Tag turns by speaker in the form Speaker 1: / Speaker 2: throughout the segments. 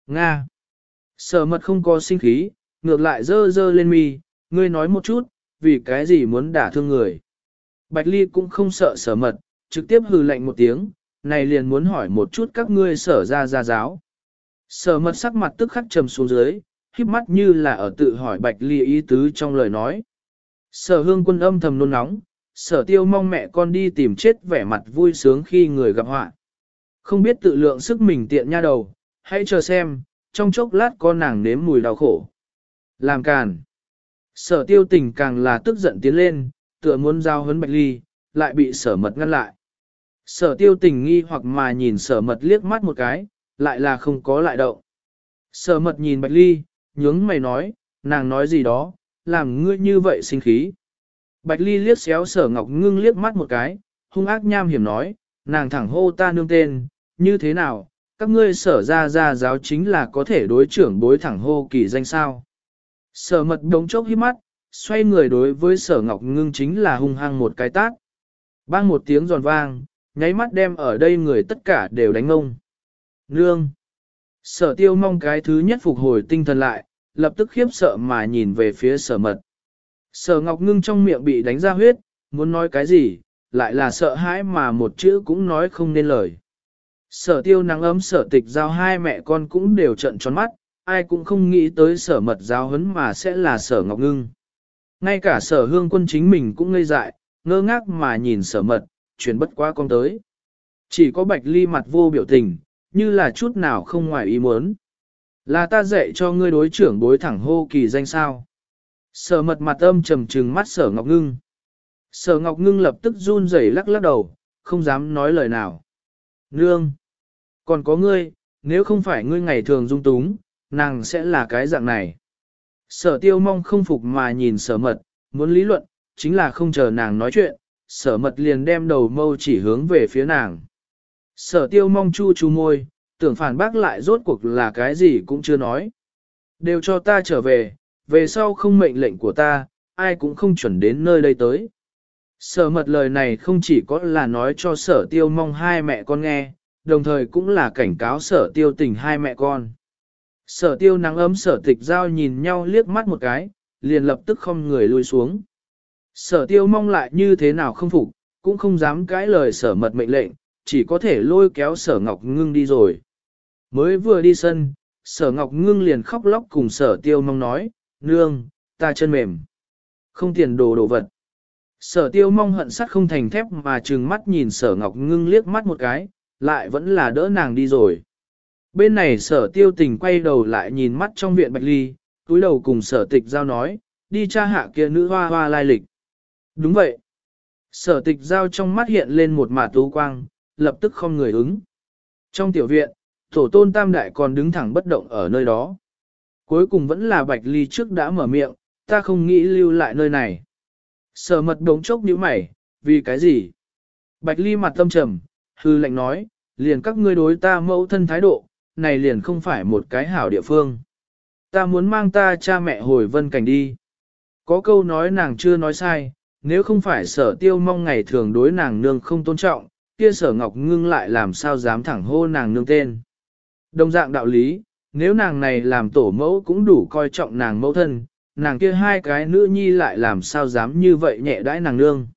Speaker 1: Nga. Sở mật không có sinh khí, ngược lại dơ dơ lên mi, ngươi nói một chút, vì cái gì muốn đả thương người. Bạch Ly cũng không sợ sở mật, trực tiếp hừ lạnh một tiếng, này liền muốn hỏi một chút các ngươi sở ra giáo. Sở mật sắc mặt tức khắc trầm xuống dưới, híp mắt như là ở tự hỏi Bạch Ly ý tứ trong lời nói. Sở hương quân âm thầm nôn nóng, sở tiêu mong mẹ con đi tìm chết vẻ mặt vui sướng khi người gặp họa. Không biết tự lượng sức mình tiện nha đầu, hãy chờ xem, trong chốc lát con nàng nếm mùi đau khổ. Làm càn. Sở tiêu tình càng là tức giận tiến lên, tựa muốn giao huấn Bạch Ly, lại bị sở mật ngăn lại. Sở tiêu tình nghi hoặc mà nhìn sở mật liếc mắt một cái, lại là không có lại động. Sở mật nhìn Bạch Ly, nhướng mày nói, nàng nói gì đó, làm ngươi như vậy sinh khí. Bạch Ly liếc xéo sở ngọc ngưng liếc mắt một cái, hung ác nham hiểm nói, nàng thẳng hô ta nương tên, như thế nào, các ngươi sở ra giáo chính là có thể đối trưởng bối thẳng hô kỳ danh sao. Sở mật đống chốc hít mắt, xoay người đối với sở ngọc ngưng chính là hung hăng một cái tát. Bang một tiếng giòn vang, nháy mắt đem ở đây người tất cả đều đánh ngông. Nương! Sở tiêu mong cái thứ nhất phục hồi tinh thần lại, lập tức khiếp sợ mà nhìn về phía sở mật. Sở ngọc ngưng trong miệng bị đánh ra huyết, muốn nói cái gì, lại là sợ hãi mà một chữ cũng nói không nên lời. Sở tiêu nắng ấm sở tịch giao hai mẹ con cũng đều trợn tròn mắt, ai cũng không nghĩ tới sở mật giáo huấn mà sẽ là sở ngọc ngưng. Ngay cả sở hương quân chính mình cũng ngây dại, ngơ ngác mà nhìn sở mật, chuyển bất quá con tới. Chỉ có Bạch Ly mặt vô biểu tình, như là chút nào không ngoài ý muốn. Là ta dạy cho ngươi đối trưởng bối thẳng hô kỳ danh sao. Sở mật mặt âm trầm trừng mắt sở ngọc ngưng. Sở ngọc ngưng lập tức run rẩy lắc lắc đầu, không dám nói lời nào. Nương! Còn có ngươi, nếu không phải ngươi ngày thường dung túng, nàng sẽ là cái dạng này. Sở tiêu mong không phục mà nhìn sở mật, muốn lý luận, chính là không chờ nàng nói chuyện, sở mật liền đem đầu mâu chỉ hướng về phía nàng. Sở tiêu mong chu chu môi, tưởng phản bác lại rốt cuộc là cái gì cũng chưa nói. Đều cho ta trở về, về sau không mệnh lệnh của ta, ai cũng không chuẩn đến nơi đây tới. Sở mật lời này không chỉ có là nói cho sở tiêu mong hai mẹ con nghe, đồng thời cũng là cảnh cáo sở tiêu tình hai mẹ con. Sở tiêu nắng ấm sở tịch giao nhìn nhau liếc mắt một cái, liền lập tức không người lui xuống. Sở tiêu mong lại như thế nào không phục, cũng không dám cãi lời sở mật mệnh lệnh, chỉ có thể lôi kéo sở ngọc ngưng đi rồi. Mới vừa đi sân, sở ngọc ngưng liền khóc lóc cùng sở tiêu mong nói, nương, ta chân mềm, không tiền đồ vật. Sở tiêu mong hận sắt không thành thép mà trừng mắt nhìn sở ngọc ngưng liếc mắt một cái, lại vẫn là đỡ nàng đi rồi. Bên này sở tiêu tình quay đầu lại nhìn mắt trong viện Bạch Ly, túi đầu cùng sở tịch giao nói, đi tra hạ kia nữ hoa hoa lai lịch. Đúng vậy. Sở tịch giao trong mắt hiện lên một mạt tú quang, lập tức không người ứng. Trong tiểu viện, tổ tôn tam đại còn đứng thẳng bất động ở nơi đó. Cuối cùng vẫn là Bạch Ly trước đã mở miệng, ta không nghĩ lưu lại nơi này. Sở mật đống chốc nhíu mày, vì cái gì? Bạch Ly mặt tâm trầm, hư lệnh nói, liền các ngươi đối ta mẫu thân thái độ, này liền không phải một cái hảo địa phương. Ta muốn mang ta cha mẹ hồi vân cảnh đi. Có câu nói nàng chưa nói sai, nếu không phải sở tiêu mong ngày thường đối nàng nương không tôn trọng, kia sở ngọc ngưng lại làm sao dám thẳng hô nàng nương tên. Đồng dạng đạo lý, nếu nàng này làm tổ mẫu cũng đủ coi trọng nàng mẫu thân, nàng kia hai cái nữ nhi lại làm sao dám như vậy nhẹ đãi nàng nương.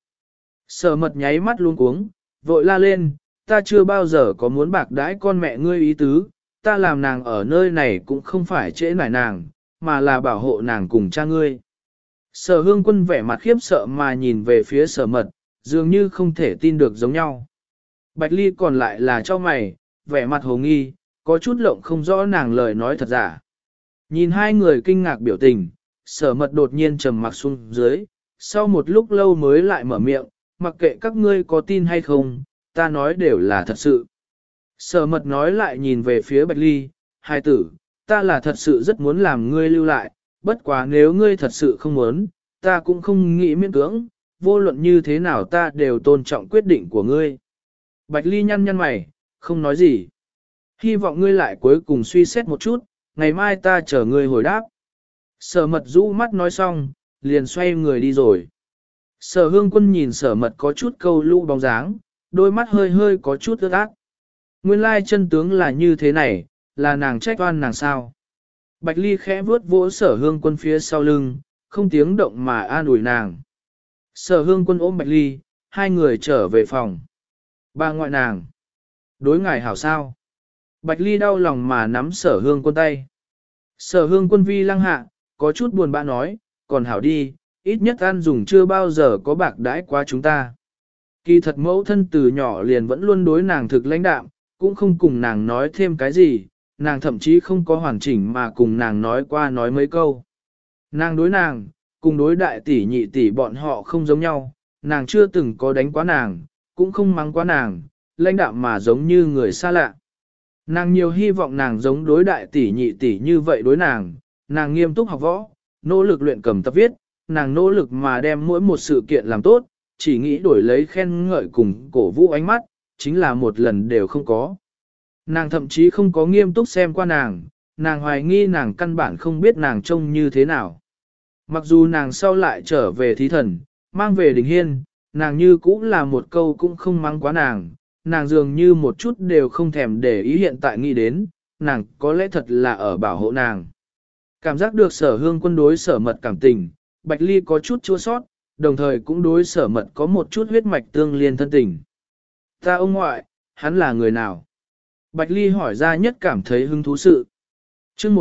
Speaker 1: Sở mật nháy mắt luống cuống, vội la lên, ta chưa bao giờ có muốn bạc đãi con mẹ ngươi ý tứ, ta làm nàng ở nơi này cũng không phải trễ nải nàng, mà là bảo hộ nàng cùng cha ngươi. Sở hương quân vẻ mặt khiếp sợ mà nhìn về phía sở mật, dường như không thể tin được giống nhau. Bạch Ly còn lại là cho mày, vẻ mặt hồ nghi, có chút lộng không rõ nàng lời nói thật giả. Nhìn hai người kinh ngạc biểu tình, sở mật đột nhiên trầm mặc xuống dưới, sau một lúc lâu mới lại mở miệng, mặc kệ các ngươi có tin hay không, ta nói đều là thật sự. Sở mật nói lại nhìn về phía Bạch Ly, hai tử, ta là thật sự rất muốn làm ngươi lưu lại, bất quá nếu ngươi thật sự không muốn, ta cũng không nghĩ miễn cưỡng, vô luận như thế nào ta đều tôn trọng quyết định của ngươi. Bạch Ly nhăn nhăn mày, không nói gì. Hy vọng ngươi lại cuối cùng suy xét một chút, ngày mai ta chờ ngươi hồi đáp. Sở mật rũ mắt nói xong, liền xoay người đi rồi. Sở hương quân nhìn sở mật có chút câu lũ bóng dáng, đôi mắt hơi hơi có chút ướt át. Nguyên lai chân tướng là như thế này, là nàng trách oan nàng sao. Bạch Ly khẽ vuốt vỗ Sở Hương Quân phía sau lưng, không tiếng động mà an ủi nàng. Sở Hương Quân ôm Bạch Ly, hai người trở về phòng. Bà ngoại nàng. Đối ngài hảo sao. Bạch Ly đau lòng mà nắm Sở Hương Quân tay. Sở Hương Quân vi lăng hạ, có chút buồn bã nói, còn hảo đi, ít nhất ăn dùng chưa bao giờ có bạc đãi quá chúng ta. Kỳ thật mẫu thân từ nhỏ liền vẫn luôn đối nàng thực lãnh đạm, cũng không cùng nàng nói thêm cái gì, nàng thậm chí không có hoàn chỉnh mà cùng nàng nói qua nói mấy câu. Nàng đối nàng, cùng đối đại tỷ nhị tỷ bọn họ không giống nhau, nàng chưa từng có đánh quá nàng, cũng không mắng quá nàng, lãnh đạm mà giống như người xa lạ. Nàng nhiều hy vọng nàng giống đối đại tỷ nhị tỷ như vậy đối nàng nghiêm túc học võ, nỗ lực luyện cầm tập viết, nàng nỗ lực mà đem mỗi một sự kiện làm tốt, chỉ nghĩ đổi lấy khen ngợi cùng cổ vũ ánh mắt, chính là một lần đều không có. Nàng thậm chí không có nghiêm túc xem qua nàng hoài nghi nàng căn bản không biết nàng trông như thế nào. Mặc dù nàng sau lại trở về thí thần, mang về đình hiên, nàng như cũng là một câu cũng không mắng quá nàng dường như một chút đều không thèm để ý hiện tại nghĩ đến, nàng có lẽ thật là ở bảo hộ nàng. Cảm giác được Sở Hương Quân đối Sở Mật cảm tình, Bạch Ly có chút chua sót, đồng thời cũng đối Sở Mật có một chút huyết mạch tương liên thân tình. Ta ông ngoại, hắn là người nào? Bạch Ly hỏi ra nhất cảm thấy hứng thú sự. Chương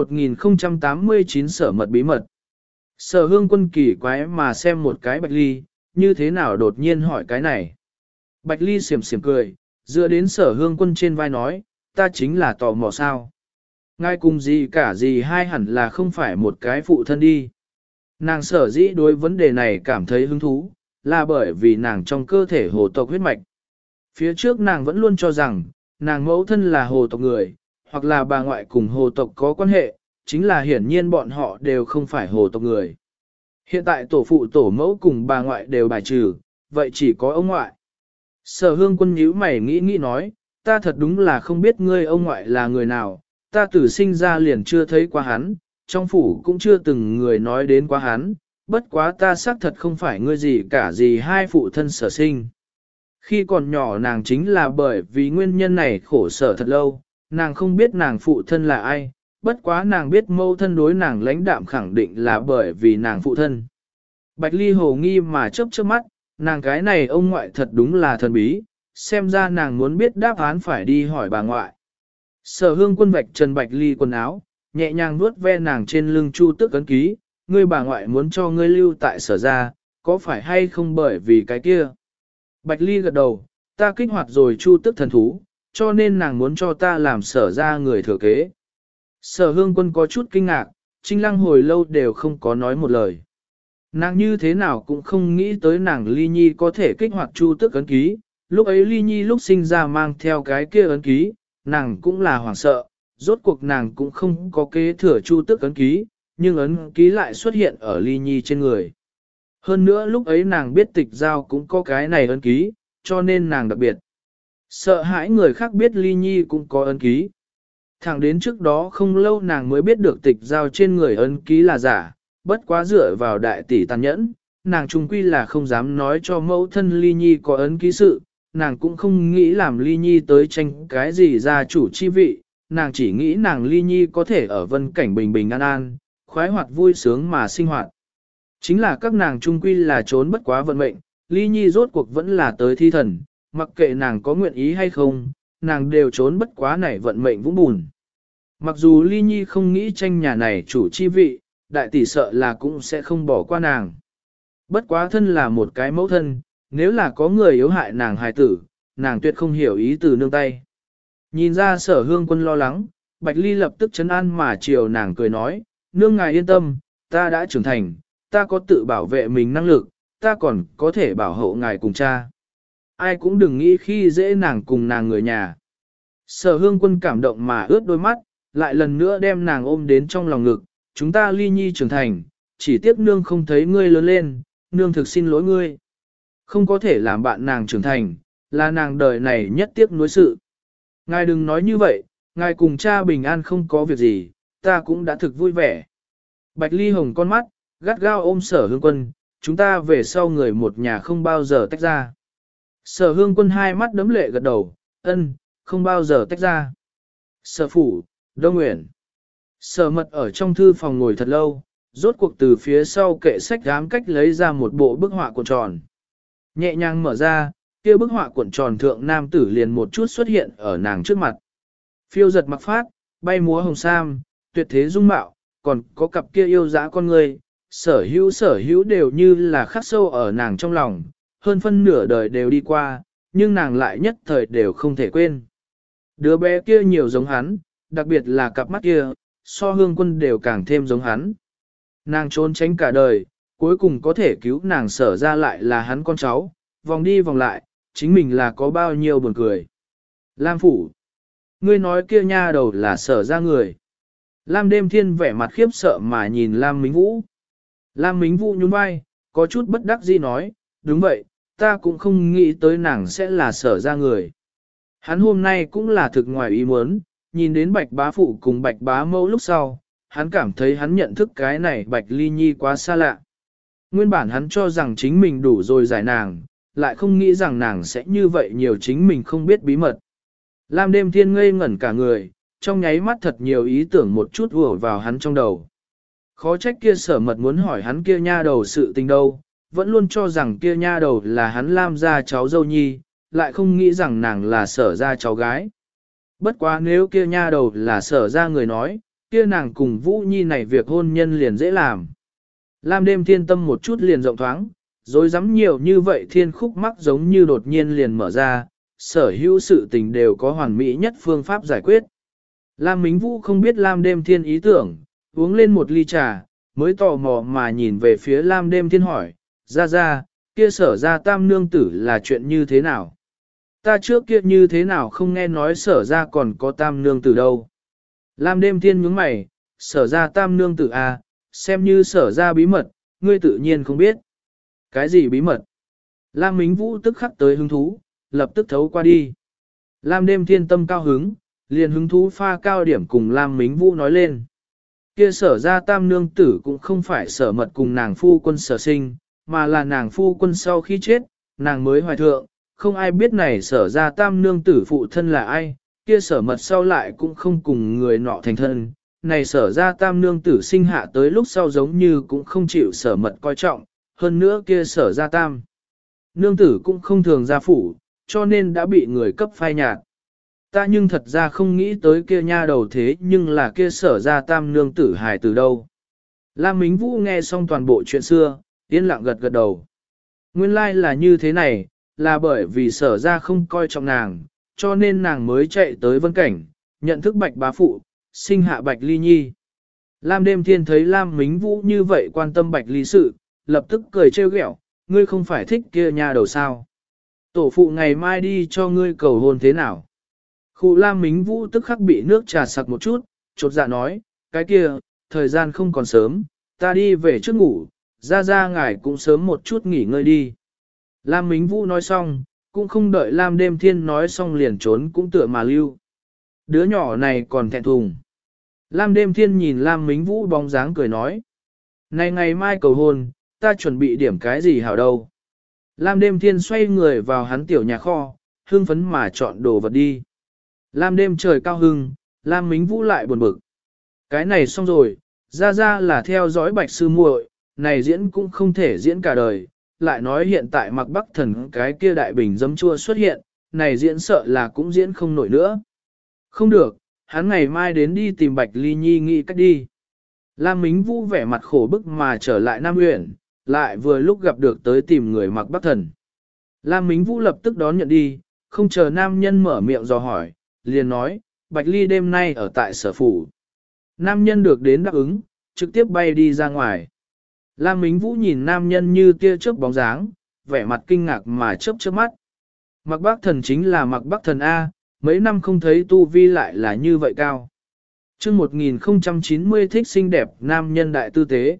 Speaker 1: 1089 Sở Mật bí mật. Sở Hương Quân kỳ quái mà xem một cái Bạch Ly, như thế nào đột nhiên hỏi cái này. Bạch Ly xiểm xiểm cười, dựa đến Sở Hương Quân trên vai nói, ta chính là tò mò sao. Ngài cùng gì cả gì hai hẳn là không phải một cái phụ thân đi. Nàng sở dĩ đối vấn đề này cảm thấy hứng thú, là bởi vì nàng trong cơ thể hồ tộc huyết mạch. Phía trước nàng vẫn luôn cho rằng, nàng mẫu thân là hồ tộc người, hoặc là bà ngoại cùng hồ tộc có quan hệ, chính là hiển nhiên bọn họ đều không phải hồ tộc người. Hiện tại tổ phụ tổ mẫu cùng bà ngoại đều bài trừ, vậy chỉ có ông ngoại. Sở Hương Quân nhíu mày nghĩ nói, ta thật đúng là không biết ngươi ông ngoại là người nào, ta từ sinh ra liền chưa thấy qua hắn, trong phủ cũng chưa từng người nói đến qua hắn, bất quá ta xác thật không phải ngươi gì cả gì hai phụ thân sở sinh. Khi còn nhỏ nàng chính là bởi vì nguyên nhân này khổ sở thật lâu, nàng không biết nàng phụ thân là ai, bất quá nàng biết mâu thân đối nàng lãnh đạm khẳng định là bởi vì nàng phụ thân. Bạch Ly hồ nghi mà chớp chớp mắt, nàng cái này ông ngoại thật đúng là thần bí, xem ra nàng muốn biết đáp án phải đi hỏi bà ngoại. Sở Hương Quân vạch trần Bạch Ly quần áo, nhẹ nhàng vuốt ve nàng trên lưng chu tước ấn ký, ngươi bà ngoại muốn cho ngươi lưu tại sở ra, có phải hay không bởi vì cái kia. Bạch Ly gật đầu, ta kích hoạt rồi chu tước thần thú, cho nên nàng muốn cho ta làm sở ra người thừa kế. Sở Hương Quân có chút kinh ngạc, Trinh Lăng hồi lâu đều không có nói một lời. Nàng như thế nào cũng không nghĩ tới nàng Ly Nhi có thể kích hoạt chu tước ấn ký, lúc ấy Ly Nhi lúc sinh ra mang theo cái kia ấn ký, nàng cũng là hoảng sợ, rốt cuộc nàng cũng không có kế thừa chu tước ấn ký, nhưng ấn ký lại xuất hiện ở Ly Nhi trên người. Hơn nữa lúc ấy nàng biết Tịch Giao cũng có cái này ấn ký, cho nên nàng đặc biệt sợ hãi người khác biết Ly Nhi cũng có ấn ký. Thẳng đến trước đó không lâu nàng mới biết được Tịch Giao trên người ấn ký là giả, bất quá dựa vào đại tỷ tàn nhẫn, nàng trung quy là không dám nói cho mẫu thân Ly Nhi có ấn ký sự, nàng cũng không nghĩ làm Ly Nhi tới tranh cái gì gia chủ chi vị, nàng chỉ nghĩ nàng Ly Nhi có thể ở vân cảnh bình bình an an, khoái hoạt vui sướng mà sinh hoạt. Chính là các nàng trung quy là trốn bất quá vận mệnh, Ly Nhi rốt cuộc vẫn là tới thi thần, mặc kệ nàng có nguyện ý hay không, nàng đều trốn bất quá này vận mệnh vũng bùn. Mặc dù Ly Nhi không nghĩ tranh nhà này chủ chi vị, đại tỷ sợ là cũng sẽ không bỏ qua nàng. Bất quá thân là một cái mẫu thân, nếu là có người yếu hại nàng hài tử, nàng tuyệt không hiểu ý từ nương tay. Nhìn ra Sở Hương Quân lo lắng, Bạch Ly lập tức trấn an mà chiều nàng cười nói, nương ngài yên tâm, ta đã trưởng thành, ta có tự bảo vệ mình năng lực, ta còn có thể bảo hộ ngài cùng cha. Ai cũng đừng nghĩ khi dễ nàng cùng nàng người nhà. Sở Hương Quân cảm động mà ướt đôi mắt, lại lần nữa đem nàng ôm đến trong lòng ngực, chúng ta Ly Nhi trưởng thành, chỉ tiếc nương không thấy ngươi lớn lên, nương thực xin lỗi ngươi. Không có thể làm bạn nàng trưởng thành, là nàng đời này nhất tiếc nuối sự. Ngài đừng nói như vậy, ngài cùng cha bình an không có việc gì, ta cũng đã thực vui vẻ. Bạch Ly hồng con mắt, gắt gao ôm Sở Hương Quân, chúng ta về sau người một nhà không bao giờ tách ra. Sở Hương Quân hai mắt đấm lệ gật đầu, ân, không bao giờ tách ra. Sở phủ, Đông Nguyễn. Sở mật ở trong thư phòng ngồi thật lâu, rốt cuộc từ phía sau kệ sách gám cách lấy ra một bộ bức họa cuộn tròn. Nhẹ nhàng mở ra, kia bức họa cuộn tròn thượng nam tử liền một chút xuất hiện ở nàng trước mặt. Phiêu giật mặc phát, bay múa hồng sam, tuyệt thế dung mạo, còn có cặp kia yêu dã con người, sở hữu đều như là khắc sâu ở nàng trong lòng, hơn phân nửa đời đều đi qua, nhưng nàng lại nhất thời đều không thể quên. Đứa bé kia nhiều giống hắn, đặc biệt là cặp mắt kia, so hương quân đều càng thêm giống hắn. Nàng trốn tránh cả đời, cuối cùng có thể cứu nàng sở ra lại là hắn con cháu, vòng đi vòng lại, chính mình là có bao nhiêu buồn cười. Lam phủ, ngươi nói kia nha đầu là sở ra người. Lam đêm thiên vẻ mặt khiếp sợ mà nhìn Lam Mính Vũ. Lam Mính Vũ nhún vai, có chút bất đắc dĩ nói, đúng vậy, ta cũng không nghĩ tới nàng sẽ là sở ra người. Hắn hôm nay cũng là thực ngoài ý muốn, nhìn đến bạch bá phụ cùng bạch bá mẫu lúc sau, hắn cảm thấy hắn nhận thức cái này bạch ly nhi quá xa lạ. Nguyên bản hắn cho rằng chính mình đủ rồi giải nàng, lại không nghĩ rằng nàng sẽ như vậy nhiều chính mình không biết bí mật. Lam đêm thiên ngây ngẩn cả người, trong nháy mắt thật nhiều ý tưởng một chút ùa vào hắn trong đầu. Khó trách kia sở mật muốn hỏi hắn kia nha đầu sự tình đâu, vẫn luôn cho rằng kia nha đầu là hắn Lam gia cháu dâu nhi, lại không nghĩ rằng nàng là sở gia cháu gái. Bất quá nếu kia nha đầu là sở gia người nói, kia nàng cùng Vũ Nhi này việc hôn nhân liền dễ làm. Lam đêm thiên tâm một chút liền rộng thoáng, rồi dám nhiều như vậy thiên khúc mắc giống như đột nhiên liền mở ra, sở hữu sự tình đều có hoàn mỹ nhất phương pháp giải quyết. Lam Mính Vũ không biết Lam đêm thiên ý tưởng, uống lên một ly trà, mới tò mò mà nhìn về phía Lam đêm thiên hỏi, ra, kia sở ra tam nương tử là chuyện như thế nào? Ta trước kia như thế nào không nghe nói sở ra còn có tam nương tử đâu? Lam đêm thiên nhướng mày, sở ra tam nương tử à, xem như sở ra bí mật, ngươi tự nhiên không biết. Cái gì bí mật? Lam Mính Vũ tức khắc tới hứng thú, lập tức thấu qua đi. Lam đêm thiên tâm cao hứng, liền hứng thú pha cao điểm cùng Lam Mính Vũ nói lên. Kia sở ra tam nương tử cũng không phải sở mật cùng nàng phu quân sở sinh, mà là nàng phu quân sau khi chết, nàng mới hoài thượng, không ai biết này sở ra tam nương tử phụ thân là ai, kia sở mật sau lại cũng không cùng người nọ thành thân. Này sở ra tam nương tử sinh hạ tới lúc sau giống như cũng không chịu sở mật coi trọng, hơn nữa kia sở ra tam. Nương tử cũng không thường ra phủ, cho nên đã bị người cấp phai nhạt. Ta nhưng thật ra không nghĩ tới kia nha đầu thế nhưng là kia sở ra tam nương tử hài từ đâu. Lam Mính Vũ nghe xong toàn bộ chuyện xưa, yên lặng gật gật đầu. Nguyên lai là như thế này, là bởi vì sở ra không coi trọng nàng, cho nên nàng mới chạy tới Vân Cảnh, nhận thức bạch bá phụ, sinh hạ bạch ly nhi. Lam đêm thiên thấy Lam Mính Vũ như vậy quan tâm bạch ly sự, lập tức cười trêu ghẹo, ngươi không phải thích kia nha đầu sao. Tổ phụ ngày mai đi cho ngươi cầu hôn thế nào. Khu Lam Mính Vũ tức khắc bị nước trà sặc một chút, chột dạ nói, cái kia, thời gian không còn sớm, ta đi về trước ngủ, ra ngài cũng sớm một chút nghỉ ngơi đi. Lam Mính Vũ nói xong, cũng không đợi Lam đêm thiên nói xong liền trốn cũng tựa mà lưu. Đứa nhỏ này còn thẹn thùng. Lam đêm thiên nhìn Lam Mính Vũ bóng dáng cười nói. Này ngày mai cầu hôn, ta chuẩn bị điểm cái gì hảo đâu. Lam đêm thiên xoay người vào hắn tiểu nhà kho, hưng phấn mà chọn đồ vật đi. Lam đêm trời cao hưng, Lam Mính Vũ lại buồn bực. Cái này xong rồi, ra là theo dõi bạch sư muội, này diễn cũng không thể diễn cả đời. Lại nói hiện tại mặc bắc thần cái kia đại bình dấm chua xuất hiện, này diễn sợ là cũng diễn không nổi nữa. Không được, hắn ngày mai đến đi tìm Bạch Ly Nhi nghĩ cách đi. Lam Mính Vũ vẻ mặt khổ bức mà trở lại Nam Uyển, lại vừa lúc gặp được tới tìm người mặc bắc thần. Lam Mính Vũ lập tức đón nhận đi, không chờ nam nhân mở miệng dò hỏi, liền nói, Bạch Ly đêm nay ở tại sở phủ. Nam nhân được đến đáp ứng, trực tiếp bay đi ra ngoài. Lam Mính Vũ nhìn nam nhân như tia chớp bóng dáng, vẻ mặt kinh ngạc mà chớp chớp mắt. Mặc bắc thần chính là mặc bắc thần A, mấy năm không thấy tu vi lại là như vậy cao. Chương 1090 thích xinh đẹp nam nhân đại tư tế.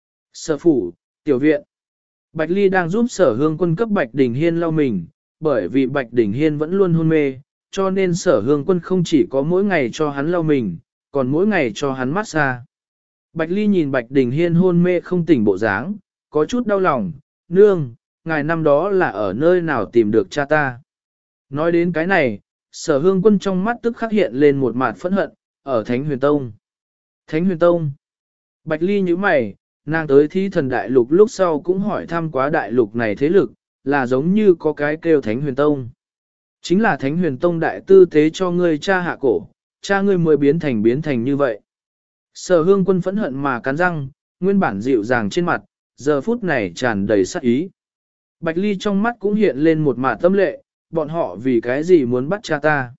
Speaker 1: Sở phủ, tiểu viện. Bạch Ly đang giúp sở hương quân cấp Bạch Đình Hiên lau mình, bởi vì Bạch Đình Hiên vẫn luôn hôn mê, cho nên sở hương quân không chỉ có mỗi ngày cho hắn lau mình, còn mỗi ngày cho hắn massage. Bạch Ly nhìn Bạch Đình Hiên hôn mê không tỉnh bộ dáng, có chút đau lòng, nương, ngài năm đó là ở nơi nào tìm được cha ta. Nói đến cái này, sở hương quân trong mắt tức khắc hiện lên một mặt phẫn hận, ở Thánh Huyền Tông. Thánh Huyền Tông. Bạch Ly nhíu mày, nàng tới Thí Thần Đại Lục lúc sau cũng hỏi thăm quá đại lục này thế lực, là giống như có cái kêu Thánh Huyền Tông. Chính là Thánh Huyền Tông đại tư tế cho ngươi cha hạ cổ, cha ngươi mới biến thành như vậy. Sở Hương Quân phẫn hận mà cắn răng, nguyên bản dịu dàng trên mặt, giờ phút này tràn đầy sát ý. Bạch Ly trong mắt cũng hiện lên một mạt tâm lệ, bọn họ vì cái gì muốn bắt cha ta.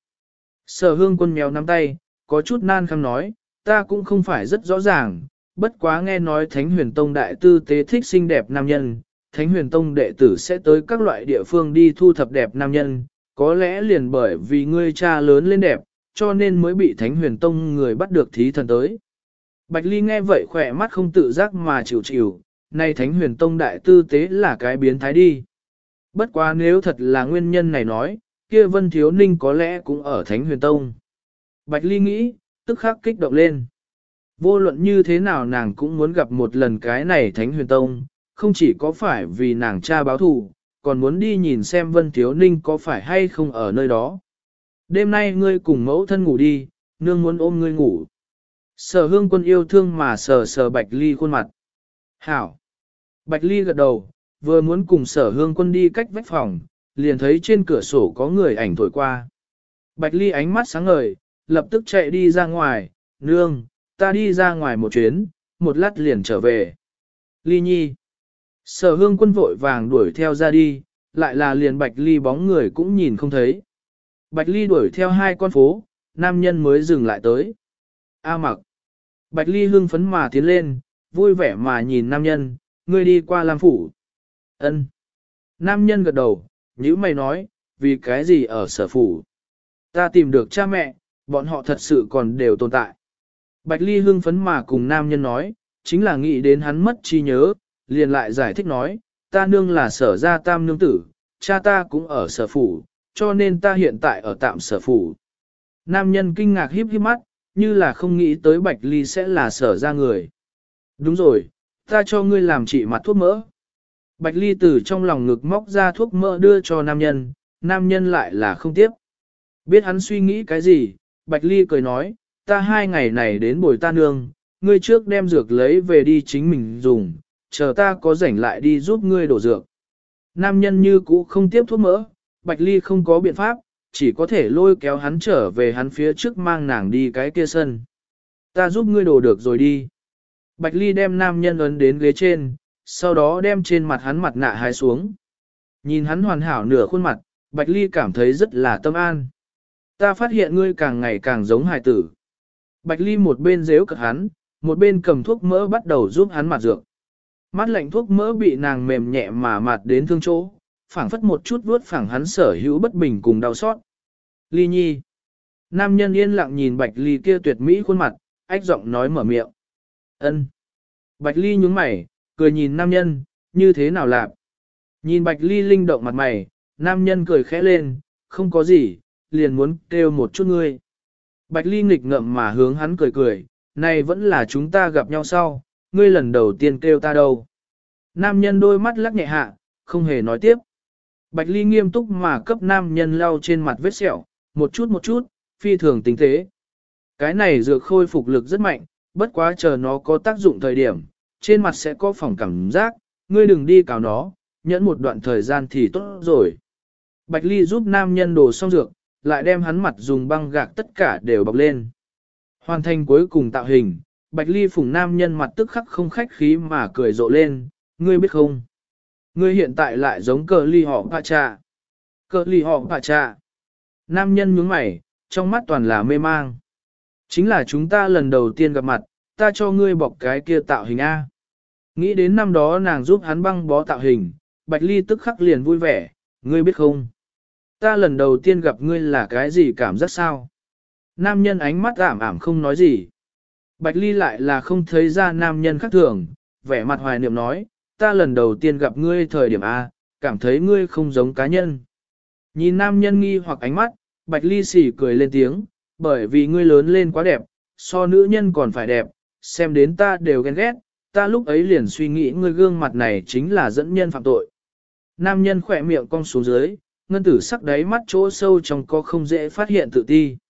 Speaker 1: Sở Hương Quân méo nắm tay, có chút nan khăm nói, ta cũng không phải rất rõ ràng, bất quá nghe nói Thánh Huyền Tông đại tư tế thích xinh đẹp nam nhân, Thánh Huyền Tông đệ tử sẽ tới các loại địa phương đi thu thập đẹp nam nhân, có lẽ liền bởi vì ngươi cha lớn lên đẹp, cho nên mới bị Thánh Huyền Tông người bắt được thí thần tới. Bạch Ly nghe vậy khỏe mắt không tự giác mà chịu chịu, nay Thánh Huyền Tông đại tư tế là cái biến thái đi. Bất quá nếu thật là nguyên nhân này nói, kia Vân Thiếu Ninh có lẽ cũng ở Thánh Huyền Tông. Bạch Ly nghĩ, tức khắc kích động lên. Vô luận như thế nào nàng cũng muốn gặp một lần cái này Thánh Huyền Tông, không chỉ có phải vì nàng cha báo thù, còn muốn đi nhìn xem Vân Thiếu Ninh có phải hay không ở nơi đó. Đêm nay ngươi cùng mẫu thân ngủ đi, nương muốn ôm ngươi ngủ. Sở Hương Quân yêu thương mà sờ sờ Bạch Ly khuôn mặt. Hảo. Bạch Ly gật đầu, vừa muốn cùng Sở Hương Quân đi cách vách phòng, liền thấy trên cửa sổ có người ảnh thổi qua. Bạch Ly ánh mắt sáng ngời, lập tức chạy đi ra ngoài, nương, ta đi ra ngoài một chuyến, một lát liền trở về. Ly nhi. Sở Hương Quân vội vàng đuổi theo ra đi, lại là liền Bạch Ly bóng người cũng nhìn không thấy. Bạch Ly đuổi theo hai con phố, nam nhân mới dừng lại tới. A Mặc. Bạch Ly hưng phấn mà tiến lên, vui vẻ mà nhìn nam nhân, ngươi đi qua Lam Phủ. Ân. Nam nhân gật đầu, nhữ mày nói, vì cái gì ở Sở Phủ? Ta tìm được cha mẹ, bọn họ thật sự còn đều tồn tại. Bạch Ly hưng phấn mà cùng nam nhân nói, chính là nghĩ đến hắn mất trí nhớ, liền lại giải thích nói, ta nương là Sở gia tam nương tử, cha ta cũng ở Sở Phủ, cho nên ta hiện tại ở tạm Sở Phủ. Nam nhân kinh ngạc híp híp mắt, như là không nghĩ tới Bạch Ly sẽ là Sở gia người. Đúng rồi, ta cho ngươi làm trị mặt thuốc mỡ. Bạch Ly từ trong lòng ngực móc ra thuốc mỡ đưa cho nam nhân lại là không tiếp. Biết hắn suy nghĩ cái gì, Bạch Ly cười nói, ta 2 ngày này đến bồi ta nương, ngươi trước đem dược lấy về đi chính mình dùng, chờ ta có rảnh lại đi giúp ngươi đổ dược. Nam nhân như cũ không tiếp thuốc mỡ, Bạch Ly không có biện pháp, chỉ có thể lôi kéo hắn trở về hắn phía trước mang nàng đi cái kia sân. Ta giúp ngươi đổ được rồi đi. Bạch Ly đem nam nhân ấn đến ghế trên, sau đó đem trên mặt hắn mặt nạ hái xuống. Nhìn hắn hoàn hảo nửa khuôn mặt, Bạch Ly cảm thấy rất là tâm an. Ta phát hiện ngươi càng ngày càng giống hài tử. Bạch Ly một bên giễu cợt hắn, một bên cầm thuốc mỡ bắt đầu giúp hắn mặt dược. Mắt lạnh thuốc mỡ bị nàng mềm nhẹ mà mặt đến thương chỗ, phảng phất một chút vuốt phẳng hắn sở hữu bất bình cùng đau xót. Ly nhi. Nam nhân yên lặng nhìn Bạch Ly kia tuyệt mỹ khuôn mặt, ách giọng nói mở miệng. Ân. Bạch Ly nhướng mày, cười nhìn nam nhân, như thế nào lạp. Nhìn Bạch Ly linh động mặt mày, nam nhân cười khẽ lên, không có gì, liền muốn kêu một chút ngươi. Bạch Ly nghịch ngợm mà hướng hắn cười cười, này vẫn là chúng ta gặp nhau sau, ngươi lần đầu tiên kêu ta đâu. Nam nhân đôi mắt lắc nhẹ hạ, không hề nói tiếp. Bạch Ly nghiêm túc mà cấp nam nhân lau trên mặt vết sẹo, một chút, phi thường tinh tế. Cái này dược khôi phục lực rất mạnh, bất quá chờ nó có tác dụng thời điểm, trên mặt sẽ có phỏng cảm giác, ngươi đừng đi cào nó, nhẫn một đoạn thời gian thì tốt rồi. Bạch Ly giúp nam nhân đổ xong dược, lại đem hắn mặt dùng băng gạc tất cả đều bọc lên. Hoàn thành cuối cùng tạo hình, Bạch Ly phủng nam nhân mặt tức khắc không khách khí mà cười rộ lên, ngươi biết không? Ngươi hiện tại lại giống cờ ly họ bạ trà. Cờ ly họ bạ trà. Nam nhân nhướng mày, trong mắt toàn là mê mang. Chính là chúng ta lần đầu tiên gặp mặt, ta cho ngươi bọc cái kia tạo hình A. Nghĩ đến năm đó nàng giúp hắn băng bó tạo hình, Bạch Ly tức khắc liền vui vẻ, ngươi biết không? Ta lần đầu tiên gặp ngươi là cái gì cảm giác sao? Nam nhân ánh mắt ảm ảm không nói gì. Bạch Ly lại là không thấy ra nam nhân khác thường, vẻ mặt hoài niệm nói, ta lần đầu tiên gặp ngươi thời điểm A, cảm thấy ngươi không giống cá nhân. Nhìn nam nhân nghi hoặc ánh mắt, Bạch Ly xỉ cười lên tiếng, bởi vì ngươi lớn lên quá đẹp, so nữ nhân còn phải đẹp, xem đến ta đều ghen ghét, ta lúc ấy liền suy nghĩ ngươi gương mặt này chính là dẫn nhân phạm tội. Nam nhân khỏe miệng cong xuống dưới, ngân tử sắc đáy mắt chỗ sâu trong có không dễ phát hiện tự ti.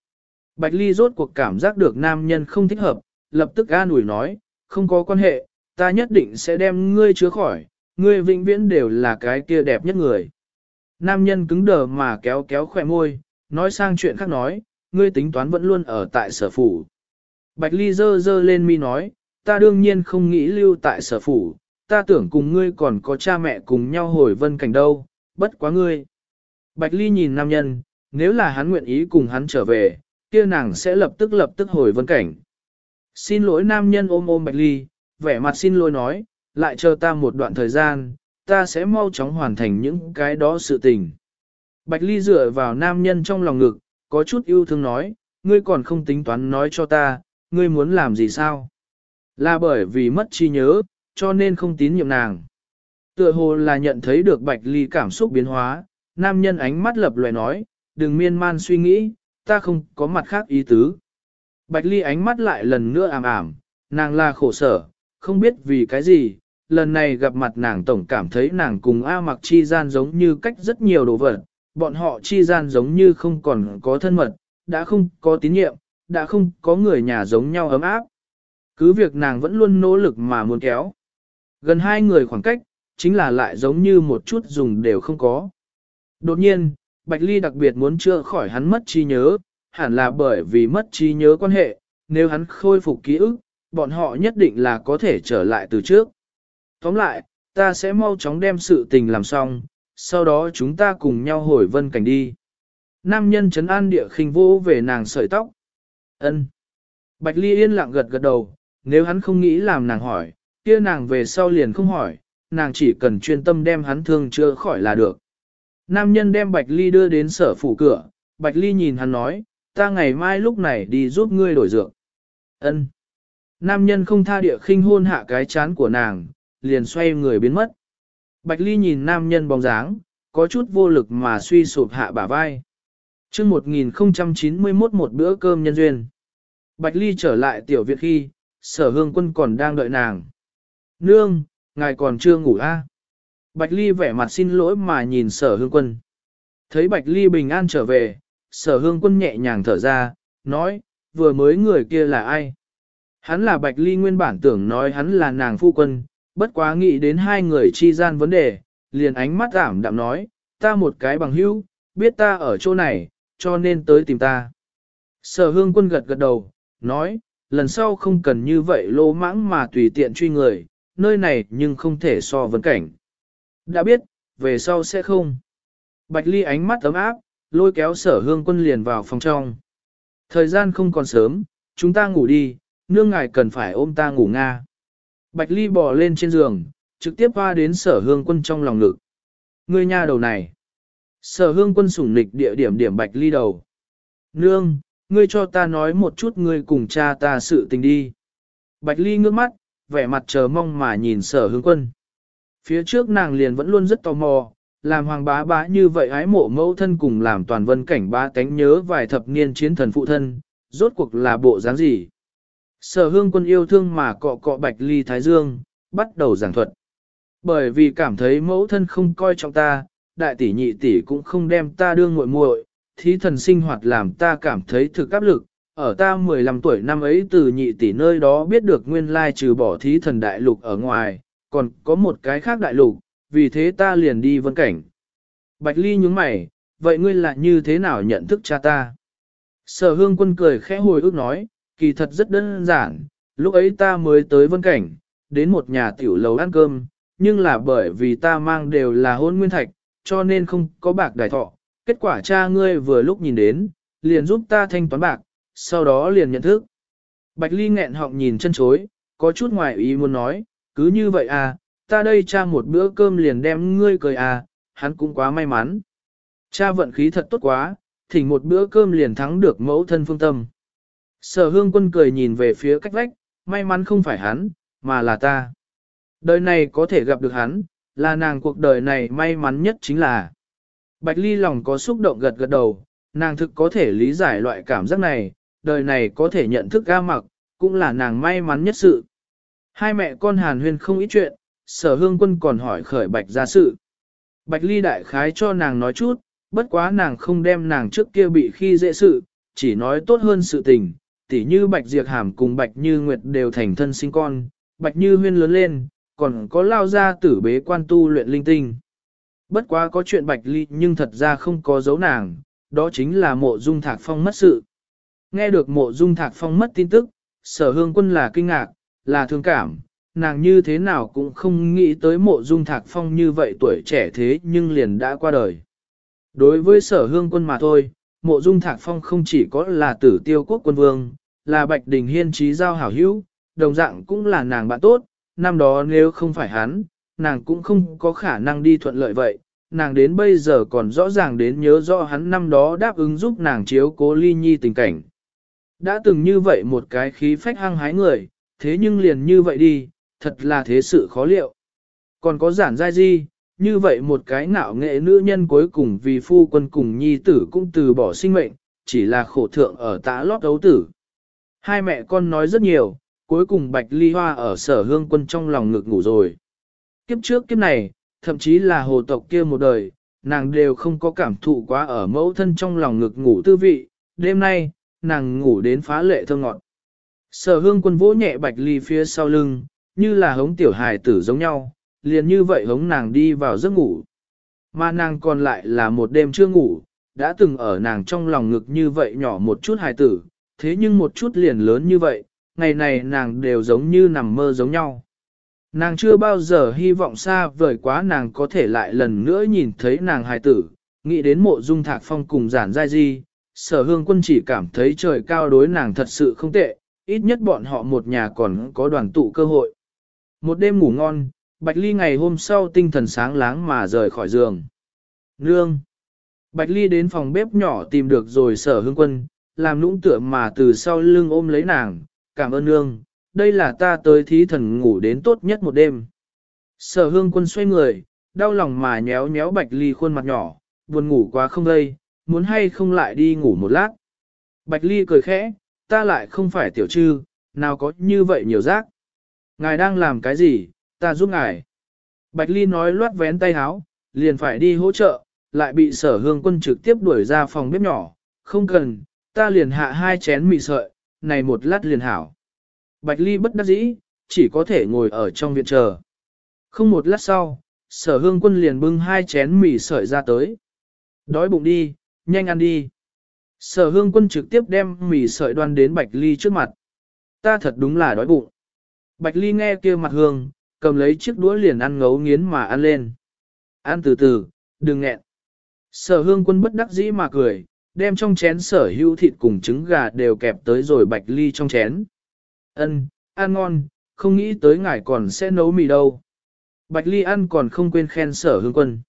Speaker 1: Bạch Ly rốt cuộc cảm giác được nam nhân không thích hợp, lập tức an ủi nói, không có quan hệ, ta nhất định sẽ đem ngươi chữa khỏi, ngươi vĩnh viễn đều là cái kia đẹp nhất người. Nam nhân cứng đờ mà kéo kéo khỏe môi, nói sang chuyện khác nói, ngươi tính toán vẫn luôn ở tại sở phủ. Bạch Ly dơ dơ lên mi nói, ta đương nhiên không nghĩ lưu tại sở phủ, ta tưởng cùng ngươi còn có cha mẹ cùng nhau hồi vân cảnh đâu, bất quá ngươi. Bạch Ly nhìn nam nhân, nếu là hắn nguyện ý cùng hắn trở về, kia nàng sẽ lập tức hồi vân cảnh. Xin lỗi nam nhân ôm ôm Bạch Ly, vẻ mặt xin lỗi nói, lại chờ ta một đoạn thời gian, ta sẽ mau chóng hoàn thành những cái đó sự tình. Bạch Ly dựa vào nam nhân trong lòng ngực, có chút yêu thương nói, ngươi còn không tính toán nói cho ta, ngươi muốn làm gì sao? Là bởi vì mất trí nhớ, cho nên không tín nhiệm nàng. Tựa hồ là nhận thấy được Bạch Ly cảm xúc biến hóa, nam nhân ánh mắt lập lòe nói, đừng miên man suy nghĩ, ta không có mặt khác ý tứ. Bạch Ly ánh mắt lại lần nữa ảm ảm, nàng là khổ sở, không biết vì cái gì, lần này gặp mặt nàng tổng cảm thấy nàng cùng A Mặc chi gian giống như cách rất nhiều đồ vật, bọn họ chi gian giống như không còn có thân mật, đã không có tín nhiệm, đã không có người nhà giống nhau ấm áp. Cứ việc nàng vẫn luôn nỗ lực mà muốn kéo. Gần hai người khoảng cách, chính là lại giống như một chút dùng đều không có. Đột nhiên, Bạch Ly đặc biệt muốn chữa khỏi hắn mất trí nhớ, hẳn là bởi vì mất trí nhớ quan hệ, nếu hắn khôi phục ký ức, bọn họ nhất định là có thể trở lại từ trước. Tóm lại, ta sẽ mau chóng đem sự tình làm xong, sau đó chúng ta cùng nhau hồi vân cảnh đi. Nam nhân trấn an địa khinh vô về nàng sợi tóc. Ân. Bạch Ly yên lặng gật gật đầu, nếu hắn không nghĩ làm nàng hỏi, kia nàng về sau liền không hỏi, nàng chỉ cần chuyên tâm đem hắn thương chữa khỏi là được. Nam nhân đem Bạch Ly đưa đến sở phủ cửa, Bạch Ly nhìn hắn nói, ta ngày mai lúc này đi giúp ngươi đổi dược. Ân. Nam nhân không tha địa khinh hôn hạ cái chán của nàng, liền xoay người biến mất. Bạch Ly nhìn nam nhân bóng dáng, có chút vô lực mà suy sụp hạ bả vai. Trước 1091 một bữa cơm nhân duyên. Bạch Ly trở lại tiểu viện khi, Sở Hương Quân còn đang đợi nàng. Nương, ngài còn chưa ngủ à? Bạch Ly vẻ mặt xin lỗi mà nhìn Sở Hương Quân. Thấy Bạch Ly bình an trở về, Sở Hương Quân nhẹ nhàng thở ra, nói, vừa mới người kia là ai? Hắn là Bạch Ly nguyên bản tưởng nói hắn là nàng phu quân, bất quá nghĩ đến hai người chi gian vấn đề, liền ánh mắt ảm đạm nói, ta một cái bằng hữu, biết ta ở chỗ này, cho nên tới tìm ta. Sở Hương Quân gật gật đầu, nói, lần sau không cần như vậy lô mãng mà tùy tiện truy người, nơi này nhưng không thể so vấn cảnh. Đã biết, về sau sẽ không. Bạch Ly ánh mắt ấm áp, lôi kéo Sở Hương Quân liền vào phòng trong. Thời gian không còn sớm, chúng ta ngủ đi, nương ngài cần phải ôm ta ngủ nga. Bạch Ly bò lên trên giường, trực tiếp hoa đến Sở Hương Quân trong lòng ngực. Ngươi nha đầu này. Sở Hương Quân sủng nịch địa điểm điểm Bạch Ly đầu. Nương, ngươi cho ta nói một chút ngươi cùng cha ta sự tình đi. Bạch Ly ngước mắt, vẻ mặt chờ mong mà nhìn Sở Hương Quân. Phía trước nàng liền vẫn luôn rất tò mò, làm hoàng bá bá như vậy ái mộ mẫu thân cùng làm toàn vân cảnh bá tánh nhớ vài thập niên chiến thần phụ thân, rốt cuộc là bộ dáng gì. Sở Hương Quân yêu thương mà cọ cọ Bạch Ly thái dương, bắt đầu giảng thuật. Bởi vì cảm thấy mẫu thân không coi trọng ta, đại tỷ nhị tỷ cũng không đem ta đương muội muội, thí thần sinh hoạt làm ta cảm thấy thực áp lực. Ở ta 15 tuổi năm ấy từ nhị tỷ nơi đó biết được nguyên lai trừ bỏ thí thần đại lục ở ngoài, còn có một cái khác đại lục, vì thế ta liền đi vân cảnh. Bạch Ly nhướng mày, vậy ngươi là như thế nào nhận thức cha ta? Sở Hương Quân cười khẽ hồi ức nói, kỳ thật rất đơn giản, lúc ấy ta mới tới vân cảnh, đến một nhà tiểu lầu ăn cơm, nhưng là bởi vì ta mang đều là hôn nguyên thạch, cho nên không có bạc đài thọ. Kết quả cha ngươi vừa lúc nhìn đến, liền giúp ta thanh toán bạc, sau đó liền nhận thức. Bạch Ly nghẹn họng nhìn chân chối, có chút ngoài ý muốn nói, cứ như vậy à, ta đây cha một bữa cơm liền đem ngươi cười à, hắn cũng quá may mắn. Cha vận khí thật tốt quá, thỉnh một bữa cơm liền thắng được mẫu thân phương tâm. Sở Hương Quân cười nhìn về phía cách vách, may mắn không phải hắn, mà là ta. Đời này có thể gặp được hắn, là nàng cuộc đời này may mắn nhất chính là. Bạch Ly lòng có xúc động gật gật đầu, nàng thực có thể lý giải loại cảm giác này, đời này có thể nhận thức A Mặc, cũng là nàng may mắn nhất sự. Hai mẹ con hàn huyên không ít chuyện, Sở Hương Quân còn hỏi khởi Bạch gia sự. Bạch Ly đại khái cho nàng nói chút, bất quá nàng không đem nàng trước kia bị khi dễ sự, chỉ nói tốt hơn sự tình, tỉ như Bạch Diệp Hàm cùng Bạch Như Nguyệt đều thành thân sinh con, Bạch Như Huyên lớn lên, còn có lao ra tử bế quan tu luyện linh tinh. Bất quá có chuyện Bạch Ly nhưng thật ra không có dấu nàng, đó chính là Mộ Dung Thạc Phong mất sự. Nghe được Mộ Dung Thạc Phong mất tin tức, Sở Hương Quân là kinh ngạc, là thương cảm, nàng như thế nào cũng không nghĩ tới Mộ Dung Thạc Phong như vậy tuổi trẻ thế nhưng liền đã qua đời. Đối với Sở Hương Quân mà thôi, Mộ Dung Thạc Phong không chỉ có là Tử Tiêu Quốc quân vương, là Bạch Đình Hiên trí giao hảo hữu, đồng dạng cũng là nàng bạn tốt, năm đó nếu không phải hắn, nàng cũng không có khả năng đi thuận lợi vậy, nàng đến bây giờ còn rõ ràng đến nhớ rõ hắn năm đó đáp ứng giúp nàng chiếu cố Ly Nhi tình cảnh. Đã từng như vậy một cái khí phách hăng hái người, thế nhưng liền như vậy đi, thật là thế sự khó liệu. Còn có Giản Giai Di, như vậy một cái ngạo nghệ nữ nhân cuối cùng vì phu quân cùng nhi tử cũng từ bỏ sinh mệnh, chỉ là khổ thượng ở tã lót đấu tử. Hai mẹ con nói rất nhiều, cuối cùng Bạch Ly Hoa ở Sở Hương Quân trong lòng ngực ngủ rồi. Kiếp trước kiếp này, thậm chí là hồ tộc kia một đời, nàng đều không có cảm thụ quá ở mẫu thân trong lòng ngực ngủ tư vị, đêm nay, nàng ngủ đến phá lệ thơ ngọt. Sở Hương Quân vỗ nhẹ Bạch Ly phía sau lưng, như là hống tiểu hài tử giống nhau, liền như vậy hống nàng đi vào giấc ngủ. Mà nàng còn lại là một đêm chưa ngủ, đã từng ở nàng trong lòng ngực như vậy nhỏ một chút hài tử, thế nhưng một chút liền lớn như vậy, ngày này nàng đều giống như nằm mơ giống nhau. Nàng chưa bao giờ hy vọng xa vời quá nàng có thể lại lần nữa nhìn thấy nàng hài tử, nghĩ đến Mộ Dung Thạc Phong cùng Giản Giai Di, Sở Hương Quân chỉ cảm thấy trời cao đối nàng thật sự không tệ, ít nhất bọn họ một nhà còn có đoàn tụ cơ hội. Một đêm ngủ ngon, Bạch Ly ngày hôm sau tinh thần sáng láng mà rời khỏi giường. Nương! Bạch Ly đến phòng bếp nhỏ tìm được rồi Sở Hương Quân, làm nũng tựa mà từ sau lưng ôm lấy nàng, cảm ơn nương, đây là ta tới thí thần ngủ đến tốt nhất một đêm. Sở Hương Quân xoay người, đau lòng mà nhéo nhéo Bạch Ly khuôn mặt nhỏ, buồn ngủ quá không đây, muốn hay không lại đi ngủ một lát. Bạch Ly cười khẽ, ta lại không phải tiểu trư, nào có như vậy nhiều rác. Ngài đang làm cái gì, ta giúp ngài. Bạch Ly nói loát vén tay háo, liền phải đi hỗ trợ, lại bị Sở Hương Quân trực tiếp đuổi ra phòng bếp nhỏ, không cần, ta liền hạ 2 chén mì sợi, này một lát liền hảo. Bạch Ly bất đắc dĩ, chỉ có thể ngồi ở trong viện chờ. Không một lát sau, Sở Hương Quân liền bưng 2 chén mì sợi ra tới. Đói bụng đi, nhanh ăn đi. Sở Hương Quân trực tiếp đem mì sợi đoan đến Bạch Ly trước mặt. Ta thật đúng là đói bụng. Bạch Ly nghe kia mặt hương, cầm lấy chiếc đũa liền ăn ngấu nghiến mà ăn lên. Ăn từ từ, đừng nghẹn. Sở Hương Quân bất đắc dĩ mà cười, đem trong chén sở hữu thịt cùng trứng gà đều kẹp tới rồi Bạch Ly trong chén. Ân, ăn ngon, không nghĩ tới ngài còn sẽ nấu mì đâu. Bạch Ly ăn còn không quên khen Sở Hương Quân.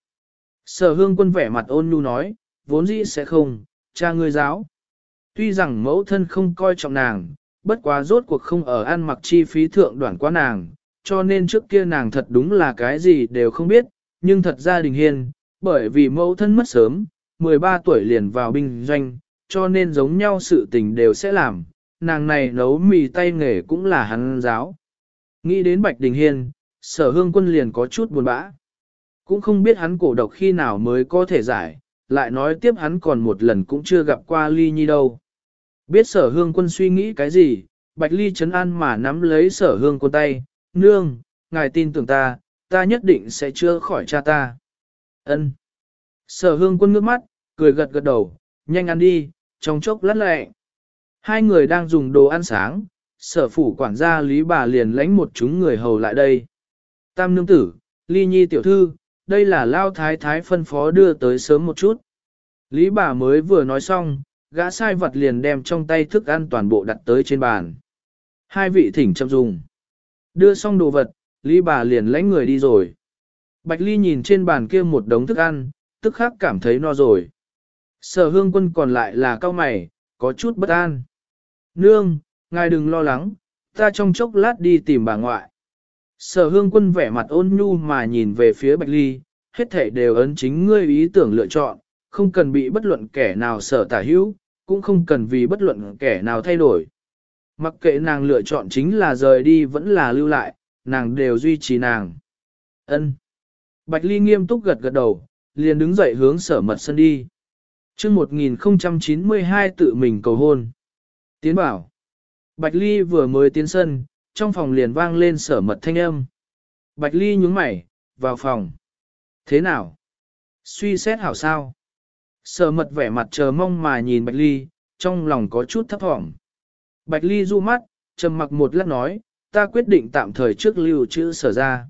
Speaker 1: Sở Hương Quân vẻ mặt ôn nhu nói, vốn dĩ sẽ không, cha ngươi giáo. Tuy rằng mẫu thân không coi trọng nàng, bất quá rốt cuộc không ở ăn mặc chi phí thượng đoạn quá nàng, cho nên trước kia nàng thật đúng là cái gì đều không biết, nhưng thật ra Đình Hiên, bởi vì mẫu thân mất sớm, 13 tuổi liền vào binh doanh, cho nên giống nhau sự tình đều sẽ làm, nàng này nấu mì tay nghề cũng là hắn giáo. Nghĩ đến Bạch Đình Hiên, Sở Hương Quân liền có chút buồn bã. Cũng không biết hắn cổ độc khi nào mới có thể giải, lại nói tiếp hắn còn một lần cũng chưa gặp qua Ly Nhi đâu. Biết Sở Hương Quân suy nghĩ cái gì, Bạch Ly trấn an mà nắm lấy Sở Hương Quân tay, nương, ngài tin tưởng ta, ta nhất định sẽ chữa khỏi cha ta. Ân. Sở Hương Quân ngước mắt, cười gật gật đầu, nhanh ăn đi, trong chốc lát lẹ. Hai người đang dùng đồ ăn sáng, Sở phủ quản gia Lý bà liền lãnh một chúng người hầu lại đây. Tam nương tử, Ly Nhi tiểu thư, đây là Lao Thái Thái phân phó đưa tới sớm một chút. Lý bà mới vừa nói xong, gã sai vật liền đem trong tay thức ăn toàn bộ đặt tới trên bàn. Hai vị thỉnh chậm dùng. Đưa xong đồ vật, Lý bà liền lãnh người đi rồi. Bạch Ly nhìn trên bàn kia một đống thức ăn, tức khắc cảm thấy no rồi. Sở Hương Quân còn lại là cao mày, có chút bất an. Nương, ngài đừng lo lắng, ta trong chốc lát đi tìm bà ngoại. Sở Hương Quân vẻ mặt ôn nhu mà nhìn về phía Bạch Ly, hết thảy đều ấn chính ngươi ý tưởng lựa chọn, không cần bị bất luận kẻ nào sở tả hữu, cũng không cần vì bất luận kẻ nào thay đổi. Mặc kệ nàng lựa chọn chính là rời đi vẫn là lưu lại, nàng đều duy trì nàng. Ân. Bạch Ly nghiêm túc gật gật đầu, liền đứng dậy hướng Sở Mật Sân đi. chương 1092 tự mình cầu hôn. Tiến bảo. Bạch Ly vừa mới tiến sân, trong phòng liền vang lên Sở Mật thanh âm. Bạch Ly nhướng mày, vào phòng. Thế nào? Suy xét hảo sao? Sở Mật vẻ mặt chờ mong mà nhìn Bạch Ly, trong lòng có chút thấp thỏm. Bạch Ly du mắt, trầm mặc một lát nói, ta quyết định tạm thời trước lưu trữ Sở ra.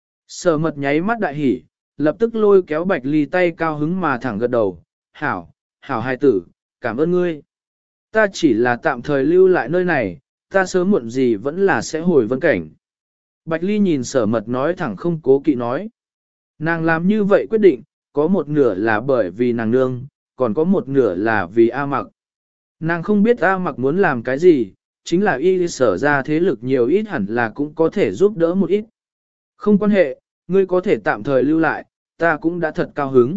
Speaker 1: Sở Mật nháy mắt đại hỉ, lập tức lôi kéo Bạch Ly tay cao hứng mà thẳng gật đầu. Hảo, hảo hài tử, cảm ơn ngươi. Ta chỉ là tạm thời lưu lại nơi này, ta sớm muộn gì vẫn là sẽ hồi Vân Cảnh. Bạch Ly nhìn Sở Mật nói thẳng không cố kỵ nói. Nàng làm như vậy quyết định, có một nửa là bởi vì nàng nương, còn có một nửa là vì A Mặc. Nàng không biết A Mặc muốn làm cái gì, chính là y Sở ra thế lực nhiều ít hẳn là cũng có thể giúp đỡ một ít. Không quan hệ, ngươi có thể tạm thời lưu lại, ta cũng đã thật cao hứng.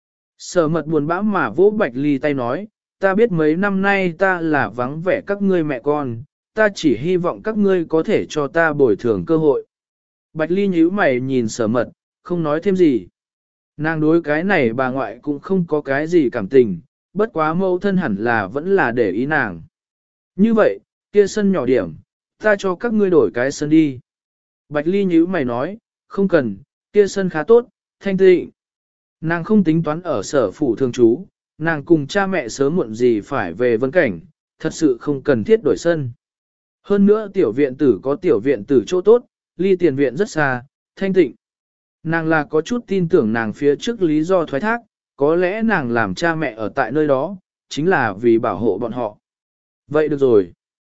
Speaker 1: Sở Mật buồn bã mà vỗ Bạch Ly tay nói, ta biết mấy năm nay ta là vắng vẻ các ngươi mẹ con, ta chỉ hy vọng các ngươi có thể cho ta bồi thường cơ hội. Bạch Ly nhíu mày nhìn Sở Mật, không nói thêm gì. Nàng đối cái này bà ngoại cũng không có cái gì cảm tình, bất quá mâu thân hẳn là vẫn là để ý nàng. Như vậy, kia sân nhỏ điểm, ta cho các ngươi đổi cái sân đi. Bạch Ly nhíu mày nói, không cần, kia sân khá tốt, thanh tịnh. Nàng không tính toán ở Sở phủ thường trú, nàng cùng cha mẹ sớm muộn gì phải về Vân Cảnh, thật sự không cần thiết đổi sân. Hơn nữa tiểu viện tử có tiểu viện tử chỗ tốt, ly tiền viện rất xa, thanh tịnh. Nàng là có chút tin tưởng nàng phía trước lý do thoái thác, có lẽ nàng làm cha mẹ ở tại nơi đó, chính là vì bảo hộ bọn họ. Vậy được rồi.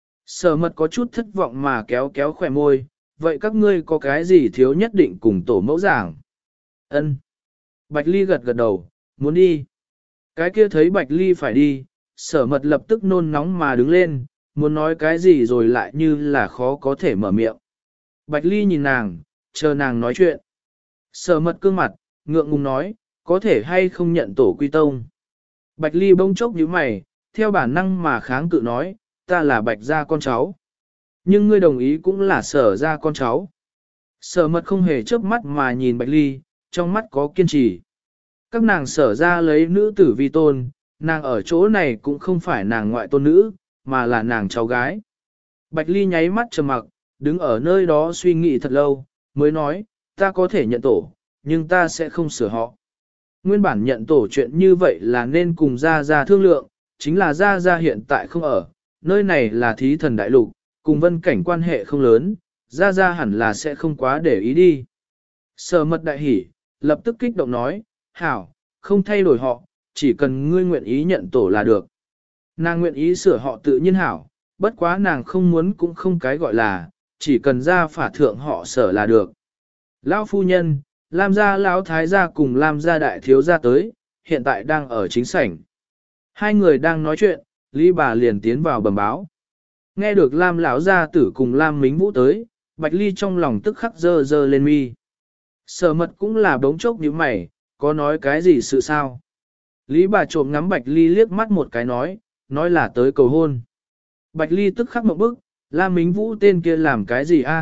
Speaker 1: Sở Mật có chút thất vọng mà kéo kéo khỏe môi, vậy các ngươi có cái gì thiếu nhất định cùng tổ mẫu giảng? Ân. Bạch Ly gật gật đầu, muốn đi. Cái kia thấy Bạch Ly phải đi, Sở Mật lập tức nôn nóng mà đứng lên, muốn nói cái gì rồi lại như là khó có thể mở miệng. Bạch Ly nhìn nàng, chờ nàng nói chuyện. Sở Mật cương mặt, ngượng ngùng nói, có thể hay không nhận tổ quy tông. Bạch Ly bỗng chốc nhíu mày, theo bản năng mà kháng cự nói, ta là Bạch gia con cháu. Nhưng ngươi đồng ý cũng là Sở gia con cháu. Sở Mật không hề chớp mắt mà nhìn Bạch Ly, trong mắt có kiên trì. Các nàng Sở ra lấy nữ tử vi tôn, nàng ở chỗ này cũng không phải nàng ngoại tôn nữ, mà là nàng cháu gái. Bạch Ly nháy mắt trầm mặc, đứng ở nơi đó suy nghĩ thật lâu, mới nói, ta có thể nhận tổ, nhưng ta sẽ không sửa họ. Nguyên bản nhận tổ chuyện như vậy là nên cùng Gia Gia thương lượng, chính là Gia Gia hiện tại không ở, nơi này là thí thần đại lục, cùng Vân Cảnh quan hệ không lớn, Gia Gia hẳn là sẽ không quá để ý đi. Sở Mật đại hỉ, lập tức kích động nói, hảo, không thay đổi họ, chỉ cần ngươi nguyện ý nhận tổ là được. Nàng nguyện ý sửa họ tự nhiên hảo, bất quá nàng không muốn cũng không cái gọi là, chỉ cần ra phả thượng họ Sở là được. Lão phu nhân, Lam gia lão thái gia cùng Lam gia đại thiếu gia tới, hiện tại đang ở chính sảnh. Hai người đang nói chuyện, Lý bà liền tiến vào bẩm báo. Nghe được Lam lão gia tử cùng Lam Mính Vũ tới, Bạch Ly trong lòng tức khắc dơ dơ lên mi. Sở Mật cũng là bỗng chốc như mày, có nói cái gì sự sao? Lý bà trộm ngắm Bạch Ly liếc mắt một cái nói là tới cầu hôn. Bạch Ly tức khắc một bức, Lam Mính Vũ tên kia làm cái gì a?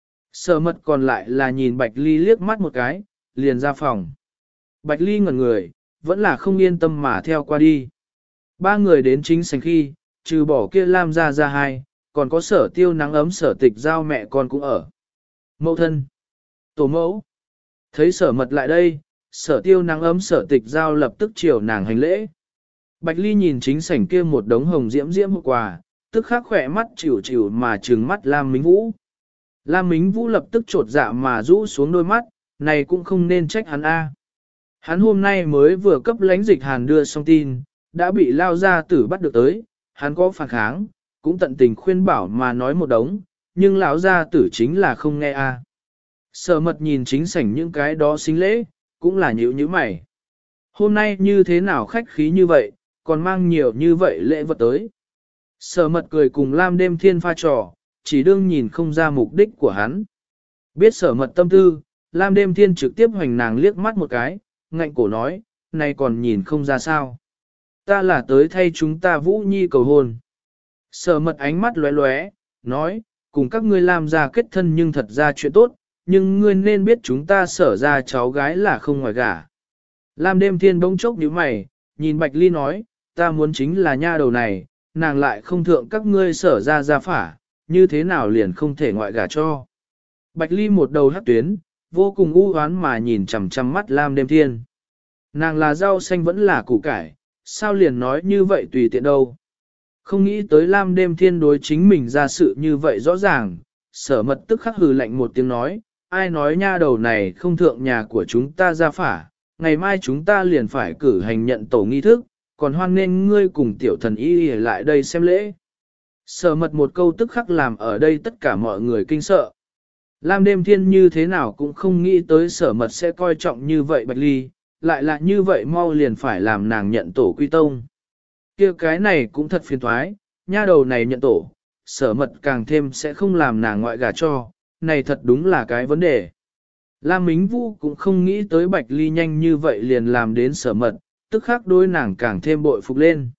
Speaker 1: Sở Mật còn lại là nhìn Bạch Ly liếc mắt một cái, liền ra phòng. Bạch Ly ngẩn người, vẫn là không yên tâm mà theo qua đi. Ba người đến chính sảnh khi, trừ bỏ kia Lam ra hai, còn có Sở Tiêu nắng ấm Sở Tịch Giao mẹ con cũng ở. Mẫu thân, tổ mẫu, thấy Sở Mật lại đây, Sở Tiêu nắng ấm Sở Tịch Giao lập tức chiều nàng hành lễ. Bạch Ly nhìn chính sảnh kia một đống hồng diễm diễm một quà, tức khắc khỏe mắt chịu chịu mà trừng mắt Lam Mính Vũ. Lam Mính Vũ lập tức trột dạ mà rũ xuống đôi mắt, này cũng không nên trách hắn a. Hắn hôm nay mới vừa cấp lãnh dịch hàn đưa xong tin, đã bị lao gia tử bắt được tới, hắn có phản kháng, cũng tận tình khuyên bảo mà nói một đống, nhưng lão gia tử chính là không nghe a. Sở Mật nhìn chính sảnh những cái đó xính lễ, cũng là nhíu nhíu mày. Hôm nay như thế nào khách khí như vậy, còn mang nhiều như vậy lễ vật tới. Sở Mật cười cùng Lam Đêm Thiên pha trò, chỉ đương nhìn không ra mục đích của hắn. Biết Sở Mật tâm tư, Lam Đêm Thiên trực tiếp hoành nàng liếc mắt một cái, ngạnh cổ nói, này còn nhìn không ra sao. Ta là tới thay chúng ta Vũ Nhi cầu hôn. Sở Mật ánh mắt lóe lóe, nói, cùng các ngươi làm ra kết thân nhưng thật ra chuyện tốt, nhưng ngươi nên biết chúng ta Sở ra cháu gái là không ngoài gả. Lam Đêm Thiên bỗng chốc nhíu mày, nhìn Bạch Ly nói, ta muốn chính là nha đầu này, nàng lại không thượng các ngươi sở ra gia phả, như thế nào liền không thể ngoại gả cho. Bạch Ly một đầu hắc tuyến, vô cùng u hoán mà nhìn chằm chằm mắt Lam Đêm Thiên. Nàng là rau xanh vẫn là củ cải, sao liền nói như vậy tùy tiện đâu. Không nghĩ tới Lam Đêm Thiên đối chính mình ra sự như vậy rõ ràng, Sở Mật tức khắc hừ lạnh một tiếng nói, ai nói nha đầu này không thượng nhà của chúng ta ra phả, ngày mai chúng ta liền phải cử hành nhận tổ nghi thức, còn hoan nên ngươi cùng tiểu thần y lại đây xem lễ. Sở Mật một câu tức khắc làm ở đây tất cả mọi người kinh sợ. Lam Đêm Thiên như thế nào cũng không nghĩ tới Sở Mật sẽ coi trọng như vậy Bạch Ly, lại là như vậy mau liền phải làm nàng nhận tổ quy tông. Kia cái này cũng thật phiền toái, nha đầu này nhận tổ, Sở Mật càng thêm sẽ không làm nàng ngoại gả cho, này thật đúng là cái vấn đề. Lam Mính Vũ cũng không nghĩ tới Bạch Ly nhanh như vậy liền làm đến Sở Mật, tức khắc đối nàng càng thêm bội phục lên.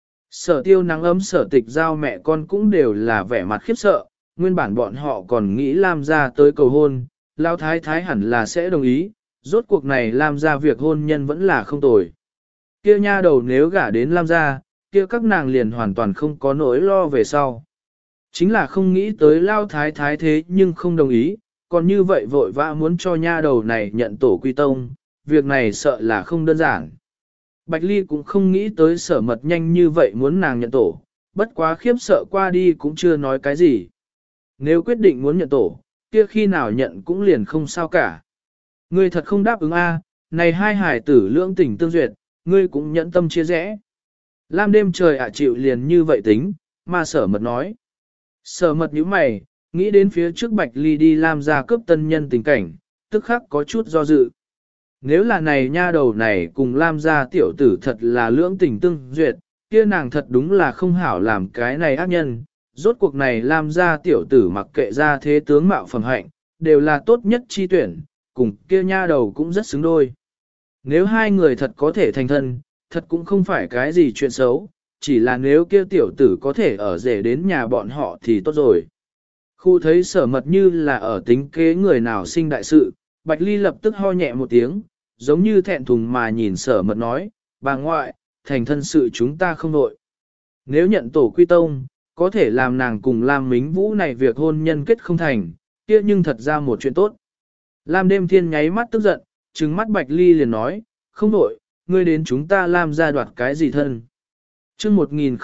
Speaker 1: Sở Tiêu nắng ấm Sở Tịch Giao mẹ con cũng đều là vẻ mặt khiếp sợ, nguyên bản bọn họ còn nghĩ Lam gia tới cầu hôn, Lão Thái Thái hẳn là sẽ đồng ý, rốt cuộc này Lam gia việc hôn nhân vẫn là không tồi. Kia nha đầu nếu gả đến Lam gia, kia các nàng liền hoàn toàn không có nỗi lo về sau. Chính là không nghĩ tới Lão Thái Thái thế nhưng không đồng ý, còn như vậy vội vã muốn cho nha đầu này nhận tổ quy tông, việc này sợ là không đơn giản. Bạch Ly cũng không nghĩ tới Sở Mật nhanh như vậy muốn nàng nhận tổ, bất quá khiếp sợ qua đi cũng chưa nói cái gì. Nếu quyết định muốn nhận tổ, kia khi nào nhận cũng liền không sao cả. Ngươi thật không đáp ứng a, này hai hải tử lưỡng tình tương duyệt, ngươi cũng nhẫn tâm chia rẽ. Lam đêm trời chịu liền như vậy tính, mà Sở Mật nói. Sở Mật nhíu mày, nghĩ đến phía trước Bạch Ly đi Lam gia cướp tân nhân tình cảnh, tức khắc có chút do dự. Nếu là này nha đầu này cùng Lam gia tiểu tử thật là lưỡng tình tương duyệt, kia nàng thật đúng là không hảo làm cái này ác nhân. Rốt cuộc này Lam gia tiểu tử mặc kệ ra thế tướng mạo phẩm hạnh, đều là tốt nhất chi tuyển, cùng kia nha đầu cũng rất xứng đôi. Nếu hai người thật có thể thành thân, thật cũng không phải cái gì chuyện xấu, chỉ là nếu kia tiểu tử có thể ở rể đến nhà bọn họ thì tốt rồi. Khu thấy Sở Mật như là ở tính kế người nào sinh đại sự, Bạch Ly lập tức ho nhẹ một tiếng, giống như thẹn thùng mà nhìn Sở Mật nói, bà ngoại, thành thân sự chúng ta không nội. Nếu nhận tổ quy tông, có thể làm nàng cùng Lam Mính Vũ này việc hôn nhân kết không thành, kia nhưng thật ra một chuyện tốt. Lam Đêm Thiên nháy mắt tức giận, trừng mắt Bạch Ly liền nói, không nội, ngươi đến chúng ta làm ra đoạt cái gì thân. Chương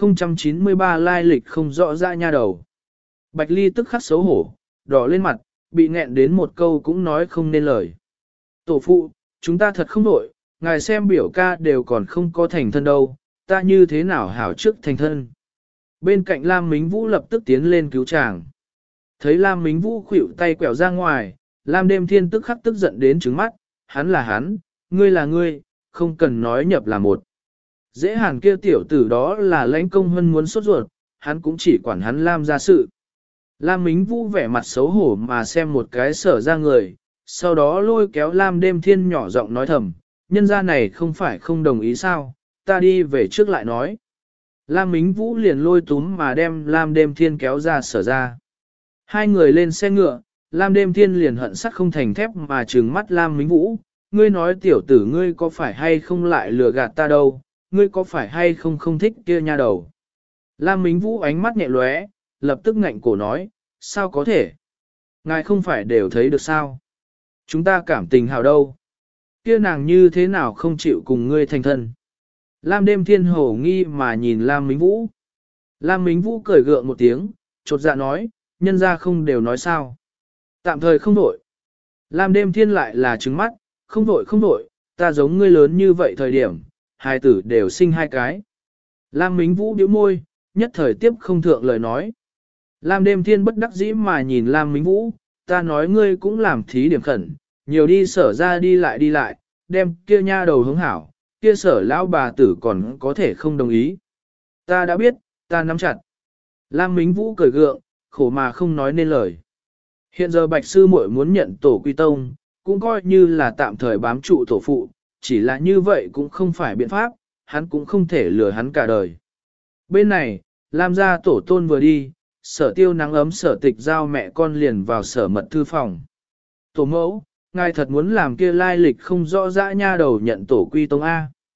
Speaker 1: 1093 lai lịch không rõ ra nha đầu. Bạch Ly tức khắc xấu hổ, đỏ lên mặt, bị nghẹn đến một câu cũng nói không nên lời. Tổ phụ, chúng ta thật không nội, ngài xem biểu ca đều còn không có thành thân đâu, ta như thế nào hảo trước thành thân. Bên cạnh Lam Mính Vũ lập tức tiến lên cứu chàng. Thấy Lam Mính Vũ khuỵu tay quẹo ra ngoài, Lam Đêm Thiên tức khắc tức giận đến trứng mắt, hắn là hắn, ngươi là ngươi, không cần nói nhập là một. Dễ hàn kia tiểu tử đó là lãnh công hơn muốn sốt ruột, hắn cũng chỉ quản hắn Lam ra sự. Lam Mính Vũ vẻ mặt xấu hổ mà xem một cái Sở ra người, sau đó lôi kéo Lam Đêm Thiên nhỏ giọng nói thầm, nhân gia này không phải không đồng ý sao, ta đi về trước lại nói. Lam Mính Vũ liền lôi túm mà đem Lam Đêm Thiên kéo ra Sở ra. Hai người lên xe ngựa, Lam Đêm Thiên liền hận sắt không thành thép mà trừng mắt Lam Mính Vũ, ngươi nói tiểu tử ngươi có phải hay không lại lừa gạt ta đâu, ngươi có phải hay không không thích kia nha đầu. Lam Mính Vũ ánh mắt nhẹ lóe, lập tức ngạnh cổ nói, sao có thể? Ngài không phải đều thấy được sao? Chúng ta cảm tình hào đâu? Kia nàng như thế nào không chịu cùng ngươi thành thân? Lam Đêm Thiên hổ nghi mà nhìn Lam Mính Vũ. Lam Mính Vũ cười gượng một tiếng, chột dạ nói, nhân ra không đều nói sao. Tạm thời không đổi. Lam Đêm Thiên lại là trứng mắt, không đổi, ta giống ngươi lớn như vậy thời điểm, hai tử đều sinh hai cái. Lam Mính Vũ bĩu môi, nhất thời tiếp không thượng lời nói. Lam Đêm Thiên bất đắc dĩ mà nhìn Lam Mính Vũ, ta nói ngươi cũng làm thí điểm khẩn, nhiều đi Sở ra đi lại, đem kia nha đầu hướng hảo, kia Sở lão bà tử còn có thể không đồng ý. Ta đã biết, ta nắm chặt. Lam Mính Vũ cười gượng, khổ mà không nói nên lời. Hiện giờ Bạch Sư muội muốn nhận tổ quy tông, cũng coi như là tạm thời bám trụ tổ phụ, chỉ là như vậy cũng không phải biện pháp, hắn cũng không thể lừa hắn cả đời. Bên này, Lam gia tổ tôn vừa đi, Sở Tiêu nắng ấm Sở Tịch Giao mẹ con liền vào Sở Mật thư phòng. Tổ mẫu, ngài thật muốn làm kia lai lịch không rõ dã nha đầu nhận tổ quy tông A.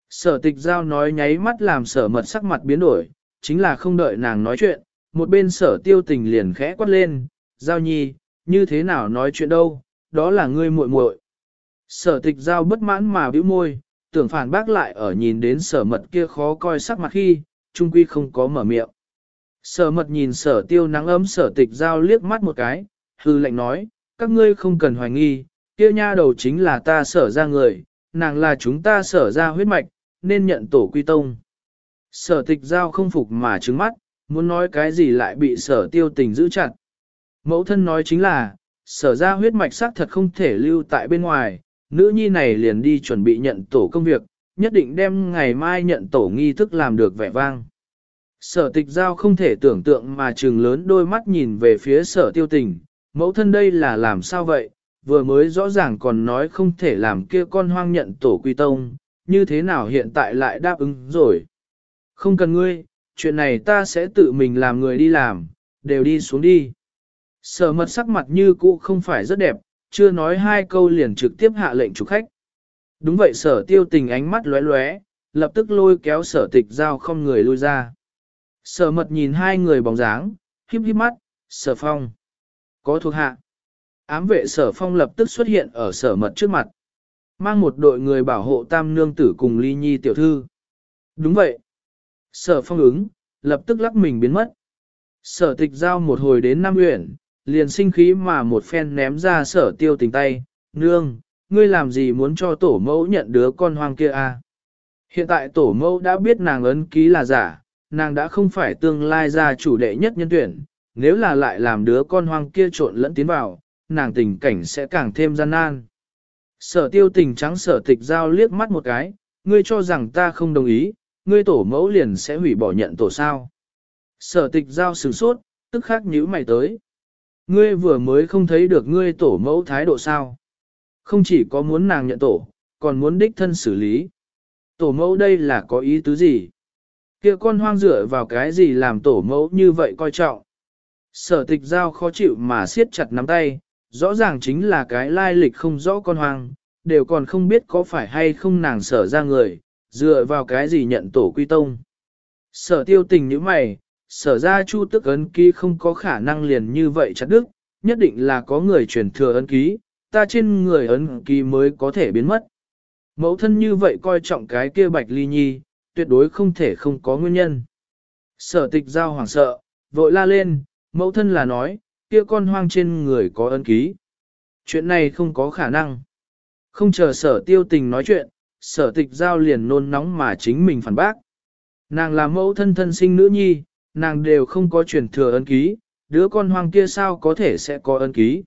Speaker 1: Sở tịch giao nói nháy mắt làm sở mật sắc mặt biến đổi, chính là không đợi nàng nói chuyện, một bên sở tiêu tình liền khẽ quát lên, giao nhi, như thế nào nói chuyện đâu, đó là ngươi muội muội. Sở tịch giao bất mãn mà bĩu môi, tưởng phản bác lại ở nhìn đến sở mật kia khó coi sắc mặt khi, trung quy không có mở miệng. Sở mật nhìn sở tiêu nắng ấm sở tịch giao liếc mắt một cái, hư lệnh nói, các ngươi không cần hoài nghi, kia nha đầu chính là ta sở ra người, nàng là chúng ta sở ra huyết mạch, nên nhận tổ quy tông. Sở tịch giao không phục mà trứng mắt, muốn nói cái gì lại bị sở tiêu tình giữ chặt. Mẫu thân nói chính là, sở ra huyết mạch xác thật không thể lưu tại bên ngoài, nữ nhi này liền đi chuẩn bị nhận tổ công việc, nhất định đem ngày mai nhận tổ nghi thức làm được vẻ vang. Sở tịch giao không thể tưởng tượng mà trừng lớn đôi mắt nhìn về phía sở tiêu tình, mẫu thân đây là làm sao vậy, vừa mới rõ ràng còn nói không thể làm kia con hoang nhận tổ quy tông, như thế nào hiện tại lại đáp ứng rồi. Không cần ngươi, chuyện này ta sẽ tự mình làm người đi làm, đều đi xuống đi. Sở mật sắc mặt như cũ không phải rất đẹp, chưa nói hai câu liền trực tiếp hạ lệnh chủ khách. Đúng vậy sở tiêu tình ánh mắt lóe lóe, lập tức lôi kéo sở tịch giao không người lui ra. Sở mật nhìn hai người bóng dáng, híp híp mắt, sở phong. Có thuộc hạ. Ám vệ sở phong lập tức xuất hiện ở sở mật trước mặt. Mang một đội người bảo hộ tam nương tử cùng ly nhi tiểu thư. Đúng vậy. Sở phong ứng, lập tức lắc mình biến mất. Sở tịch giao một hồi đến Nam Uyển, liền sinh khí mà một phen ném ra sở tiêu tình tay. Nương, ngươi làm gì muốn cho tổ mẫu nhận đứa con hoang kia à? Hiện tại tổ mẫu đã biết nàng ấn ký là giả, nàng đã không phải tương lai gia chủ đệ nhất nhân tuyển, nếu là lại làm đứa con hoang kia trộn lẫn tiến vào, nàng tình cảnh sẽ càng thêm gian nan. Sở tiêu tình trắng sở tịch giao liếc mắt một cái, ngươi cho rằng ta không đồng ý, ngươi tổ mẫu liền sẽ hủy bỏ nhận tổ sao. Sở tịch giao sửng sốt, tức khắc nhíu mày tới. Ngươi vừa mới không thấy được ngươi tổ mẫu thái độ sao. Không chỉ có muốn nàng nhận tổ, còn muốn đích thân xử lý. Tổ mẫu đây là có ý tứ gì? Kia con hoang dựa vào cái gì làm tổ mẫu như vậy coi trọng? Sở tịch giao khó chịu mà siết chặt nắm tay, rõ ràng chính là cái lai lịch không rõ con hoang, đều còn không biết có phải hay không nàng sở ra người, dựa vào cái gì nhận tổ quy tông. Sở tiêu tình như mày, sở ra chu tức ấn ký không có khả năng liền như vậy chặt đức, nhất định là có người truyền thừa ấn ký, ta trên người ấn ký mới có thể biến mất. Mẫu thân như vậy coi trọng cái kia bạch ly nhi, tuyệt đối không thể không có nguyên nhân. Sở tịch giao hoảng sợ, vội la lên, mẫu thân là nói, kia con hoang trên người có ấn ký. Chuyện này không có khả năng. Không chờ sở tiêu tình nói chuyện, sở tịch giao liền nôn nóng mà chính mình phản bác. Nàng là mẫu thân thân sinh nữ nhi, nàng đều không có truyền thừa ấn ký, đứa con hoang kia sao có thể sẽ có ấn ký.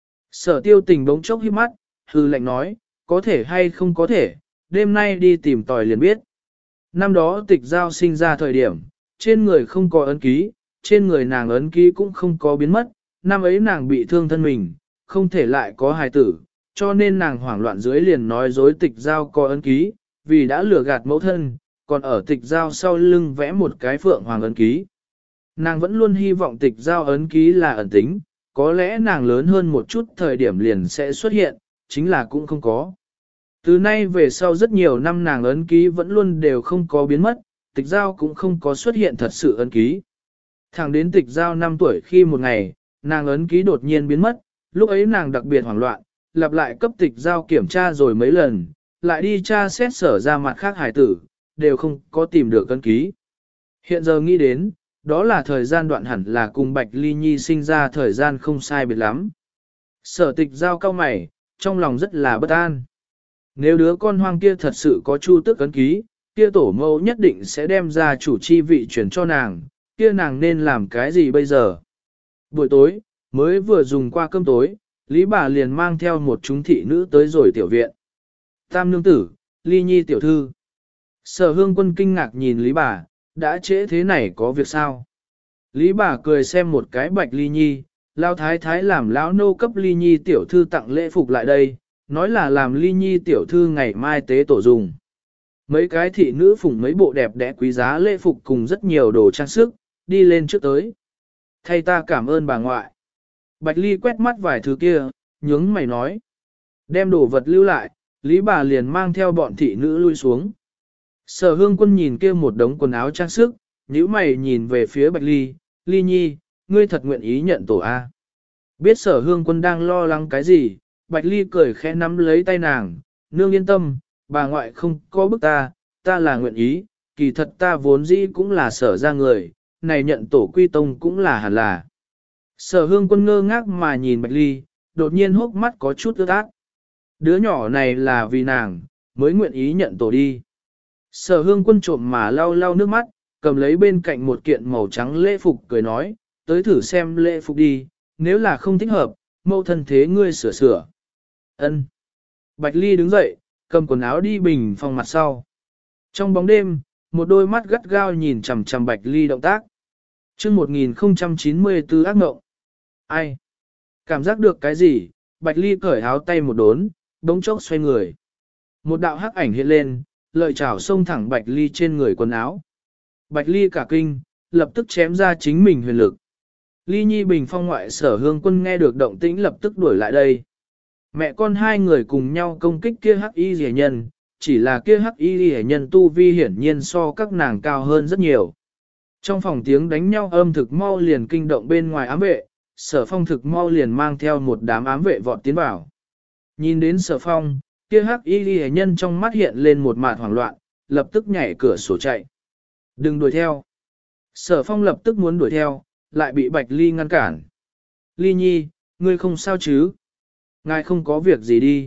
Speaker 1: Sở tiêu tình bỗng chốc hít mắt, hư lệnh nói, có thể hay không có thể, đêm nay đi tìm tòi liền biết. Năm đó tịch giao sinh ra thời điểm, trên người không có ấn ký, trên người nàng ấn ký cũng không có biến mất, năm ấy nàng bị thương thân mình, không thể lại có hài tử, cho nên nàng hoảng loạn dưới liền nói dối tịch giao có ấn ký, vì đã lừa gạt mẫu thân, còn ở tịch giao sau lưng vẽ một cái phượng hoàng ấn ký. Nàng vẫn luôn hy vọng tịch giao ấn ký là ẩn tính, có lẽ nàng lớn hơn một chút thời điểm liền sẽ xuất hiện, chính là cũng không có. Từ nay về sau rất nhiều năm nàng ấn ký vẫn luôn đều không có biến mất, tịch giao cũng không có xuất hiện thật sự ấn ký. Thẳng đến tịch giao 5 tuổi khi một ngày, nàng ấn ký đột nhiên biến mất, lúc ấy nàng đặc biệt hoảng loạn, lặp lại cấp tịch giao kiểm tra rồi mấy lần, lại đi tra xét sở ra mặt khác hải tử, đều không có tìm được ấn ký. Hiện giờ nghĩ đến, đó là thời gian đoạn hẳn là cùng Bạch Ly Nhi sinh ra thời gian không sai biệt lắm. Sở tịch giao cao mày, trong lòng rất là bất an. Nếu đứa con hoang kia thật sự có chu tước ấn ký, kia tổ mẫu nhất định sẽ đem ra chủ chi vị chuyển cho nàng, kia nàng nên làm cái gì bây giờ? Buổi tối, mới vừa dùng qua cơm tối, Lý bà liền mang theo một chúng thị nữ tới rồi tiểu viện. Tam nương tử, Ly Nhi tiểu thư. Sở hương quân kinh ngạc nhìn Lý bà, đã trễ thế này có việc sao? Lý bà cười xem một cái Bạch Ly Nhi, lao thái thái làm lão nô cấp Ly Nhi tiểu thư tặng lễ phục lại đây, nói là làm Ly Nhi tiểu thư ngày mai tế tổ dùng. Mấy cái thị nữ phủng mấy bộ đẹp đẽ quý giá lễ phục cùng rất nhiều đồ trang sức, đi lên trước tới. Thay ta cảm ơn bà ngoại. Bạch Ly quét mắt vài thứ kia, nhướng mày nói. Đem đồ vật lưu lại, Lý bà liền mang theo bọn thị nữ lui xuống. Sở hương quân nhìn kia một đống quần áo trang sức, nhíu mày nhìn về phía Bạch Ly, Ly Nhi, ngươi thật nguyện ý nhận tổ A. Biết sở hương quân đang lo lắng cái gì, Bạch Ly cười khẽ nắm lấy tay nàng, nương yên tâm, bà ngoại không có bức ta là nguyện ý, kỳ thật ta vốn dĩ cũng là sở ra người, này nhận tổ quy tông cũng là hẳn là. Sở hương quân ngơ ngác mà nhìn Bạch Ly, đột nhiên hốc mắt có chút ướt át. Đứa nhỏ này là vì nàng, mới nguyện ý nhận tổ đi. Sở hương quân trộm mà lau lau nước mắt, cầm lấy bên cạnh một kiện màu trắng lễ phục cười nói, tới thử xem lễ phục đi, nếu là không thích hợp, mẫu thân thế ngươi sửa sửa. Ân. Bạch Ly đứng dậy, cầm quần áo đi bình phòng mặt sau. Trong bóng đêm, một đôi mắt gắt gao nhìn chằm chằm Bạch Ly động tác. Chương 1094 ác ngộng. Ai? Cảm giác được cái gì? Bạch Ly cởi áo tay một đốn, bỗng chốc xoay người. Một đạo hắc ảnh hiện lên, lợi chảo xông thẳng Bạch Ly trên người quần áo. Bạch Ly cả kinh, lập tức chém ra chính mình huyền lực. Ly Nhi bình phong ngoại sở hương quân nghe được động tĩnh lập tức đuổi lại đây. Mẹ con hai người cùng nhau công kích kia hắc y rẻ nhân, chỉ là kia hắc y rẻ nhân tu vi hiển nhiên so các nàng cao hơn rất nhiều. Trong phòng tiếng đánh nhau âm thực mau liền kinh động bên ngoài ám vệ, sở phong thực mau liền mang theo một đám ám vệ vọt tiến vào. Nhìn đến sở phong, kia hắc y rẻ nhân trong mắt hiện lên một mạt hoảng loạn, lập tức nhảy cửa sổ chạy. Đừng đuổi theo. Sở phong lập tức muốn đuổi theo, lại bị Bạch Ly ngăn cản. Ly Nhi, ngươi không sao chứ? Ngài không có việc gì đi.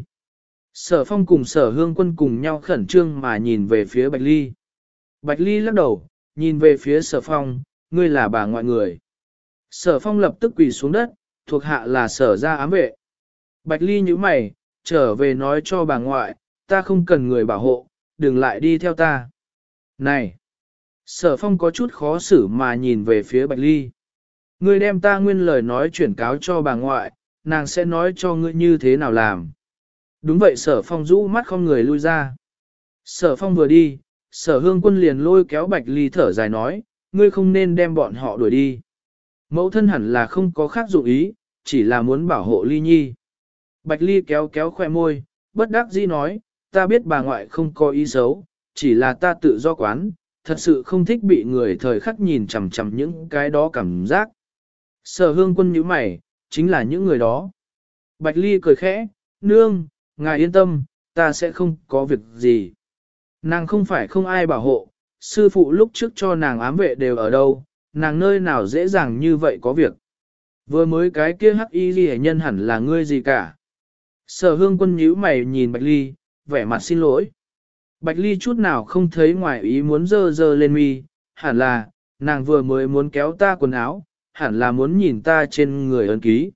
Speaker 1: Sở phong cùng sở hương quân cùng nhau khẩn trương mà nhìn về phía Bạch Ly. Bạch Ly lắc đầu, nhìn về phía sở phong, ngươi là bà ngoại người. Sở phong lập tức quỳ xuống đất, thuộc hạ là sở gia ám vệ. Bạch Ly nhíu mày, trở về nói cho bà ngoại, ta không cần người bảo hộ, đừng lại đi theo ta. Này! Sở phong có chút khó xử mà nhìn về phía Bạch Ly. Ngươi đem ta nguyên lời nói chuyển cáo cho bà ngoại, nàng sẽ nói cho ngươi như thế nào làm. Đúng vậy sở phong rũ mắt không người lui ra. Sở phong vừa đi, sở hương quân liền lôi kéo Bạch Ly thở dài nói, ngươi không nên đem bọn họ đuổi đi. Mẫu thân hẳn là không có khác dụng ý, chỉ là muốn bảo hộ Ly Nhi. Bạch Ly kéo kéo khoe môi, bất đắc dĩ nói, ta biết bà ngoại không có ý xấu, chỉ là ta tự do quán, thật sự không thích bị người thời khắc nhìn chằm chằm những cái đó cảm giác. Sở hương quân nhíu mày, chính là những người đó. Bạch Ly cười khẽ, nương, ngài yên tâm, ta sẽ không có việc gì. Nàng không phải không ai bảo hộ, sư phụ lúc trước cho nàng ám vệ đều ở đâu, nàng nơi nào dễ dàng như vậy có việc. Vừa mới cái kia hắc y ghi nhân hẳn là ngươi gì cả. Sở hương quân nhíu mày nhìn Bạch Ly, vẻ mặt xin lỗi. Bạch Ly chút nào không thấy ngoài ý muốn dơ dơ lên mi, hẳn là, nàng vừa mới muốn kéo ta quần áo, hẳn là muốn nhìn ta trên người ấn ký.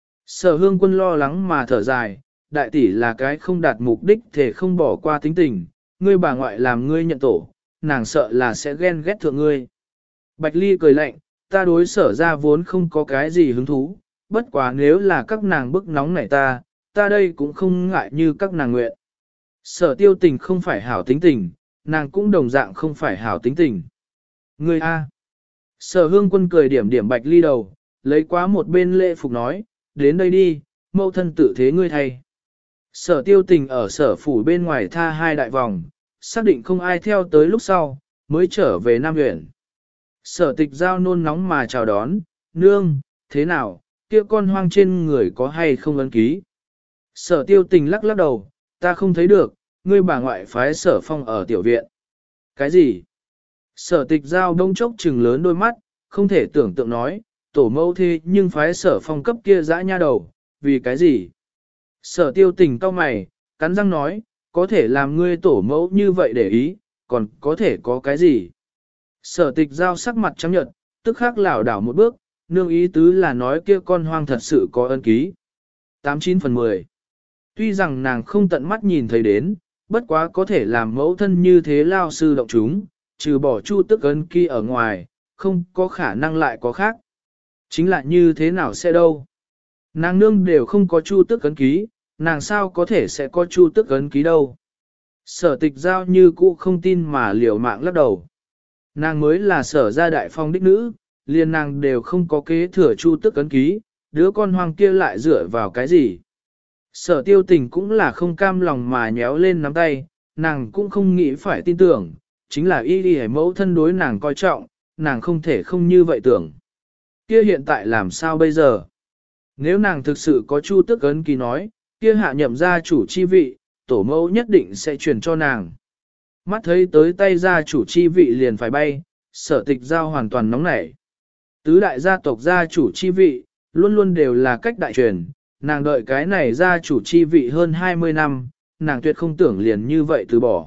Speaker 1: Sở hương quân lo lắng mà thở dài, đại tỷ là cái không đạt mục đích thể không bỏ qua tính tình, ngươi bà ngoại làm ngươi nhận tổ, nàng sợ là sẽ ghen ghét thượng ngươi. Bạch Ly cười lạnh, ta đối sở ra vốn không có cái gì hứng thú, bất quá nếu là các nàng bức nóng nảy ta đây cũng không ngại như các nàng nguyện. Sở tiêu tình không phải hảo tính tình, nàng cũng đồng dạng không phải hảo tính tình. Ngươi A. Sở hương quân cười điểm điểm Bạch Ly đầu, lấy quá một bên lễ phục nói, đến đây đi, mẫu thân tự thế ngươi thay. Sở tiêu tình ở sở phủ bên ngoài tha hai đại vòng, xác định không ai theo tới lúc sau, mới trở về Nam huyện. Sở tịch giao nôn nóng mà chào đón, nương, thế nào, kia con hoang trên người có hay không ấn ký. Sở tiêu tình lắc lắc đầu, ta không thấy được, ngươi bà ngoại phái sở phong ở tiểu viện. Cái gì? Sở tịch giao đông chốc trừng lớn đôi mắt, không thể tưởng tượng nói, tổ mẫu thế nhưng phái sở phong cấp kia dã nha đầu, vì cái gì? Sở tiêu tình cau mày, cắn răng nói, có thể làm ngươi tổ mẫu như vậy để ý, còn có thể có cái gì? Sở tịch giao sắc mặt trắng nhợt, tức khắc lảo đảo một bước, nương ý tứ là nói kia con hoang thật sự có ân ký. 89/10. Tuy rằng nàng không tận mắt nhìn thấy đến, bất quá có thể làm mẫu thân như thế lao sư động chúng, trừ bỏ chu tức ấn ký ở ngoài, không có khả năng lại có khác. Chính là như thế nào sẽ đâu. Nàng nương đều không có chu tức ấn ký, nàng sao có thể sẽ có chu tức ấn ký đâu. Sở tịch giao như cũ không tin mà liều mạng lắc đầu. Nàng mới là sở gia đại phong đích nữ, liền nàng đều không có kế thừa chu tức ấn ký, đứa con hoang kia lại dựa vào cái gì. Sở tiêu tình cũng là không cam lòng mà nhéo lên nắm tay, nàng cũng không nghĩ phải tin tưởng, chính là y y mẫu thân đối nàng coi trọng, nàng không thể không như vậy tưởng. Kia hiện tại làm sao bây giờ? Nếu nàng thực sự có chu tước ấn ký nói, kia hạ nhậm gia chủ chi vị, tổ mẫu nhất định sẽ truyền cho nàng. Mắt thấy tới tay gia chủ chi vị liền phải bay, Sở Tịch Giao hoàn toàn nóng nảy. Tứ đại gia tộc gia chủ chi vị, luôn luôn đều là cách đại truyền, nàng đợi cái này gia chủ chi vị hơn 20 năm, nàng tuyệt không tưởng liền như vậy từ bỏ.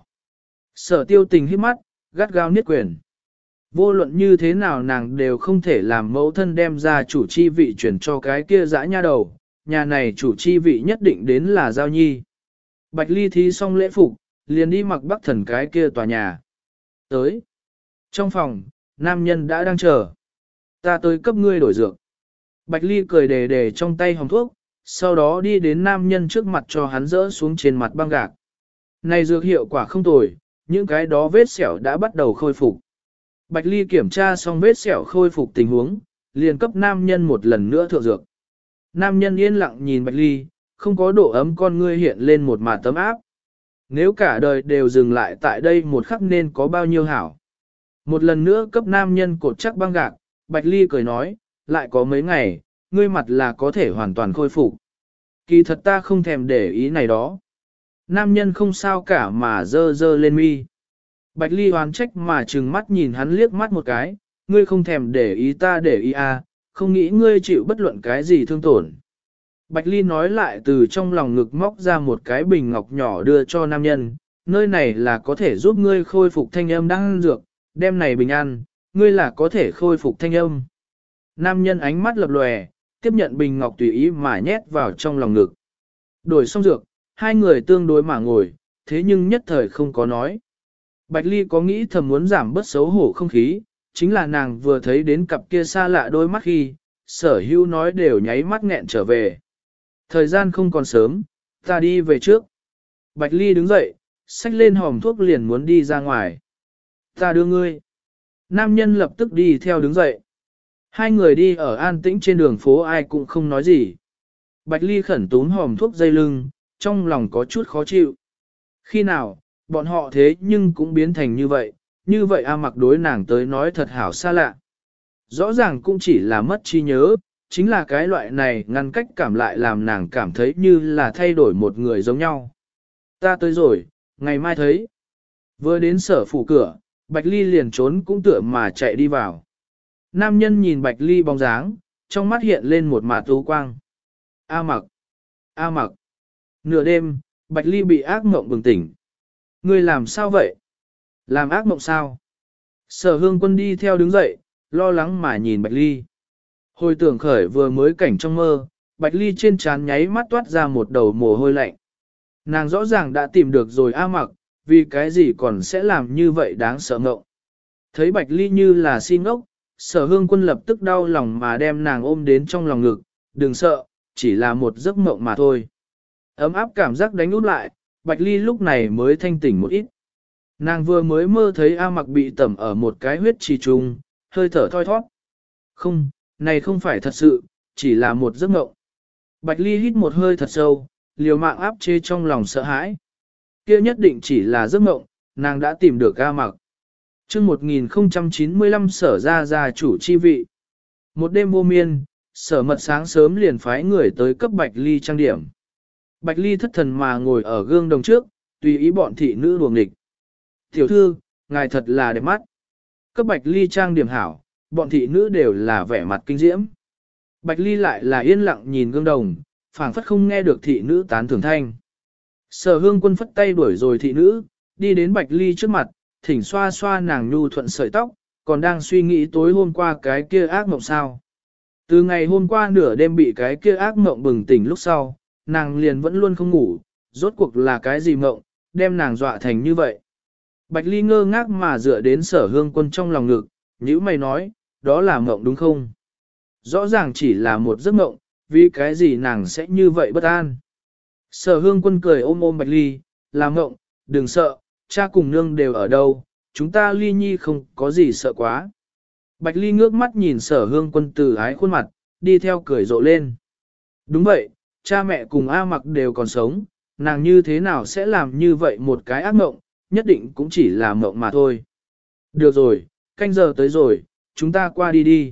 Speaker 1: Sở Tiêu Tình hít mắt, gắt gao niết quyền. Vô luận như thế nào nàng đều không thể làm mẫu thân đem ra chủ chi vị chuyển cho cái kia dã nha đầu, nhà này chủ chi vị nhất định đến là Giao Nhi. Bạch Ly thí xong lễ phục, liền đi mặc Bắc Thần cái kia tòa nhà. Tới. Trong phòng, nam nhân đã đang chờ. Ta tới cấp ngươi đổi dược. Bạch Ly cười đề đề trong tay hồng thuốc, sau đó đi đến nam nhân trước mặt cho hắn rỡ xuống trên mặt băng gạc. Này dược hiệu quả không tồi, những cái đó vết sẹo đã bắt đầu khôi phục. Bạch Ly kiểm tra xong vết sẹo khôi phục tình huống, liền cấp nam nhân một lần nữa thượng dược. Nam nhân yên lặng nhìn Bạch Ly, không có độ ấm con ngươi hiện lên một mạt tấm áp. Nếu cả đời đều dừng lại tại đây một khắc nên có bao nhiêu hảo. Một lần nữa cấp nam nhân cột chắc băng gạc, Bạch Ly cười nói, lại có mấy ngày, ngươi mặt là có thể hoàn toàn khôi phục. Kỳ thật ta không thèm để ý này đó. Nam nhân không sao cả mà dơ dơ lên mi. Bạch Ly hoán trách mà trừng mắt nhìn hắn liếc mắt một cái, ngươi không thèm để ý ta để ý à, không nghĩ ngươi chịu bất luận cái gì thương tổn. Bạch Ly nói lại từ trong lòng ngực móc ra một cái bình ngọc nhỏ đưa cho nam nhân, nơi này là có thể giúp ngươi khôi phục thanh âm đang dược, đem này bình ăn, ngươi là có thể khôi phục thanh âm. Nam nhân ánh mắt lập lòe, tiếp nhận bình ngọc tùy ý mà nhét vào trong lòng ngực. Đổi xong dược, hai người tương đối mà ngồi, thế nhưng nhất thời không có nói. Bạch Ly có nghĩ thầm muốn giảm bớt xấu hổ không khí, chính là nàng vừa thấy đến cặp kia xa lạ đôi mắt khi, Sở Hữu nói đều nháy mắt nghẹn trở về. Thời gian không còn sớm, ta đi về trước. Bạch Ly đứng dậy, xách lên hòm thuốc liền muốn đi ra ngoài. Ta đưa ngươi. Nam nhân lập tức đi theo đứng dậy. Hai người đi ở an tĩnh trên đường phố ai cũng không nói gì. Bạch Ly khẩn túm hòm thuốc dây lưng, trong lòng có chút khó chịu. Khi nào, bọn họ thế nhưng cũng biến thành như vậy A Mặc đối nàng tới nói thật hảo xa lạ. Rõ ràng cũng chỉ là mất trí nhớ, chính là cái loại này ngăn cách cảm lại làm nàng cảm thấy như là thay đổi một người giống nhau. Ta tới rồi, ngày mai thấy. Vừa đến sở phủ cửa, Bạch Ly liền trốn cũng tựa mà chạy đi vào. Nam nhân nhìn Bạch Ly bóng dáng, trong mắt hiện lên một mạt u quang. A Mặc, A Mặc. Nửa đêm, Bạch Ly bị ác mộng bừng tỉnh. Ngươi làm sao vậy? Làm ác mộng sao? Sở Hương Quân đi theo đứng dậy, lo lắng mà nhìn Bạch Ly. Hồi tưởng khởi vừa mới cảnh trong mơ, Bạch Ly trên trán nháy mắt toát ra một đầu mồ hôi lạnh. Nàng rõ ràng đã tìm được rồi A Mặc, vì cái gì còn sẽ làm như vậy đáng sợ ngộng. Thấy Bạch Ly như là si ngốc, Sở Hương Quân lập tức đau lòng mà đem nàng ôm đến trong lòng ngực, đừng sợ, chỉ là một giấc mộng mà thôi. Ấm áp cảm giác đánh út lại, Bạch Ly lúc này mới thanh tỉnh một ít. Nàng vừa mới mơ thấy A Mặc bị tẩm ở một cái huyết trì trùng, hơi thở thoi thoát. Không, này không phải thật sự, chỉ là một giấc mộng. Bạch Ly hít một hơi thật sâu, liều mạng áp chế trong lòng sợ hãi. Kia nhất định chỉ là giấc mộng, nàng đã tìm được A Mặc. Chương 1095 Sở ra chủ chi vị. Một đêm vô miên, Sở Mật sáng sớm liền phái người tới cấp Bạch Ly trang điểm. Bạch Ly thất thần mà ngồi ở gương đồng trước, tùy ý bọn thị nữ đuồng địch. Tiểu thư, ngài thật là đẹp mắt. Cấp Bạch Ly trang điểm hảo, bọn thị nữ đều là vẻ mặt kinh diễm. Bạch Ly lại là yên lặng nhìn gương đồng, phảng phất không nghe được thị nữ tán thưởng thanh. Sở Hương Quân phất tay đuổi rồi thị nữ, đi đến Bạch Ly trước mặt, thỉnh xoa xoa nàng nhu thuận sợi tóc, còn đang suy nghĩ tối hôm qua cái kia ác mộng sao. Từ ngày hôm qua nửa đêm bị cái kia ác mộng bừng tỉnh lúc sau, nàng liền vẫn luôn không ngủ, rốt cuộc là cái gì mộng, đem nàng dọa thành như vậy. Bạch Ly ngơ ngác mà dựa đến Sở Hương Quân trong lòng ngực, nhíu mày nói, đó là mộng đúng không? Rõ ràng chỉ là một giấc mộng, vì cái gì nàng sẽ như vậy bất an? Sở Hương Quân cười ôm ôm Bạch Ly, là mộng, đừng sợ, cha cùng nương đều ở đâu, chúng ta Ly Nhi không có gì sợ quá. Bạch Ly ngước mắt nhìn Sở Hương Quân từ ái khuôn mặt, đi theo cười rộ lên. Đúng vậy, cha mẹ cùng A Mặc đều còn sống, nàng như thế nào sẽ làm như vậy một cái ác mộng, nhất định cũng chỉ là mộng mà thôi. Được rồi, canh giờ tới rồi, chúng ta qua đi đi.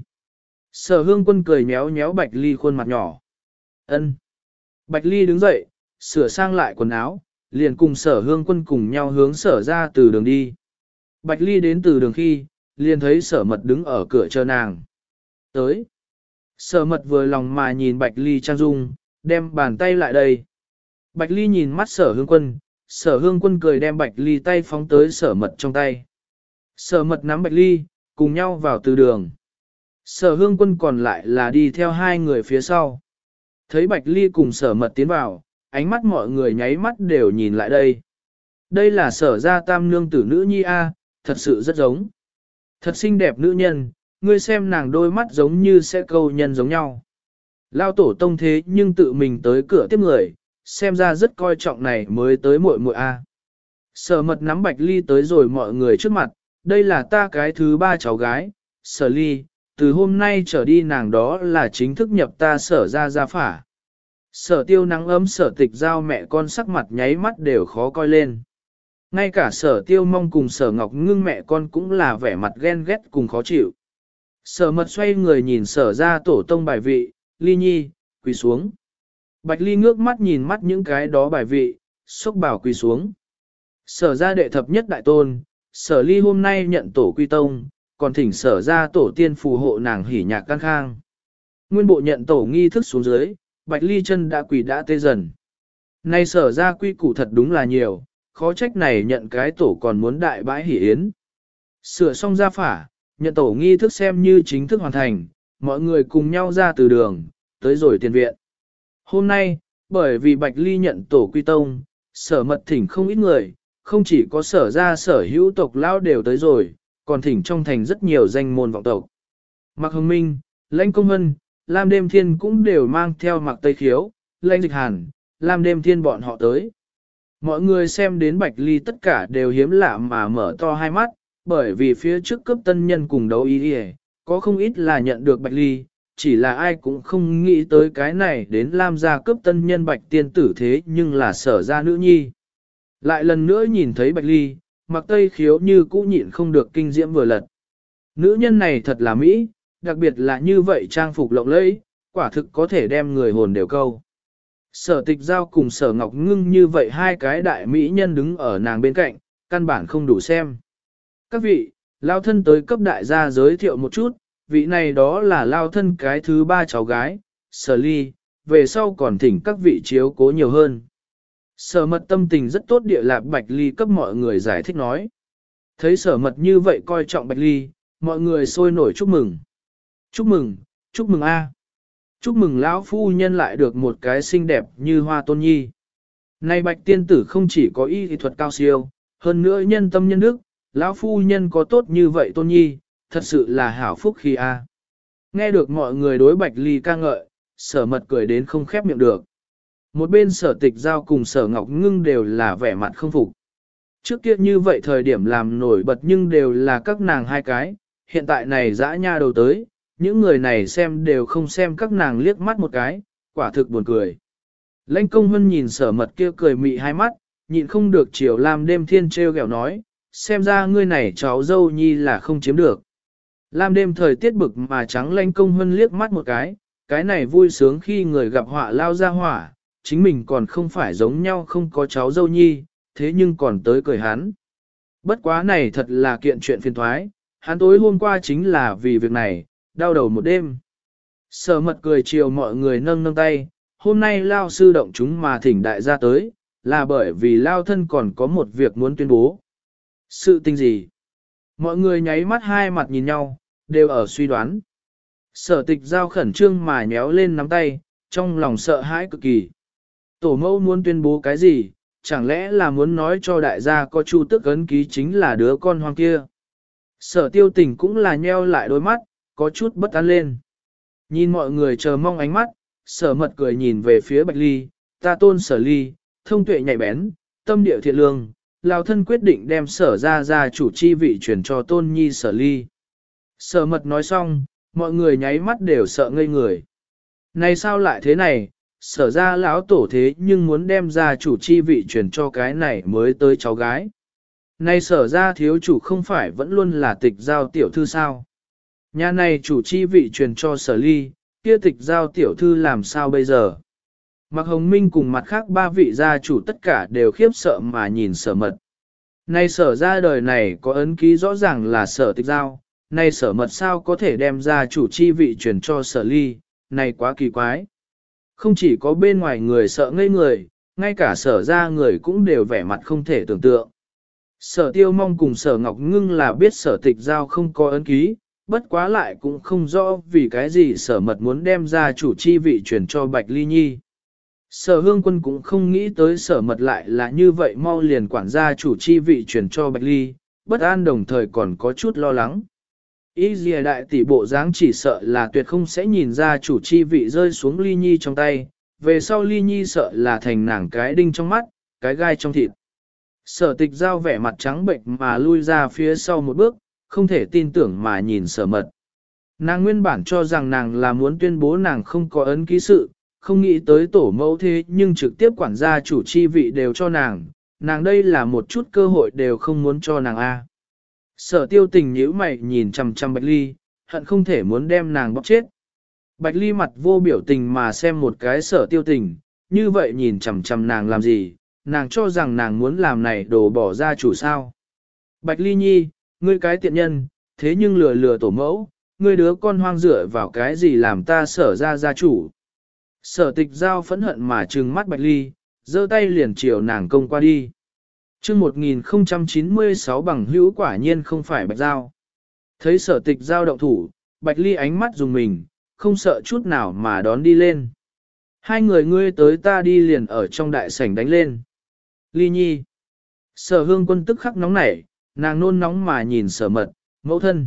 Speaker 1: Sở hương quân cười méo méo Bạch Ly khuôn mặt nhỏ. Ân. Bạch Ly đứng dậy, sửa sang lại quần áo, liền cùng sở hương quân cùng nhau hướng sở ra từ đường đi. Bạch Ly đến từ đường khi, liền thấy sở mật đứng ở cửa chờ nàng. Tới. Sở mật vừa lòng mà nhìn Bạch Ly trang dung, đem bàn tay lại đây. Bạch Ly nhìn mắt sở hương quân cười đem Bạch Ly tay phóng tới sở mật trong tay. Sở mật nắm Bạch Ly, cùng nhau vào từ đường. Sở hương quân còn lại là đi theo hai người phía sau. Thấy Bạch Ly cùng sở mật tiến vào, ánh mắt mọi người nháy mắt đều nhìn lại đây. Đây là sở gia tam nương tử nữ nhi A, thật sự rất giống. Thật xinh đẹp nữ nhân, ngươi xem nàng đôi mắt giống như sẽ câu nhân giống nhau. Lao tổ tông thế nhưng tự mình tới cửa tiếp người, xem ra rất coi trọng này mới tới muội muội A. Sở mật nắm Bạch Ly tới rồi mọi người trước mặt, đây là ta cái thứ ba cháu gái, sở ly, từ hôm nay trở đi nàng đó là chính thức nhập ta sở ra gia phả. Sở tiêu nắng ấm sở tịch giao mẹ con sắc mặt nháy mắt đều khó coi lên. Ngay cả sở tiêu mong cùng sở ngọc ngưng mẹ con cũng là vẻ mặt ghen ghét cùng khó chịu. Sở mật xoay người nhìn sở ra tổ tông bài vị, ly nhi, quỳ xuống. Bạch ly ngước mắt nhìn mắt những cái đó bài vị, xúc bảo quỳ xuống. Sở ra đệ thập nhất đại tôn, sở ly hôm nay nhận tổ quy tông, còn thỉnh sở ra tổ tiên phù hộ nàng hỉ nhạc căn khang. Nguyên bộ nhận tổ nghi thức xuống dưới, Bạch ly chân đã quỳ đã tê dần. Nay sở ra quy củ thật đúng là nhiều, khó trách này nhận cái tổ còn muốn đại bãi hỉ yến. Sửa xong gia phả, nhận tổ nghi thức xem như chính thức hoàn thành, mọi người cùng nhau ra từ đường, tới rồi tiền viện. Hôm nay, bởi vì Bạch ly nhận tổ quy tông, sở mật thỉnh không ít người, không chỉ có sở ra sở hữu tộc lao đều tới rồi, còn thỉnh trong thành rất nhiều danh môn vọng tộc. Mạc Hồng Minh, Lãnh Công Hân, Lam Đêm Thiên cũng đều mang theo Mạc Tây Khiếu, Lãnh Dịch Hàn, Lam Đêm Thiên bọn họ tới. Mọi người xem đến Bạch Ly tất cả đều hiếm lạ mà mở to hai mắt, bởi vì phía trước cấp tân nhân cùng đấu ý có không ít là nhận được Bạch Ly, chỉ là ai cũng không nghĩ tới cái này đến Lam gia cấp tân nhân Bạch tiên tử thế nhưng là sở gia nữ nhi. Lại lần nữa nhìn thấy Bạch Ly, Mạc Tây Khiếu như cũ nhịn không được kinh diễm vừa lật. Nữ nhân này thật là Mỹ, đặc biệt là như vậy trang phục lộng lẫy, quả thực có thể đem người hồn đều câu. Sở tịch giao cùng sở ngọc ngưng như vậy hai cái đại mỹ nhân đứng ở nàng bên cạnh, căn bản không đủ xem. Các vị, lao thân tới cấp đại gia giới thiệu một chút, vị này đó là lao thân cái thứ ba cháu gái, sở ly, về sau còn thỉnh các vị chiếu cố nhiều hơn. Sở mật tâm tình rất tốt địa lạc Bạch Ly cấp mọi người giải thích nói. Thấy sở mật như vậy coi trọng Bạch Ly, mọi người sôi nổi chúc mừng. Chúc mừng, chúc mừng a. Chúc mừng lão phu nhân lại được một cái xinh đẹp như hoa tôn nhi. Này Bạch tiên tử không chỉ có y thuật cao siêu, hơn nữa nhân tâm nhân đức, lão phu nhân có tốt như vậy tôn nhi, thật sự là hảo phúc khi a. Nghe được mọi người đối Bạch Ly ca ngợi, sở mật cười đến không khép miệng được. Một bên sở tịch giao cùng sở ngọc ngưng đều là vẻ mặt không phục. Trước kia như vậy thời điểm làm nổi bật nhưng đều là các nàng hai cái, hiện tại này dã nha đầu tới, những người này xem đều không xem các nàng liếc mắt một cái, quả thực buồn cười. Lãnh Công Hân nhìn sở mật kia cười mị hai mắt, nhịn không được chiều Lam Đêm Thiên treo ghẹo nói, xem ra ngươi này cháu dâu nhi là không chiếm được. Lam Đêm thời tiết bực mà trắng Lãnh Công Hân liếc mắt một cái này vui sướng khi người gặp họa lao ra hỏa, chính mình còn không phải giống nhau không có cháu dâu nhi, thế nhưng còn tới cười hắn. Bất quá này thật là kiện chuyện phiền thoái, hắn tối hôm qua chính là vì việc này, đau đầu một đêm. Sở mật cười chiều mọi người nâng nâng tay, hôm nay lao sư động chúng mà thỉnh đại gia tới, là bởi vì lao thân còn có một việc muốn tuyên bố. Sự tình gì? Mọi người nháy mắt hai mặt nhìn nhau, đều ở suy đoán. Sở tịch giao khẩn trương mà nhéo lên nắm tay, trong lòng sợ hãi cực kỳ. Tổ mẫu muốn tuyên bố cái gì, chẳng lẽ là muốn nói cho đại gia có Chu Tước ấn ký chính là đứa con hoang kia. Sở tiêu tình cũng là nheo lại đôi mắt, có chút bất an lên. Nhìn mọi người chờ mong ánh mắt, sở mật cười nhìn về phía Bạch Ly, ta tôn sở ly, thông tuệ nhạy bén, tâm địa thiện lương, lao thân quyết định đem sở ra chủ chi vị chuyển cho tôn nhi sở ly. Sở mật nói xong, mọi người nháy mắt đều sợ ngây người. Này sao lại thế này, sở ra lão tổ thế nhưng muốn đem ra chủ chi vị chuyển cho cái này mới tới cháu gái. Này sở ra thiếu chủ không phải vẫn luôn là tịch giao tiểu thư sao? Nhà này chủ chi vị truyền cho sở ly, kia tịch giao tiểu thư làm sao bây giờ? Mạc Hồng Minh cùng mặt khác ba vị gia chủ tất cả đều khiếp sợ mà nhìn sở mật. Này sở ra đời này có ấn ký rõ ràng là sở tịch giao, này sở mật sao có thể đem ra chủ chi vị truyền cho sở ly, này quá kỳ quái. Không chỉ có bên ngoài người sợ ngây người, ngay cả sở ra người cũng đều vẻ mặt không thể tưởng tượng. Sở tiêu mong cùng sở ngọc ngưng là biết sở tịch giao không có ấn ký, bất quá lại cũng không rõ vì cái gì sở mật muốn đem ra chủ chi vị truyền cho Bạch Ly Nhi. Sở hương quân cũng không nghĩ tới sở mật lại là như vậy mau liền quản gia chủ chi vị truyền cho Bạch Ly, bất an đồng thời còn có chút lo lắng. Ý gì đại tỷ bộ dáng chỉ sợ là tuyệt không sẽ nhìn ra chủ chi vị rơi xuống Ly Nhi trong tay, về sau Ly Nhi sợ là thành nàng cái đinh trong mắt, cái gai trong thịt. Sở tịch giao vẻ mặt trắng bệnh mà lui ra phía sau một bước, không thể tin tưởng mà nhìn sở mật. Nàng nguyên bản cho rằng nàng là muốn tuyên bố nàng không có ấn ký sự, không nghĩ tới tổ mẫu thế nhưng trực tiếp quản gia chủ chi vị đều cho nàng đây là một chút cơ hội đều không muốn cho nàng a. Sở tiêu tình nhíu mày nhìn chằm chằm Bạch Ly, hận không thể muốn đem nàng bóp chết. Bạch Ly mặt vô biểu tình mà xem một cái sở tiêu tình, như vậy nhìn chằm chằm nàng làm gì, nàng cho rằng nàng muốn làm này đổ bỏ ra chủ sao. Bạch Ly Nhi, ngươi cái tiện nhân, thế nhưng lừa tổ mẫu, ngươi đứa con hoang dựa vào cái gì làm ta sở ra gia chủ. Sở tịch giao phẫn hận mà trừng mắt Bạch Ly, giơ tay liền chiều nàng công qua đi. Chương 1096 bằng hữu quả nhiên không phải Bạch Giao. Thấy sở tịch giao động thủ, Bạch Ly ánh mắt dùng mình, không sợ chút nào mà đón đi lên. Hai người ngươi tới ta đi liền ở trong đại sảnh đánh lên. Ly Nhi. Sở hương quân tức khắc nóng nảy, nàng nôn nóng mà nhìn sở mật, mẫu thân.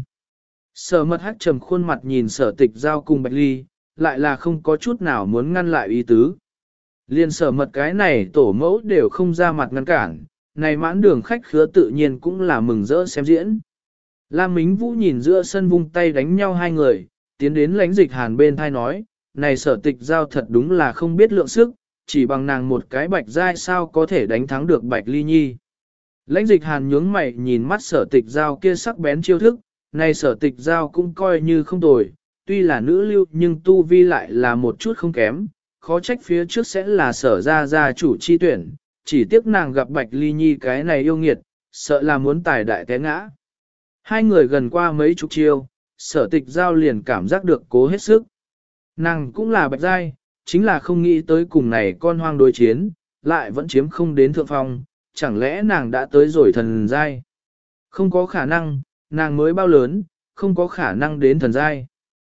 Speaker 1: Sở mật hắc trầm khuôn mặt nhìn sở tịch giao cùng Bạch Ly, lại là không có chút nào muốn ngăn lại ý tứ. Liên sở mật cái này tổ mẫu đều không ra mặt ngăn cản, này mãn đường khách khứa tự nhiên cũng là mừng rỡ xem diễn. Lam Mính Vũ nhìn giữa sân vung tay đánh nhau hai người, tiến đến lãnh dịch hàn bên thai nói, này sở tịch giao thật đúng là không biết lượng sức, chỉ bằng nàng một cái bạch giai sao có thể đánh thắng được Bạch Ly Nhi. Lãnh dịch hàn nhướng mày nhìn mắt sở tịch giao kia sắc bén chiêu thức, này sở tịch giao cũng coi như không tồi, tuy là nữ lưu nhưng tu vi lại là một chút không kém, khó trách phía trước sẽ là sở ra gia chủ chi tuyển, chỉ tiếc nàng gặp Bạch Ly Nhi cái này yêu nghiệt, sợ là muốn tài đại té ngã. Hai người gần qua mấy chục chiêu, sở tịch giao liền cảm giác được cố hết sức. Nàng cũng là bạch giai, chính là không nghĩ tới cùng này con hoang đối chiến, lại vẫn chiếm không đến thượng phong, chẳng lẽ nàng đã tới rồi thần giai? Không có khả năng, nàng mới bao lớn, không có khả năng đến thần giai.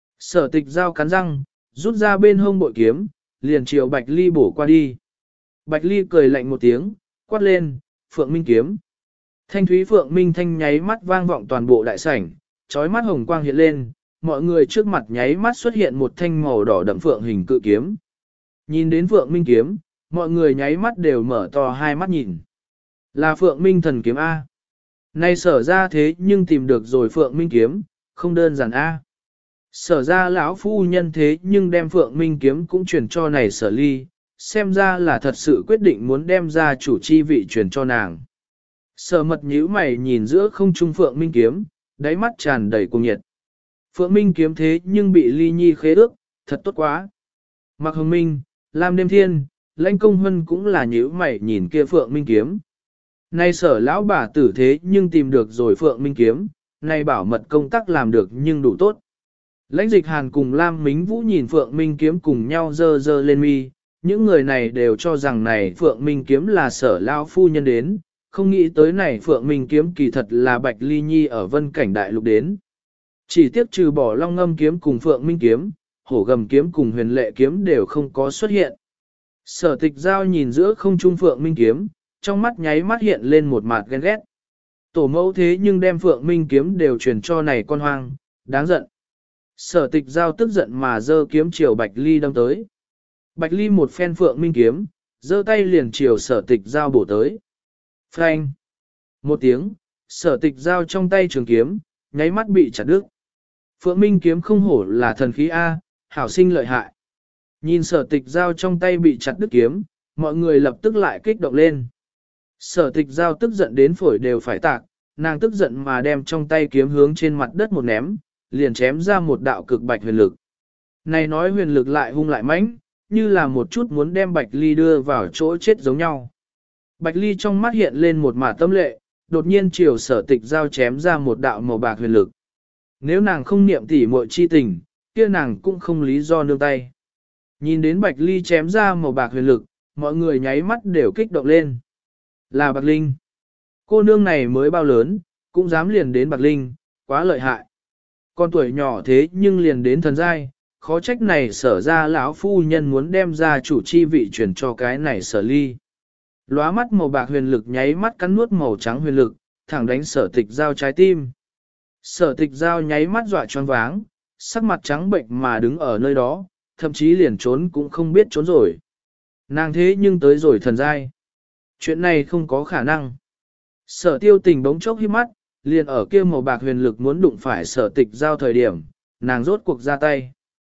Speaker 1: Sở tịch giao cắn răng, rút ra bên hông bội kiếm, liền chiều Bạch Ly bổ qua đi. Bạch Ly cười lạnh một tiếng, quát lên, Phượng Minh kiếm. Thanh thúy Phượng Minh thanh nháy mắt vang vọng toàn bộ đại sảnh, chói mắt hồng quang hiện lên, mọi người trước mặt nháy mắt xuất hiện một thanh màu đỏ đậm phượng hình cự kiếm. Nhìn đến Phượng Minh kiếm, mọi người nháy mắt đều mở to hai mắt nhìn. Là Phượng Minh thần kiếm A. Này sở ra thế nhưng tìm được rồi Phượng Minh kiếm, không đơn giản A. Sở ra lão phu nhân thế nhưng đem Phượng Minh kiếm cũng truyền cho này sở ly, xem ra là thật sự quyết định muốn đem ra chủ chi vị truyền cho nàng. Sở mật nhíu mày nhìn giữa không trung Phượng Minh kiếm, đáy mắt tràn đầy cuồng nhiệt. Phượng Minh kiếm thế nhưng bị Ly Nhi khế ước, thật tốt quá. Mạc Hồng Minh, Lam Đêm Thiên, Lãnh Công Hân cũng là nhíu mày nhìn kia Phượng Minh kiếm. Nay sở lão bà tử thế nhưng tìm được rồi Phượng Minh kiếm, nay bảo mật công tác làm được nhưng đủ tốt. Lãnh Dịch Hàn cùng Lam Mính Vũ nhìn Phượng Minh kiếm cùng nhau dơ dơ lên mi, những người này đều cho rằng này Phượng Minh kiếm là sở lão phu nhân đến, không nghĩ tới này Phượng Minh kiếm kỳ thật là Bạch Ly Nhi ở Vân Cảnh Đại Lục đến. Chỉ tiếc trừ bỏ Long Ngâm kiếm cùng Phượng Minh kiếm, Hổ Gầm kiếm cùng Huyền Lệ kiếm đều không có xuất hiện. Sở tịch giao nhìn giữa không trung Phượng Minh kiếm, trong mắt nháy mắt hiện lên một mặt ghen ghét. Tổ mẫu thế nhưng đem Phượng Minh kiếm đều truyền cho này con hoang, đáng giận. Sở tịch giao tức giận mà giơ kiếm chiều Bạch Ly đâm tới. Bạch Ly một phen Phượng Minh kiếm, giơ tay liền chiều sở tịch giao bổ tới. Phanh! Một tiếng, sở tịch giao trong tay trường kiếm, nháy mắt bị chặt đứt. Phượng Minh kiếm không hổ là thần khí A, hảo sinh lợi hại. Nhìn sở tịch giao trong tay bị chặt đứt kiếm, mọi người lập tức lại kích động lên. Sở tịch giao tức giận đến phổi đều phải tạc, nàng tức giận mà đem trong tay kiếm hướng trên mặt đất một ném, liền chém ra một đạo cực bạch huyền lực. Này nói huyền lực lại hung lại mãnh, như là một chút muốn đem Bạch Ly đưa vào chỗ chết giống nhau. Bạch Ly trong mắt hiện lên một mả tâm lệ, đột nhiên chiều sở tịch giao chém ra một đạo màu bạc huyền lực. Nếu nàng không niệm tỉ muội chi tình, kia nàng cũng không lý do nương tay. Nhìn đến Bạch Ly chém ra màu bạc huyền lực, mọi người nháy mắt đều kích động lên. Là Bạc Linh. Cô nương này mới bao lớn, cũng dám liền đến Bạc Linh, quá lợi hại. Con tuổi nhỏ thế nhưng liền đến thần giai, khó trách này sở ra lão phu nhân muốn đem ra chủ chi vị chuyển cho cái này sở ly. Lóa mắt màu bạc huyền lực nháy mắt cắn nuốt màu trắng huyền lực, thẳng đánh sở tịch giao trái tim. Sở tịch giao nháy mắt dọa choáng váng, sắc mặt trắng bệnh mà đứng ở nơi đó, thậm chí liền trốn cũng không biết trốn rồi. Nàng thế nhưng tới rồi thần giai. Chuyện này không có khả năng. Sở tiêu tình bỗng chốc hít mắt, liền ở kia màu bạc huyền lực muốn đụng phải sở tịch giao thời điểm, nàng rốt cuộc ra tay.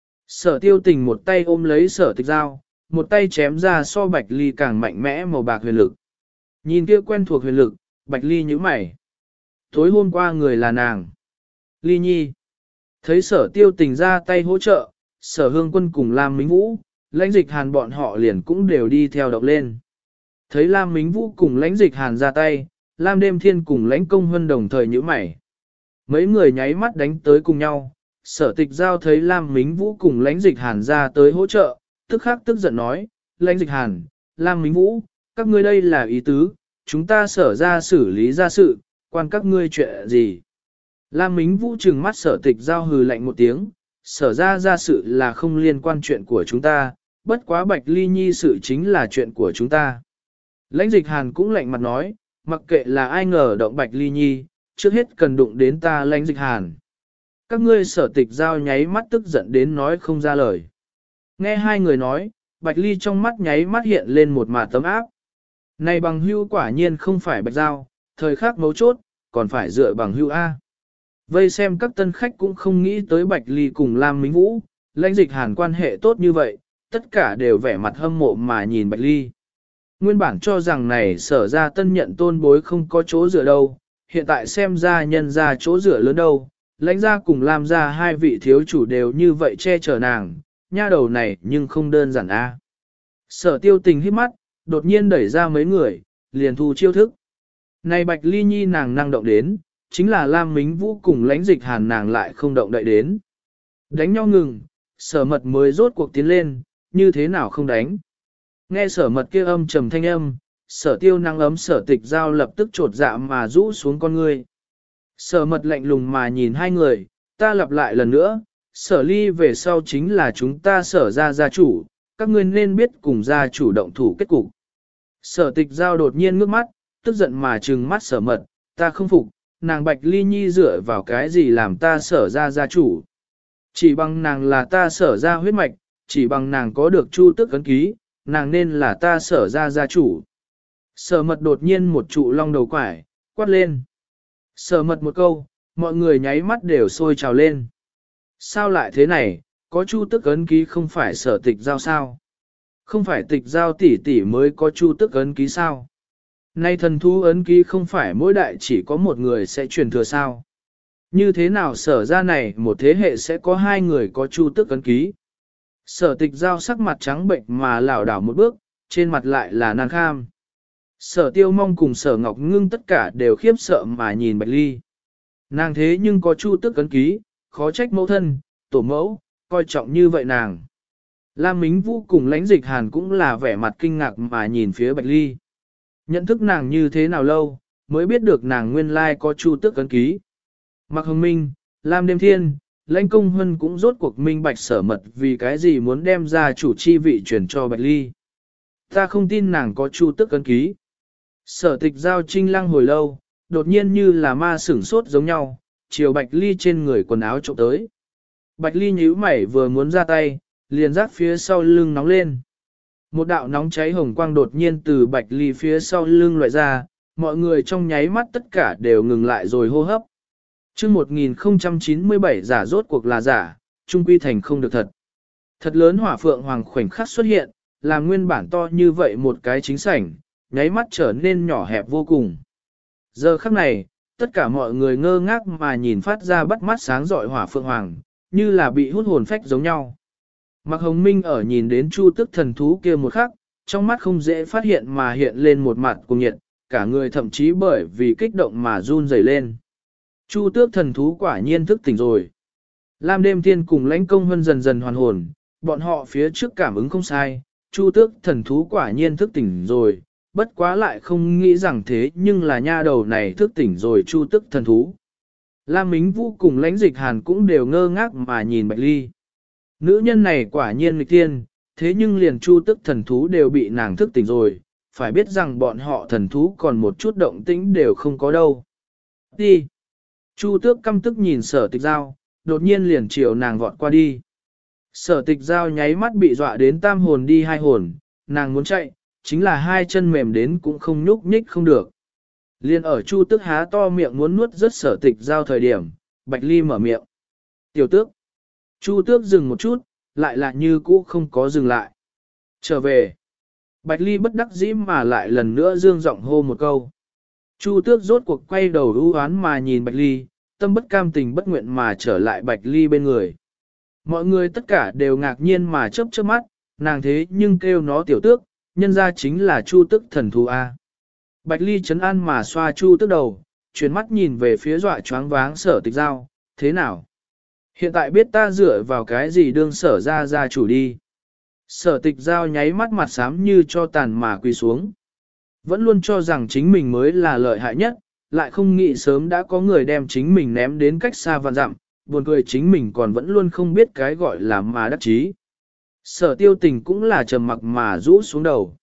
Speaker 1: Sở tiêu tình một tay ôm lấy sở tịch giao, một tay chém ra so Bạch Ly càng mạnh mẽ màu bạc huyền lực. Nhìn kia quen thuộc huyền lực, Bạch Ly nhíu mày. Tối hôm qua người là nàng. Ly Nhi. Thấy sở tiêu tình ra tay hỗ trợ, sở hương quân cùng Lam Mính Vũ, lãnh dịch hàn bọn họ liền cũng đều đi theo động lên. Thấy Lam Mính Vũ cùng lãnh dịch hàn ra tay, Lam Đêm Thiên cùng lãnh công huân đồng thời nhíu mày. Mấy người nháy mắt đánh tới cùng nhau, sở tịch giao thấy Lam Mính Vũ cùng lãnh dịch hàn ra tới hỗ trợ, tức khắc tức giận nói, lãnh dịch hàn, Lam Mính Vũ, các ngươi đây là ý tứ, chúng ta sở ra xử lý ra sự, quan các ngươi chuyện gì. Lam Mính Vũ trừng mắt sở tịch giao hừ lạnh một tiếng, sở ra sự là không liên quan chuyện của chúng ta, bất quá Bạch Ly Nhi sự chính là chuyện của chúng ta. Lãnh dịch hàn cũng lạnh mặt nói, mặc kệ là ai ngờ động Bạch Ly Nhi, trước hết cần đụng đến ta lãnh dịch hàn. Các ngươi sở tịch giao nháy mắt tức giận đến nói không ra lời. Nghe hai người nói, Bạch Ly trong mắt nháy mắt hiện lên một mạt tấm áp. Này bằng hưu quả nhiên không phải Bạch Giao, thời khắc mấu chốt, còn phải dựa bằng hưu A. Vây xem các tân khách cũng không nghĩ tới Bạch Ly cùng Lam Mính Vũ, lãnh dịch hàn quan hệ tốt như vậy, tất cả đều vẻ mặt hâm mộ mà nhìn Bạch Ly. Nguyên bản cho rằng này sở ra tân nhận tôn bối không có chỗ dựa đâu, hiện tại xem ra nhân ra chỗ dựa lớn đâu, lãnh ra cùng Lam ra hai vị thiếu chủ đều như vậy che chở nàng, nha đầu này nhưng không đơn giản a. Sở tiêu tình hít mắt, đột nhiên đẩy ra mấy người, liền thu chiêu thức. Này Bạch Ly Nhi nàng năng động đến, chính là Lam Mính Vũ cùng lãnh dịch hàn nàng lại không động đậy đến. Đánh nhau ngừng, sở mật mới rốt cuộc tiến lên, như thế nào không đánh. Nghe sở mật kia âm trầm thanh âm, sở tiêu năng ấm sở tịch giao lập tức trột dạ mà rũ xuống con ngươi. Sở mật lạnh lùng mà nhìn hai người, ta lặp lại lần nữa, sở ly về sau chính là chúng ta sở ra gia chủ, các ngươi nên biết cùng gia chủ động thủ kết cục. Sở tịch giao đột nhiên ngước mắt, tức giận mà trừng mắt sở mật, ta không phục, nàng Bạch Ly Nhi dựa vào cái gì làm ta sở ra gia chủ. Chỉ bằng nàng là ta sở ra huyết mạch, chỉ bằng nàng có được chu tức ấn ký, nàng nên là ta sở ra gia chủ. Sở mật đột nhiên một trụ long đầu quải, quát lên. Sở mật một câu, mọi người nháy mắt đều sôi trào lên. Sao lại thế này, có chu tức ấn ký không phải sở tịch giao sao? Không phải tịch giao tỷ tỷ mới có chu tức ấn ký sao? Nay thần thú ấn ký không phải mỗi đại chỉ có một người sẽ truyền thừa sao? Như thế nào sở ra này một thế hệ sẽ có hai người có chu tức ấn ký? Sở tịch giao sắc mặt trắng bệnh mà lảo đảo một bước, trên mặt lại là nan kham. Sở tiêu mong cùng sở ngọc ngưng tất cả đều khiếp sợ mà nhìn Bạch Ly. Nàng thế nhưng có chu tức ấn ký, khó trách mẫu thân, tổ mẫu, coi trọng như vậy nàng. Lam Mính Vũ cùng lãnh dịch hàn cũng là vẻ mặt kinh ngạc mà nhìn phía Bạch Ly. Nhận thức nàng như thế nào lâu, mới biết được nàng nguyên lai có chu tức ấn ký. Mạc Hồng Minh, Lam Đêm Thiên, lãnh công huân cũng rốt cuộc minh bạch sở mật vì cái gì muốn đem ra chủ chi vị chuyển cho Bạch Ly. Ta không tin nàng có chu tức ấn ký. Sở tịch giao trinh lăng hồi lâu, đột nhiên như là ma sửng sốt giống nhau, chiều Bạch Ly trên người quần áo trộm tới. Bạch Ly nhíu mày vừa muốn ra tay, liền giác phía sau lưng nóng lên. Một đạo nóng cháy hồng quang đột nhiên từ Bạch Ly phía sau lưng loại ra, mọi người trong nháy mắt tất cả đều ngừng lại rồi hô hấp. Chương 1097 giả rốt cuộc là giả, trung quy thành không được thật. Thật lớn hỏa phượng hoàng khoảnh khắc xuất hiện, làm nguyên bản to như vậy một cái chính sảnh, nháy mắt trở nên nhỏ hẹp vô cùng. Giờ khắc này, tất cả mọi người ngơ ngác mà nhìn phát ra bắt mắt sáng rọi hỏa phượng hoàng, như là bị hút hồn phách giống nhau. Mạc Hồng Minh ở nhìn đến Chu Tức thần thú kia một khắc, trong mắt không dễ phát hiện mà hiện lên một mặt cuồng nhiệt, cả người thậm chí bởi vì kích động mà run rẩy lên. Chu Tước thần thú quả nhiên thức tỉnh rồi. Lam Đêm Thiên cùng Lãnh Công Hân dần dần hoàn hồn, bọn họ phía trước cảm ứng không sai, Chu Tước thần thú quả nhiên thức tỉnh rồi, bất quá lại không nghĩ rằng thế nhưng là nha đầu này thức tỉnh rồi Chu Tước thần thú. Lam Mính Vũ cùng Lãnh Dịch Hàn cũng đều ngơ ngác mà nhìn Bạch Ly. Nữ nhân này quả nhiên nghịch thiên, thế nhưng liền Chu Tước thần thú đều bị nàng thức tỉnh rồi, phải biết rằng bọn họ thần thú còn một chút động tĩnh đều không có đâu. Đi! Chu Tước căm tức nhìn Sở Tịch Giao, đột nhiên liền chiều nàng vọt qua đi. Sở Tịch Giao nháy mắt bị dọa đến tam hồn đi hai hồn, nàng muốn chạy, chính là hai chân mềm đến cũng không nhúc nhích không được. Liên ở Chu Tước há to miệng muốn nuốt rớt Sở Tịch Giao thời điểm, Bạch Ly mở miệng. Tiểu Tước! Chu Tước dừng một chút, lại là như cũ không có dừng lại. Trở về! Bạch Ly bất đắc dĩ mà lại lần nữa dương giọng hô một câu. Chu Tước rốt cuộc quay đầu ưu oán mà nhìn Bạch Ly, tâm bất cam tình bất nguyện mà trở lại Bạch Ly bên người. Mọi người tất cả đều ngạc nhiên mà chớp chớp mắt, nàng thế nhưng kêu nó tiểu tước, nhân ra chính là Chu Tước thần thú A. Bạch Ly trấn an mà xoa Chu Tước đầu, chuyển mắt nhìn về phía dọa choáng váng Sở Tịch Giao, thế nào? Hiện tại biết ta dựa vào cái gì đương Sở ra chủ đi. Sở Tịch Giao nháy mắt mặt xám như cho tàn mà quỳ xuống. Vẫn luôn cho rằng chính mình mới là lợi hại nhất, lại không nghĩ sớm đã có người đem chính mình ném đến cách xa vạn dặm, buồn cười chính mình còn vẫn luôn không biết cái gọi là mà đắc chí. Sở Tiêu Tình cũng là trầm mặc mà rũ xuống đầu.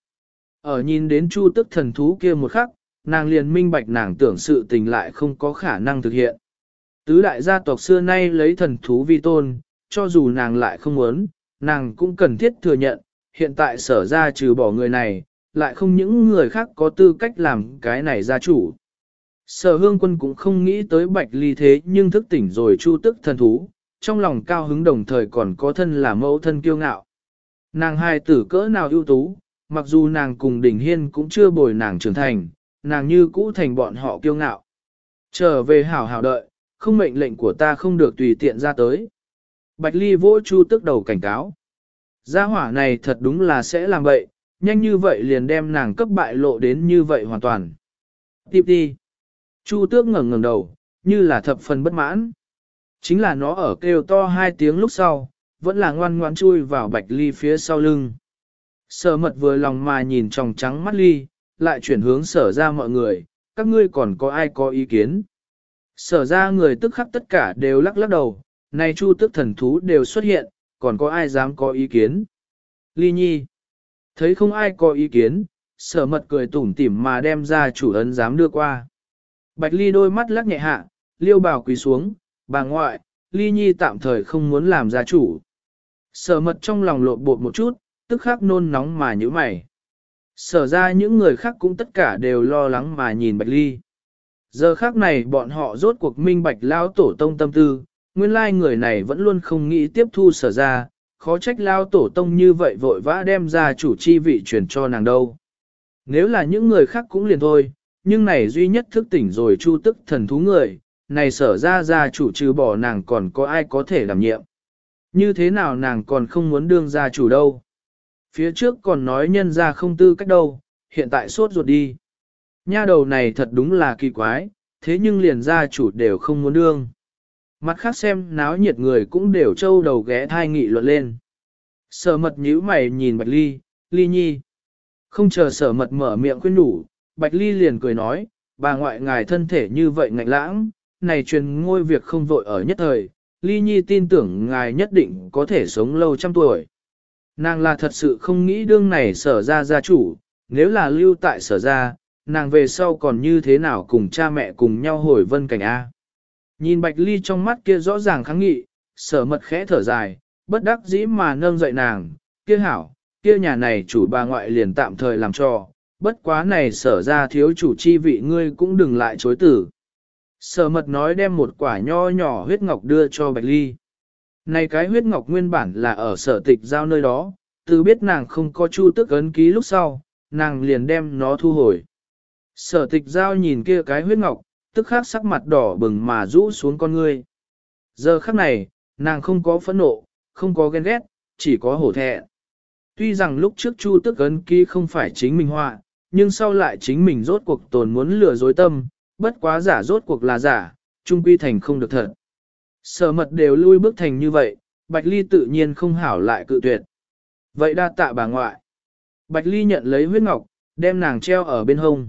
Speaker 1: Ở nhìn đến Chu Tước thần thú kia một khắc, nàng liền minh bạch nàng tưởng sự tình lại không có khả năng thực hiện. Tứ đại gia tộc xưa nay lấy thần thú vi tôn, cho dù nàng lại không muốn, nàng cũng cần thiết thừa nhận, hiện tại Sở ra trừ bỏ người này, lại không những người khác có tư cách làm cái này gia chủ. Sở Hương Quân cũng không nghĩ tới Bạch Ly thế nhưng thức tỉnh rồi Chu Tước thần thú, trong lòng cao hứng đồng thời còn có thân là mẫu thân kiêu ngạo. Nàng hài tử cỡ nào ưu tú, mặc dù nàng cùng Đỉnh Hiên cũng chưa bồi nàng trưởng thành, nàng như cũ thành bọn họ kiêu ngạo. Trở về hảo hảo đợi, không mệnh lệnh của ta không được tùy tiện ra tới. Bạch Ly vỗ Chu Tước đầu cảnh cáo. Gia hỏa này thật đúng là sẽ làm vậy, nhanh như vậy liền đem nàng cấp bại lộ đến như vậy hoàn toàn. Tiếp đi. Chu Tước ngẩng đầu, như là thập phần bất mãn. Chính là nó ở kêu to hai tiếng lúc sau, vẫn là ngoan ngoãn chui vào Bạch Ly phía sau lưng. Sở Mật vừa lòng mà nhìn tròng trắng mắt Ly, lại chuyển hướng Sở ra mọi người, các ngươi còn có ai có ý kiến. Sở ra người tức khắc tất cả đều lắc lắc đầu, nay Chu Tước thần thú đều xuất hiện, còn có ai dám có ý kiến. Ly Nhi. Thấy không ai có ý kiến, Sở Mật cười tủm tỉm mà đem ra chủ ấn dám đưa qua. Bạch Ly đôi mắt lắc nhẹ hạ, liêu bào quỳ xuống, bà ngoại, Ly Nhi tạm thời không muốn làm gia chủ. Sở Mật trong lòng lộn bột một chút, tức khắc nôn nóng mà nhíu mày. Sở ra những người khác cũng tất cả đều lo lắng mà nhìn Bạch Ly. Giờ khác này bọn họ rốt cuộc minh bạch lao tổ tông tâm tư, nguyên lai người này vẫn luôn không nghĩ tiếp thu Sở ra, khó trách lao tổ tông như vậy vội vã đem ra chủ chi vị truyền cho nàng đâu. Nếu là những người khác cũng liền thôi, nhưng này duy nhất thức tỉnh rồi Chu Tước thần thú người, này Sở ra gia chủ trừ bỏ nàng còn có ai có thể đảm nhiệm. Như thế nào nàng còn không muốn đương gia chủ đâu. Phía trước còn nói nhân ra không tư cách đâu, hiện tại sốt ruột đi. Nha đầu này thật đúng là kỳ quái, thế nhưng liền gia chủ đều không muốn đương. Mặt khác xem náo nhiệt người cũng đều trâu đầu ghé thai nghị luận lên. Sở Mật nhíu mày nhìn Bạch Ly, Ly Nhi. Không chờ Sở Mật mở miệng khuyên nhủ, Bạch Ly liền cười nói, bà ngoại ngài thân thể như vậy ngạnh lãng, này truyền ngôi việc không vội ở nhất thời, Ly Nhi tin tưởng ngài nhất định có thể sống lâu trăm tuổi. Nàng là thật sự không nghĩ đương này Sở ra gia chủ, nếu là lưu tại Sở ra, nàng về sau còn như thế nào cùng cha mẹ cùng nhau hồi vân cảnh A. Nhìn Bạch Ly trong mắt kia rõ ràng kháng nghị, Sở Mật khẽ thở dài, bất đắc dĩ mà nâng dậy nàng, kia hảo, kia nhà này chủ bà ngoại liền tạm thời làm cho, bất quá này Sở ra thiếu chủ chi vị ngươi cũng đừng lại chối tử. Sở Mật nói đem một quả nho nhỏ huyết ngọc đưa cho Bạch Ly. Này cái huyết ngọc nguyên bản là ở Sở Tịch Giao nơi đó, từ biết nàng không có Chu Tước ấn ký lúc sau, nàng liền đem nó thu hồi. Sở tịch giao nhìn kia cái huyết ngọc, tức khắc sắc mặt đỏ bừng mà rũ xuống con ngươi. Giờ khắc này, nàng không có phẫn nộ, không có ghen ghét, chỉ có hổ thẹn. Tuy rằng lúc trước Chu Tức ấn ký không phải chính mình họa, nhưng sau lại chính mình rốt cuộc tồn muốn lừa dối tâm, bất quá giả rốt cuộc là giả, trung quy thành không được thật. Sở mật đều lui bước thành như vậy, Bạch Ly tự nhiên không hảo lại cự tuyệt. Vậy đa tạ bà ngoại. Bạch Ly nhận lấy huyết ngọc, đem nàng treo ở bên hông.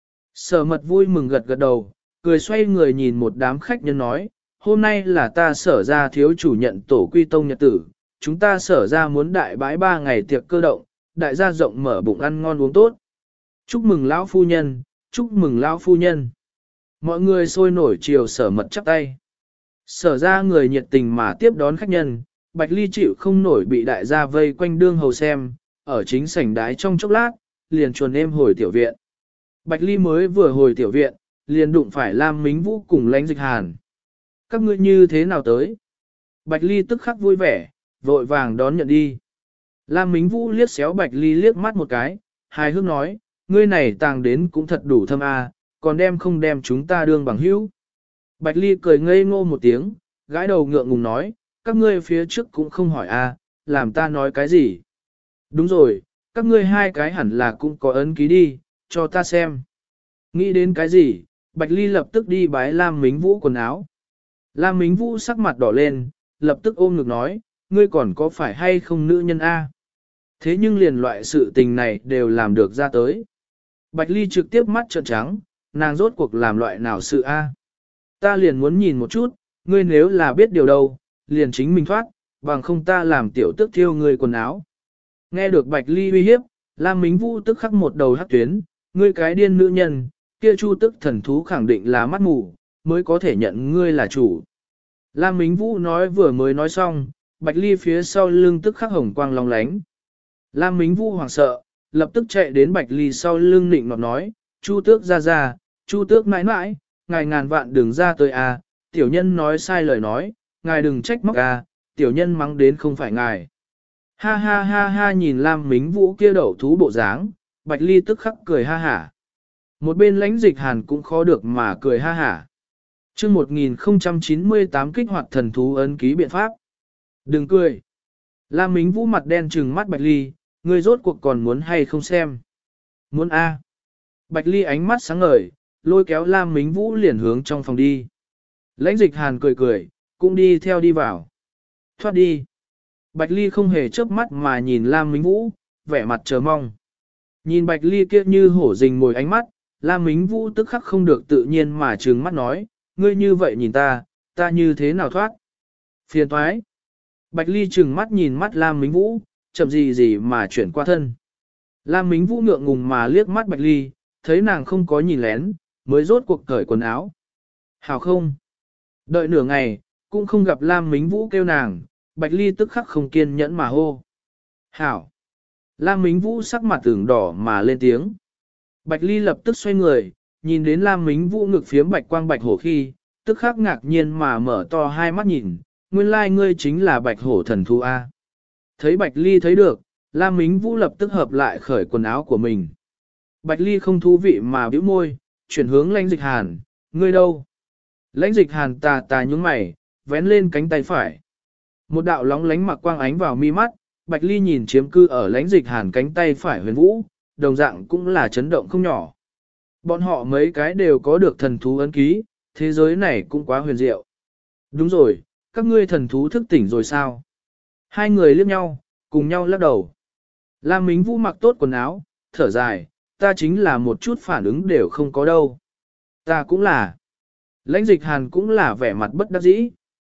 Speaker 1: Sở mật vui mừng gật gật đầu, cười xoay người nhìn một đám khách nhân nói, hôm nay là ta sở ra thiếu chủ nhận tổ quy tông nhật tử, chúng ta sở ra muốn đại bãi 3 ngày tiệc cơ động, đại gia rộng mở bụng ăn ngon uống tốt. Chúc mừng lão phu nhân, chúc mừng lão phu nhân. Mọi người sôi nổi chiều sở mật chắp tay. Sở ra người nhiệt tình mà tiếp đón khách nhân, Bạch Ly chịu không nổi bị đại gia vây quanh đương hầu xem, ở chính sảnh đái trong chốc lát, liền chuồn em hồi tiểu viện. Bạch Ly mới vừa hồi tiểu viện, liền đụng phải Lam Mính Vũ cùng Lãnh Dịch Hàn. Các ngươi như thế nào tới? Bạch Ly tức khắc vui vẻ, vội vàng đón nhận đi. Lam Mính Vũ liếc xéo Bạch Ly liếc mắt một cái, hài hước nói, ngươi này tàng đến cũng thật đủ thâm a, còn đem không đem chúng ta đương bằng hữu. Bạch Ly cười ngây ngô một tiếng, gãi đầu ngượng ngùng nói, các ngươi phía trước cũng không hỏi a, làm ta nói cái gì. Đúng rồi, các ngươi hai cái hẳn là cũng có ấn ký đi, cho ta xem. Nghĩ đến cái gì, Bạch Ly lập tức đi bái Lam Mính Vũ quần áo. Lam Mính Vũ sắc mặt đỏ lên, lập tức ôm ngực nói, ngươi còn có phải hay không nữ nhân A. Thế nhưng liền loại sự tình này đều làm được ra tới. Bạch Ly trực tiếp mắt trợn trắng, nàng rốt cuộc làm loại nào sự A. Ta liền muốn nhìn một chút, ngươi nếu là biết điều đâu, liền chính mình thoát, bằng không ta làm tiểu tức thiêu ngươi quần áo. Nghe được Bạch Ly uy hiếp, Lam Mính Vũ tức khắc một đầu hắc tuyến, ngươi cái điên nữ nhân, kia Chu Tức thần thú khẳng định là mắt mù, mới có thể nhận ngươi là chủ. Lam Mính Vũ nói vừa mới nói xong, Bạch Ly phía sau lưng tức khắc hồng quang long lánh. Lam Mính Vũ hoảng sợ, lập tức chạy đến Bạch Ly sau lưng nịnh nọt nói, Chu Tước ra, Chu Tước mãi mãi, ngài ngàn vạn đừng ra tới a, tiểu nhân nói sai lời nói, ngài đừng trách móc a, tiểu nhân mắng đến không phải ngài. Ha ha ha ha nhìn Lam Mính Vũ kia đậu thú bộ dáng, Bạch Ly tức khắc cười ha hả. Một bên Lãnh Dịch Hàn cũng khó được mà cười ha hả. Chương 1098 kích hoạt thần thú ấn ký biện pháp. Đừng cười. Lam Mính Vũ mặt đen trừng mắt Bạch Ly, ngươi rốt cuộc còn muốn hay không xem? Muốn a. Bạch Ly ánh mắt sáng ngời, lôi kéo Lam Mính Vũ liền hướng trong phòng đi. Lãnh Dịch Hàn cười cười, cũng đi theo đi vào. Thoát đi. Bạch Ly không hề chớp mắt mà nhìn Lam Mính Vũ, vẻ mặt chờ mong. Nhìn Bạch Ly kia như hổ rình mồi ánh mắt, Lam Mính Vũ tức khắc không được tự nhiên mà trừng mắt nói, ngươi như vậy nhìn ta, ta như thế nào thoát? Phiền toái. Bạch Ly trừng mắt nhìn mắt Lam Mính Vũ, chậm gì gì mà chuyển qua thân. Lam Mính Vũ ngượng ngùng mà liếc mắt Bạch Ly, thấy nàng không có nhìn lén, mới rốt cuộc cởi quần áo. Hảo không? Đợi nửa ngày, cũng không gặp Lam Mính Vũ kêu nàng, Bạch Ly tức khắc không kiên nhẫn mà hô. Hảo. Lam Mính Vũ sắc mặt tưởng đỏ mà lên tiếng. Bạch Ly lập tức xoay người, nhìn đến Lam Mính Vũ ngực phiếm bạch quang bạch hổ khi, tức khắc ngạc nhiên mà mở to hai mắt nhìn, nguyên lai ngươi chính là bạch hổ thần thú A. Thấy Bạch Ly thấy được, Lam Mính Vũ lập tức hợp lại khởi quần áo của mình. Bạch Ly không thú vị mà bĩu môi, chuyển hướng Lãnh Dịch Hàn, ngươi đâu? Lãnh Dịch Hàn tà tà nhướng mày, vén lên cánh tay phải. Một đạo lóng lánh mặc quang ánh vào mi mắt, Bạch Ly nhìn chiếm cư ở Lãnh Dịch Hàn cánh tay phải Huyền Vũ, đồng dạng cũng là chấn động không nhỏ. Bọn họ mấy cái đều có được thần thú ấn ký, thế giới này cũng quá huyền diệu. Đúng rồi, các ngươi thần thú thức tỉnh rồi sao? Hai người liếc nhau, cùng nhau lắc đầu. Lam Mính Vũ mặc tốt quần áo, thở dài, ta chính là một chút phản ứng đều không có đâu. Ta cũng là. Lãnh Dịch Hàn cũng là vẻ mặt bất đắc dĩ.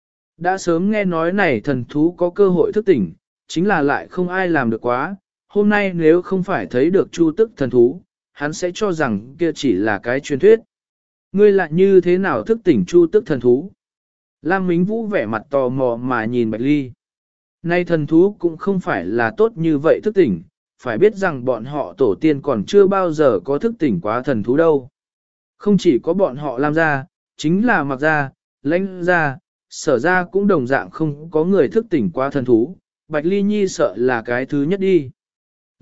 Speaker 1: Đã sớm nghe nói này thần thú có cơ hội thức tỉnh, chính là lại không ai làm được quá. Hôm nay nếu không phải thấy được Chu Tức thần thú, hắn sẽ cho rằng kia chỉ là cái truyền thuyết. Ngươi lại như thế nào thức tỉnh Chu Tức thần thú? Lam Mính Vũ vẻ mặt tò mò mà nhìn Bạch Ly. Nay thần thú cũng không phải là tốt như vậy thức tỉnh, phải biết rằng bọn họ tổ tiên còn chưa bao giờ có thức tỉnh quá thần thú đâu. Không chỉ có bọn họ Lam gia, chính là Mặc gia, Lãnh gia, Sở gia cũng đồng dạng không có người thức tỉnh quá thần thú, Bạch Ly Nhi sợ là cái thứ nhất đi.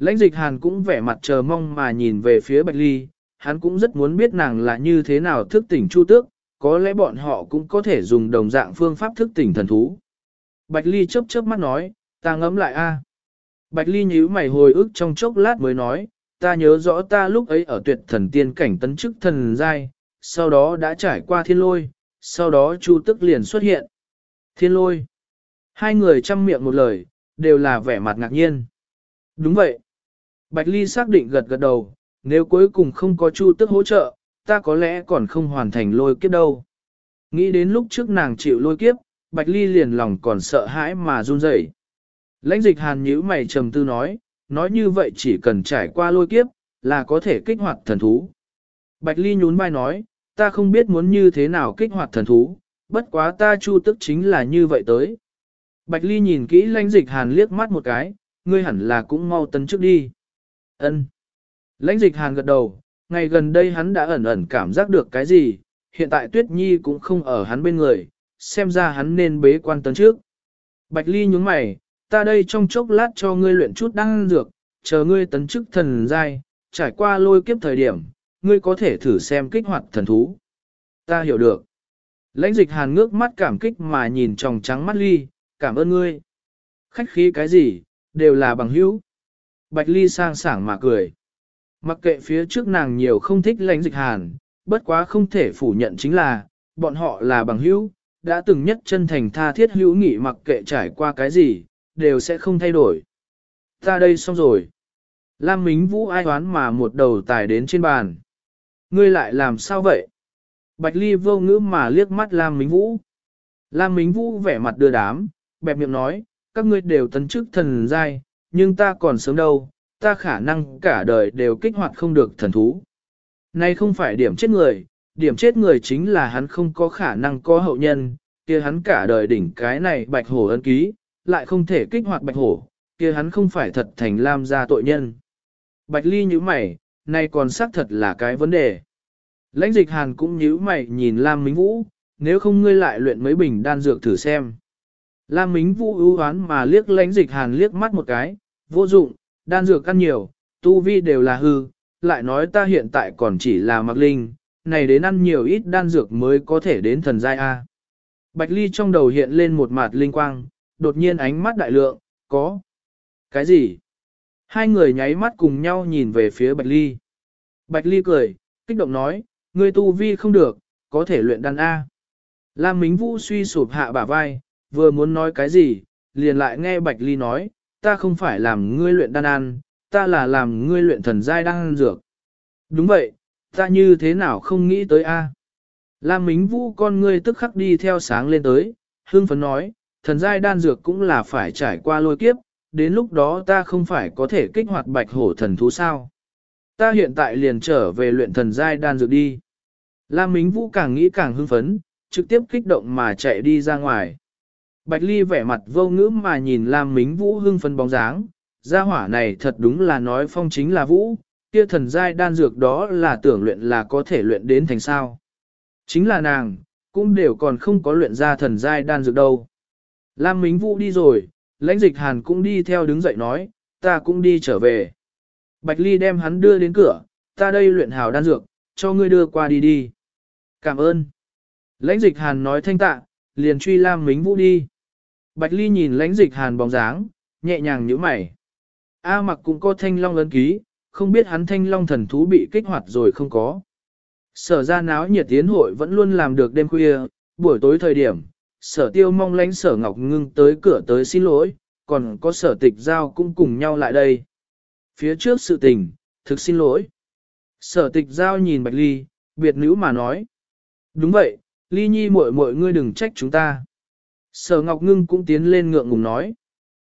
Speaker 1: Lãnh dịch hàn cũng vẻ mặt chờ mong mà nhìn về phía Bạch Ly, hắn cũng rất muốn biết nàng là như thế nào thức tỉnh Chu Tước, có lẽ bọn họ cũng có thể dùng đồng dạng phương pháp thức tỉnh thần thú. Bạch Ly chớp chớp mắt nói, ta ngẫm lại a. Bạch Ly nhíu mày hồi ức trong chốc lát mới nói, ta nhớ rõ ta lúc ấy ở tuyệt thần tiên cảnh tấn chức thần giai, sau đó đã trải qua thiên lôi, sau đó Chu Tước liền xuất hiện. Thiên lôi. Hai người chăm miệng một lời, đều là vẻ mặt ngạc nhiên. Đúng vậy. Bạch Ly xác định gật gật đầu, nếu cuối cùng không có Chu Tước hỗ trợ, ta có lẽ còn không hoàn thành lôi kiếp đâu. Nghĩ đến lúc trước nàng chịu lôi kiếp, Bạch Ly liền lòng còn sợ hãi mà run rẩy. Lãnh dịch hàn nhíu mày trầm tư nói như vậy chỉ cần trải qua lôi kiếp, là có thể kích hoạt thần thú. Bạch Ly nhún vai nói, ta không biết muốn như thế nào kích hoạt thần thú, bất quá ta Chu Tước chính là như vậy tới. Bạch Ly nhìn kỹ lãnh dịch hàn liếc mắt một cái, ngươi hẳn là cũng mau tấn trước đi. Ân. Lãnh dịch hàn gật đầu, ngày gần đây hắn đã ẩn ẩn cảm giác được cái gì, hiện tại Tuyết Nhi cũng không ở hắn bên người, xem ra hắn nên bế quan tấn trước. Bạch Ly nhướng mày, ta đây trong chốc lát cho ngươi luyện chút đan dược, chờ ngươi tấn chức thần giai, trải qua lôi kiếp thời điểm, ngươi có thể thử xem kích hoạt thần thú. Ta hiểu được. Lãnh dịch hàn ngước mắt cảm kích mà nhìn tròng trắng mắt Ly, cảm ơn ngươi. Khách khí cái gì, đều là bằng hữu. Bạch Ly sang sảng mà cười. Mặc kệ phía trước nàng nhiều không thích lãnh dịch hàn, bất quá không thể phủ nhận chính là, bọn họ là bằng hữu, đã từng nhất chân thành tha thiết hữu nghị mặc kệ trải qua cái gì, đều sẽ không thay đổi. Ta đây xong rồi. Lam Mính Vũ ai oán mà một đầu tài đến trên bàn. Ngươi lại làm sao vậy? Bạch Ly vô ngữ mà liếc mắt Lam Mính Vũ. Lam Mính Vũ vẻ mặt đưa đám, bẹp miệng nói, các ngươi đều tấn chức thần giai, nhưng ta còn sớm đâu, ta khả năng cả đời đều kích hoạt không được thần thú. Này không phải điểm chết người chính là hắn không có khả năng có hậu nhân, kia hắn cả đời đỉnh cái này bạch hổ ân ký, lại không thể kích hoạt bạch hổ, kia hắn không phải thật thành Lam gia tội nhân. Bạch Ly nhíu mày, này còn xác thật là cái vấn đề. Lãnh dịch hàn cũng nhíu mày nhìn Lam Mính Vũ, nếu không ngươi lại luyện mấy bình đan dược thử xem. Lam Mính Vũ ưu hoán mà liếc lãnh dịch hàn liếc mắt một cái, vô dụng, đan dược ăn nhiều, tu vi đều là hư, lại nói ta hiện tại còn chỉ là mặc linh, này đến ăn nhiều ít đan dược mới có thể đến thần giai A. Bạch Ly trong đầu hiện lên một mặt linh quang, đột nhiên ánh mắt đại lượng, có. Cái gì? Hai người nháy mắt cùng nhau nhìn về phía Bạch Ly. Bạch Ly cười, kích động nói, ngươi tu vi không được, có thể luyện đan A. Lam Mính Vũ suy sụp hạ bả vai, vừa muốn nói cái gì, liền lại nghe Bạch Ly nói, ta không phải làm ngươi luyện đan ăn, ta là làm ngươi luyện thần giai đan dược. Đúng vậy, ta như thế nào không nghĩ tới A. Lam Mính Vũ con ngươi tức khắc đi theo sáng lên tới, hương phấn nói, thần giai đan dược cũng là phải trải qua lôi kiếp, đến lúc đó ta không phải có thể kích hoạt bạch hổ thần thú sao. Ta hiện tại liền trở về luyện thần giai đan dược đi. Lam Mính Vũ càng nghĩ càng hưng phấn, trực tiếp kích động mà chạy đi ra ngoài. Bạch Ly vẻ mặt vô ngữ mà nhìn Lam Mính Vũ hưng phấn bóng dáng, gia hỏa này thật đúng là nói phong chính là Vũ, kia thần giai đan dược đó là tưởng luyện là có thể luyện đến thành sao. Chính là nàng, cũng đều còn không có luyện ra thần giai đan dược đâu. Lam Mính Vũ đi rồi, lãnh dịch hàn cũng đi theo đứng dậy nói, ta cũng đi trở về. Bạch Ly đem hắn đưa đến cửa, ta đây luyện hảo đan dược, cho ngươi đưa qua đi đi. Cảm ơn. Lãnh dịch hàn nói thanh tạ, liền truy Lam Mính Vũ đi. Bạch Ly nhìn lãnh dịch hàn bóng dáng, nhẹ nhàng nhíu mày. A Mặc cũng có thanh long ấn ký, không biết hắn thanh long thần thú bị kích hoạt rồi không có. Sở ra náo nhiệt tiến hội vẫn luôn làm được đêm khuya, buổi tối thời điểm, sở tiêu mong lãnh sở ngọc ngưng tới cửa tới xin lỗi, còn có sở tịch giao cũng cùng nhau lại đây. Phía trước sự tình, thực xin lỗi. Sở tịch giao nhìn Bạch Ly, biệt nữ mà nói. Đúng vậy, Ly nhi muội muội ngươi đừng trách chúng ta. Sở ngọc ngưng cũng tiến lên ngượng ngùng nói.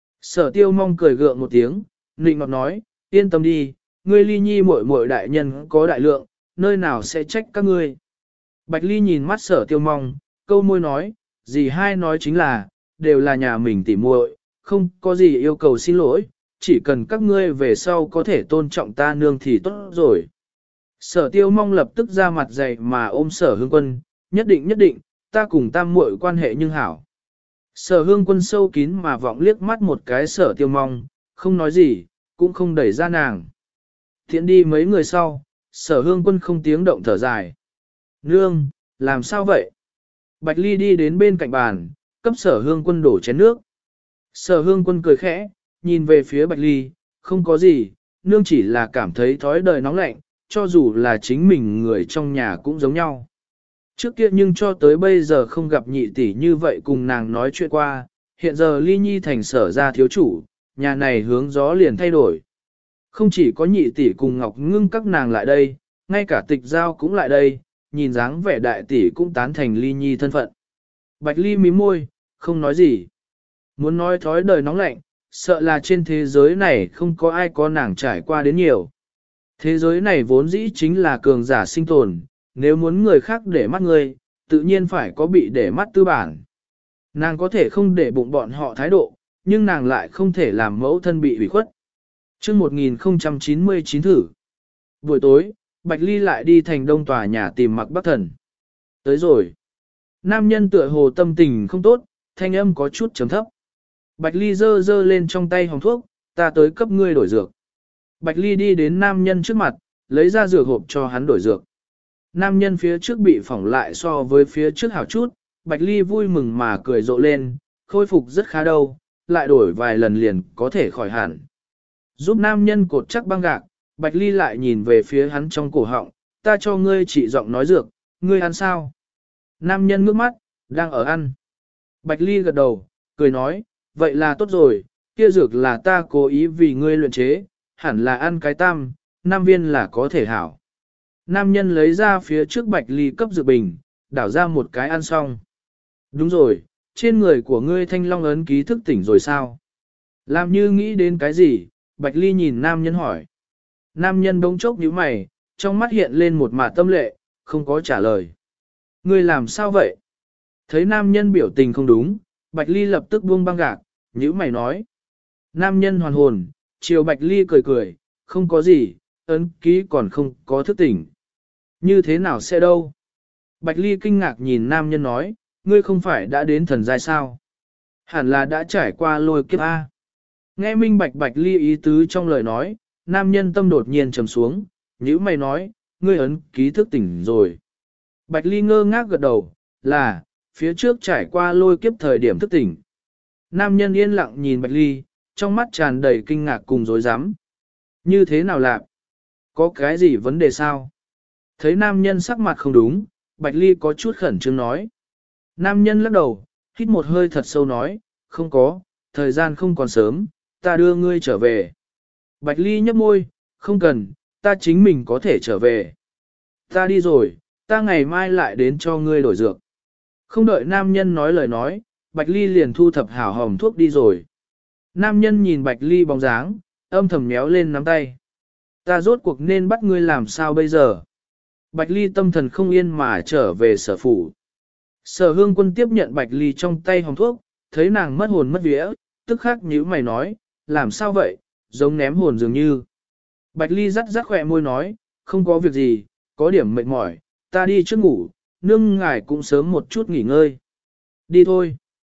Speaker 1: Sở tiêu mong cười gượng một tiếng, nịnh ngọt nói, yên tâm đi, ngươi Ly nhi muội muội đại nhân có đại lượng, nơi nào sẽ trách các ngươi. Bạch Ly nhìn mắt sở tiêu mong, câu môi nói, gì hai nói chính là, đều là nhà mình tỉ muội, không có gì yêu cầu xin lỗi, chỉ cần các ngươi về sau có thể tôn trọng ta nương thì tốt rồi. Sở tiêu mong lập tức ra mặt dày mà ôm sở hương quân, nhất định, ta cùng tam muội quan hệ nhưng hảo. Sở hương quân sâu kín mà vọng liếc mắt một cái sở tiêu mong, không nói gì, cũng không đẩy ra nàng. Thiện đi mấy người sau, Sở Hương Quân không tiếng động thở dài. Nương, làm sao vậy? Bạch Ly đi đến bên cạnh bàn, cấp Sở Hương Quân đổ chén nước. Sở Hương Quân cười khẽ, nhìn về phía Bạch Ly, không có gì, nương chỉ là cảm thấy thói đời nóng lạnh, cho dù là chính mình người trong nhà cũng giống nhau. Trước kia nhưng cho tới bây giờ không gặp nhị tỷ như vậy cùng nàng nói chuyện qua, hiện giờ Ly Nhi thành Sở gia thiếu chủ, nhà này hướng gió liền thay đổi. Không chỉ có nhị tỷ cùng Ngọc Ngưng các nàng lại đây, ngay cả Tịch Giao cũng lại đây, nhìn dáng vẻ đại tỷ cũng tán thành Ly Nhi thân phận. Bạch Ly mím môi, không nói gì. Muốn nói thói đời nóng lạnh, sợ là trên thế giới này không có ai có nàng trải qua đến nhiều. Thế giới này vốn dĩ chính là cường giả sinh tồn, nếu muốn người khác để mắt người, tự nhiên phải có bị để mắt tư bản. Nàng có thể không để bụng bọn họ thái độ, nhưng nàng lại không thể làm mẫu thân bị ủy khuất. Trước 1099 thử. Buổi tối, Bạch Ly lại đi thành đông tòa nhà tìm Mặc Bắc Thần. Tới rồi. Nam nhân tựa hồ tâm tình không tốt, thanh âm có chút chấm thấp. Bạch Ly giơ giơ lên trong tay hòm thuốc, ta tới cấp ngươi đổi dược. Bạch Ly đi đến nam nhân trước mặt, lấy ra dược hộp cho hắn đổi dược. Nam nhân phía trước bị phỏng lại so với phía trước hảo chút, Bạch Ly vui mừng mà cười rộ lên, khôi phục rất khá đâu, lại đổi vài lần liền có thể khỏi hẳn. Giúp nam nhân cột chắc băng gạc, Bạch Ly lại nhìn về phía hắn trong cổ họng, ta cho ngươi chỉ giọng nói dược, ngươi ăn sao? Nam nhân ngước mắt, đang ở ăn. Bạch Ly gật đầu, cười nói, vậy là tốt rồi, kia dược là ta cố ý vì ngươi luyện chế, hẳn là ăn cái tam, 5 viên là có thể hảo. Nam nhân lấy ra phía trước Bạch Ly cấp dược bình, đảo ra một cái ăn xong. Đúng rồi, trên người của ngươi thanh long ấn ký thức tỉnh rồi sao? Làm như nghĩ đến cái gì, Bạch Ly nhìn nam nhân hỏi. Nam nhân bỗng chốc nhíu mày, trong mắt hiện lên một mạt tâm lệ, không có trả lời. Ngươi làm sao vậy? Thấy nam nhân biểu tình không đúng, Bạch Ly lập tức buông băng gạc, nhíu mày nói. Nam nhân hoàn hồn, chiều Bạch Ly cười cười, không có gì, ấn ký còn không có thức tỉnh. Như thế nào sẽ đâu? Bạch Ly kinh ngạc nhìn nam nhân nói, ngươi không phải đã đến thần giai sao? Hẳn là đã trải qua lôi kiếp A. Nghe minh bạch Bạch Ly ý tứ trong lời nói, nam nhân tâm đột nhiên trầm xuống, nhíu mày nói, ngươi ấn ký thức tỉnh rồi. Bạch Ly ngơ ngác gật đầu, là, phía trước trải qua lôi kiếp thời điểm thức tỉnh. Nam nhân yên lặng nhìn Bạch Ly, trong mắt tràn đầy kinh ngạc cùng rối rắm. Như thế nào lạc? Có cái gì vấn đề sao? Thấy nam nhân sắc mặt không đúng, Bạch Ly có chút khẩn trương nói. Nam nhân lắc đầu, hít một hơi thật sâu nói, không có, thời gian không còn sớm, ta đưa ngươi trở về. Bạch Ly nhấp môi, không cần, ta chính mình có thể trở về. Ta đi rồi, ta ngày mai lại đến cho ngươi đổi dược. Không đợi nam nhân nói lời nói, Bạch Ly liền thu thập hảo hòm thuốc đi rồi. Nam nhân nhìn Bạch Ly bóng dáng, âm thầm méo lên nắm tay. Ta rốt cuộc nên bắt ngươi làm sao bây giờ? Bạch Ly tâm thần không yên mà trở về sở phủ. Sở Hương Quân tiếp nhận Bạch Ly trong tay hòm thuốc, thấy nàng mất hồn mất vía, tức khắc nhíu mày nói, làm sao vậy, giống ném hồn dường như. Bạch Ly rắt rắt khỏe môi nói, không có việc gì, có điểm mệt mỏi, ta đi trước ngủ, nương ngài cũng sớm một chút nghỉ ngơi. Đi thôi.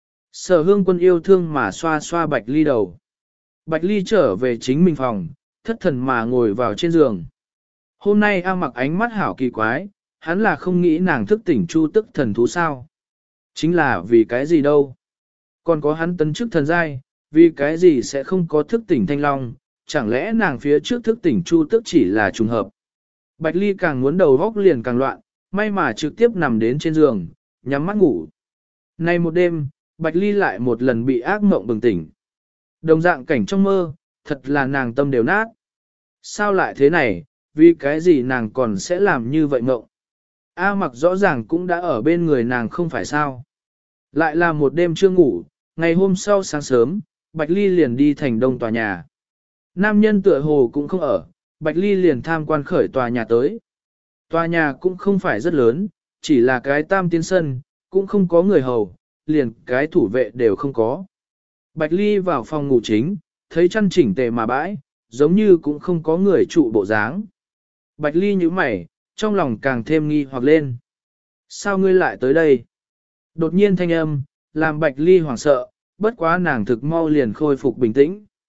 Speaker 1: Sở Hương Quân yêu thương mà xoa xoa Bạch Ly đầu. Bạch Ly trở về chính mình phòng, thất thần mà ngồi vào trên giường. Hôm nay A Mặc ánh mắt hảo kỳ quái, hắn là không nghĩ nàng thức tỉnh chu tức thần thú sao. Chính là vì cái gì đâu. Còn có hắn tấn chức thần giai, vì cái gì sẽ không có thức tỉnh thanh long, chẳng lẽ nàng phía trước thức tỉnh chu tức chỉ là trùng hợp. Bạch Ly càng muốn đầu góc liền càng loạn, may mà trực tiếp nằm đến trên giường, nhắm mắt ngủ. Nay một đêm, Bạch Ly lại một lần bị ác mộng bừng tỉnh. Đồng dạng cảnh trong mơ, thật là nàng tâm đều nát. Sao lại thế này, vì cái gì nàng còn sẽ làm như vậy mộng? A Mặc rõ ràng cũng đã ở bên người nàng không phải sao. Lại là một đêm chưa ngủ, ngày hôm sau sáng sớm, Bạch Ly liền đi thành đông tòa nhà. Nam nhân tựa hồ cũng không ở, Bạch Ly liền tham quan khởi tòa nhà tới. Tòa nhà cũng không phải rất lớn, chỉ là cái tam tiến sân, cũng không có người hầu, liền cái thủ vệ đều không có. Bạch Ly vào phòng ngủ chính, thấy chăn chỉnh tề mà bãi, giống như cũng không có người trụ bộ dáng. Bạch Ly nhíu mày, trong lòng càng thêm nghi hoặc lên. Sao ngươi lại tới đây? Đột nhiên thanh âm, làm Bạch Ly hoảng sợ, bất quá nàng thực mau liền khôi phục bình tĩnh.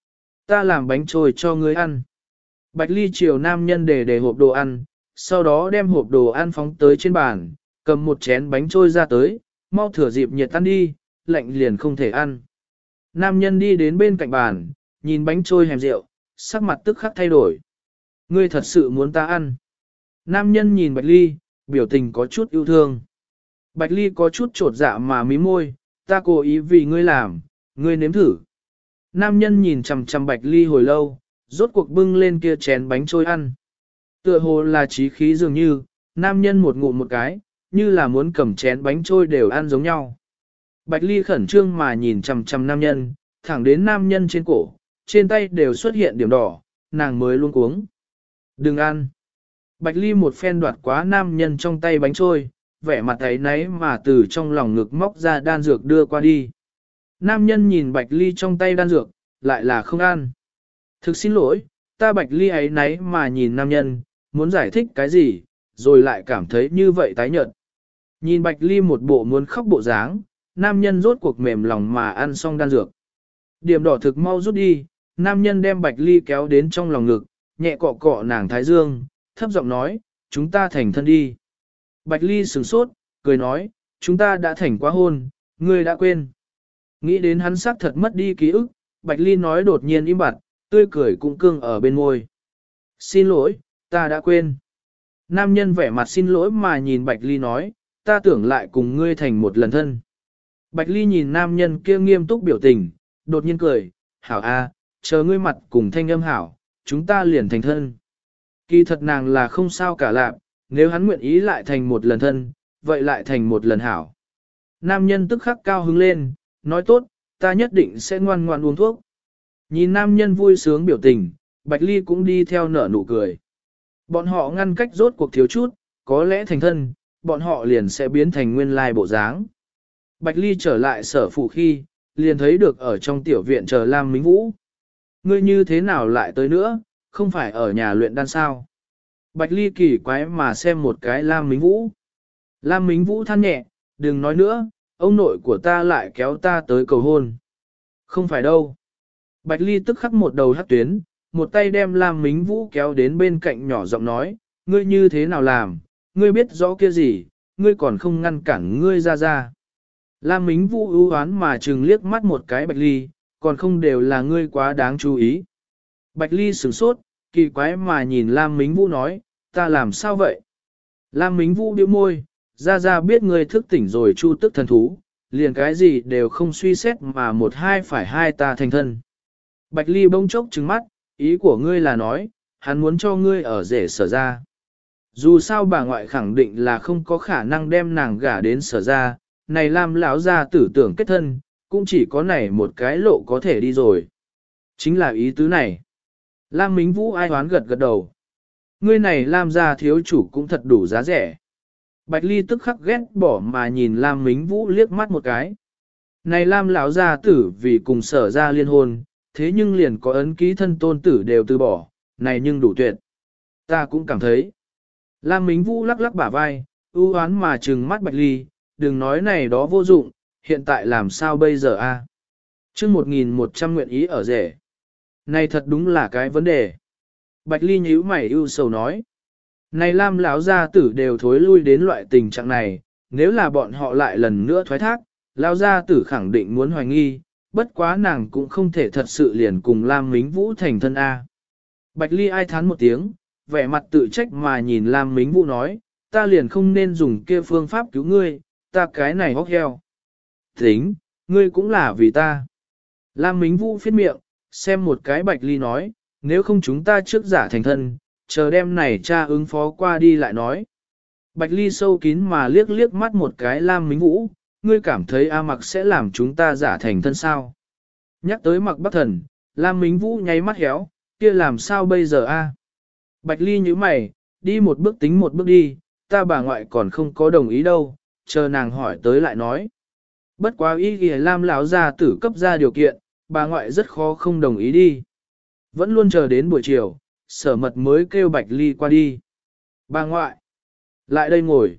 Speaker 1: ta làm bánh trôi cho ngươi ăn. Bạch Ly chiều nam nhân để hộp đồ ăn, sau đó đem hộp đồ ăn phóng tới trên bàn, cầm một chén bánh trôi ra tới, mau thừa dịp nhiệt ăn đi, lạnh liền không thể ăn. Nam nhân đi đến bên cạnh bàn, nhìn bánh trôi hẻm rượu, sắc mặt tức khắc thay đổi. Ngươi thật sự muốn ta ăn. Nam nhân nhìn Bạch Ly, biểu tình có chút yêu thương. Bạch Ly có chút trột dạ mà mí môi, ta cố ý vì ngươi làm, ngươi nếm thử. Nam nhân nhìn chằm chằm Bạch Ly hồi lâu, rốt cuộc bưng lên kia chén bánh trôi ăn. Tựa hồ là trí khí dường như, nam nhân một ngụm một cái, như là muốn cầm chén bánh trôi đều ăn giống nhau. Bạch Ly khẩn trương mà nhìn chằm chằm nam nhân, thẳng đến nam nhân trên cổ, trên tay đều xuất hiện điểm đỏ, nàng mới luôn cuống. Đừng ăn. Bạch Ly một phen đoạt quá nam nhân trong tay bánh trôi, vẻ mặt ấy nấy mà từ trong lòng ngực móc ra đan dược đưa qua đi. Nam nhân nhìn Bạch Ly trong tay đan dược, lại là không ăn. Thực xin lỗi, ta Bạch Ly ấy nấy mà nhìn nam nhân, muốn giải thích cái gì, rồi lại cảm thấy như vậy tái nhợt. Nhìn Bạch Ly một bộ muốn khóc bộ dáng, nam nhân rốt cuộc mềm lòng mà ăn xong đan dược. Điểm đỏ thực mau rút đi, nam nhân đem Bạch Ly kéo đến trong lòng ngực, nhẹ cọ cọ nàng thái dương, thấp giọng nói, chúng ta thành thân đi. Bạch Ly sửng sốt, cười nói, chúng ta đã thành quá hôn, ngươi đã quên. Nghĩ đến hắn xác thật mất đi ký ức, Bạch Ly nói đột nhiên im bặt, tươi cười cũng cương ở bên môi. Xin lỗi, ta đã quên. Nam nhân vẻ mặt xin lỗi mà nhìn Bạch Ly nói, ta tưởng lại cùng ngươi thành một lần thân. Bạch Ly nhìn nam nhân kia nghiêm túc biểu tình, đột nhiên cười, hảo a, chờ ngươi mặt cùng thanh âm hảo, chúng ta liền thành thân. Kỳ thật nàng là không sao cả lạc, nếu hắn nguyện ý lại thành một lần thân, vậy lại thành một lần hảo. Nam nhân tức khắc cao hứng lên, nói tốt, ta nhất định sẽ ngoan ngoan uống thuốc. Nhìn nam nhân vui sướng biểu tình, Bạch Ly cũng đi theo nở nụ cười. Bọn họ ngăn cách rốt cuộc thiếu chút, có lẽ thành thân, bọn họ liền sẽ biến thành nguyên lai bộ dáng. Bạch Ly trở lại sở phụ khi, liền thấy được ở trong tiểu viện chờ Lam Mính Vũ. Ngươi như thế nào lại tới nữa, không phải ở nhà luyện đan sao? Bạch Ly kỳ quái mà xem một cái Lam Mính Vũ. Lam Mính Vũ than nhẹ, đừng nói nữa, ông nội của ta lại kéo ta tới cầu hôn. Không phải đâu. Bạch Ly tức khắc một đầu hắt tuyến, một tay đem Lam Mính Vũ kéo đến bên cạnh nhỏ giọng nói, ngươi như thế nào làm, ngươi biết rõ kia gì, ngươi còn không ngăn cản ngươi ra. Lam Mính Vũ ưu hoán mà trừng liếc mắt một cái Bạch Ly, còn không đều là ngươi quá đáng chú ý. Bạch Ly sửng sốt, kỳ quái mà nhìn Lam Mính Vũ nói, ta làm sao vậy? Lam Mính Vũ bĩu môi, ra biết ngươi thức tỉnh rồi chu tức thần thú, liền cái gì đều không suy xét mà một hai phải hai ta thành thân. Bạch Ly bỗng chốc trừng mắt, ý của ngươi là nói, hắn muốn cho ngươi ở rể sở ra. Dù sao bà ngoại khẳng định là không có khả năng đem nàng gả đến sở ra, này Lam lão gia tử tưởng kết thân, cũng chỉ có này một cái lộ có thể đi rồi. Chính là ý tứ này. Lam Mính Vũ ai hoán gật gật đầu. Ngươi này Lam gia thiếu chủ cũng thật đủ giá rẻ. Bạch Ly tức khắc ghét bỏ mà nhìn Lam Mính Vũ liếc mắt một cái. Này Lam lão gia tử vì cùng sở ra liên hôn, thế nhưng liền có ấn ký thân tôn tử đều từ bỏ, này nhưng đủ tuyệt. Ta cũng cảm thấy. Lam Mính Vũ lắc lắc bả vai, ưu hoán mà trừng mắt Bạch Ly, đừng nói này đó vô dụng, hiện tại làm sao bây giờ a? Chương 1100 nguyện ý ở rể. Này thật đúng là cái vấn đề. Bạch Ly nhíu mày ưu sầu nói. Này Lam lão gia tử đều thối lui đến loại tình trạng này, nếu là bọn họ lại lần nữa thoái thác, lão gia tử khẳng định muốn hoài nghi, bất quá nàng cũng không thể thật sự liền cùng Lam Mính Vũ thành thân A. Bạch Ly ai thán một tiếng, vẻ mặt tự trách mà nhìn Lam Mính Vũ nói, ta liền không nên dùng kia phương pháp cứu ngươi, ta cái này hóc heo. Tính, ngươi cũng là vì ta. Lam Mính Vũ phiết miệng, xem một cái Bạch Ly nói, nếu không chúng ta trước giả thành thân, chờ đêm này cha ứng phó qua đi lại nói. Bạch Ly sâu kín mà liếc liếc mắt một cái Lam Mính Vũ, ngươi cảm thấy A Mặc sẽ làm chúng ta giả thành thân sao? Nhắc tới Mặc Bắc Thần, Lam Mính Vũ nháy mắt héo, kia làm sao bây giờ a? Bạch Ly nhíu mày, đi một bước tính một bước đi, ta bà ngoại còn không có đồng ý đâu, chờ nàng hỏi tới lại nói. Bất quá ý kìa Lam lão gia tử cấp ra điều kiện, bà ngoại rất khó không đồng ý đi. Vẫn luôn chờ đến buổi chiều, Sở Mật mới kêu Bạch Ly qua đi. Bà ngoại, lại đây ngồi.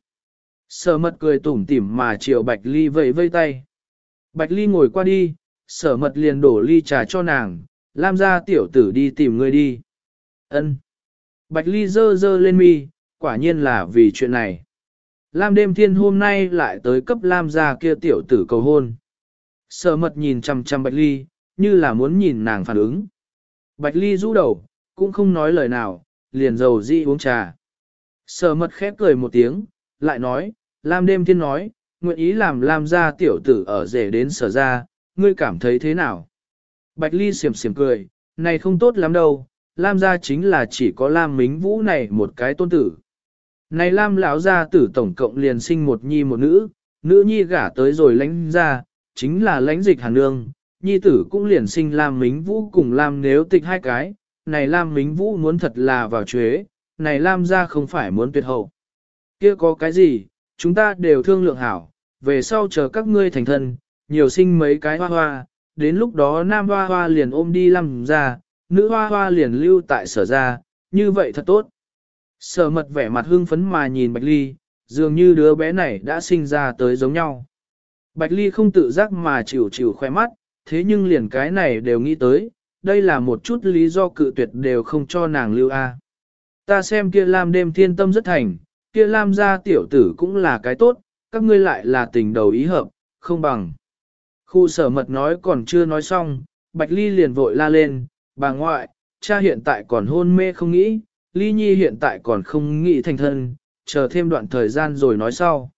Speaker 1: Sở Mật cười tủm tỉm mà chiều Bạch Ly vẫy vây tay. Bạch Ly ngồi qua đi, Sở Mật liền đổ ly trà cho nàng, Lam gia tiểu tử đi tìm ngươi đi. Ân. Bạch Ly dơ dơ lên mi, quả nhiên là vì chuyện này. Lam đêm thiên hôm nay lại tới cấp Lam gia kia tiểu tử cầu hôn. Sở mật nhìn chằm chằm Bạch Ly, như là muốn nhìn nàng phản ứng. Bạch Ly rũ đầu, cũng không nói lời nào, liền dầu dĩ uống trà. Sở mật khép cười một tiếng, lại nói, Lam đêm thiên nói, nguyện ý làm Lam gia tiểu tử ở rể đến sở gia, ngươi cảm thấy thế nào? Bạch Ly xiểm xiểm cười, này không tốt lắm đâu, Lam gia chính là chỉ có Lam Mính Vũ này một cái tôn tử. Này Lam lão gia tử tổng cộng liền sinh một nhi một nữ, nữ nhi gả tới rồi lãnh gia, chính là lãnh dịch hàn nương, nhi tử cũng liền sinh Lam Mính Vũ cùng Lam Nếu Tịch hai cái, này Lam Mính Vũ muốn thật là vào chuế, này Lam gia không phải muốn tuyệt hậu. Kia có cái gì, chúng ta đều thương lượng hảo, về sau chờ các ngươi thành thân, nhiều sinh mấy cái hoa hoa, đến lúc đó nam hoa hoa liền ôm đi Lam gia, nữ hoa hoa liền lưu tại sở gia, như vậy thật tốt. Sở mật vẻ mặt hưng phấn mà nhìn Bạch Ly, dường như đứa bé này đã sinh ra tới giống nhau. Bạch Ly không tự giác mà chịu chịu khoe mắt, thế nhưng liền cái này đều nghĩ tới, đây là một chút lý do cự tuyệt đều không cho nàng lưu a. Ta xem kia Lam đêm thiên tâm rất thành, kia Lam gia tiểu tử cũng là cái tốt, các ngươi lại là tình đầu ý hợp, không bằng. Khu sở mật nói còn chưa nói xong, Bạch Ly liền vội la lên, bà ngoại, cha hiện tại còn hôn mê không nghĩ, Ly Nhi hiện tại còn không nghĩ thành thân, chờ thêm đoạn thời gian rồi nói sau.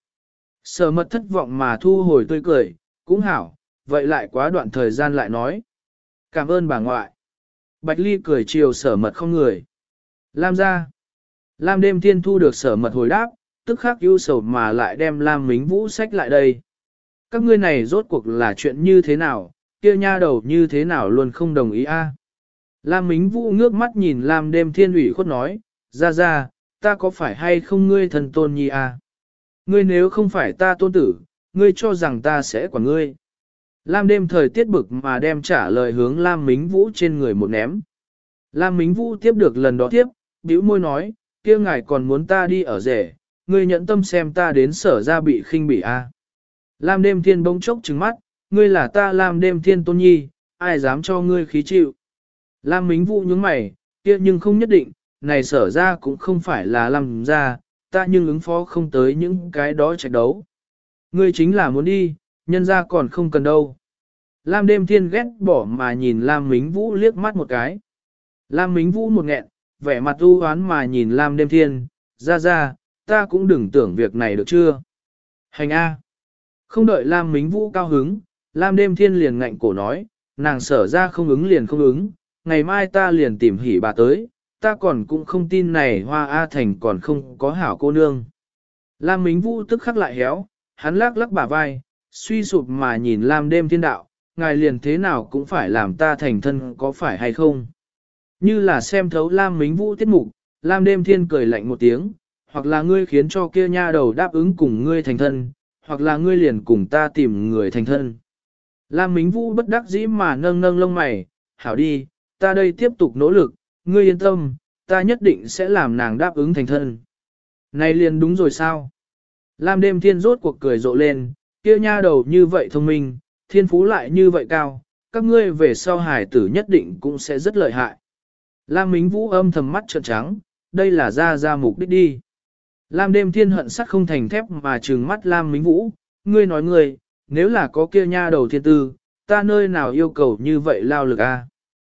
Speaker 1: Sở mật thất vọng mà thu hồi tươi cười, cũng hảo, vậy lại quá đoạn thời gian lại nói. Cảm ơn bà ngoại. Bạch Ly cười chiều sở mật không người. Lam ra. Lam đêm thiên thu được sở mật hồi đáp, tức khắc ưu sầu mà lại đem Lam Mính Vũ sách lại đây. Các ngươi này rốt cuộc là chuyện như thế nào, kia nha đầu như thế nào luôn không đồng ý a. Lam Mính Vũ ngước mắt nhìn Lam đêm thiên ủy khuất nói, ra, ta có phải hay không ngươi thần tôn nhi a? Ngươi nếu không phải ta tôn tử, ngươi cho rằng ta sẽ quản ngươi. Lam đêm thời tiết bực mà đem trả lời hướng Lam Mính Vũ trên người một ném. Lam Mính Vũ tiếp được lần đó tiếp, bĩu môi nói, kia ngài còn muốn ta đi ở rể, ngươi nhẫn tâm xem ta đến sở ra bị khinh bỉ a. Lam đêm thiên bỗng chốc trừng mắt, ngươi là ta Lam đêm thiên tôn nhi, ai dám cho ngươi khí chịu. Lam Mính Vũ nhướng mày, kia nhưng không nhất định, này sở ra cũng không phải là Lam ra, ta nhưng ứng phó không tới những cái đó trạch đấu. Ngươi chính là muốn đi, nhân ra còn không cần đâu. Lam đêm thiên ghét bỏ mà nhìn Lam Mính Vũ liếc mắt một cái. Lam Mính Vũ một nghẹn, vẻ mặt u hoán mà nhìn Lam đêm thiên, ra, ta cũng đừng tưởng việc này được chưa. Hành A. Không đợi Lam Mính Vũ cao hứng, Lam đêm thiên liền ngạnh cổ nói, nàng sở ra không ứng liền không ứng, ngày mai ta liền tìm hỉ bà tới, ta còn cũng không tin này Hoa A Thành còn không có hảo cô nương. Lam Mính Vũ tức khắc lại héo, hắn lắc lắc bả vai, suy sụp mà nhìn Lam đêm thiên đạo, ngài liền thế nào cũng phải làm ta thành thân có phải hay không. Như là xem thấu Lam Mính Vũ tiết mục, Lam đêm thiên cười lạnh một tiếng, hoặc là ngươi khiến cho kia nha đầu đáp ứng cùng ngươi thành thân, hoặc là ngươi liền cùng ta tìm người thành thân. Lam Mính Vũ bất đắc dĩ mà nâng nâng lông mày, hảo đi, ta đây tiếp tục nỗ lực, ngươi yên tâm, ta nhất định sẽ làm nàng đáp ứng thành thân. Này liền đúng rồi sao? Lam đêm thiên rốt cuộc cười rộ lên, kia nha đầu như vậy thông minh, thiên phú lại như vậy cao, các ngươi về sau hải tử nhất định cũng sẽ rất lợi hại. Lam Mính Vũ âm thầm mắt trợn trắng, đây là ra mục đích đi. Lam đêm thiên hận sắt không thành thép mà trừng mắt Lam Mính Vũ, ngươi nói ngươi, nếu là có kia nha đầu thiên tư, ta nơi nào yêu cầu như vậy lao lực a?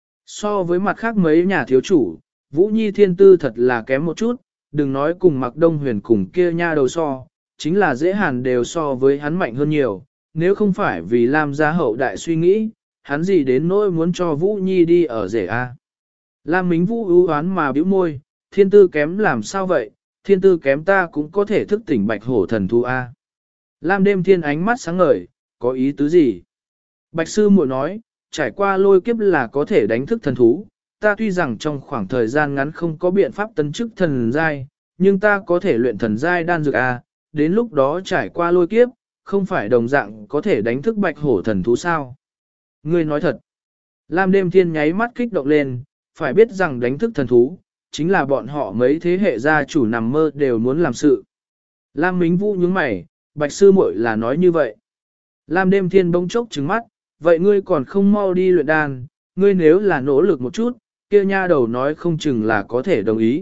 Speaker 1: So với mặt khác mấy nhà thiếu chủ, Vũ Nhi thiên tư thật là kém một chút, đừng nói cùng Mạc Đông Huyền cùng kia nha đầu so, chính là dễ hàn đều so với hắn mạnh hơn nhiều, nếu không phải vì Lam gia hậu đại suy nghĩ, hắn gì đến nỗi muốn cho Vũ Nhi đi ở rể a. Lam Mính Vũ ưu oán mà bĩu môi, thiên tư kém làm sao vậy, thiên tư kém ta cũng có thể thức tỉnh bạch hổ thần thú a. Lam đêm thiên ánh mắt sáng ngời, có ý tứ gì? Bạch sư muội nói, trải qua lôi kiếp là có thể đánh thức thần thú, ta tuy rằng trong khoảng thời gian ngắn không có biện pháp tấn chức thần giai, nhưng ta có thể luyện thần giai đan dược a, đến lúc đó trải qua lôi kiếp, không phải đồng dạng có thể đánh thức bạch hổ thần thú sao? Ngươi nói thật. Lam đêm thiên nháy mắt kích động lên, phải biết rằng đánh thức thần thú, chính là bọn họ mấy thế hệ gia chủ nằm mơ đều muốn làm sự. Lam Mính Vũ nhướng mày, bạch sư muội là nói như vậy. Lam đêm thiên bỗng chốc trừng mắt, vậy ngươi còn không mau đi luyện đan, ngươi nếu là nỗ lực một chút, kia nha đầu nói không chừng là có thể đồng ý.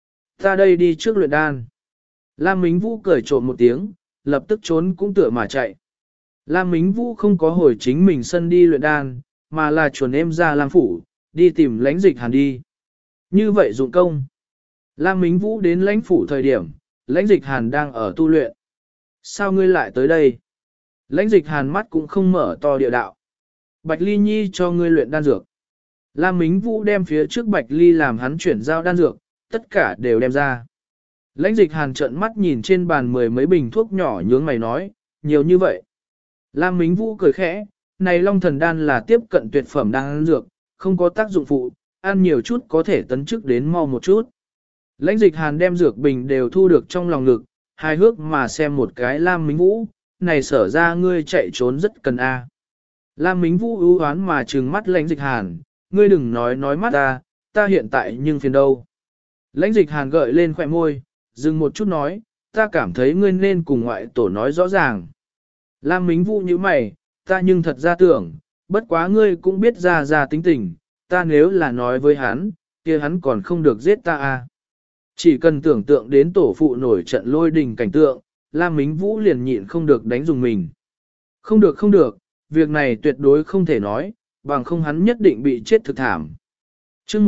Speaker 1: Ta đây đi trước luyện đan. Lam Mính Vũ cười trộm một tiếng, lập tức trốn cũng tựa mà chạy. Lam Mính Vũ không có hồi chính mình sân đi luyện đan, mà là chuồn em ra Lam Phủ, đi tìm lãnh dịch hàn đi. Như vậy dụng công. Lam Mính Vũ đến lãnh phủ thời điểm, lãnh dịch hàn đang ở tu luyện. Sao ngươi lại tới đây? Lãnh dịch hàn mắt cũng không mở to địa đạo. Bạch Ly Nhi cho ngươi luyện đan dược. Lam Mính Vũ đem phía trước Bạch Ly làm hắn chuyển giao đan dược, tất cả đều đem ra. Lãnh dịch hàn trợn mắt nhìn trên bàn mười mấy bình thuốc nhỏ nhướng mày nói, nhiều như vậy. Lam Mính Vũ cười khẽ, này Long Thần Đan là tiếp cận tuyệt phẩm đan dược, không có tác dụng phụ, ăn nhiều chút có thể tấn chức đến mau một chút. Lãnh dịch hàn đem dược bình đều thu được trong lòng ngực, hài hước mà xem một cái Lam Mính Vũ, này sở ra ngươi chạy trốn rất cần a. Lam Mính Vũ ưu hoán mà trừng mắt lãnh dịch hàn, ngươi đừng nói mắt ta hiện tại nhưng phiền đâu. Lãnh dịch hàn gợi lên khỏe môi, dừng một chút nói, ta cảm thấy ngươi nên cùng ngoại tổ nói rõ ràng. Lam Mính Vũ như mày, ta nhưng thật ra tưởng, bất quá ngươi cũng biết ra tính tình, ta nếu là nói với hắn, kia hắn còn không được giết ta a. Chỉ cần tưởng tượng đến tổ phụ nổi trận lôi đình cảnh tượng, Lam Mính Vũ liền nhịn không được đánh dùng mình. Không được, việc này tuyệt đối không thể nói, bằng không hắn nhất định bị chết thực thảm. chương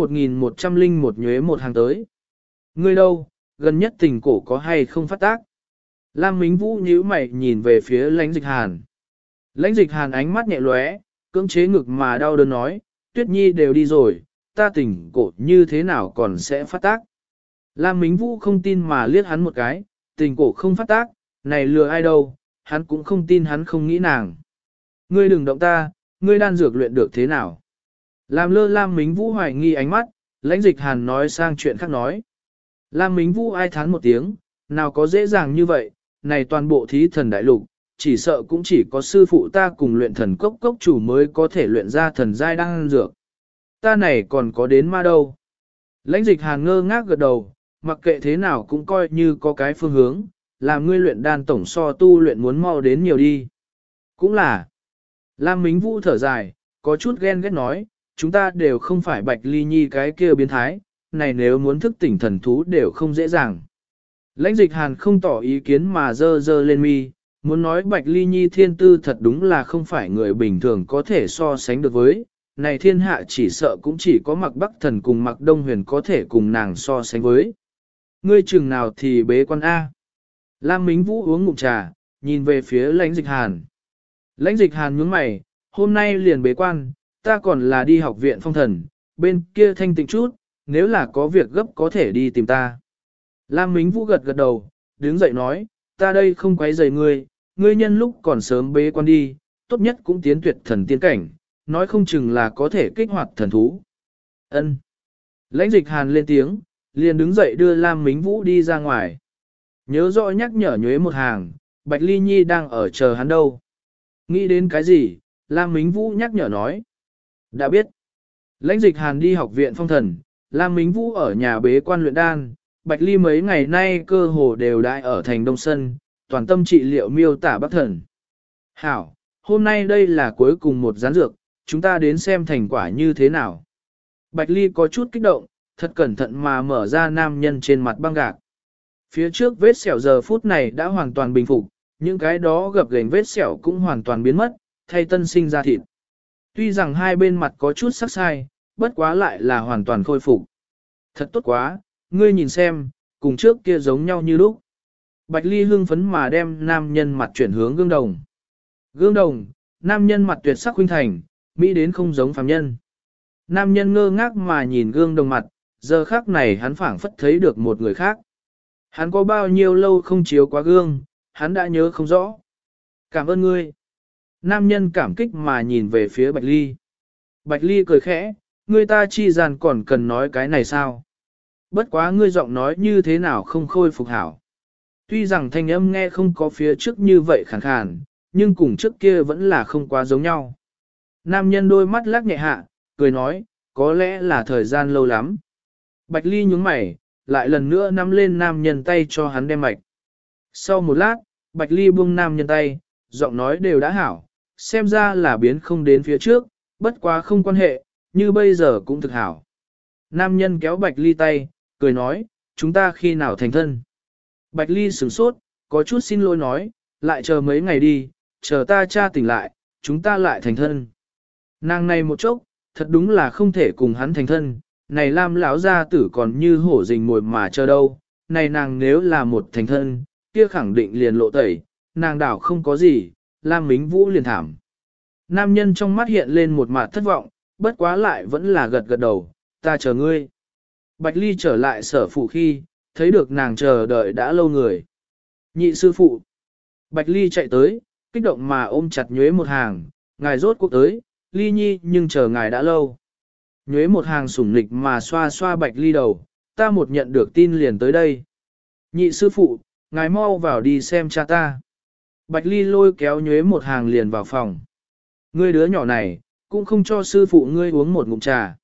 Speaker 1: 1101 nhuế một hàng tới. Ngươi đâu, gần nhất tình cổ có hay không phát tác? Lam Mính Vũ nhíu mày nhìn về phía lãnh dịch hàn. Lãnh dịch hàn ánh mắt nhẹ lóe, cưỡng chế ngực mà đau đớn nói, Tuyết Nhi đều đi rồi, ta tình cổ như thế nào còn sẽ phát tác? Lam Mính Vũ không tin mà liếc hắn một cái, tình cổ không phát tác, này lừa ai đâu, hắn cũng không tin hắn không nghĩ nàng. Ngươi đừng động ta, ngươi đan dược luyện được thế nào? Làm lơ Lam Mính Vũ hoài nghi ánh mắt, lãnh dịch hàn nói sang chuyện khác nói. Lam Mính Vũ ai thán một tiếng, nào có dễ dàng như vậy, này toàn bộ thí thần đại lục, chỉ sợ cũng chỉ có sư phụ ta cùng luyện thần cốc cốc chủ mới có thể luyện ra thần giai đan dược. Ta này còn có đến ma đâu. Lãnh dịch hàn ngơ ngác gật đầu, mặc kệ thế nào cũng coi như có cái phương hướng, làm ngươi luyện đan tổng so tu luyện muốn mau đến nhiều đi. Cũng là, Lam Mính Vũ thở dài, có chút ghen ghét nói, chúng ta đều không phải Bạch Ly Nhi cái kia biến thái, này nếu muốn thức tỉnh thần thú đều không dễ dàng. Lãnh dịch hàn không tỏ ý kiến mà dơ lên mi, muốn nói Bạch Ly Nhi thiên tư thật đúng là không phải người bình thường có thể so sánh được với, này thiên hạ chỉ sợ cũng chỉ có Mạc Bắc Thần cùng Mạc Đông Huyền có thể cùng nàng so sánh với. Ngươi chừng nào thì bế quan A. Lam Mính Vũ uống ngụm trà, nhìn về phía lãnh dịch hàn. Lãnh dịch hàn nhướng mày, hôm nay liền bế quan, ta còn là đi học viện phong thần, bên kia thanh tịnh chút, nếu là có việc gấp có thể đi tìm ta. Lam Mính Vũ gật gật đầu, đứng dậy nói, ta đây không quấy rầy ngươi, ngươi nhân lúc còn sớm bế quan đi, tốt nhất cũng tiến tuyệt thần tiên cảnh, nói không chừng là có thể kích hoạt thần thú. Ân. Lãnh dịch hàn lên tiếng, liền đứng dậy đưa Lam Mính Vũ đi ra ngoài. Nhớ rõ nhắc nhở nhuế một hàng, Bạch Ly Nhi đang ở chờ hắn đâu. Nghĩ đến cái gì, Lam Mính Vũ nhắc nhở nói. Đã biết. Lãnh dịch hàn đi học viện phong thần, Lam Mính Vũ ở nhà bế quan luyện đan, Bạch Ly mấy ngày nay cơ hồ đều đại ở thành Đông Sân, toàn tâm trị liệu miêu tả Bắc Thần. Hảo, hôm nay đây là cuối cùng một gián dược, chúng ta đến xem thành quả như thế nào. Bạch Ly có chút kích động, thật cẩn thận mà mở ra nam nhân trên mặt băng gạc. Phía trước vết sẹo giờ phút này đã hoàn toàn bình phục, những cái đó gập ghềnh vết sẹo cũng hoàn toàn biến mất, thay tân sinh ra thịt. Tuy rằng hai bên mặt có chút sắc sai, bất quá lại là hoàn toàn khôi phục. Thật tốt quá, ngươi nhìn xem, cùng trước kia giống nhau như lúc. Bạch Ly hưng phấn mà đem nam nhân mặt chuyển hướng gương đồng. Gương đồng, nam nhân mặt tuyệt sắc huynh thành, mỹ đến không giống phàm nhân. Nam nhân ngơ ngác mà nhìn gương đồng mặt, giờ khác này hắn phảng phất thấy được một người khác. Hắn có bao nhiêu lâu không chiếu quá gương, hắn đã nhớ không rõ. Cảm ơn ngươi. Nam nhân cảm kích mà nhìn về phía Bạch Ly. Bạch Ly cười khẽ, ngươi ta chi gian còn cần nói cái này sao? Bất quá ngươi giọng nói như thế nào không khôi phục hảo. Tuy rằng thanh âm nghe không có phía trước như vậy khàn khàn, nhưng cùng trước kia vẫn là không quá giống nhau. Nam nhân đôi mắt lắc nhẹ hạ, cười nói, có lẽ là thời gian lâu lắm. Bạch Ly nhúng mày, lại lần nữa nắm lên nam nhân tay cho hắn đem mạch. Sau một lát, Bạch Ly buông nam nhân tay, giọng nói đều đã hảo, xem ra là biến không đến phía trước, bất quá không quan hệ, như bây giờ cũng thực hảo. Nam nhân kéo Bạch Ly tay, cười nói, chúng ta khi nào thành thân. Bạch Ly sửng sốt, có chút xin lỗi nói, lại chờ mấy ngày đi, chờ ta cha tỉnh lại, chúng ta lại thành thân. Nàng này một chốc, thật đúng là không thể cùng hắn thành thân, này Lam lão gia tử còn như hổ rình mồi mà chờ đâu, này nàng nếu là một thành thân, kia khẳng định liền lộ tẩy, nàng đảo không có gì, Lam Mính Vũ liền thảm. Nam nhân trong mắt hiện lên một mặt thất vọng, bất quá lại vẫn là gật gật đầu, ta chờ ngươi. Bạch Ly trở lại sở phụ khi, thấy được nàng chờ đợi đã lâu người. Nhị sư phụ. Bạch Ly chạy tới, kích động mà ôm chặt Nhuế Một Hàng, ngài rốt cuộc tới, Ly nhi nhưng chờ ngài đã lâu. Nhuế Một Hàng sủng nịch mà xoa xoa Bạch Ly đầu, ta một nhận được tin liền tới đây. Nhị sư phụ, ngài mau vào đi xem cha ta. Bạch Ly lôi kéo Nhuế Một Hàng liền vào phòng. Ngươi đứa nhỏ này, cũng không cho sư phụ ngươi uống một ngụm trà.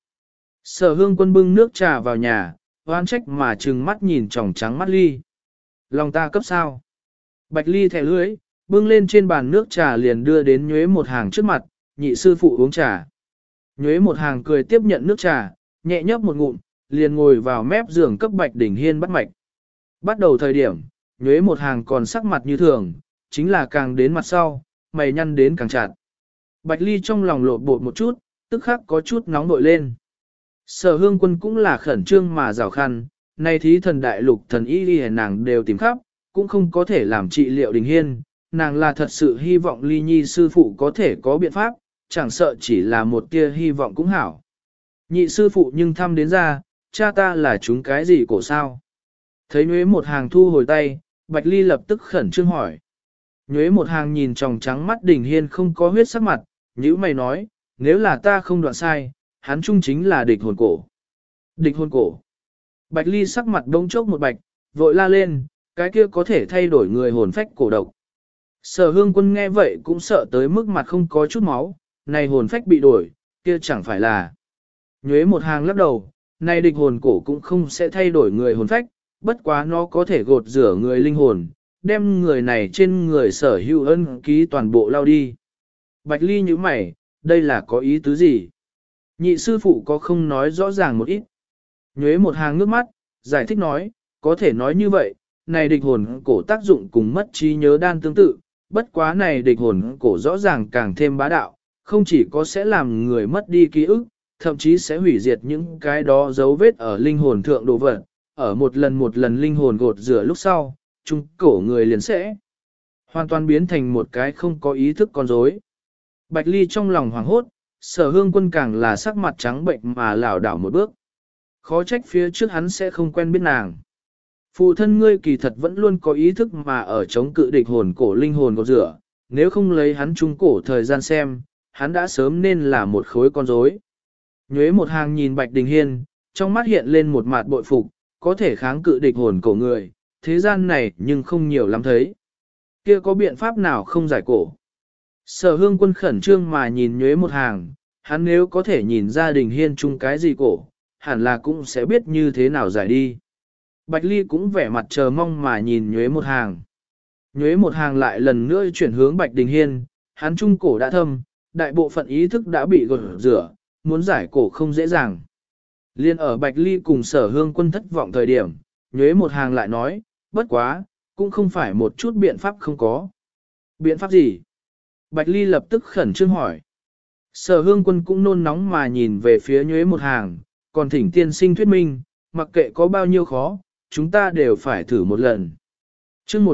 Speaker 1: Sở Hương Quân bưng nước trà vào nhà, oan trách mà trừng mắt nhìn tròng trắng mắt Ly. Lòng ta cấp sao? Bạch Ly thẻ lưỡi, bưng lên trên bàn nước trà liền đưa đến Nhuế Một Hàng trước mặt, nhị sư phụ uống trà. Nhuế Một Hàng cười tiếp nhận nước trà, nhẹ nhấp một ngụm, liền ngồi vào mép giường cấp Bạch Đình Hiên bắt mạch. Bắt đầu thời điểm, Nhuế Một Hàng còn sắc mặt như thường, chính là càng đến mặt sau, mày nhăn đến càng chặt. Bạch Ly trong lòng lột bột một chút, tức khắc có chút nóng nội lên. Sở Hương Quân cũng là khẩn trương mà rào khăn, nay thí thần đại lục thần y đi nàng đều tìm khắp, cũng không có thể làm trị liệu Đình Hiên, nàng là thật sự hy vọng Ly Nhi sư phụ có thể có biện pháp, chẳng sợ chỉ là một tia hy vọng cũng hảo. Nhị sư phụ nhưng thăm đến ra, cha ta là chúng cái gì cổ sao? Thấy Nhuế Một Hàng thu hồi tay, Bạch Ly lập tức khẩn trương hỏi. Nhuế Một Hàng nhìn tròng trắng mắt Đình Hiên không có huyết sắc mặt, nhữ mày nói, nếu là ta không đoạn sai, hắn chung chính là địch hồn cổ. Địch hồn cổ. Bạch Ly sắc mặt đông chốc một bạch, vội la lên, cái kia có thể thay đổi người hồn phách cổ độc. Sở Hương Quân nghe vậy cũng sợ tới mức mặt không có chút máu, này hồn phách bị đổi, kia chẳng phải là. Nhuế Một Hàng lắc đầu, này địch hồn cổ cũng không sẽ thay đổi người hồn phách, bất quá nó có thể gột rửa người linh hồn, đem người này trên người sở hữu ân ký toàn bộ lao đi. Bạch Ly như mày, đây là có ý tứ gì? Nhị sư phụ có không nói rõ ràng một ít. Nhuế Một Hàng nước mắt, giải thích nói, có thể nói như vậy, này địch hồn cổ tác dụng cùng mất trí nhớ đan tương tự, bất quá này địch hồn cổ rõ ràng càng thêm bá đạo, không chỉ có sẽ làm người mất đi ký ức, thậm chí sẽ hủy diệt những cái đó dấu vết ở linh hồn thượng đồ vật, ở một lần linh hồn gột rửa lúc sau, trung cổ người liền sẽ hoàn toàn biến thành một cái không có ý thức con rối. Bạch Ly trong lòng hoảng hốt, Sở Hương Quân càng là sắc mặt trắng bệnh mà lảo đảo một bước. Khó trách phía trước hắn sẽ không quen biết nàng. Phụ thân ngươi kỳ thật vẫn luôn có ý thức mà ở chống cự địch hồn cổ linh hồn gột rửa, nếu không lấy hắn trung cổ thời gian xem, hắn đã sớm nên là một khối con rối. Nhuế Một Hàng nhìn Bạch Đình Hiên, trong mắt hiện lên một mặt bội phục, có thể kháng cự địch hồn cổ người, thế gian này nhưng không nhiều lắm thấy. Kia có biện pháp nào không giải cổ? Sở Hương Quân khẩn trương mà nhìn Nhuế Một Hàng, hắn nếu có thể nhìn ra Đình Hiên chung cái gì cổ, hẳn là cũng sẽ biết như thế nào giải đi. Bạch Ly cũng vẻ mặt chờ mong mà nhìn Nhuế Một Hàng. Nhuế Một Hàng lại lần nữa chuyển hướng Bạch Đình Hiên, hắn trung cổ đã thâm, đại bộ phận ý thức đã bị gột rửa, muốn giải cổ không dễ dàng. Liên ở Bạch Ly cùng Sở Hương Quân thất vọng thời điểm, Nhuế Một Hàng lại nói, bất quá, cũng không phải một chút biện pháp không có. Biện pháp gì? Bạch Ly lập tức khẩn trương hỏi. Sở Hương Quân cũng nôn nóng mà nhìn về phía Nhuế Một Hàng, còn thỉnh tiên sinh thuyết minh, mặc kệ có bao nhiêu khó, chúng ta đều phải thử một lần. chương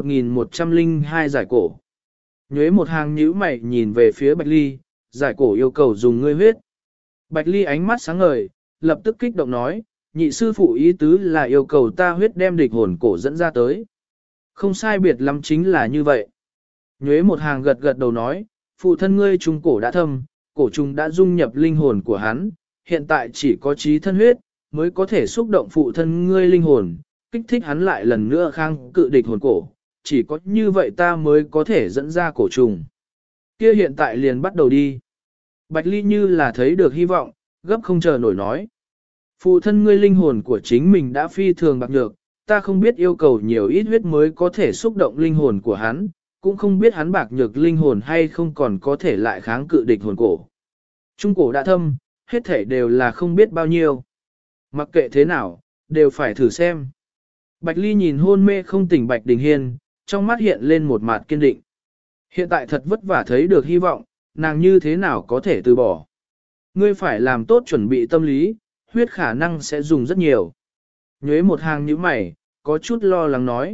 Speaker 1: 1102 giải cổ. Nhuế Một Hàng nhíu mày nhìn về phía Bạch Ly, giải cổ yêu cầu dùng ngươi huyết. Bạch Ly ánh mắt sáng ngời, lập tức kích động nói, nhị sư phụ ý tứ là yêu cầu ta huyết đem địch hồn cổ dẫn ra tới. Không sai biệt lắm chính là như vậy. Nhuế Một Hàng gật gật đầu nói, phụ thân ngươi trung cổ đã thâm, cổ trùng đã dung nhập linh hồn của hắn, hiện tại chỉ có trí thân huyết, mới có thể xúc động phụ thân ngươi linh hồn, kích thích hắn lại lần nữa kháng cự địch hồn cổ, chỉ có như vậy ta mới có thể dẫn ra cổ trùng. Kia hiện tại liền bắt đầu đi. Bạch Ly như là thấy được hy vọng, gấp không chờ nổi nói. Phụ thân ngươi linh hồn của chính mình đã phi thường bạc nhược, ta không biết yêu cầu nhiều ít huyết mới có thể xúc động linh hồn của hắn, cũng không biết hắn bạc nhược linh hồn hay không còn có thể lại kháng cự địch hồn cổ. Trung cổ đã thâm, hết thảy đều là không biết bao nhiêu. Mặc kệ thế nào, đều phải thử xem. Bạch Ly nhìn hôn mê không tỉnh Bạch Đình Hiên, trong mắt hiện lên một mặt kiên định. Hiện tại thật vất vả thấy được hy vọng, nàng như thế nào có thể từ bỏ. Ngươi phải làm tốt chuẩn bị tâm lý, huyết khả năng sẽ dùng rất nhiều. Nhuế một hàng như mày, có chút lo lắng nói.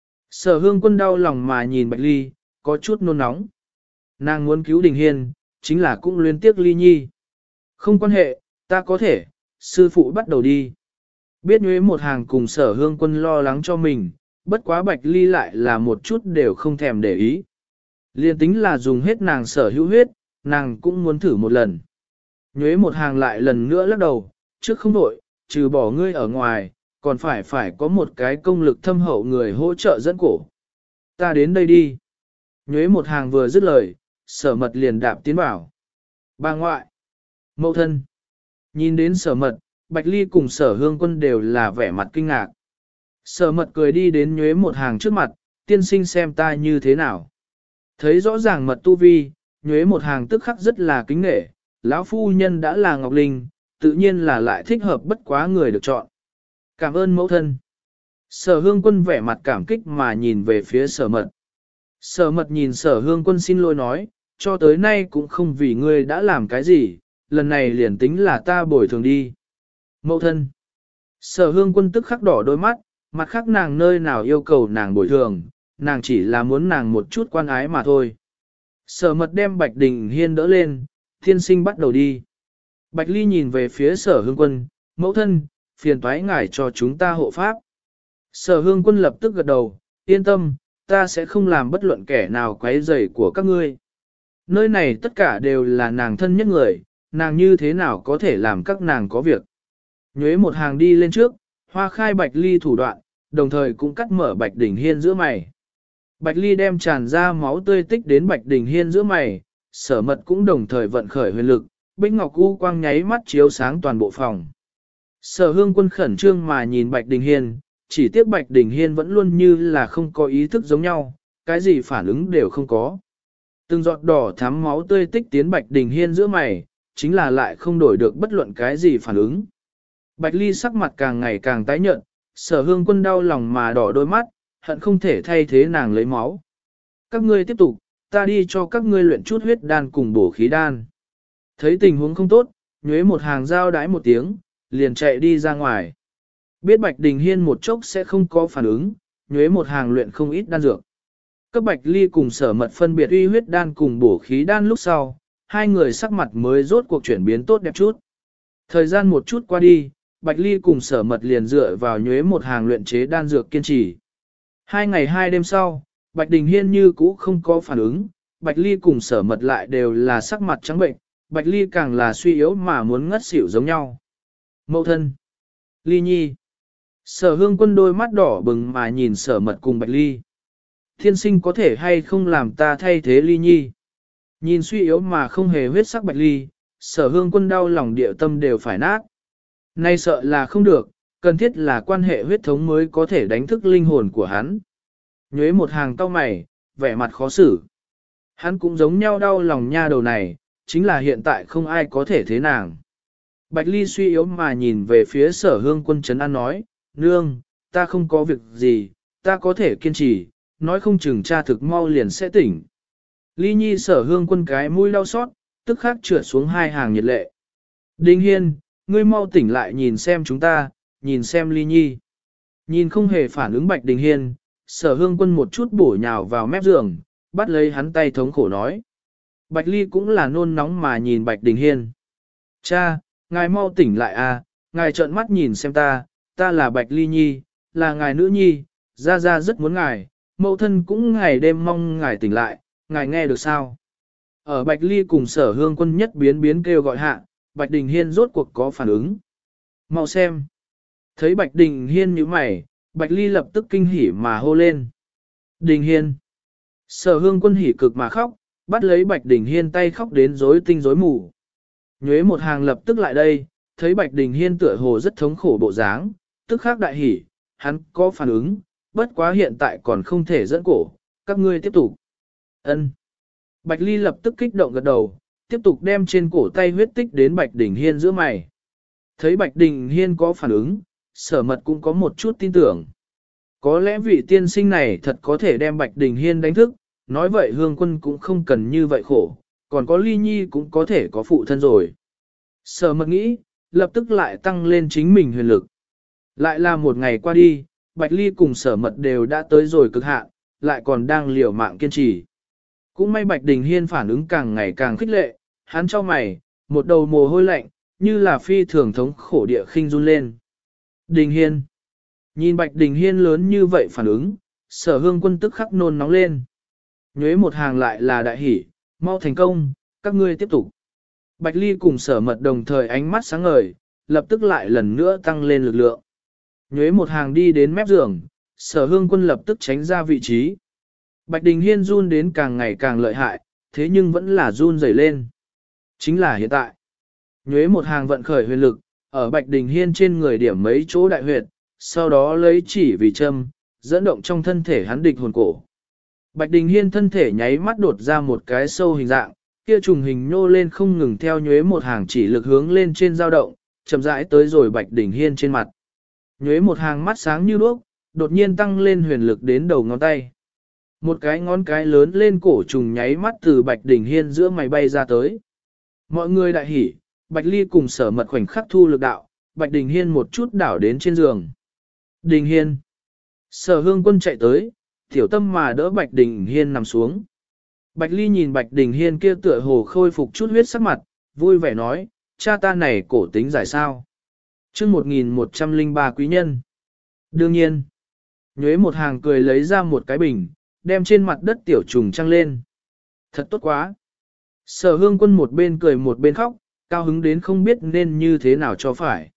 Speaker 1: Sở Hương Quân đau lòng mà nhìn Bạch Ly, có chút nôn nóng. Nàng muốn cứu Đình Hiên, chính là cũng luyến tiếc Ly Nhi. Không quan hệ, ta có thể, sư phụ bắt đầu đi. Biết Nhuế một hàng cùng Sở Hương Quân lo lắng cho mình, bất quá Bạch Ly lại là một chút đều không thèm để ý. Liên tính là dùng hết nàng sở hữu huyết, nàng cũng muốn thử một lần. Nhuế một hàng lại lần nữa lắc đầu, trước không đổi, trừ bỏ ngươi ở ngoài, còn phải có một cái công lực thâm hậu người hỗ trợ dẫn cổ. Ta đến đây đi. Nhuế một hàng vừa dứt lời, Sở Mật liền đạp tiến vào. Bà ngoại, mẫu thân. Nhìn đến Sở Mật, Bạch Ly cùng Sở Hương Quân đều là vẻ mặt kinh ngạc. Sở Mật cười đi đến Nhuế một hàng trước mặt, tiên sinh xem ta như thế nào. Thấy rõ ràng Mật tu vi, Nhuế một hàng tức khắc rất là kính nể, lão phu nhân đã là Ngọc Linh, tự nhiên là lại thích hợp bất quá người được chọn. Cảm ơn mẫu thân. Sở Hương Quân vẻ mặt cảm kích mà nhìn về phía Sở Mật. Sở Mật nhìn Sở Hương Quân xin lỗi nói, cho tới nay cũng không vì ngươi đã làm cái gì, lần này liền tính là ta bồi thường đi. Mẫu thân. Sở Hương Quân tức khắc đỏ đôi mắt, mặt khác nàng nơi nào yêu cầu nàng bồi thường, nàng chỉ là muốn nàng một chút quan ái mà thôi. Sở Mật đem Bạch Đình Hiên đỡ lên, thiên sinh bắt đầu đi. Bạch Ly nhìn về phía Sở Hương Quân, mẫu thân, phiền toái ngài cho chúng ta hộ pháp. Sở Hương Quân lập tức gật đầu, yên tâm, ta sẽ không làm bất luận kẻ nào quấy rầy của các ngươi. Nơi này tất cả đều là nàng thân nhất người, nàng như thế nào có thể làm các nàng có việc. Nhuế một hàng đi lên trước, hoa khai Bạch Ly thủ đoạn, đồng thời cũng cắt mở Bạch Đình Hiên giữa mày. Bạch Ly đem tràn ra máu tươi tích đến Bạch Đình Hiên giữa mày, Sở Mật cũng đồng thời vận khởi huyền lực, bích ngọc u quang nháy mắt chiếu sáng toàn bộ phòng. Sở Hương Quân khẩn trương mà nhìn Bạch Đình Hiên, chỉ tiếc Bạch Đình Hiên vẫn luôn như là không có ý thức giống nhau, cái gì phản ứng đều không có. Từng giọt đỏ thắm máu tươi tích tiến Bạch Đình Hiên giữa mày, chính là lại không đổi được bất luận cái gì phản ứng. Bạch Ly sắc mặt càng ngày càng tái nhợt, Sở Hương Quân đau lòng mà đỏ đôi mắt, hận không thể thay thế nàng lấy máu. Các ngươi tiếp tục, ta đi cho các ngươi luyện chút huyết đan cùng bổ khí đan. Thấy tình huống không tốt, Nhuế một hàng giao đái một tiếng, liền chạy đi ra ngoài. Biết Bạch Đình Hiên một chốc sẽ không có phản ứng, Nhuế một hàng luyện không ít đan dược. Cấp Bạch Ly cùng Sở Mật phân biệt uy huyết đan cùng bổ khí đan lúc sau, hai người sắc mặt mới rốt cuộc chuyển biến tốt đẹp chút. Thời gian một chút qua đi, Bạch Ly cùng Sở Mật liền dựa vào Nhuế một hàng luyện chế đan dược kiên trì. 2 ngày 2 đêm sau, Bạch Đình Hiên như cũ không có phản ứng, Bạch Ly cùng Sở Mật lại đều là sắc mặt trắng bệnh, Bạch Ly càng là suy yếu mà muốn ngất xỉu giống nhau. Mậu thân. Ly Nhi. Sở Hương Quân đôi mắt đỏ bừng mà nhìn Sở Mật cùng Bạch Ly. Thiên sinh có thể hay không làm ta thay thế Ly Nhi. Nhìn suy yếu mà không hề huyết sắc Bạch Ly, Sở Hương Quân đau lòng địa tâm đều phải nát. Nay sợ là không được, cần thiết là quan hệ huyết thống mới có thể đánh thức linh hồn của hắn. Nhuế một hàng cau mày, vẻ mặt khó xử. Hắn cũng giống nhau đau lòng nha đầu này, chính là hiện tại không ai có thể thế nàng. Bạch Ly suy yếu mà nhìn về phía Sở Hương Quân trấn an nói, nương, ta không có việc gì, ta có thể kiên trì, nói không chừng cha thực mau liền sẽ tỉnh. Ly Nhi Sở Hương Quân cái mũi đau xót, tức khắc trượt xuống 2 hàng nhiệt lệ. Đinh Hiên, ngươi mau tỉnh lại nhìn xem chúng ta, nhìn xem Ly Nhi. Nhìn không hề phản ứng Bạch Đình Hiên, Sở Hương Quân một chút bổ nhào vào mép giường, bắt lấy hắn tay thống khổ nói. Bạch Ly cũng là nôn nóng mà nhìn Bạch Đình Hiên. Cha, ngài mau tỉnh lại à, ngài trợn mắt nhìn xem ta là Bạch Ly Nhi, là ngài nữ nhi, ra rất muốn ngài, mẫu thân cũng ngày đêm mong ngài tỉnh lại, ngài nghe được sao? Ở Bạch Ly cùng Sở Hương Quân nhất biến kêu gọi hạ, Bạch Đình Hiên rốt cuộc có phản ứng. Mau xem. Thấy Bạch Đình Hiên như mày, Bạch Ly lập tức kinh hỉ mà hô lên. Đình Hiên. Sở Hương Quân hỉ cực mà khóc, bắt lấy Bạch Đình Hiên tay khóc đến rối tinh rối mù. Nhuế một hàng lập tức lại đây, thấy Bạch Đình Hiên tựa hồ rất thống khổ bộ dáng, tức khắc đại hỉ, hắn có phản ứng, bất quá hiện tại còn không thể dẫn cổ, các ngươi tiếp tục. Ân. Bạch Ly lập tức kích động gật đầu, tiếp tục đem trên cổ tay huyết tích đến Bạch Đình Hiên giữa mày. Thấy Bạch Đình Hiên có phản ứng, Sở Mật cũng có một chút tin tưởng. Có lẽ vị tiên sinh này thật có thể đem Bạch Đình Hiên đánh thức, nói vậy Hương Quân cũng không cần như vậy khổ, còn có Ly Nhi cũng có thể có phụ thân rồi. Sở Mật nghĩ, lập tức lại tăng lên chính mình huyền lực. Lại là một ngày qua đi, Bạch Ly cùng Sở Mật đều đã tới rồi cực hạn, lại còn đang liều mạng kiên trì. Cũng may Bạch Đình Hiên phản ứng càng ngày càng khích lệ, hắn cho mày, một đầu mồ hôi lạnh, như là phi thường thống khổ địa khinh run lên. Đình Hiên. Nhìn Bạch Đình Hiên lớn như vậy phản ứng, Sở Hương Quân tức khắc nôn nóng lên. Nhuế một hàng lại là đại hỷ, mau thành công, các ngươi tiếp tục. Bạch Ly cùng Sở Mật đồng thời ánh mắt sáng ngời, lập tức lại lần nữa tăng lên lực lượng. Nhuế một hàng đi đến mép giường, Sở Hương Quân lập tức tránh ra vị trí. Bạch Đình Hiên run đến càng ngày càng lợi hại, thế nhưng vẫn là run rẩy lên. Chính là hiện tại. Nhuế một hàng vận khởi huyền lực, ở Bạch Đình Hiên trên người điểm mấy chỗ đại huyệt, sau đó lấy chỉ vì châm, dẫn động trong thân thể hắn địch hồn cổ. Bạch Đình Hiên thân thể nháy mắt đột ra một cái sâu hình dạng, kia trùng hình nhô lên không ngừng theo nhuế một hàng chỉ lực hướng lên trên dao động, chậm rãi tới rồi Bạch Đình Hiên trên mặt. Nhuế một hàng mắt sáng như đuốc, đột nhiên tăng lên huyền lực đến đầu ngón tay. Một cái ngón cái lớn lên cổ trùng nháy mắt từ Bạch Đình Hiên giữa mày bay ra tới. Mọi người đại hỉ, Bạch Ly cùng Sở Mật khoảnh khắc thu lực đạo, Bạch Đình Hiên một chút đảo đến trên giường. Đình Hiên. Sở Hương Quân chạy tới, tiểu tâm mà đỡ Bạch Đình Hiên nằm xuống. Bạch Ly nhìn Bạch Đình Hiên kia tựa hồ khôi phục chút huyết sắc mặt, vui vẻ nói, cha ta này cổ tính giải sao. chương 1103 quý nhân. Đương nhiên. Nhuế một hàng cười lấy ra một cái bình, đem trên mặt đất tiểu trùng trăng lên. Thật tốt quá. Sở Hương Quân một bên cười một bên khóc, cao hứng đến không biết nên như thế nào cho phải.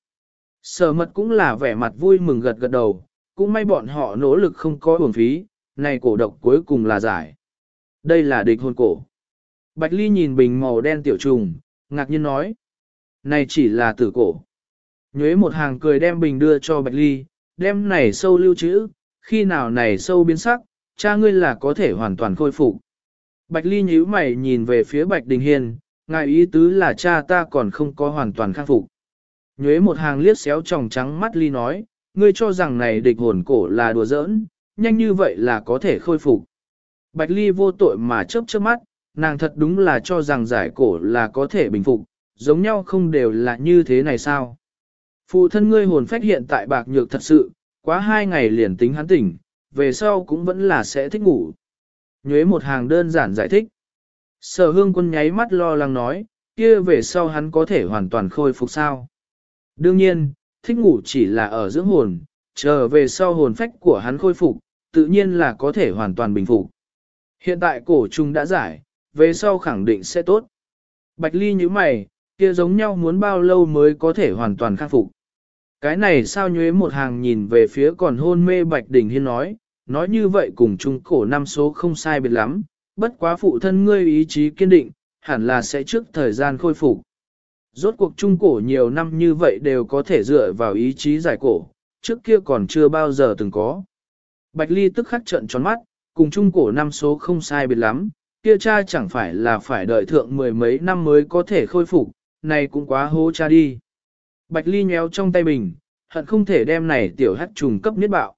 Speaker 1: Sở Mật cũng là vẻ mặt vui mừng gật gật đầu, cũng may bọn họ nỗ lực không có uổng phí, này cổ độc cuối cùng là giải. Đây là địch hồn cổ. Bạch Ly nhìn bình màu đen tiểu trùng, ngạc nhiên nói. Này chỉ là tử cổ. Nhuế một hàng cười đem bình đưa cho Bạch Ly, đem này sâu lưu trữ, khi nào này sâu biến sắc, cha ngươi là có thể hoàn toàn khôi phục. Bạch Ly nhíu mày nhìn về phía Bạch Đình Hiên, ngài ý tứ là cha ta còn không có hoàn toàn khắc phục. Nhuế một hàng liếc xéo tròng trắng mắt Ly nói, ngươi cho rằng này địch hồn cổ là đùa giỡn, nhanh như vậy là có thể khôi phục. Bạch Ly vô tội mà chớp chớp mắt, nàng thật đúng là cho rằng giải cổ là có thể bình phục, giống nhau không đều là như thế này sao. Phụ thân ngươi hồn phách hiện tại bạc nhược thật sự, quá 2 ngày liền tính hắn tỉnh, về sau cũng vẫn là sẽ thích ngủ. Nhuế một hàng đơn giản giải thích. Sở Hương Quân nháy mắt lo lắng nói, kia về sau hắn có thể hoàn toàn khôi phục sao. Đương nhiên, thích ngủ chỉ là ở dưỡng hồn, chờ về sau hồn phách của hắn khôi phục, tự nhiên là có thể hoàn toàn bình phục. Hiện tại cổ trùng đã giải, về sau khẳng định sẽ tốt. Bạch Ly như mày, kia giống nhau muốn bao lâu mới có thể hoàn toàn khắc phục. Cái này sao Nhuế một hàng nhìn về phía còn hôn mê Bạch Đình Hiên nói như vậy cùng trung cổ năm số không sai biệt lắm, bất quá phụ thân ngươi ý chí kiên định, hẳn là sẽ trước thời gian khôi phục. Rốt cuộc trung cổ nhiều năm như vậy đều có thể dựa vào ý chí giải cổ, trước kia còn chưa bao giờ từng có. Bạch Ly tức khắc trợn tròn mắt, cùng trung cổ năm số không sai biệt lắm, kia cha chẳng phải là phải đợi thượng 10 mấy năm mới có thể khôi phục, này cũng quá hố cha đi. Bạch Ly nhéo trong tay bình, hận không thể đem này tiểu hắc trùng cấp niết bạo.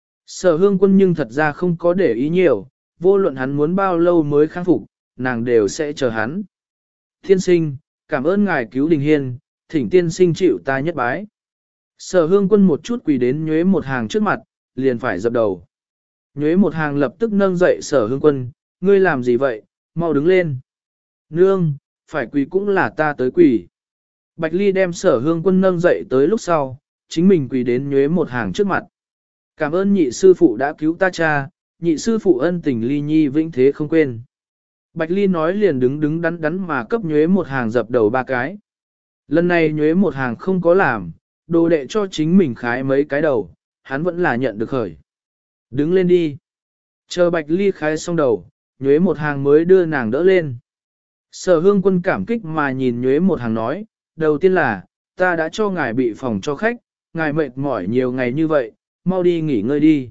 Speaker 1: Sở Hương Quân nhưng thật ra không có để ý nhiều, vô luận hắn muốn bao lâu mới khắc phục, nàng đều sẽ chờ hắn. Tiên sinh, cảm ơn ngài cứu Đình Hiên, thỉnh tiên sinh chịu ta nhất bái. Sở Hương Quân một chút quỳ đến Nhuế một hàng trước mặt, liền phải dập đầu. Nhuế một hàng lập tức nâng dậy Sở Hương Quân, ngươi làm gì vậy, mau đứng lên. Nương, phải quỳ cũng là ta tới quỳ. Bạch Ly đem Sở Hương Quân nâng dậy tới lúc sau, chính mình quỳ đến Nhuế một hàng trước mặt. Cảm ơn nhị sư phụ đã cứu ta cha, nhị sư phụ ân tình Ly Nhi vĩnh thế không quên. Bạch Ly nói liền đứng đắn đắn mà cấp Nhuế một hàng dập đầu 3 cái. Lần này Nhuế một hàng không có làm, đồ đệ cho chính mình khái mấy cái đầu, hắn vẫn là nhận được khởi. Đứng lên đi. Chờ Bạch Ly khái xong đầu, Nhuế một hàng mới đưa nàng đỡ lên. Sở Hương Quân cảm kích mà nhìn Nhuế một hàng nói, đầu tiên là, ta đã cho ngài bị phòng cho khách, ngài mệt mỏi nhiều ngày như vậy, mau đi nghỉ ngơi đi.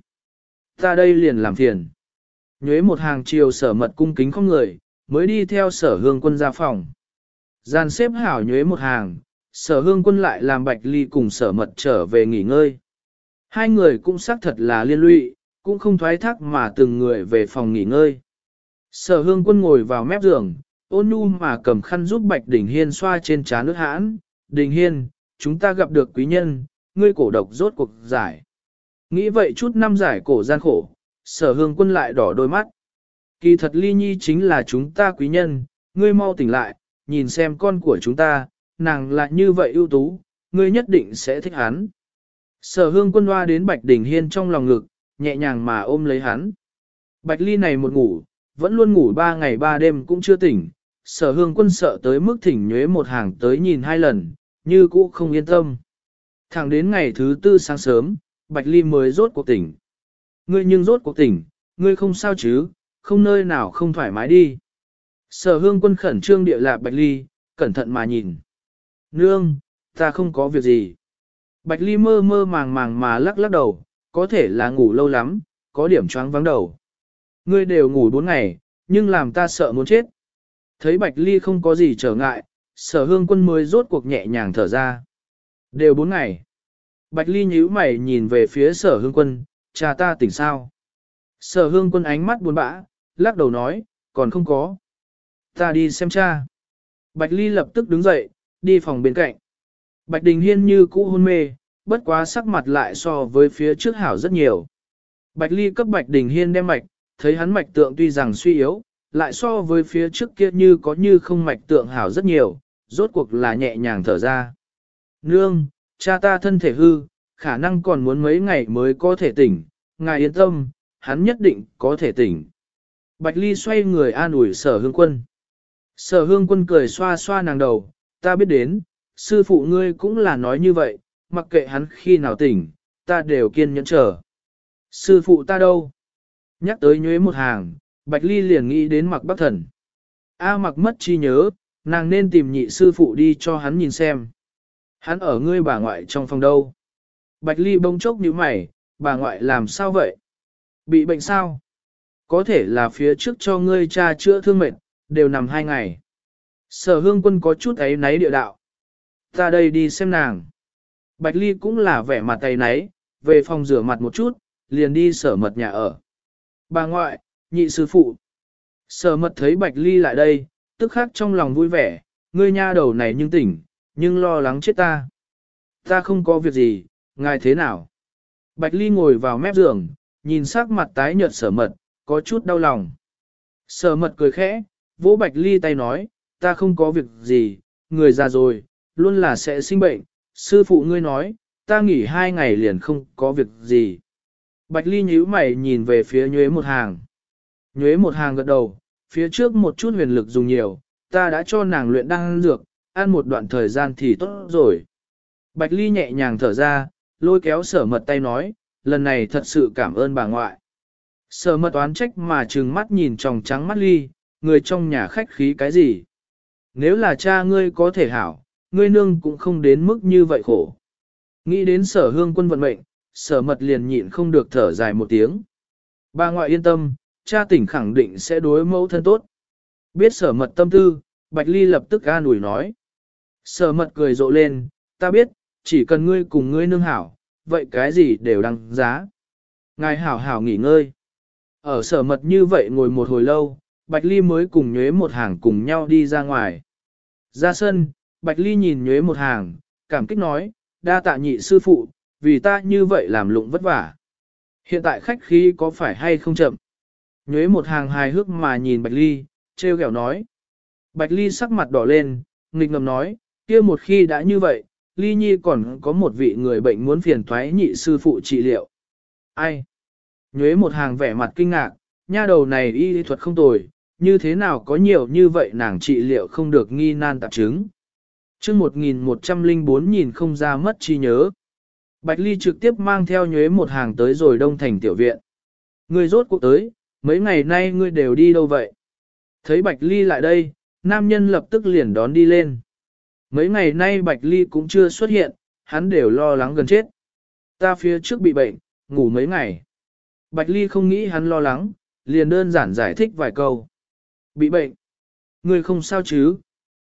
Speaker 1: Ta đây liền làm phiền. Nhuế một hàng chiều Sở Mật cung kính không người, mới đi theo Sở Hương Quân ra phòng. Gian xếp hảo nhuế một hàng, Sở Hương Quân lại làm Bạch Ly cùng Sở Mật trở về nghỉ ngơi. Hai người cũng xác thật là liên lụy, cũng không thoái thác mà từng người về phòng nghỉ ngơi. Sở Hương Quân ngồi vào mép giường, ôn nhu mà cầm khăn giúp Bạch Đình Hiên xoa trên trán nước hãn. Đình Hiên, chúng ta gặp được quý nhân, ngươi cổ độc rốt cuộc giải. Nghĩ vậy chút năm giải cổ gian khổ, Sở Hương Quân lại đỏ đôi mắt. Kỳ thật Ly Nhi chính là chúng ta quý nhân, ngươi mau tỉnh lại, nhìn xem con của chúng ta, nàng lại như vậy ưu tú, ngươi nhất định sẽ thích hắn. Sở Hương Quân hoa đến Bạch Đình Hiên trong lòng ngực, nhẹ nhàng mà ôm lấy hắn. Bạch Ly này một ngủ, vẫn luôn ngủ 3 ngày 3 đêm cũng chưa tỉnh. Sở Hương Quân sợ tới mức thỉnh nhuế một hàng tới nhìn 2 lần, như cũ không yên tâm. Thẳng đến ngày thứ 4 sáng sớm, Bạch Ly mới rốt cuộc tỉnh. Ngươi nhưng rốt cuộc tỉnh, ngươi không sao chứ, không nơi nào không thoải mái đi. Sở Hương Quân khẩn trương địa lạc Bạch Ly, cẩn thận mà nhìn. Nương, ta không có việc gì. Bạch Ly mơ mơ màng màng mà lắc lắc đầu, có thể là ngủ lâu lắm, có điểm choáng vắng đầu. Ngươi đều ngủ 4 ngày, nhưng làm ta sợ muốn chết. Thấy Bạch Ly không có gì trở ngại, Sở Hương Quân mới rốt cuộc nhẹ nhàng thở ra. Đều 4 ngày. Bạch Ly nhíu mày nhìn về phía Sở Hương Quân, cha ta tỉnh sao? Sở Hương Quân ánh mắt buồn bã, lắc đầu nói, còn không có. Ta đi xem cha. Bạch Ly lập tức đứng dậy, đi phòng bên cạnh. Bạch Đình Hiên như cũ hôn mê, bất quá sắc mặt lại so với phía trước hảo rất nhiều. Bạch Ly cấp Bạch Đình Hiên đem mạch, thấy hắn mạch tượng tuy rằng suy yếu, lại so với phía trước kia như có như không mạch tượng hảo rất nhiều, rốt cuộc là nhẹ nhàng thở ra. Nương, cha ta thân thể hư, khả năng còn muốn mấy ngày mới có thể tỉnh, ngài yên tâm, hắn nhất định có thể tỉnh. Bạch Ly xoay người an ủi Sở Hương Quân. Sở Hương Quân cười xoa xoa nàng đầu, ta biết đến, sư phụ ngươi cũng là nói như vậy, mặc kệ hắn khi nào tỉnh, ta đều kiên nhẫn chờ. Sư phụ ta đâu? Nhắc tới nhuế một hàng, Bạch Ly liền nghĩ đến Mặc Bắc Thần. Mặc mất trí nhớ, nàng nên tìm nhị sư phụ đi cho hắn nhìn xem. Hắn ở ngươi bà ngoại trong phòng đâu? Bạch Ly bỗng chốc nhíu mày, bà ngoại làm sao vậy? Bị bệnh sao? Có thể là phía trước cho ngươi cha chữa thương mệt, đều nằm 2 ngày. Sở Hương Quân có chút ấy náy địa đạo. Ta đây đi xem nàng. Bạch Ly cũng là vẻ mặt tay náy, về phòng rửa mặt một chút, liền đi Sở Mật nhà ở. Bà ngoại, nhị sư phụ. Sở Mật thấy Bạch Ly lại đây, tức khắc trong lòng vui vẻ, ngươi nha đầu này nhưng tỉnh, nhưng lo lắng chết ta. Ta không có việc gì, ngài thế nào? Bạch Ly ngồi vào mép giường, nhìn sắc mặt tái nhợt Sở Mật, có chút đau lòng. Sở Mật cười khẽ, vỗ Bạch Ly tay nói, ta không có việc gì, người già rồi, luôn là sẽ sinh bệnh, sư phụ ngươi nói, ta nghỉ 2 ngày liền không có việc gì. Bạch Ly nhíu mày nhìn về phía nhuế một hàng. Nhuế một hàng gật đầu, phía trước một chút huyền lực dùng nhiều, ta đã cho nàng luyện đan dược, ăn một đoạn thời gian thì tốt rồi. Bạch Ly nhẹ nhàng thở ra, lôi kéo Sở Mật tay nói, lần này thật sự cảm ơn bà ngoại. Sở Mật oán trách mà trừng mắt nhìn tròng trắng mắt Ly, người trong nhà khách khí cái gì. Nếu là cha ngươi có thể hảo, ngươi nương cũng không đến mức như vậy khổ. Nghĩ đến Sở Hương Quân vận mệnh, Sở Mật liền nhịn không được thở dài một tiếng. Bà ngoại yên tâm, cha tỉnh khẳng định sẽ đối mẫu thân tốt. Biết Sở Mật tâm tư, Bạch Ly lập tức an ủi nói. Sở Mật cười rộ lên, ta biết, chỉ cần ngươi cùng ngươi nương hảo, vậy cái gì đều đăng giá. Ngài hảo hảo nghỉ ngơi. Ở Sở Mật như vậy ngồi một hồi lâu, Bạch Ly mới cùng nhuế một hàng cùng nhau đi ra ngoài. Ra sân, Bạch Ly nhìn nhuế một hàng, cảm kích nói, đa tạ nhị sư phụ, vì ta như vậy làm lụng vất vả. Hiện tại khách khí có phải hay không chậm? Nhuế một hàng hài hước mà nhìn Bạch Ly, trêu ghẹo nói. Bạch Ly sắc mặt đỏ lên, nghịch ngầm nói, kia một khi đã như vậy, Ly Nhi còn có một vị người bệnh muốn phiền thoái nhị sư phụ trị liệu. Ai? Nhuế một hàng vẻ mặt kinh ngạc, nha đầu này y lý thuật không tồi, như thế nào có nhiều như vậy nàng trị liệu không được nghi nan tạp chứng. Chương 1104 nhìn không ra mất trí nhớ. Bạch Ly trực tiếp mang theo nhuế một hàng tới rồi Đông Thành tiểu viện. Ngươi rốt cuộc tới, mấy ngày nay ngươi đều đi đâu vậy? Thấy Bạch Ly lại đây, nam nhân lập tức liền đón đi lên. Mấy ngày nay Bạch Ly cũng chưa xuất hiện, hắn đều lo lắng gần chết. Ta phía trước bị bệnh, ngủ mấy ngày. Bạch Ly không nghĩ hắn lo lắng, liền đơn giản giải thích vài câu. Bị bệnh? Ngươi không sao chứ?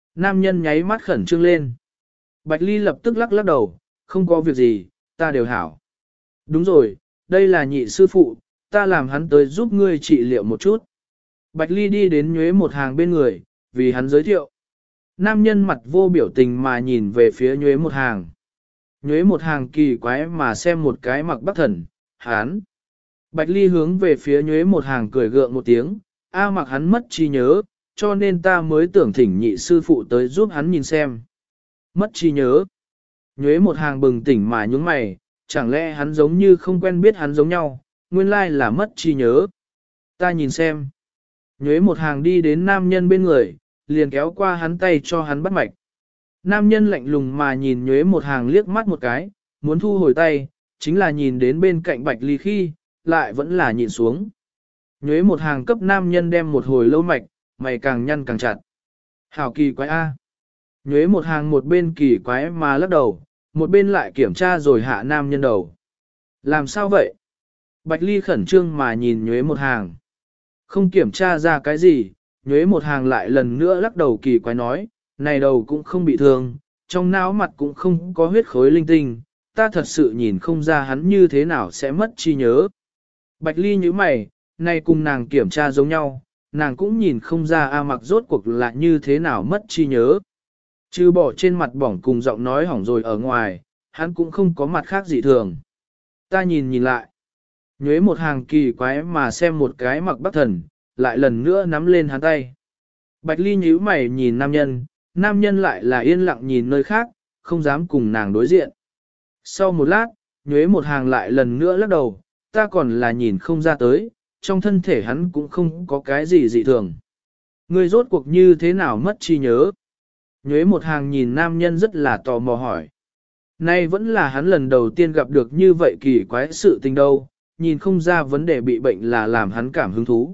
Speaker 1: Nam nhân nháy mắt khẩn trương lên. Bạch Ly lập tức lắc lắc đầu, không có việc gì, ta đều hảo. Đúng rồi, đây là nhị sư phụ, ta làm hắn tới giúp ngươi trị liệu một chút. Bạch Ly đi đến nhuế một hàng bên người, vì hắn giới thiệu. Nam nhân mặt vô biểu tình mà nhìn về phía nhuế một hàng. Nhuế một hàng kỳ quái mà xem một cái mặc bắc thần, hắn. Bạch Ly hướng về phía nhuế một hàng cười gượng một tiếng, mặc hắn mất trí nhớ, cho nên ta mới tưởng thỉnh nhị sư phụ tới giúp hắn nhìn xem. Mất trí nhớ. Nhuế một hàng bừng tỉnh mà nhúng mày, chẳng lẽ hắn giống như không quen biết hắn giống nhau, nguyên lai là mất trí nhớ. Ta nhìn xem. Nhuế một hàng đi đến nam nhân bên người, liền kéo qua hắn tay cho hắn bắt mạch. Nam nhân lạnh lùng mà nhìn nhuế một hàng liếc mắt một cái, muốn thu hồi tay, chính là nhìn đến bên cạnh Bạch Ly khi, lại vẫn là nhìn xuống. Nhuế một hàng cấp nam nhân đem một hồi lâu mạch, mày càng nhăn càng chặt. Hảo kỳ quái A. Nhuế một hàng một bên kỳ quái mà lắc đầu, một bên lại kiểm tra rồi hạ nam nhân đầu. Làm sao vậy? Bạch Ly khẩn trương mà nhìn nhuế một hàng. Không kiểm tra ra cái gì, nhuế một hàng lại lần nữa lắc đầu kỳ quái nói, này đầu cũng không bị thương, trong não mặt cũng không có huyết khối linh tinh, ta thật sự nhìn không ra hắn như thế nào sẽ mất trí nhớ. Bạch Ly như mày, này cùng nàng kiểm tra giống nhau, nàng cũng nhìn không ra mặc rốt cuộc là như thế nào mất trí nhớ. Trừ bỏ trên mặt bỏng cùng giọng nói hỏng rồi ở ngoài, hắn cũng không có mặt khác gì thường. Ta nhìn lại. Nhuế một hàng kỳ quái mà xem một cái mặc bắc thần, lại lần nữa nắm lên hắn tay. Bạch Ly nhíu mày nhìn nam nhân lại là yên lặng nhìn nơi khác, không dám cùng nàng đối diện. Sau một lát, nhuế một hàng lại lần nữa lắc đầu, ta còn là nhìn không ra tới, trong thân thể hắn cũng không có cái gì dị thường. Ngươi rốt cuộc như thế nào mất trí nhớ? Nhuế một hàng nhìn nam nhân rất là tò mò hỏi. Nay vẫn là hắn lần đầu tiên gặp được như vậy kỳ quái sự tình đâu, nhìn không ra vấn đề bị bệnh là làm hắn cảm hứng thú.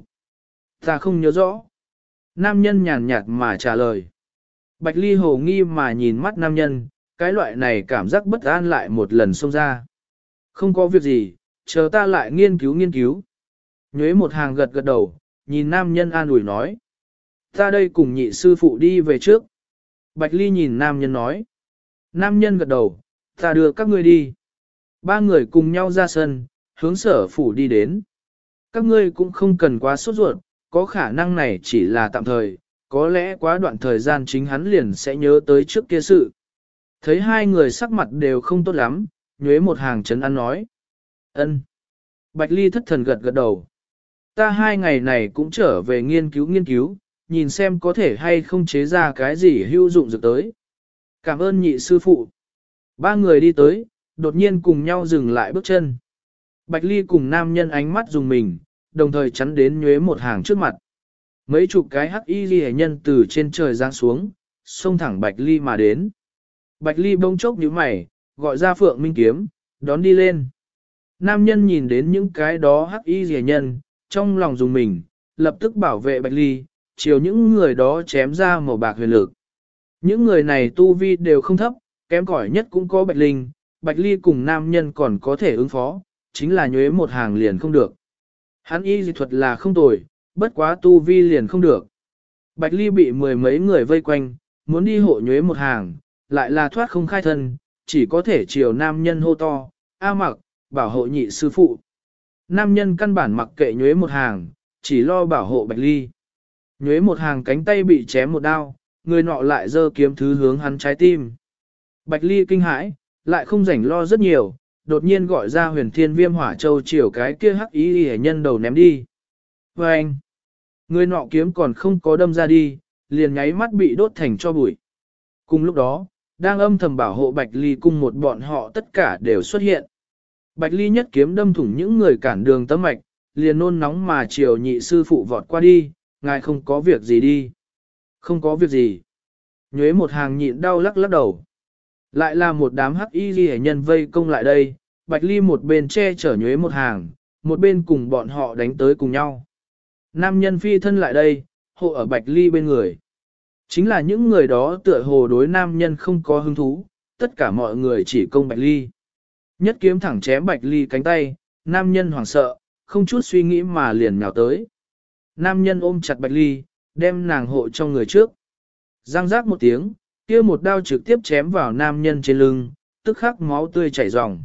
Speaker 1: Ta không nhớ rõ. Nam nhân nhàn nhạt mà trả lời. Bạch Ly hồ nghi mà nhìn mắt nam nhân, cái loại này cảm giác bất an lại một lần xông ra. Không có việc gì, chờ ta lại nghiên cứu. Nhuế một hàng gật gật đầu, nhìn nam nhân an ủi nói. Ta đây cùng nhị sư phụ đi về trước. Bạch Ly nhìn nam nhân nói. Nam nhân gật đầu, ta đưa các ngươi đi. Ba người cùng nhau ra sân, hướng sở phủ đi đến. Các ngươi cũng không cần quá sốt ruột, có khả năng này chỉ là tạm thời, có lẽ quá đoạn thời gian chính hắn liền sẽ nhớ tới trước kia sự. Thấy hai người sắc mặt đều không tốt lắm, nhuế một hàng trấn an nói. Ân. Bạch Ly thất thần gật gật đầu. Ta 2 ngày này cũng trở về nghiên cứu, nhìn xem có thể hay không chế ra cái gì hữu dụng dược tới. Cảm ơn nhị sư phụ. Ba người đi tới, đột nhiên cùng nhau dừng lại bước chân. Bạch Ly cùng nam nhân ánh mắt dùng mình, đồng thời chắn đến nhuế một hàng trước mặt. Mấy chục cái hắc y ghi nhân từ trên trời giáng xuống, xông thẳng Bạch Ly mà đến. Bạch Ly bỗng chốc nhíu mày, gọi ra Phượng Minh Kiếm, đón đi lên. Nam nhân nhìn đến những cái đó hắc y ghi nhân, trong lòng dùng mình, lập tức bảo vệ Bạch Ly, chiều những người đó chém ra màu bạc huyền lực. Những người này tu vi đều không thấp, kém cỏi nhất cũng có Bạch Linh, Bạch Ly cùng nam nhân còn có thể ứng phó, chính là nhuế một hàng liền không được. Hắn y dị thuật là không tồi, bất quá tu vi liền không được. Bạch Ly bị 10 mấy người vây quanh, muốn đi hộ nhuế một hàng, lại là thoát không khai thân, chỉ có thể chiều nam nhân hô to, Mặc, bảo hộ nhị sư phụ. Nam nhân căn bản mặc kệ nhuế một hàng, chỉ lo bảo hộ Bạch Ly. Nhuế một hàng cánh tay bị chém một đao, người nọ lại giơ kiếm thứ hướng hắn trái tim. Bạch Ly kinh hãi, lại không rảnh lo rất nhiều, đột nhiên gọi ra huyền thiên viêm hỏa châu chiều cái kia hắc ý hề nhân đầu ném đi. Và anh, người nọ kiếm còn không có đâm ra đi, liền nháy mắt bị đốt thành cho bụi. Cùng lúc đó, đang âm thầm bảo hộ Bạch Ly cùng một bọn họ tất cả đều xuất hiện. Bạch Ly nhất kiếm đâm thủng những người cản đường tấm mạch, liền nôn nóng mà chiều nhị sư phụ vọt qua đi, ngài không có việc gì đi. Không có việc gì. Nhuế một hàng nhịn đau lắc lắc đầu. Lại là một đám hắc y ghi nhân vây công lại đây, Bạch Ly một bên che chở nhuế một hàng, một bên cùng bọn họ đánh tới cùng nhau. Nam nhân phi thân lại đây, hộ ở Bạch Ly bên người. Chính là những người đó tựa hồ đối nam nhân không có hứng thú, tất cả mọi người chỉ công Bạch Ly. Nhất kiếm thẳng chém Bạch Ly cánh tay, nam nhân hoảng sợ, không chút suy nghĩ mà liền nhào tới. Nam nhân ôm chặt Bạch Ly, đem nàng hộ trong người trước. Răng rác một tiếng, kia một đao trực tiếp chém vào nam nhân trên lưng, tức khắc máu tươi chảy ròng.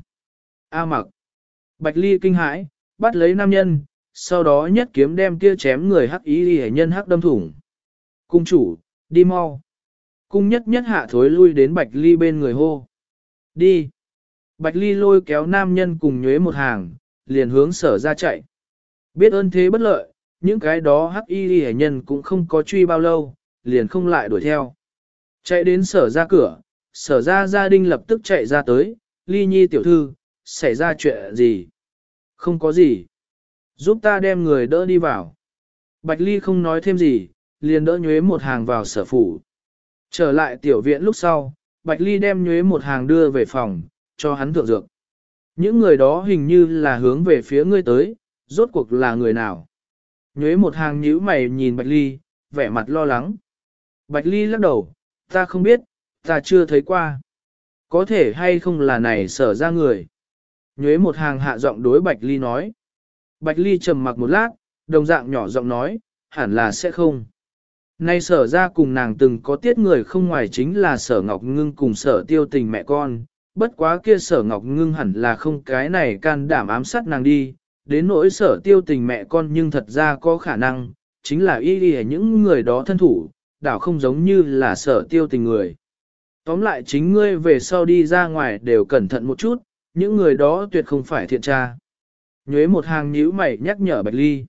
Speaker 1: A Mặc. Bạch Ly kinh hãi, bắt lấy nam nhân, sau đó nhất kiếm đem kia chém người hắc ý hệ nhân hắc đâm thủng. Cung chủ, đi mau. Cung nhất nhất hạ thối lui đến Bạch Ly bên người hô. Đi. Bạch Ly lôi kéo nam nhân cùng nhuế một hàng, liền hướng Sở ra chạy. Biết ơn thế bất lợi, những cái đó hắc y hệ nhân cũng không có truy bao lâu, liền không lại đuổi theo. Chạy đến Sở ra cửa, Sở ra gia đình lập tức chạy ra tới, Ly Nhi tiểu thư, xảy ra chuyện gì? Không có gì. Giúp ta đem người đỡ đi vào. Bạch Ly không nói thêm gì, liền đỡ nhuế một hàng vào Sở phủ. Trở lại tiểu viện lúc sau, Bạch Ly đem nhuế một hàng đưa về phòng, cho hắn thượng dược. Những người đó hình như là hướng về phía ngươi tới, rốt cuộc là người nào? Nhuế một hàng nhíu mày nhìn Bạch Ly, vẻ mặt lo lắng. Bạch Ly lắc đầu, ta không biết, ta chưa thấy qua. Có thể hay không là này Sở ra người. Nhuế một hàng hạ giọng đối Bạch Ly nói. Bạch Ly trầm mặc một lát, đồng dạng nhỏ giọng nói, hẳn là sẽ không. Nay Sở ra cùng nàng từng có tiết người không ngoài chính là Sở Ngọc Ngưng cùng Sở Tiêu Tình mẹ con, bất quá kia Sở Ngọc Ngưng hẳn là không cái này can đảm ám sát nàng đi, đến nỗi Sở Tiêu Tình mẹ con nhưng thật ra có khả năng, chính là y những người đó thân thủ, đảo không giống như là Sở Tiêu Tình người. Tóm lại chính ngươi về sau đi ra ngoài đều cẩn thận một chút, những người đó tuyệt không phải thiện tra. Nhuế một hàng nhíu mày nhắc nhở Bạch Ly.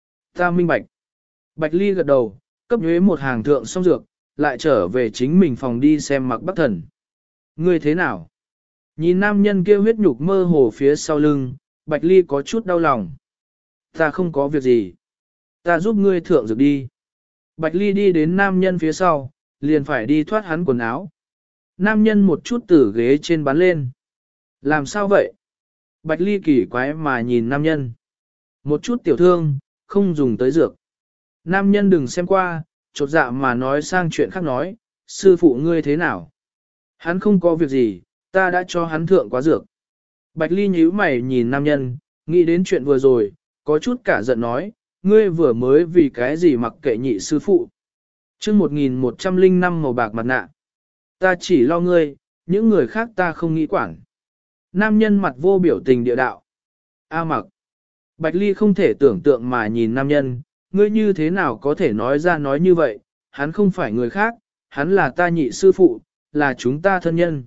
Speaker 1: Ta minh bạch. Bạch Ly gật đầu, cấp nhuế một hàng thượng xong dược, lại trở về chính mình phòng đi xem Mặc Bắc Thần. Ngươi thế nào? Nhìn nam nhân kia huyết nhục mơ hồ phía sau lưng, Bạch Ly có chút đau lòng. Ta không có việc gì. Ta giúp ngươi thượng dược đi. Bạch Ly đi đến nam nhân phía sau, liền phải đi thoát hắn quần áo. Nam nhân một chút từ ghế trên bắn lên. Làm sao vậy? Bạch Ly kỳ quái mà nhìn nam nhân. Một chút tiểu thương, không dùng tới dược. Nam nhân đừng xem qua, chột dạ mà nói sang chuyện khác nói, sư phụ ngươi thế nào? Hắn không có việc gì, ta đã cho hắn thượng quá dược. Bạch Ly nhíu mày nhìn nam nhân, nghĩ đến chuyện vừa rồi, có chút cả giận nói, ngươi vừa mới vì cái gì mặc kệ nhị sư phụ. Chương 1105 màu bạc mặt nạ. Ta chỉ lo ngươi, những người khác ta không nghĩ quản. Nam nhân mặt vô biểu tình địa đạo. A Mặc. Bạch Ly không thể tưởng tượng mà nhìn nam nhân, ngươi như thế nào có thể nói ra nói như vậy, hắn không phải người khác, hắn là ta nhị sư phụ, là chúng ta thân nhân.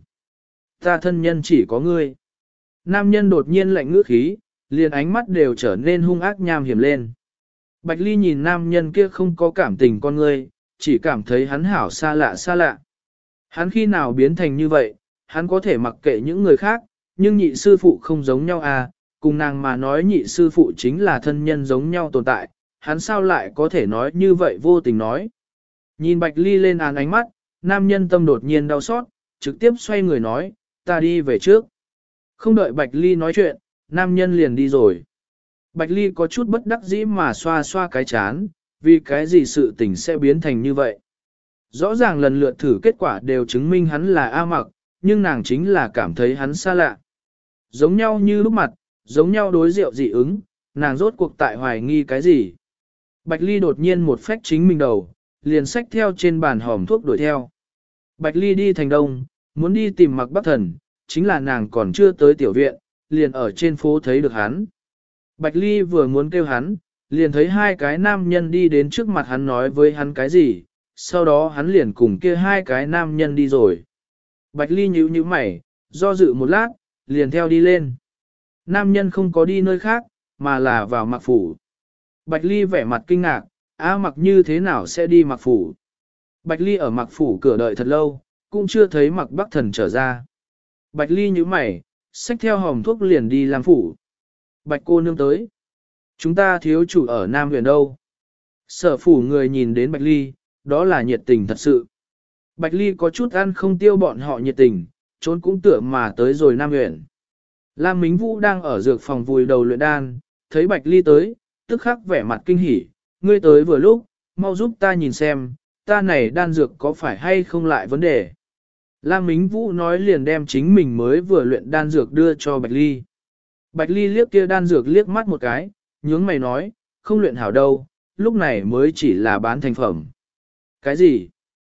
Speaker 1: Ta thân nhân chỉ có ngươi. Nam nhân đột nhiên lạnh ngữ khí, liền ánh mắt đều trở nên hung ác nham hiểm lên. Bạch Ly nhìn nam nhân kia không có cảm tình con ngươi, chỉ cảm thấy hắn hảo xa lạ xa lạ. Hắn khi nào biến thành như vậy, hắn có thể mặc kệ những người khác, nhưng nhị sư phụ không giống nhau à, cùng nàng mà nói nhị sư phụ chính là thân nhân giống nhau tồn tại, hắn sao lại có thể nói như vậy vô tình nói. Nhìn Bạch Ly lên án ánh mắt, nam nhân tâm đột nhiên đau xót, trực tiếp xoay người nói, ta đi về trước. Không đợi Bạch Ly nói chuyện, nam nhân liền đi rồi. Bạch Ly có chút bất đắc dĩ mà xoa xoa cái chán, vì cái gì sự tình sẽ biến thành như vậy. Rõ ràng lần lượt thử kết quả đều chứng minh hắn là A Mặc, nhưng nàng chính là cảm thấy hắn xa lạ. Giống nhau như lúc mặt, giống nhau đối rượu dị ứng, nàng rốt cuộc tại hoài nghi cái gì. Bạch Ly đột nhiên một phách chính mình đầu, liền xách theo trên bàn hòm thuốc đuổi theo. Bạch Ly đi thành đông, muốn đi tìm Mặc Bắc Thần, chính là nàng còn chưa tới tiểu viện, liền ở trên phố thấy được hắn. Bạch Ly vừa muốn kêu hắn, liền thấy hai cái nam nhân đi đến trước mặt hắn nói với hắn cái gì, sau đó hắn liền cùng kia hai cái nam nhân đi rồi. Bạch Ly nhíu nhíu mày, do dự một lát, liền theo đi lên. Nam nhân không có đi nơi khác, mà là vào Mặc phủ. Bạch Ly vẻ mặt kinh ngạc, Mặc như thế nào sẽ đi Mặc phủ? Bạch Ly ở Mặc phủ cửa đợi thật lâu, cũng chưa thấy Mặc Bắc Thần trở ra. Bạch Ly nhíu mày, xách theo hòm thuốc liền đi làm phủ. Bạch cô nương tới. Chúng ta thiếu chủ ở Nam huyện đâu? Sở phủ người nhìn đến Bạch Ly, đó là nhiệt tình thật sự. Bạch Ly có chút ăn không tiêu bọn họ nhiệt tình, trốn cũng tựa mà tới rồi Nam huyện. Lam Mính Vũ đang ở dược phòng vùi đầu luyện đan, thấy Bạch Ly tới, tức khắc vẻ mặt kinh hỉ, ngươi tới vừa lúc, mau giúp ta nhìn xem, ta này đan dược có phải hay không lại vấn đề. Lam Mính Vũ nói liền đem chính mình mới vừa luyện đan dược đưa cho Bạch Ly. Bạch Ly liếc kia đan dược liếc mắt một cái, nhướng mày nói, không luyện hảo đâu, lúc này mới chỉ là bán thành phẩm. Cái gì?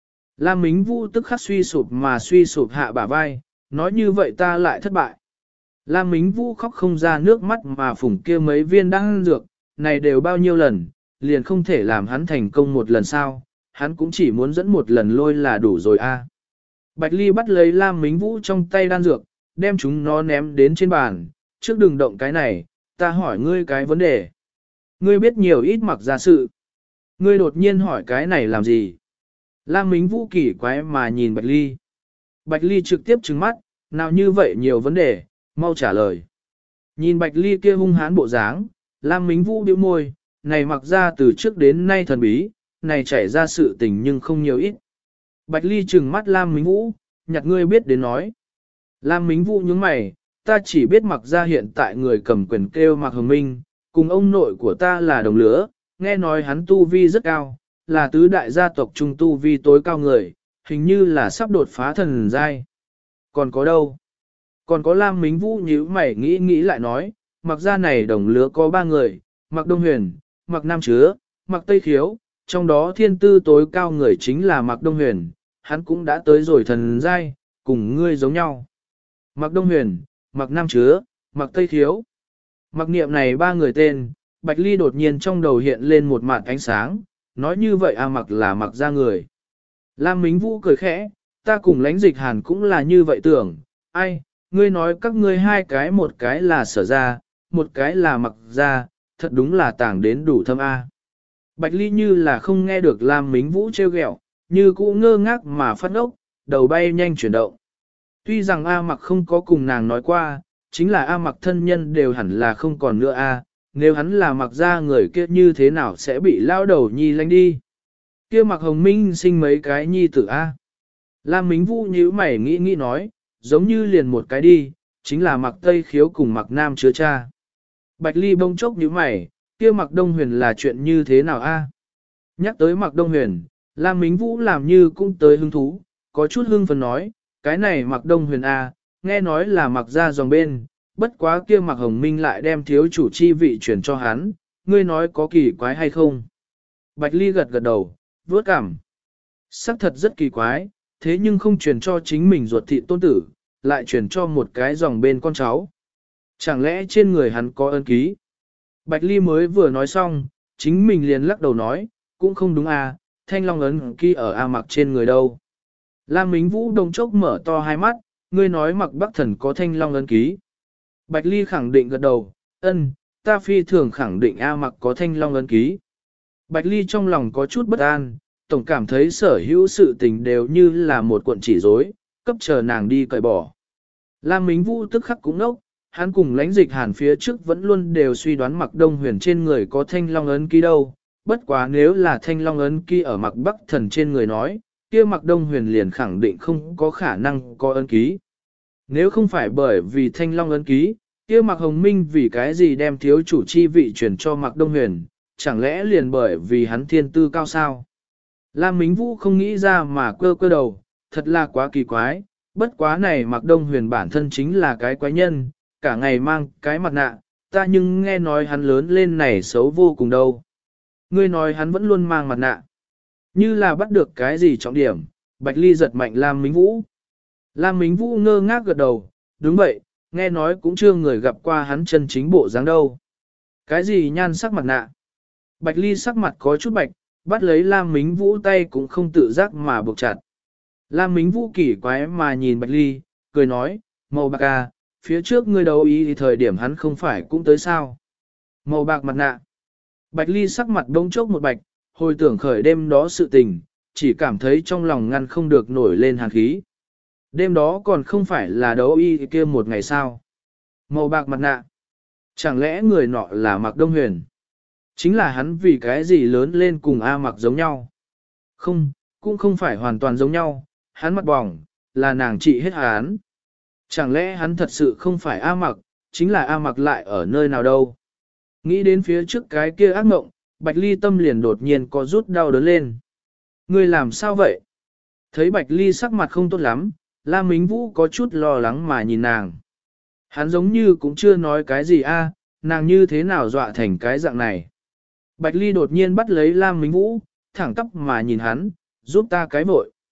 Speaker 1: Lam Mính Vũ tức khắc suy sụp hạ bả vai, nói như vậy ta lại thất bại. Lam Mính Vũ khóc không ra nước mắt mà phủng kia mấy viên đan dược, này đều bao nhiêu lần, liền không thể làm hắn thành công một lần sao, hắn cũng chỉ muốn dẫn một lần lôi là đủ rồi a. Bạch Ly bắt lấy Lam Mính Vũ trong tay đan dược, đem chúng nó ném đến trên bàn, trước đừng động cái này, ta hỏi ngươi cái vấn đề. Ngươi biết nhiều ít Mặc Gia sự. Ngươi đột nhiên hỏi cái này làm gì? Lam Mính Vũ kỳ quái mà nhìn Bạch Ly. Bạch Ly trực tiếp trừng mắt, nào như vậy nhiều vấn đề, mau trả lời. Nhìn Bạch Ly kia hung hãn bộ dáng, Lam Mính Vũ bĩu môi, này Mặc Gia từ trước đến nay thần bí, này chảy ra sự tình nhưng không nhiều ít. Bạch Ly trừng mắt Lam Mính Vũ, nhặt ngươi biết đến nói. Lam Mính Vũ nhướng mày, ta chỉ biết Mặc Gia hiện tại người cầm quyền kêu Mặc Hồng Minh, cùng ông nội của ta là đồng lứa, nghe nói hắn tu vi rất cao, là tứ đại gia tộc trung tu vi tối cao người, hình như là sắp đột phá thần giai. Còn có đâu? Còn có Lam Mính Vũ nhíu mày nghĩ lại nói, Mặc Gia này đồng lứa có 3 người, Mặc Đông Huyền, Mặc Nam Chứa, Mặc Tây Khiếu, trong đó thiên tư tối cao người chính là Mặc Đông Huyền, hắn cũng đã tới rồi thần giai, cùng ngươi giống nhau. Mặc Đông Huyền, Mặc Nam Chứa, Mặc Tây Khiếu. Mặc niệm này 3 người tên, Bạch Ly đột nhiên trong đầu hiện lên một mạt ánh sáng, nói như vậy Mặc là Mặc Gia người. Lam Mính Vũ cười khẽ, ta cùng Lãnh Dịch Hàn cũng là như vậy tưởng, ai, ngươi nói các ngươi hai cái một cái là Sở Gia, một cái là Mặc Gia, thật đúng là tảng đến đủ thâm a. Bạch Ly như là không nghe được Lam Mính Vũ trêu ghẹo, như cũ ngơ ngác mà phát ốc, đầu bay nhanh chuyển động. Tuy rằng A Mặc không có cùng nàng nói qua, chính là A Mặc thân nhân đều hẳn là không còn nữa a. Nếu hắn là Mặc Gia người kia như thế nào sẽ bị lao đầu nhi lánh đi. Kia Mặc Hồng Minh sinh mấy cái nhi tử a. Lam Mính Vũ nhíu mày nghĩ nói, giống như liền một cái đi, chính là Mặc Tây Khiếu cùng Mặc Nam Chứa cha. Bạch Ly bông chốc nhíu mày, kia Mặc Đông Huyền là chuyện như thế nào a? Nhắc tới Mặc Đông Huyền, Lam Mính Vũ làm như cũng tới hứng thú, có chút hưng phấn nói, cái này Mặc Đông Huyền a, nghe nói là Mặc Gia dòng bên, bất quá kia Mặc Hồng Minh lại đem thiếu chủ chi vị chuyển cho hắn, ngươi nói có kỳ quái hay không? Bạch Ly gật đầu, vớt cảm. Sắc thật rất kỳ quái, thế nhưng không truyền cho chính mình ruột thịt tôn tử, lại truyền cho một cái dòng bên con cháu. Chẳng lẽ trên người hắn có ân ký? Bạch Ly mới vừa nói xong, chính mình liền lắc đầu nói, cũng không đúng à, thanh long ấn ký ở A Mặc trên người đâu. Lam Mính Vũ đồng chốc mở to hai mắt, ngươi nói Mặc Bắc Thần có thanh long ấn ký. Bạch Ly khẳng định gật đầu, ân, ta phi thường khẳng định A Mặc có thanh long ấn ký. Bạch Ly trong lòng có chút bất an, tổng cảm thấy sở hữu sự tình đều như là một cuộn chỉ rối, cấp chờ nàng đi cởi bỏ. Lam Mính Vũ tức khắc cũng nốc, hắn cùng Lãnh Dịch Hàn phía trước vẫn luôn đều suy đoán Mặc Đông Huyền trên người có thanh long ấn ký đâu, bất quá nếu là thanh long ấn ký ở Mặc Bắc Thần trên người nói, kia Mặc Đông Huyền liền khẳng định không có khả năng có ấn ký. Nếu không phải bởi vì thanh long ấn ký, kia Mặc Hồng Minh vì cái gì đem thiếu chủ chi vị chuyển cho Mặc Đông Huyền, chẳng lẽ liền bởi vì hắn thiên tư cao sao? Lam Mính Vũ không nghĩ ra mà quơ đầu, thật là quá kỳ quái, bất quá này Mặc Đông Huyền bản thân chính là cái quái nhân, cả ngày mang cái mặt nạ, ta nhưng nghe nói hắn lớn lên này xấu vô cùng đâu. Ngươi nói hắn vẫn luôn mang mặt nạ, như là bắt được cái gì trọng điểm, Bạch Ly giật mạnh Lam Mính Vũ. Lam Mính Vũ ngơ ngác gật đầu, đúng vậy, nghe nói cũng chưa người gặp qua hắn chân chính bộ dáng đâu. Cái gì nhan sắc mặt nạ? Bạch Ly sắc mặt có chút bạch, bắt lấy Lam Mính Vũ tay cũng không tự giác mà buộc chặt. Lam Mính Vũ kỳ quái mà nhìn Bạch Ly, cười nói, màu bạc à, phía trước ngươi đấu ý thì thời điểm hắn không phải cũng tới sao. Màu bạc mặt nạ. Bạch Ly sắc mặt bỗng chốc một bạch, hồi tưởng khởi đêm đó sự tình, chỉ cảm thấy trong lòng ngăn không được nổi lên hàn khí. Đêm đó còn không phải là đấu y kia một ngày sao. Màu bạc mặt nạ. Chẳng lẽ người nọ là Mặc Đông Huyền? Chính là hắn vì cái gì lớn lên cùng A Mặc giống nhau? Không, cũng không phải hoàn toàn giống nhau, hắn mặt bỏng, là nàng trị hết hắn. Chẳng lẽ hắn thật sự không phải A Mặc, chính là A Mặc lại ở nơi nào đâu? Nghĩ đến phía trước cái kia ác mộng, Bạch Ly tâm liền đột nhiên có rút đau đớn lên. Ngươi làm sao vậy? Thấy Bạch Ly sắc mặt không tốt lắm, Lam Mính Vũ có chút lo lắng mà nhìn nàng. Hắn giống như cũng chưa nói cái gì a, nàng như thế nào dọa thành cái dạng này. Bạch Ly đột nhiên bắt lấy Lam Mính Vũ, thẳng tóc mà nhìn hắn, giúp ta cái vội.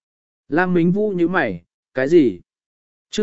Speaker 1: Lam Mính Vũ nhíu mày, cái gì? Chương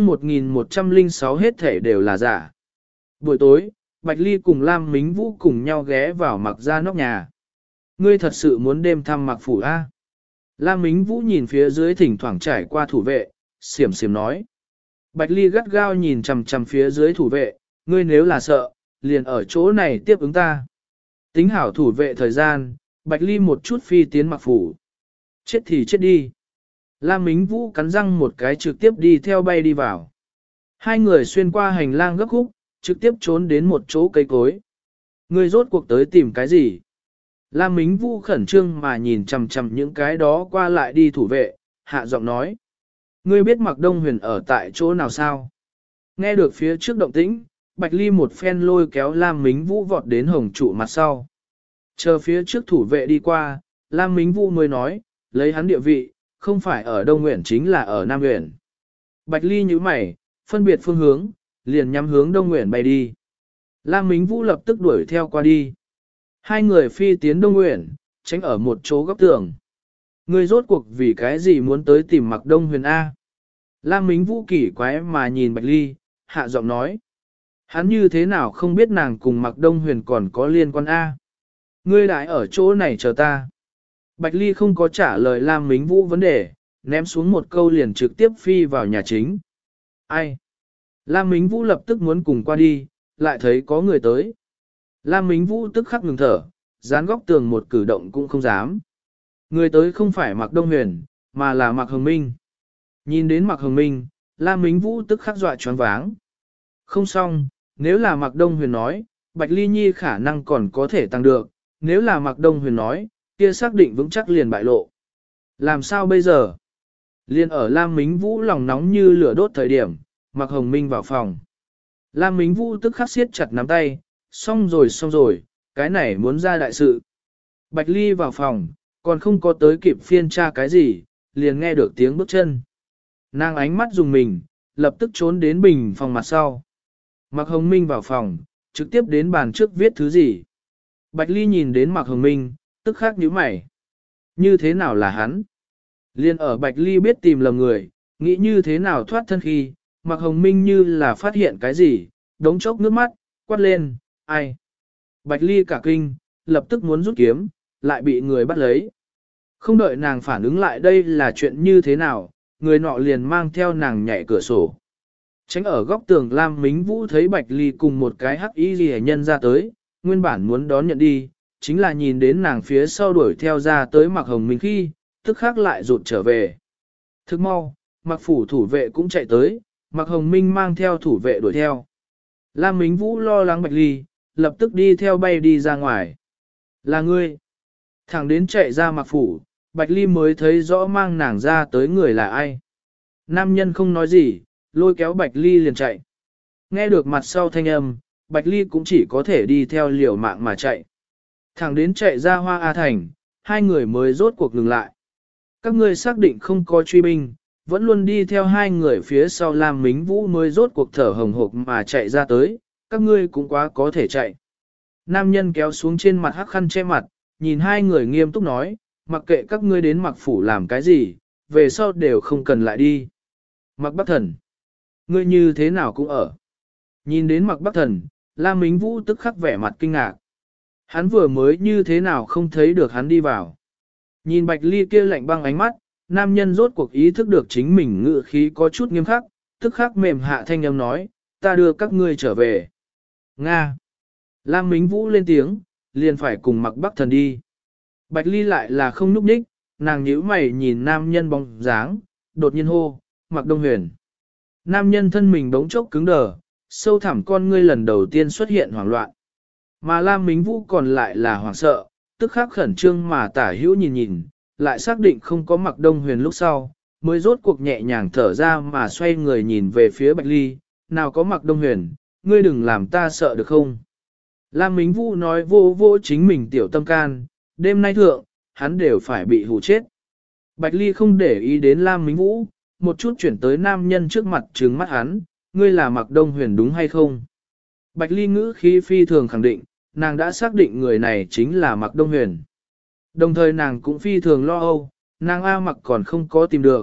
Speaker 1: 1106 hết thể đều là giả. Buổi tối, Bạch Ly cùng Lam Mính Vũ cùng nhau ghé vào Mặc ra nóc nhà. Ngươi thật sự muốn đêm thăm Mặc phủ a? Lam Mính Vũ nhìn phía dưới thỉnh thoảng trải qua thủ vệ, xiểm xiểm nói. Bạch Ly gắt gao nhìn chằm chằm phía dưới thủ vệ, ngươi nếu là sợ, liền ở chỗ này tiếp ứng ta. Tính hảo thủ vệ thời gian, Bạch Ly một chút phi tiến Mặc phủ. Chết thì chết đi. Lam Mính Vũ cắn răng một cái trực tiếp đi theo bay đi vào. Hai người xuyên qua hành lang gấp khúc, trực tiếp trốn đến một chỗ cây cối. Ngươi rốt cuộc tới tìm cái gì? Lam Mính Vũ khẩn trương mà nhìn chằm chằm những cái đó qua lại đi thủ vệ, hạ giọng nói. Ngươi biết Mạc Đông Huyền ở tại chỗ nào sao? Nghe được phía trước động tĩnh, Bạch Ly một phen lôi kéo Lam Mính Vũ vọt đến hồng trụ mặt sau. Chờ phía trước thủ vệ đi qua, Lam Mính Vũ mới nói, lấy hắn địa vị, không phải ở Đông Nguyện chính là ở Nam Nguyện. Bạch Ly nhíu mày, phân biệt phương hướng, liền nhắm hướng Đông Nguyện bay đi. Lam Mính Vũ lập tức đuổi theo qua đi. Hai người phi tiến Đông Nguyện, tránh ở một chỗ góc tường. Ngươi rốt cuộc vì cái gì muốn tới tìm Mạc Đông Huyền A? Lam Mính Vũ kỳ quái mà nhìn Bạch Ly, hạ giọng nói. Hắn như thế nào không biết nàng cùng Mạc Đông Huyền còn có liên quan A? Ngươi lại ở chỗ này chờ ta. Bạch Ly không có trả lời Lam Mính Vũ vấn đề, ném xuống một câu liền trực tiếp phi vào nhà chính. Ai? Lam Mính Vũ lập tức muốn cùng qua đi, lại thấy có người tới. Lam Mính Vũ tức khắc ngừng thở, dán góc tường một cử động cũng không dám. Người tới không phải Mạc Đông Huyền, mà là Mạc Hồng Minh. Nhìn đến Mạc Hồng Minh, Lam Mính Vũ tức khắc dọa choáng váng. Không xong, nếu là Mạc Đông Huyền nói, Bạch Ly Nhi khả năng còn có thể tăng được, nếu là Mạc Đông Huyền nói, kia xác định vững chắc liền bại lộ. Làm sao bây giờ? Liên ở Lam Mính Vũ lòng nóng như lửa đốt thời điểm, Mạc Hồng Minh vào phòng. Lam Mính Vũ tức khắc siết chặt nắm tay, xong rồi, cái này muốn ra đại sự. Bạch Ly vào phòng, còn không có tới kịp phiên tra cái gì, liền nghe được tiếng bước chân. Nàng ánh mắt dùng mình, lập tức trốn đến bình phòng mặt sau. Mạc Hồng Minh vào phòng, trực tiếp đến bàn trước viết thứ gì. Bạch Ly nhìn đến Mạc Hồng Minh, tức khắc nhíu mày. Như thế nào là hắn? Liên ở Bạch Ly biết tìm lầm người, nghĩ như thế nào thoát thân khi, Mạc Hồng Minh như là phát hiện cái gì, đống chốc nước mắt, quát lên, ai? Bạch Ly cả kinh, lập tức muốn rút kiếm, lại bị người bắt lấy. Không đợi nàng phản ứng lại đây là chuyện như thế nào, người nọ liền mang theo nàng nhảy cửa sổ. Tránh ở góc tường Lam Mính Vũ thấy Bạch Ly cùng một cái hắc y rìa nhân ra tới, nguyên bản muốn đón nhận đi, chính là nhìn đến nàng phía sau đuổi theo ra tới Mạc Hồng Minh khi, tức khắc lại rụt trở về. Thức mau, Mạc phủ thủ vệ cũng chạy tới, Mạc Hồng Minh mang theo thủ vệ đuổi theo. Lam Mính Vũ lo lắng Bạch Ly, lập tức đi theo bay đi ra ngoài. Là ngươi. Thẳng đến chạy ra Mạc phủ, Bạch Ly mới thấy rõ mang nàng ra tới người là ai. Nam nhân không nói gì, lôi kéo Bạch Ly liền chạy. Nghe được mặt sau thanh âm, Bạch Ly cũng chỉ có thể đi theo liều mạng mà chạy. Thẳng đến chạy ra Hoa A Thành, hai người mới rốt cuộc ngừng lại. Các ngươi xác định không có truy binh, vẫn luôn đi theo hai người phía sau Lam Mính Vũ mới rốt cuộc thở hồng hộc mà chạy ra tới, các ngươi cũng quá có thể chạy. Nam nhân kéo xuống trên mặt hắc khăn che mặt, nhìn hai người nghiêm túc nói, mặc kệ các ngươi đến Mạc phủ làm cái gì, về sau đều không cần lại đi. Mạc Bắc Thần, ngươi như thế nào cũng ở. Nhìn đến Mạc Bắc Thần, Lam Mính Vũ tức khắc vẻ mặt kinh ngạc. Hắn vừa mới như thế nào không thấy được hắn đi vào. Nhìn Bạch Ly kia lạnh băng ánh mắt, nam nhân rốt cuộc ý thức được chính mình ngự khí có chút nghiêm khắc, tức khắc mềm hạ thanh âm nói, ta đưa các ngươi trở về. Nga. Lam Mính Vũ lên tiếng, liền phải cùng Mạc Bắc Thần đi. Bạch Ly lại là không núp đích, nàng nhíu mày nhìn nam nhân bóng dáng, đột nhiên hô, Mạc Đông Huyền. Nam nhân thân mình đống chốc cứng đờ, sâu thẳm con ngươi lần đầu tiên xuất hiện hoảng loạn. Mà Lam Mính Vũ còn lại là hoảng sợ, tức khắc khẩn trương mà tả hữu nhìn, lại xác định không có Mạc Đông Huyền lúc sau, mới rốt cuộc nhẹ nhàng thở ra mà xoay người nhìn về phía Bạch Ly, nào có Mạc Đông Huyền, ngươi đừng làm ta sợ được không? Lam Mính Vũ nói vô vô chính mình tiểu tâm can, đêm nay thượng, hắn đều phải bị hù chết. Bạch Ly không để ý đến Lam Mính Vũ, một chút chuyển tới nam nhân trước mặt trừng mắt hắn, ngươi là Mạc Đông Huyền đúng hay không? Bạch Ly ngữ khí phi thường khẳng định, nàng đã xác định người này chính là Mạc Đông Huyền. Đồng thời nàng cũng phi thường lo âu, nàng A Mặc còn không có tìm được,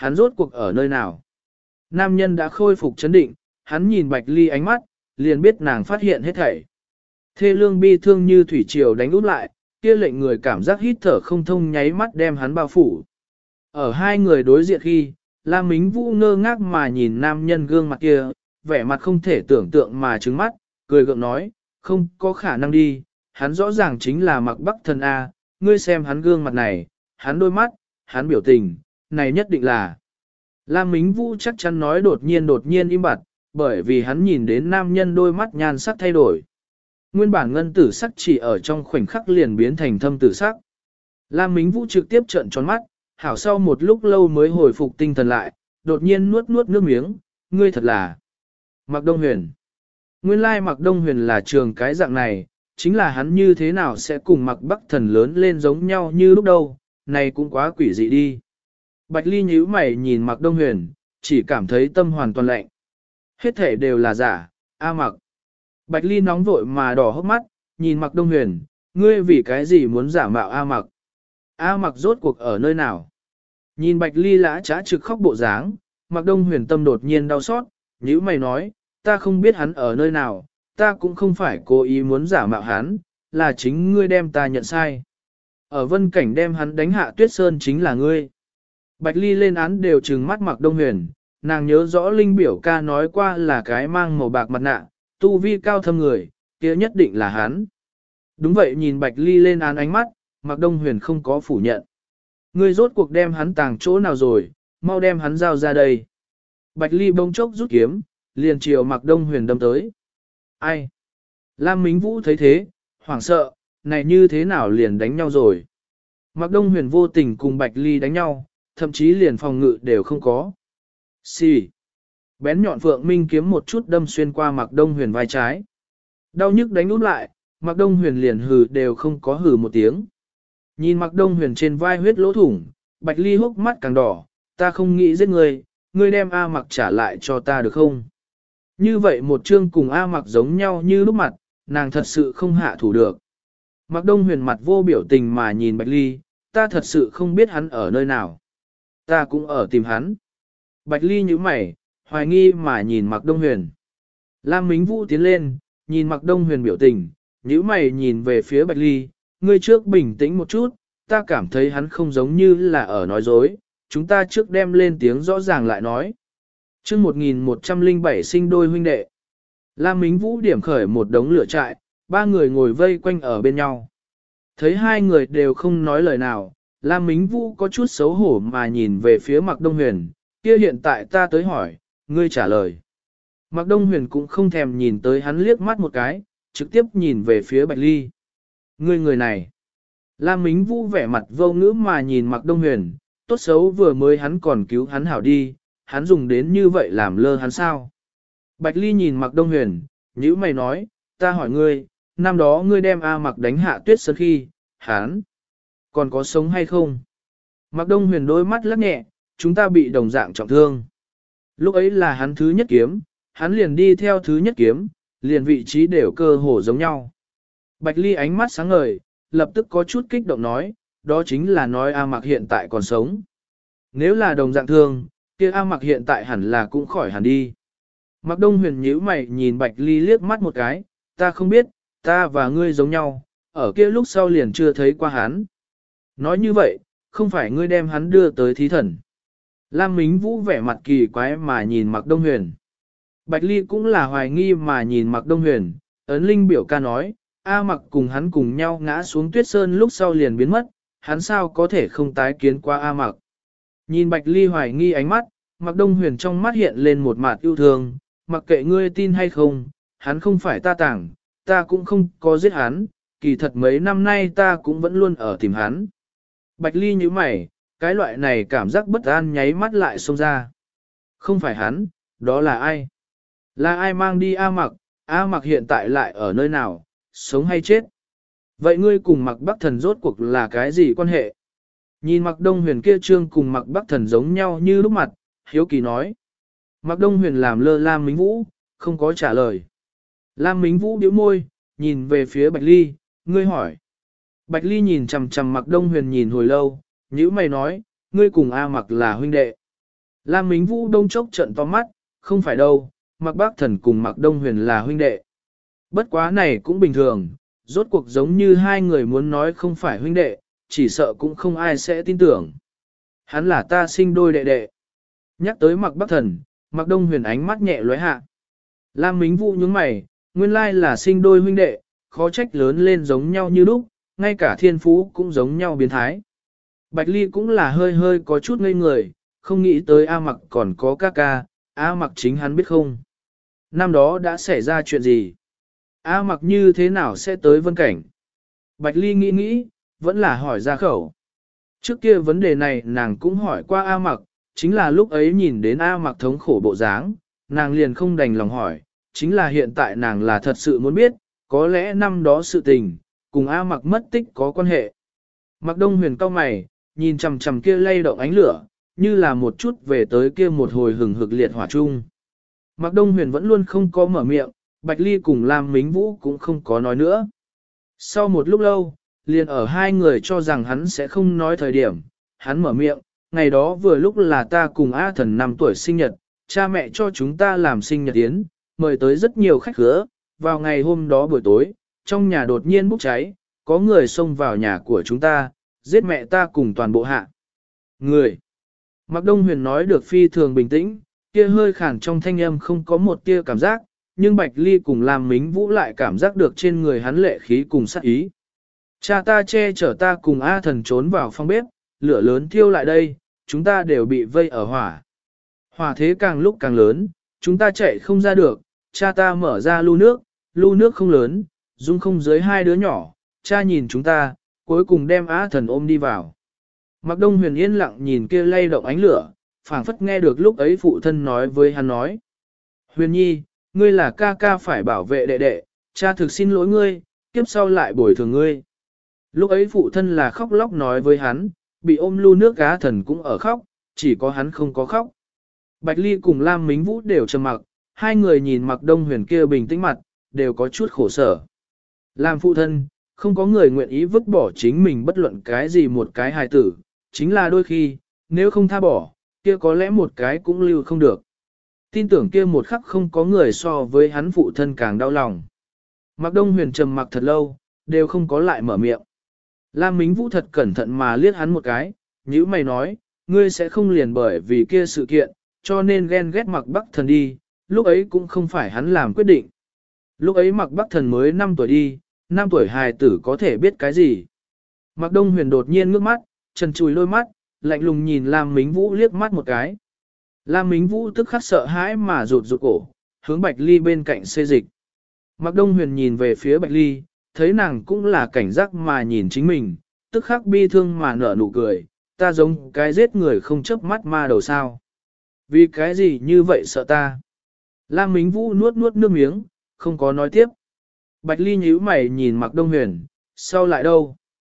Speaker 1: hắn rốt cuộc ở nơi nào. Nam nhân đã khôi phục chấn định, hắn nhìn Bạch Ly ánh mắt, liền biết nàng phát hiện hết thảy. Thê lương bi thương như thủy triều đánh úp lại, kia lệnh người cảm giác hít thở không thông nháy mắt đem hắn bao phủ. Ở hai người đối diện khi, Lam Mính Vũ ngơ ngác mà nhìn nam nhân gương mặt kia, vẻ mặt không thể tưởng tượng mà trứng mắt, cười gượng nói, không có khả năng đi, hắn rõ ràng chính là Mạc Bắc Thần A, ngươi xem hắn gương mặt này, hắn đôi mắt, hắn biểu tình, này nhất định là. Lam Mính Vũ chắc chắn nói đột nhiên im bặt, bởi vì hắn nhìn đến nam nhân đôi mắt nhan sắc thay đổi. Nguyên bản ngân tử sắc chỉ ở trong khoảnh khắc liền biến thành thâm tử sắc. Lam Mính Vũ trực tiếp trợn tròn mắt, hảo sau một lúc lâu mới hồi phục tinh thần lại, đột nhiên nuốt nước miếng, ngươi thật là Mạc Đông Huyền. Nguyên lai Mạc Đông Huyền là trường cái dạng này, chính là hắn như thế nào sẽ cùng Mạc Bắc Thần lớn lên giống nhau như lúc đầu, này cũng quá quỷ dị đi. Bạch Ly nhíu mày nhìn Mạc Đông Huyền, chỉ cảm thấy tâm hoàn toàn lạnh. Hết thể đều là giả, A Mạc. Bạch Ly nóng vội mà đỏ hốc mắt, nhìn Mạc Đông Huyền, ngươi vì cái gì muốn giả mạo A Mạc? A Mạc rốt cuộc ở nơi nào? Nhìn Bạch Ly lã trá trực khóc bộ dáng, Mạc Đông Huyền tâm đột nhiên đau xót, nhíu mày nói, ta không biết hắn ở nơi nào, ta cũng không phải cố ý muốn giả mạo hắn, là chính ngươi đem ta nhận sai. Ở Vân Cảnh đem hắn đánh hạ Tuyết Sơn chính là ngươi. Bạch Ly lên án đều trừng mắt Mạc Đông Huyền, nàng nhớ rõ Linh biểu ca nói qua là cái mang màu bạc mặt nạ, tu vi cao thâm người, kia nhất định là hắn. Đúng vậy, nhìn Bạch Ly lên án ánh mắt, Mạc Đông Huyền không có phủ nhận. Ngươi rốt cuộc đem hắn tàng chỗ nào rồi, mau đem hắn giao ra đây. Bạch Ly bỗng chốc rút kiếm, liền chiều Mạc Đông Huyền đâm tới. Ai? Lam Mính Vũ thấy thế, hoảng sợ, này như thế nào liền đánh nhau rồi. Mạc Đông Huyền vô tình cùng Bạch Ly đánh nhau, thậm chí liền phòng ngự đều không có. Xì. Bén nhọn phượng minh kiếm một chút đâm xuyên qua Mạc Đông Huyền vai trái. Đau nhức đánh úp lại, Mạc Đông Huyền liền hừ đều không có hừ một tiếng. Nhìn Mạc Đông Huyền trên vai huyết lỗ thủng, Bạch Ly hốc mắt càng đỏ, ta không nghĩ giết ngươi, ngươi đem A Mạc trả lại cho ta được không? Như vậy một chương cùng A Mạc giống nhau như lúc mặt, nàng thật sự không hạ thủ được. Mạc Đông Huyền mặt vô biểu tình mà nhìn Bạch Ly, ta thật sự không biết hắn ở nơi nào. Ta cũng ở tìm hắn. Bạch Ly nhíu mày, hoài nghi mà nhìn Mạc Đông Huyền. Lam Mính Vũ tiến lên, nhìn Mạc Đông Huyền biểu tình, nhíu mày nhìn về phía Bạch Ly, ngươi trước bình tĩnh một chút, ta cảm thấy hắn không giống như là ở nói dối, chúng ta trước đem lên tiếng rõ ràng lại nói. Chương 1107 sinh đôi huynh đệ. Lam Mính Vũ điểm khởi một đống lửa trại, ba người ngồi vây quanh ở bên nhau. Thấy hai người đều không nói lời nào, Lam Mính Vũ có chút xấu hổ mà nhìn về phía Mạc Đông Huyền, kia hiện tại ta tới hỏi, ngươi trả lời. Mạc Đông Huyền cũng không thèm nhìn tới hắn liếc mắt một cái, trực tiếp nhìn về phía Bạch Ly. Ngươi người này. Lam Mính Vũ vẻ mặt vô ngữ mà nhìn Mạc Đông Huyền, tốt xấu vừa mới hắn còn cứu hắn hảo đi, hắn dùng đến như vậy làm lơ hắn sao. Bạch Ly nhìn Mạc Đông Huyền, nhữ mày nói, ta hỏi ngươi, năm đó ngươi đem A Mạc đánh hạ Tuyết Sơn khi, hắn còn có sống hay không? Mạc Đông Huyền đôi mắt lắc nhẹ, chúng ta bị đồng dạng trọng thương. Lúc ấy là hắn thứ nhất kiếm, hắn liền đi theo thứ nhất kiếm, liền vị trí đều cơ hồ giống nhau. Bạch Ly ánh mắt sáng ngời, lập tức có chút kích động nói, đó chính là nói A Mạc hiện tại còn sống. Nếu là đồng dạng thương, kia A Mạc hiện tại hẳn là cũng khỏi hẳn đi. Mạc Đông Huyền nhíu mày nhìn Bạch Ly liếc mắt một cái, ta không biết, ta và ngươi giống nhau, ở kia lúc sau liền chưa thấy qua hắn. Nói như vậy, không phải ngươi đem hắn đưa tới thí thần. Lam Mính Vũ vẻ mặt kỳ quái mà nhìn Mạc Đông Huyền. Bạch Ly cũng là hoài nghi mà nhìn Mạc Đông Huyền, ấn linh biểu ca nói, A Mạc cùng hắn cùng nhau ngã xuống Tuyết Sơn lúc sau liền biến mất, hắn sao có thể không tái kiến qua A Mạc. Nhìn Bạch Ly hoài nghi ánh mắt, Mạc Đông Huyền trong mắt hiện lên một mặt yêu thương, mặc kệ ngươi tin hay không, hắn không phải ta tảng, ta cũng không có giết hắn, kỳ thật mấy năm nay ta cũng vẫn luôn ở tìm hắn. Bạch Ly như mày, cái loại này cảm giác bất an nháy mắt lại xông ra. Không phải hắn, đó là ai? Là ai mang đi A Mạc? A Mạc hiện tại lại ở nơi nào, sống hay chết? Vậy ngươi cùng Mạc Bắc Thần rốt cuộc là cái gì quan hệ? Nhìn Mạc Đông Huyền kia trương cùng Mạc Bắc Thần giống nhau như lúc mặt, hiếu kỳ nói. Mạc Đông Huyền làm lơ Lam Mính Vũ, không có trả lời. Lam Mính Vũ điếu môi, nhìn về phía Bạch Ly, ngươi hỏi. Bạch Ly nhìn chằm chằm Mạc Đông Huyền nhìn hồi lâu, nhữ mày nói, ngươi cùng A Mạc là huynh đệ. Lam Mính Vũ đông chốc trận to mắt, không phải đâu, Mạc Bắc Thần cùng Mạc Đông Huyền là huynh đệ. Bất quá này cũng bình thường, rốt cuộc giống như hai người muốn nói không phải huynh đệ, chỉ sợ cũng không ai sẽ tin tưởng. Hắn là ta sinh đôi đệ đệ. Nhắc tới Mạc Bắc Thần, Mạc Đông Huyền ánh mắt nhẹ lóe hạ. Lam Mính Vũ nhướng mày, nguyên lai là sinh đôi huynh đệ, khó trách lớn lên giống nhau như lúc, ngay cả thiên phú cũng giống nhau biến thái. Bạch Ly cũng là hơi hơi có chút ngây người, không nghĩ tới A Mặc còn có ca ca, A Mặc chính hắn biết không. Năm đó đã xảy ra chuyện gì? A Mặc như thế nào sẽ tới Vân Cảnh? Bạch Ly nghĩ nghĩ, vẫn là hỏi ra khẩu. Trước kia vấn đề này nàng cũng hỏi qua A Mặc, chính là lúc ấy nhìn đến A Mặc thống khổ bộ dáng, nàng liền không đành lòng hỏi, chính là hiện tại nàng là thật sự muốn biết, có lẽ năm đó sự tình, cùng A Mặc mất tích có quan hệ. Mạc Đông Huyền cau mày, nhìn chằm chằm kia lay động ánh lửa, như là một chút về tới kia một hồi hừng hực liệt hỏa chung. Mạc Đông Huyền vẫn luôn không có mở miệng, Bạch Ly cùng Lam Mính Vũ cũng không có nói nữa. Sau một lúc lâu, liền ở hai người cho rằng hắn sẽ không nói thời điểm, hắn mở miệng, ngày đó vừa lúc là ta cùng A Thần 5 tuổi sinh nhật, cha mẹ cho chúng ta làm sinh nhật yến, mời tới rất nhiều khách khứa, vào ngày hôm đó buổi tối, trong nhà đột nhiên bốc cháy, có người xông vào nhà của chúng ta, giết mẹ ta cùng toàn bộ hạ. Người. Mạc Đông Huyền nói được phi thường bình tĩnh, kia hơi khản trong thanh âm không có một tia cảm giác, nhưng Bạch Ly cùng Lam Mính Vũ lại cảm giác được trên người hắn lệ khí cùng sát ý. Cha ta che chở ta cùng A Thần trốn vào phòng bếp, lửa lớn thiêu lại đây, chúng ta đều bị vây ở hỏa. Hỏa thế càng lúc càng lớn, chúng ta chạy không ra được, cha ta mở ra lu nước không lớn, dung không dưới hai đứa nhỏ, cha nhìn chúng ta, cuối cùng đem A Thần ôm đi vào. Mạc Đông Huyền yên lặng nhìn kia lay động ánh lửa, phảng phất nghe được lúc ấy phụ thân nói với hắn nói. Huyền Nhi, ngươi là ca ca phải bảo vệ đệ đệ, cha thực xin lỗi ngươi, kiếp sau lại bồi thường ngươi. Lúc ấy phụ thân là khóc lóc nói với hắn, bị ôm lu nước A Thần cũng ở khóc, chỉ có hắn không có khóc. Bạch Ly cùng Lam Mính Vũ đều trầm mặc, hai người nhìn Mạc Đông Huyền kia bình tĩnh mặt, đều có chút khổ sở. Làm phụ thân, không có người nguyện ý vứt bỏ chính mình bất luận cái gì một cái hài tử, chính là đôi khi, nếu không tha bỏ, kia có lẽ một cái cũng lưu không được. Tin tưởng kia một khắc không có người so với hắn phụ thân càng đau lòng. Mạc Đông Huyền trầm mặc thật lâu, đều không có lại mở miệng. Lam Mính Vũ thật cẩn thận mà liếc hắn một cái, nhữ mày nói, ngươi sẽ không liền bởi vì kia sự kiện, cho nên ghen ghét Mạc Bắc Thần đi, lúc ấy cũng không phải hắn làm quyết định. Lúc ấy Mạc Bắc Thần mới 5 tuổi đi, 5 tuổi hài tử có thể biết cái gì. Mạc Đông Huyền đột nhiên ngước mắt, trần chùi đôi mắt, lạnh lùng nhìn Lam Mính Vũ liếc mắt một cái. Lam Mính Vũ tức khắc sợ hãi mà rụt rụt cổ, hướng Bạch Ly bên cạnh xê dịch. Mạc Đông Huyền nhìn về phía Bạch Ly, thấy nàng cũng là cảnh giác mà nhìn chính mình, tức khắc bi thương mà nở nụ cười, ta giống cái giết người không chớp mắt ma đầu sao. Vì cái gì như vậy sợ ta? Lam Mính Vũ nuốt nuốt nước miếng, không có nói tiếp. Bạch Ly nhíu mày nhìn Mạc Đông Huyền, sau lại đâu?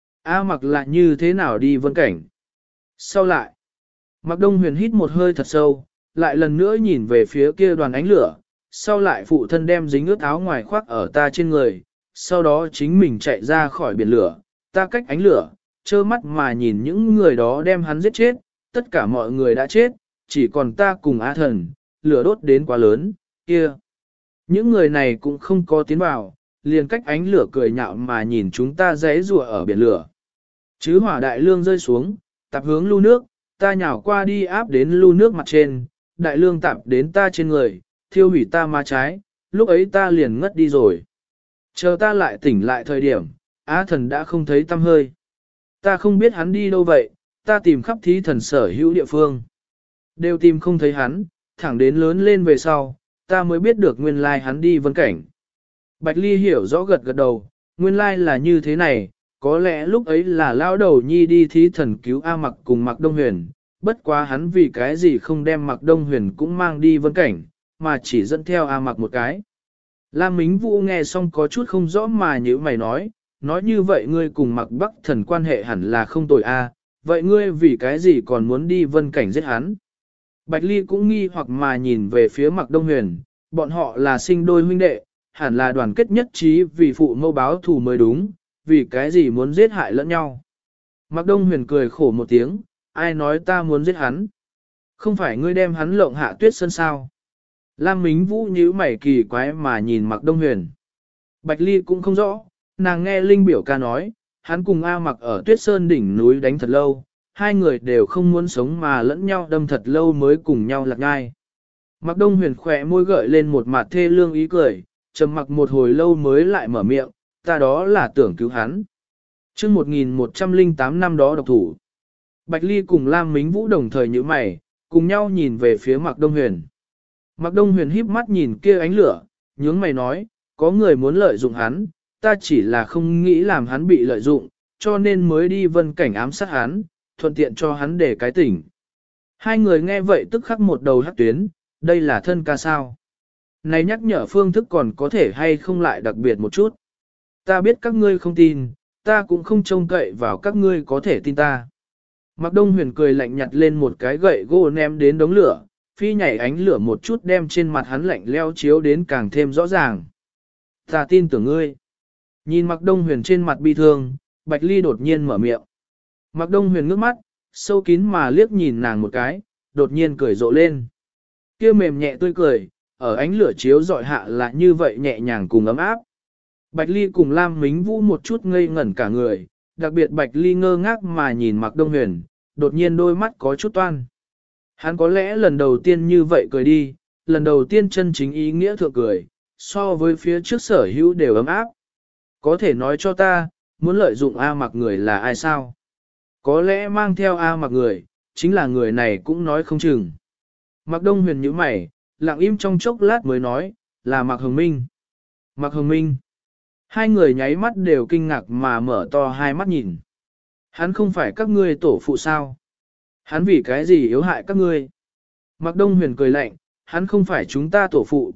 Speaker 1: A Mặc lại như thế nào đi Vân Cảnh? Sau lại? Mạc Đông Huyền hít một hơi thật sâu, lại lần nữa nhìn về phía kia đoàn ánh lửa, sau lại phụ thân đem dính ướt áo ngoài khoác ở ta trên người, sau đó chính mình chạy ra khỏi biển lửa, ta cách ánh lửa, trơ mắt mà nhìn những người đó đem hắn giết chết, tất cả mọi người đã chết, chỉ còn ta cùng A Thần, lửa đốt đến quá lớn, kia. Những người này cũng không có tiến vào, liền cách ánh lửa cười nhạo mà nhìn chúng ta giãy rùa ở biển lửa. Chứ hỏa đại lương rơi xuống, tạp hướng lu nước, ta nhào qua đi áp đến lu nước mặt trên, đại lương tạp đến ta trên người, thiêu hủy ta má trái, lúc ấy ta liền ngất đi rồi. Chờ ta lại tỉnh lại thời điểm, Á Thần đã không thấy tăm hơi. Ta không biết hắn đi đâu vậy, ta tìm khắp thí thần sở hữu địa phương. Đều tìm không thấy hắn, thẳng đến lớn lên về sau, ta mới biết được nguyên lai hắn đi Vân Cảnh. Bạch Ly hiểu rõ gật gật đầu, nguyên lai là như thế này, có lẽ lúc ấy là lão đầu nhi đi thí thần cứu A Mặc cùng Mạc Đông Huyền, bất quá hắn vì cái gì không đem Mạc Đông Huyền cũng mang đi Vân Cảnh, mà chỉ dẫn theo A Mặc một cái. Lam Mính Vũ nghe xong có chút không rõ mà như mày nói như vậy ngươi cùng Mạc Bắc Thần quan hệ hẳn là không tồi a, vậy ngươi vì cái gì còn muốn đi Vân Cảnh giết hắn? Bạch Ly cũng nghi hoặc mà nhìn về phía Mạc Đông Huyền, bọn họ là sinh đôi huynh đệ, hẳn là đoàn kết nhất trí vì phụ mẫu báo thù mới đúng, vì cái gì muốn giết hại lẫn nhau. Mạc Đông Huyền cười khổ một tiếng, ai nói ta muốn giết hắn? Không phải ngươi đem hắn lộng hạ tuyết sơn sao? Lam Mính Vũ nhíu mày kỳ quái mà nhìn Mạc Đông Huyền. Bạch Ly cũng không rõ, nàng nghe Linh biểu ca nói, hắn cùng A Mặc ở tuyết sơn đỉnh núi đánh thật lâu, hai người đều không muốn sống mà lẫn nhau đâm thật lâu mới cùng nhau lạc ngai. Mạc Đông Huyền khỏe môi gợi lên một mặt thê lương ý cười, trầm mặc một hồi lâu mới lại mở miệng, ta đó là tưởng cứu hắn. Chương 1108 năm đó độc thủ. Bạch Ly cùng Lam Mính Vũ đồng thời nhíu mày, cùng nhau nhìn về phía Mạc Đông Huyền. Mạc Đông Huyền híp mắt nhìn kia ánh lửa, nhướng mày nói, có người muốn lợi dụng hắn, ta chỉ là không nghĩ làm hắn bị lợi dụng, cho nên mới đi vân cảnh ám sát hắn, thuận tiện cho hắn để cái tỉnh. Hai người nghe vậy tức khắc một đầu hắc tuyến, đây là thân ca sao. Này nhắc nhở phương thức còn có thể hay không lại đặc biệt một chút. Ta biết các ngươi không tin, ta cũng không trông cậy vào các ngươi có thể tin ta. Mạc Đông Huyền cười lạnh nhặt lên một cái gậy gỗ ném đến đống lửa, phi nhảy ánh lửa một chút đem trên mặt hắn lạnh leo chiếu đến càng thêm rõ ràng. Ta tin tưởng ngươi. Nhìn Mạc Đông Huyền trên mặt bi thương, Bạch Ly đột nhiên mở miệng. Mạc Đông Huyền ngước mắt, sâu kín mà liếc nhìn nàng một cái, đột nhiên cười rộ lên. Kia mềm nhẹ tươi cười, ở ánh lửa chiếu dọi hạ là như vậy nhẹ nhàng cùng ấm áp. Bạch Ly cùng Lam Mính Vũ một chút ngây ngẩn cả người, đặc biệt Bạch Ly ngơ ngác mà nhìn Mạc Đông Huyền, đột nhiên đôi mắt có chút toan. Hắn có lẽ lần đầu tiên như vậy cười đi, lần đầu tiên chân chính ý nghĩa thượng cười, so với phía trước sở hữu đều ấm áp. Có thể nói cho ta, muốn lợi dụng A Mặc người là ai sao? Có lẽ mang theo A Mặc người, chính là người này cũng nói không chừng. Mạc Đông Huyền nhíu mày, lặng im trong chốc lát mới nói, là Mạc Hồng Minh. Mạc Hồng Minh. Hai người nháy mắt đều kinh ngạc mà mở to hai mắt nhìn. Hắn không phải các ngươi tổ phụ sao? Hắn vì cái gì yếu hại các ngươi? Mạc Đông Huyền cười lạnh, hắn không phải chúng ta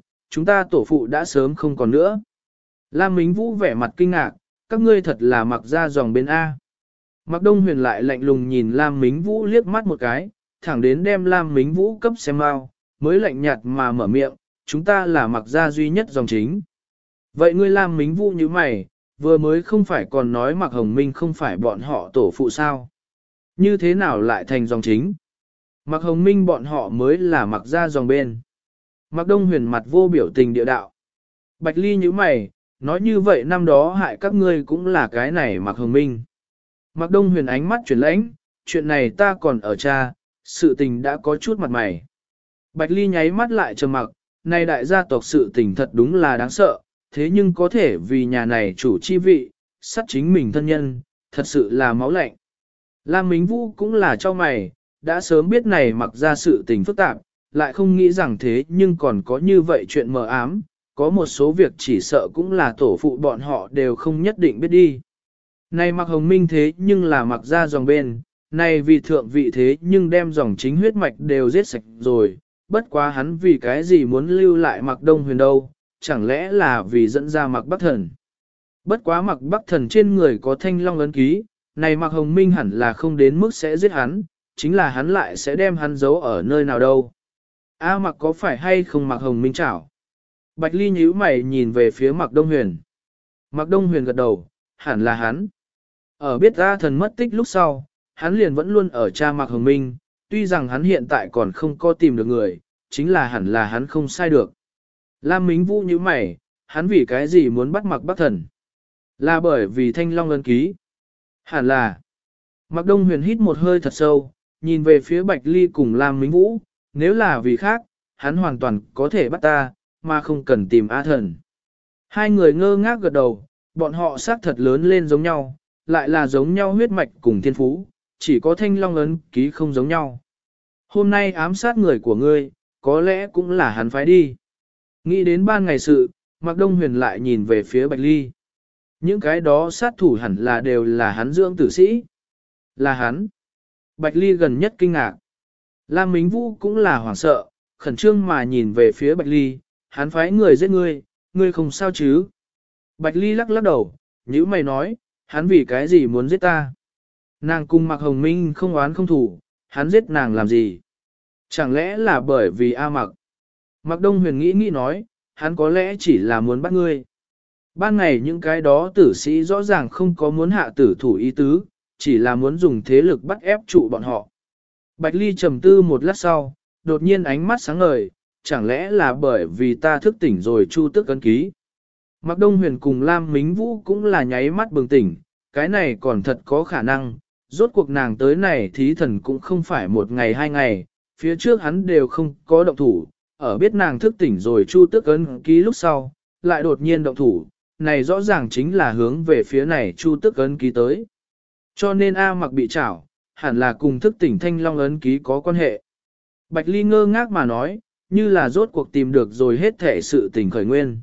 Speaker 1: tổ phụ đã sớm không còn nữa. Lam Mính Vũ vẻ mặt kinh ngạc, các ngươi thật là mặc ra dòng bên A. Mạc Đông Huyền lại lạnh lùng nhìn Lam Mính Vũ liếc mắt một cái, thẳng đến đem Lam Mính Vũ cấp xem mau, mới lạnh nhạt mà mở miệng, chúng ta là mặc ra duy nhất dòng chính. Vậy ngươi Lam Mính Vũ như mày, vừa mới không phải còn nói Mạc Hồng Minh không phải bọn họ tổ phụ sao? Như thế nào lại thành dòng chính? Mạc Hồng Minh bọn họ mới là mặc ra dòng bên. Mạc Đông Huyền mặt vô biểu tình địa đạo. Bạch Ly như mày, nói như vậy năm đó hại các ngươi cũng là cái này Mạc Hồng Minh. Mạc Đông Huyền ánh mắt chuyển lãnh, chuyện này ta còn ở cha, sự tình đã có chút mặt mày. Bạch Ly nháy mắt lại trầm mặc, này đại gia tộc sự tình thật đúng là đáng sợ, thế nhưng có thể vì nhà này chủ chi vị, sát chính mình thân nhân, thật sự là máu lạnh. Lam Mính Vũ cũng là cho mày, đã sớm biết này mặc ra sự tình phức tạp, lại không nghĩ rằng thế nhưng còn có như vậy chuyện mờ ám, có một số việc chỉ sợ cũng là tổ phụ bọn họ đều không nhất định biết đi. Này Mạc Hồng Minh thế nhưng là mặc ra dòng bên, này vì thượng vị thế nhưng đem dòng chính huyết mạch đều giết sạch rồi, bất quá hắn vì cái gì muốn lưu lại Mạc Đông Huyền đâu, chẳng lẽ là vì dẫn ra Mạc Bắc Thần. Bất quá Mạc Bắc Thần trên người có thanh long ấn ký, này Mạc Hồng Minh hẳn là không đến mức sẽ giết hắn, chính là hắn lại sẽ đem hắn giấu ở nơi nào đâu. A Mạc có phải hay không Mạc Hồng Minh chảo? Bạch Ly nhíu mày nhìn về phía Mạc Đông Huyền. Mạc Đông Huyền gật đầu, hẳn là hắn. Ở biết A Thần mất tích lúc sau, hắn liền vẫn luôn ở cha Mạc Hồng Minh, tuy rằng hắn hiện tại còn không có tìm được người, chính là hẳn là hắn không sai được. Lam Mính Vũ nhíu mày, hắn vì cái gì muốn bắt Mạc Bắc Thần? Là bởi vì thanh long ấn ký. Hẳn là. Mạc Đông Huyền hít một hơi thật sâu, nhìn về phía Bạch Ly cùng Lam Mính Vũ, nếu là vì khác, hắn hoàn toàn có thể bắt ta, mà không cần tìm A Thần. Hai người ngơ ngác gật đầu, bọn họ xác thật lớn lên giống nhau, lại là giống nhau huyết mạch cùng thiên phú, chỉ có thanh long ấn ký không giống nhau. Hôm nay ám sát người của ngươi, có lẽ cũng là hắn phái đi. Nghĩ đến ban ngày sự, Mạc Đông Huyền lại nhìn về phía Bạch Ly. Những cái đó sát thủ hẳn là đều là hắn dưỡng tử sĩ. Là hắn. Bạch Ly gần nhất kinh ngạc. Lam Mính Vũ cũng là hoảng sợ, khẩn trương mà nhìn về phía Bạch Ly, hắn phái người giết ngươi, ngươi không sao chứ. Bạch Ly lắc lắc đầu, nhíu mày nói, hắn vì cái gì muốn giết ta. Nàng cùng Mạc Hồng Minh không oán không thủ, hắn giết nàng làm gì. Chẳng lẽ là bởi vì A Mạc. Mạc Đông Huyền nghĩ nói, hắn có lẽ chỉ là muốn bắt ngươi. Ban ngày những cái đó tử sĩ rõ ràng không có muốn hạ tử thủ ý tứ, chỉ là muốn dùng thế lực bắt ép trụ bọn họ. Bạch Ly trầm tư một lát sau, đột nhiên ánh mắt sáng ngời, chẳng lẽ là bởi vì ta thức tỉnh rồi Chu Tước ấn ký. Mạc Đông Huyền cùng Lam Mính Vũ cũng là nháy mắt bừng tỉnh, cái này còn thật có khả năng, rốt cuộc nàng tới này thí thần cũng không phải một ngày hai ngày, phía trước hắn đều không có động thủ, ở biết nàng thức tỉnh rồi Chu Tước ấn ký lúc sau, lại đột nhiên động thủ, này rõ ràng chính là hướng về phía này Chu Tước ấn ký tới. Cho nên A Mặc bị trảo, hẳn là cùng thức tỉnh Thanh Long ấn ký có quan hệ. Bạch Ly ngơ ngác mà nói, như là rốt cuộc tìm được rồi hết thể sự tình khởi nguyên.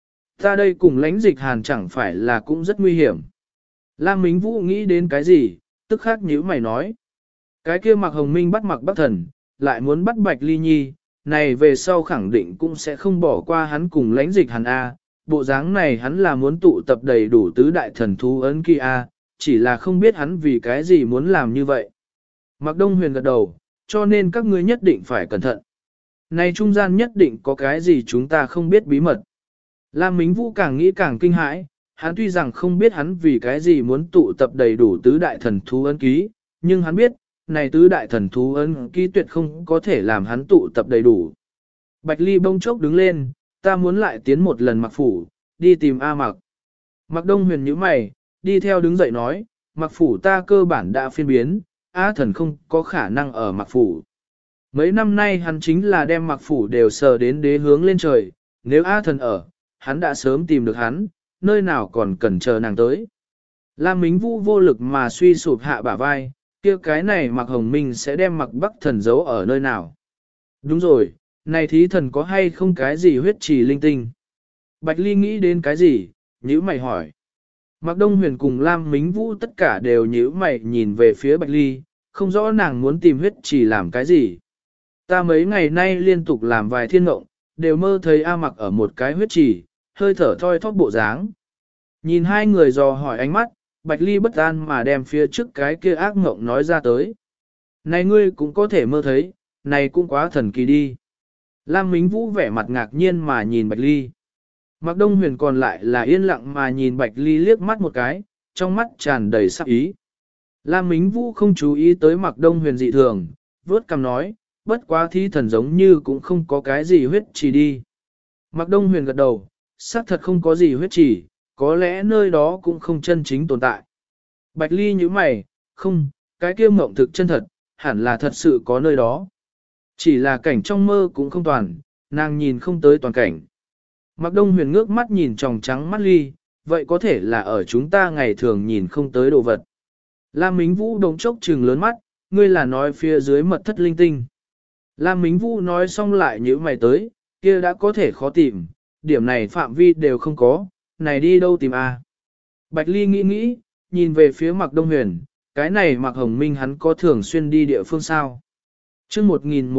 Speaker 1: Ta đây cùng lãnh dịch hàn chẳng phải là cũng rất nguy hiểm. Lam Mính Vũ nghĩ đến cái gì, tức khắc nhíu mày nói. Cái kia Mạc Hồng Minh bắt Mạc Bắc Thần, lại muốn bắt Bạch Ly Nhi, này về sau khẳng định cũng sẽ không bỏ qua hắn cùng lãnh dịch hàn A. Bộ dáng này hắn là muốn tụ tập đầy đủ tứ đại thần thú ấn ký A, chỉ là không biết hắn vì cái gì muốn làm như vậy. Mạc Đông Huyền gật đầu, cho nên các ngươi nhất định phải cẩn thận. Này trung gian nhất định có cái gì chúng ta không biết bí mật. Lam Mính Vũ càng nghĩ càng kinh hãi, hắn tuy rằng không biết hắn vì cái gì muốn tụ tập đầy đủ tứ đại thần thú ấn ký, nhưng hắn biết, này tứ đại thần thú ấn ký tuyệt không có thể làm hắn tụ tập đầy đủ. Bạch Ly bông chốc đứng lên, ta muốn lại tiến một lần Mặc phủ, đi tìm A Mặc. Mạc Đông Huyền nhíu mày, đi theo đứng dậy nói, Mặc phủ ta cơ bản đã phiên biến, A thần không có khả năng ở Mặc phủ. Mấy năm nay hắn chính là đem Mặc phủ đều sờ đến đế hướng lên trời, nếu A thần ở, hắn đã sớm tìm được hắn, nơi nào còn cần chờ nàng tới. Lam Mính Vũ vô lực mà suy sụp hạ bả vai, kia cái này Mạc Hồng Minh sẽ đem Mạc Bắc thần giấu ở nơi nào. Đúng rồi, này thí thần có hay không cái gì huyết trì linh tinh. Bạch Ly nghĩ đến cái gì, nhíu mày hỏi. Mạc Đông Huyền cùng Lam Mính Vũ tất cả đều nhíu mày nhìn về phía Bạch Ly, không rõ nàng muốn tìm huyết trì làm cái gì. Ta mấy ngày nay liên tục làm vài thiên ngộng, đều mơ thấy A Mặc ở một cái huyết trì, hơi thở thoi thóp bộ dáng. Nhìn hai người dò hỏi ánh mắt, Bạch Ly bất an mà đem phía trước cái kia ác ngộng nói ra tới. Này ngươi cũng có thể mơ thấy, này cũng quá thần kỳ đi. Lam Mính Vũ vẻ mặt ngạc nhiên mà nhìn Bạch Ly. Mạc Đông Huyền còn lại là yên lặng mà nhìn Bạch Ly liếc mắt một cái, trong mắt tràn đầy sắc ý. Lam Mính Vũ không chú ý tới Mạc Đông Huyền dị thường, vớt cằm nói, bất quá thí thần giống như cũng không có cái gì huyết trì đi. Mạc Đông Huyền gật đầu, xác thật không có gì huyết trì, có lẽ nơi đó cũng không chân chính tồn tại. Bạch Ly nhíu mày, không, cái kia mộng thực chân thật, hẳn là thật sự có nơi đó. Chỉ là cảnh trong mơ cũng không toàn, nàng nhìn không tới toàn cảnh. Mạc Đông Huyền ngước mắt nhìn tròng trắng mắt Ly, vậy có thể là ở chúng ta ngày thường nhìn không tới đồ vật. Lam Mính Vũ đống chốc trừng lớn mắt, ngươi là nói phía dưới mật thất linh tinh. Lam Mính Vũ nói xong lại nhíu mày tới, kia đã có thể khó tìm, điểm này phạm vi đều không có, này đi đâu tìm a? Bạch Ly nghĩ nghĩ, nhìn về phía Mạc Đông Huyền, cái này Mạc Hồng Minh hắn có thường xuyên đi địa phương sao? Chương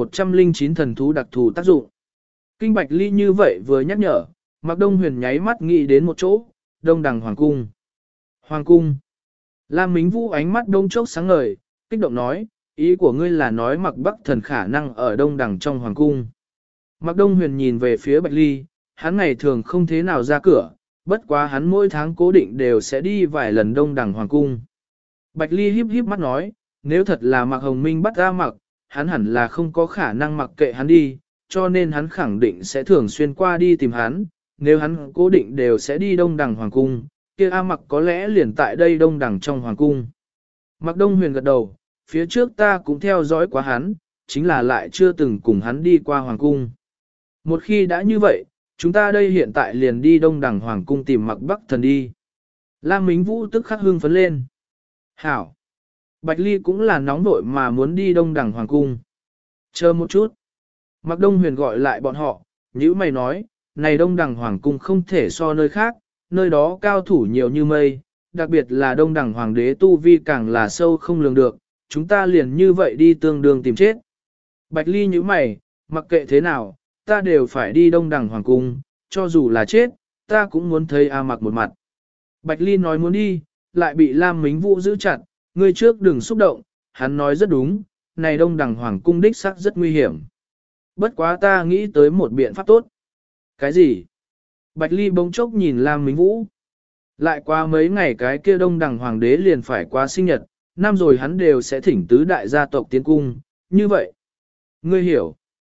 Speaker 1: 1109 thần thú đặc thù tác dụng. Kinh Bạch Ly như vậy vừa nhắc nhở, Mạc Đông Huyền nháy mắt nghĩ đến một chỗ, Đông Đằng Hoàng Cung. Hoàng Cung. Lam Mính Vũ ánh mắt đông chốc sáng ngời, kích động nói, ý của ngươi là nói Mạc Bắc thần khả năng ở Đông Đằng trong Hoàng Cung. Mạc Đông Huyền nhìn về phía Bạch Ly, hắn ngày thường không thế nào ra cửa, bất quá hắn mỗi tháng cố định đều sẽ đi vài lần Đông Đằng Hoàng Cung. Bạch Ly híp híp mắt nói, nếu thật là Mạc Hồng Minh bắt ra Mạc, hắn hẳn là không có khả năng mặc kệ hắn đi, cho nên hắn khẳng định sẽ thường xuyên qua đi tìm hắn, nếu hắn cố định đều sẽ đi Đông Đằng Hoàng Cung, kia A Mặc có lẽ liền tại đây Đông Đằng trong Hoàng Cung. Mạc Đông Huyền gật đầu, phía trước ta cũng theo dõi quá hắn, chính là lại chưa từng cùng hắn đi qua Hoàng Cung. Một khi đã như vậy, chúng ta đây hiện tại liền đi Đông Đằng Hoàng Cung tìm Mạc Bắc thần đi. Lam Mính Vũ tức khắc hưng phấn lên. Hảo! Bạch Ly cũng là nóng vội mà muốn đi Đông Đằng Hoàng Cung. Chờ một chút. Mạc Đông Huyền gọi lại bọn họ, nhữ mày nói, này Đông Đằng Hoàng Cung không thể so nơi khác, nơi đó cao thủ nhiều như mây, đặc biệt là Đông Đằng Hoàng đế tu vi càng là sâu không lường được, chúng ta liền như vậy đi tương đương tìm chết. Bạch Ly nhữ mày, mặc kệ thế nào, ta đều phải đi Đông Đằng Hoàng Cung, cho dù là chết, ta cũng muốn thấy A Mặc một mặt. Bạch Ly nói muốn đi, lại bị Lam Mính Vũ giữ chặt, ngươi trước đừng xúc động, hắn nói rất đúng, này Đông Đằng Hoàng Cung đích xác rất nguy hiểm. Bất quá ta nghĩ tới một biện pháp tốt. Cái gì? Bạch Ly bỗng chốc nhìn Lam Mính Vũ. Lại qua mấy ngày cái kia Đông Đằng Hoàng đế liền phải qua sinh nhật, năm rồi hắn đều sẽ thỉnh tứ đại gia tộc tiến cung, như vậy. Ngươi hiểu.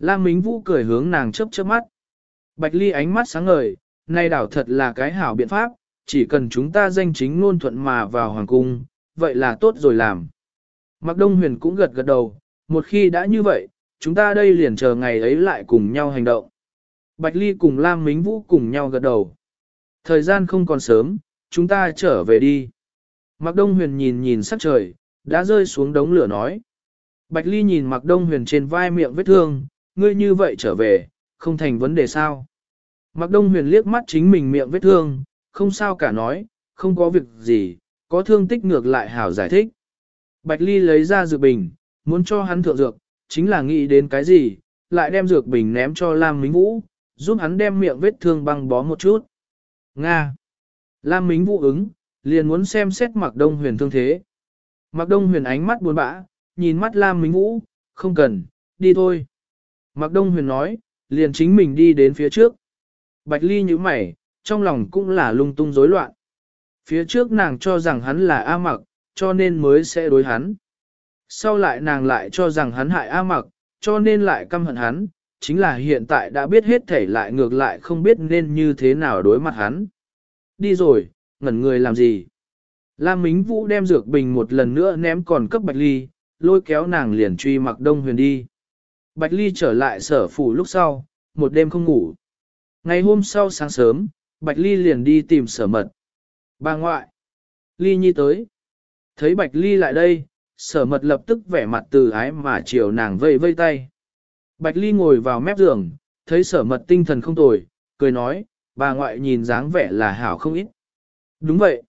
Speaker 1: Lam Mính Vũ cười hướng nàng chớp chớp mắt. Bạch Ly ánh mắt sáng ngời, nay đảo thật là cái hảo biện pháp, chỉ cần chúng ta danh chính ngôn thuận mà vào hoàng cung, vậy là tốt rồi làm. Mạc Đông Huyền cũng gật gật đầu, một khi đã như vậy, chúng ta đây liền chờ ngày ấy lại cùng nhau hành động. Bạch Ly cùng Lam Mính Vũ cùng nhau gật đầu. Thời gian không còn sớm, chúng ta trở về đi. Mạc Đông Huyền nhìn nhìn sắc trời, đã rơi xuống đống lửa nói. Bạch Ly nhìn Mạc Đông Huyền trên vai miệng vết thương, ngươi như vậy trở về, không thành vấn đề sao. Mạc Đông Huyền liếc mắt chính mình miệng vết thương, không sao cả nói, không có việc gì, có thương tích ngược lại hảo giải thích. Bạch Ly lấy ra dược bình, muốn cho hắn thượng dược, chính là nghĩ đến cái gì, lại đem dược bình ném cho Lam Mính Vũ, giúp hắn đem miệng vết thương băng bó một chút. Nga. Lam Mính Vũ ứng, liền muốn xem xét Mạc Đông Huyền thương thế. Mạc Đông Huyền ánh mắt buồn bã, nhìn mắt Lam Mính Vũ, không cần, đi thôi. Mạc Đông Huyền nói, liền chính mình đi đến phía trước. Bạch Ly nhíu mày, trong lòng cũng là lung tung rối loạn. Phía trước nàng cho rằng hắn là A Mặc, cho nên mới sẽ đối hắn. Sau lại nàng lại cho rằng hắn hại A Mặc, cho nên lại căm hận hắn, chính là hiện tại đã biết hết thể lại ngược lại không biết nên như thế nào đối mặt hắn. Đi rồi, ngẩn người làm gì? Lam Mính Vũ đem dược bình một lần nữa ném còn cấp Bạch Ly, lôi kéo nàng liền truy Mạc Đông Huyền đi. Bạch Ly trở lại sở phủ lúc sau, một đêm không ngủ. Ngày hôm sau sáng sớm, Bạch Ly liền đi tìm Sở Mật. Bà ngoại, Ly Nhi tới. Thấy Bạch Ly lại đây, Sở Mật lập tức vẻ mặt từ ái mà chiều nàng vây vây tay. Bạch Ly ngồi vào mép giường, thấy Sở Mật tinh thần không tồi, cười nói, bà ngoại nhìn dáng vẻ là hảo không ít. Đúng vậy.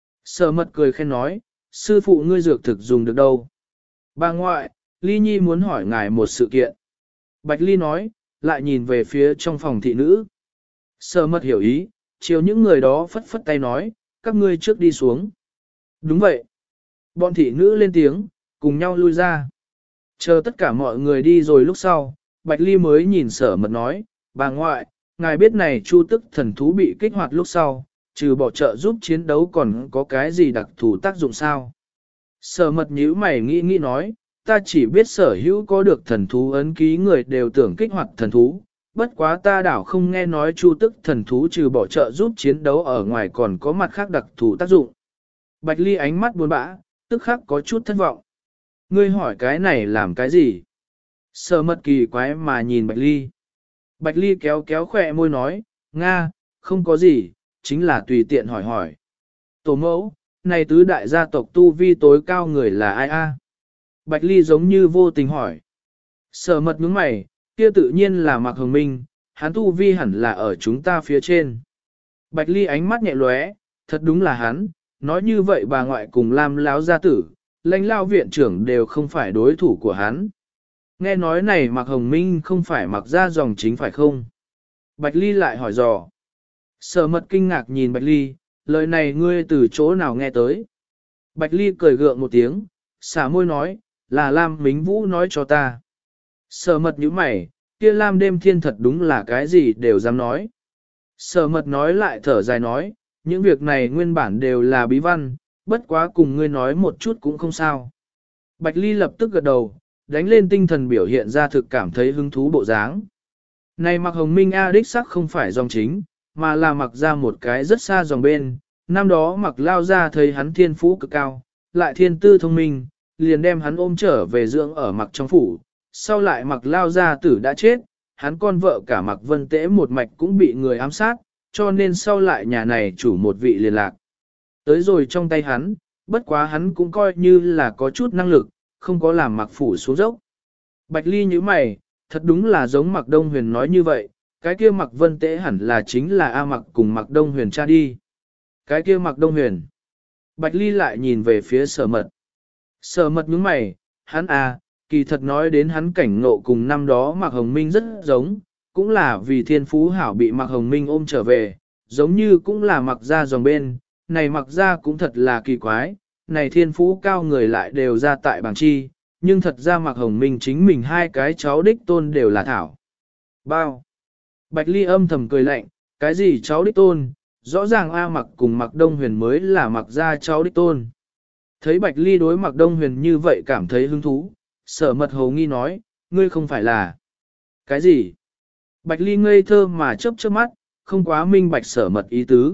Speaker 1: Sở Mật cười khen nói, sư phụ ngươi dược thực dùng được đâu. Bà ngoại, Ly Nhi muốn hỏi ngài một sự kiện. Bạch Ly nói, lại nhìn về phía trong phòng thị nữ. Sở Mật hiểu ý, chiều những người đó phất phất tay nói, các ngươi trước đi xuống. Đúng vậy. Bọn thị nữ lên tiếng, cùng nhau lui ra. Chờ tất cả mọi người đi rồi lúc sau, Bạch Ly mới nhìn Sở Mật nói, bà ngoại, ngài biết này chu tức thần thú bị kích hoạt lúc sau, trừ bỏ trợ giúp chiến đấu còn có cái gì đặc thù tác dụng sao? Sở Mật nhíu mày nghĩ nói, ta chỉ biết sở hữu có được thần thú ấn ký người đều tưởng kích hoạt thần thú, bất quá ta đảo không nghe nói chu tức thần thú trừ bỏ trợ giúp chiến đấu ở ngoài còn có mặt khác đặc thù tác dụng. Bạch Ly ánh mắt buồn bã, tức khắc có chút thất vọng. Ngươi hỏi cái này làm cái gì? Sở Mật kỳ quái mà nhìn Bạch Ly. Bạch Ly kéo kéo khỏe môi nói, Nga, không có gì, chính là tùy tiện hỏi hỏi. Tổ mẫu, này tứ đại gia tộc tu vi tối cao người là ai a? Bạch Ly giống như vô tình hỏi. Sở Mật nhướng mày, kia tự nhiên là Mạc Hồng Minh, hắn tu vi hẳn là ở chúng ta phía trên. Bạch Ly ánh mắt nhẹ lóe, thật đúng là hắn, nói như vậy bà ngoại cùng Lam láo gia tử, lãnh lao viện trưởng đều không phải đối thủ của hắn. Nghe nói này Mạc Hồng Minh không phải mặc ra dòng chính phải không? Bạch Ly lại hỏi dò. Sở Mật kinh ngạc nhìn Bạch Ly, lời này ngươi từ chỗ nào nghe tới? Bạch Ly cười gượng một tiếng, xả môi nói, là Lam Mính Vũ nói cho ta. Sở Mật nhíu mày, kia Lam đêm thiên thật đúng là cái gì đều dám nói. Sở Mật nói lại thở dài nói, những việc này nguyên bản đều là bí văn, bất quá cùng ngươi nói một chút cũng không sao. Bạch Ly lập tức gật đầu, đánh lên tinh thần biểu hiện ra thực cảm thấy hứng thú bộ dáng. Này Mạc Hồng Minh A đích sắc không phải dòng chính, mà là mặc ra một cái rất xa dòng bên, năm đó mặc lao ra thấy hắn thiên phú cực cao, lại thiên tư thông minh, liền đem hắn ôm trở về dưỡng ở mặc trong phủ, sau lại mặc lao ra tử đã chết, hắn con vợ cả mặc vân tễ một mạch cũng bị người ám sát, cho nên sau lại nhà này chủ một vị liên lạc. Tới rồi trong tay hắn, bất quá hắn cũng coi như là có chút năng lực, không có làm mặc phủ xuống dốc. Bạch Ly như mày, thật đúng là giống Mạc Đông Huyền nói như vậy, cái kia Mạc Vân Tế hẳn là chính là A Mạc cùng Mạc Đông Huyền cha đi. Cái kia Mạc Đông Huyền. Bạch Ly lại nhìn về phía Sở Mật. Sở Mật nhướng mày, hắn kỳ thật nói đến hắn cảnh ngộ cùng năm đó Mạc Hồng Minh rất giống, cũng là vì thiên phú hảo bị Mạc Hồng Minh ôm trở về, giống như cũng là Mạc gia dòng bên, này Mạc gia cũng thật là kỳ quái, này thiên phú cao người lại đều ra tại bảng chi, nhưng thật ra Mạc Hồng Minh chính mình hai cái cháu đích tôn đều là thảo. Bao. Bạch Ly âm thầm cười lạnh, cái gì cháu đích tôn, rõ ràng A Mạc cùng Mạc Đông Huyền mới là Mạc gia cháu đích tôn. Thấy Bạch Ly đối Mạc Đông Huyền như vậy cảm thấy hứng thú, Sở Mật hồ nghi nói, ngươi không phải là Cái gì? Bạch Ly ngây thơ mà chớp chớp mắt, không quá minh bạch Sở Mật ý tứ.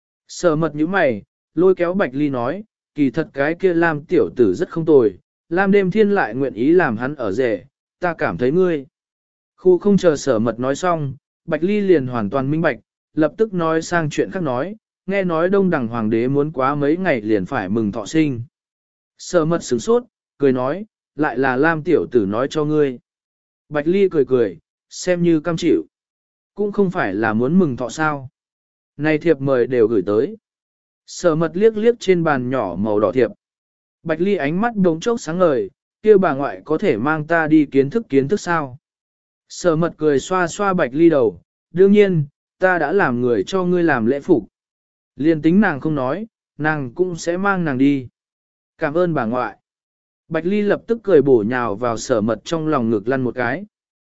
Speaker 1: Sở Mật nhíu mày, lôi kéo Bạch Ly nói, kỳ thật cái kia Lam tiểu tử rất không tồi, Lam đêm thiên lại nguyện ý làm hắn ở rể, ta cảm thấy ngươi. Khu không chờ Sở Mật nói xong, Bạch Ly liền hoàn toàn minh bạch, lập tức nói sang chuyện khác nói, nghe nói đông đẳng hoàng đế muốn quá mấy ngày liền phải mừng thọ sinh. Sở Mật sửng sốt, cười nói, lại là Lam tiểu tử nói cho ngươi. Bạch Ly cười cười, xem như cam chịu. Cũng không phải là muốn mừng thọ sao. Này thiệp mời đều gửi tới. Sở Mật liếc liếc trên bàn nhỏ màu đỏ thiệp. Bạch Ly ánh mắt đống chốc sáng ngời, kêu bà ngoại có thể mang ta đi kiến thức sao. Sở Mật cười xoa xoa Bạch Ly đầu, đương nhiên, ta đã làm người cho ngươi làm lễ phục. Liên tính nàng không nói, nàng cũng sẽ mang nàng đi. Cảm ơn bà ngoại. Bạch Ly lập tức cười bổ nhào vào Sở Mật trong lòng ngực lăn một cái.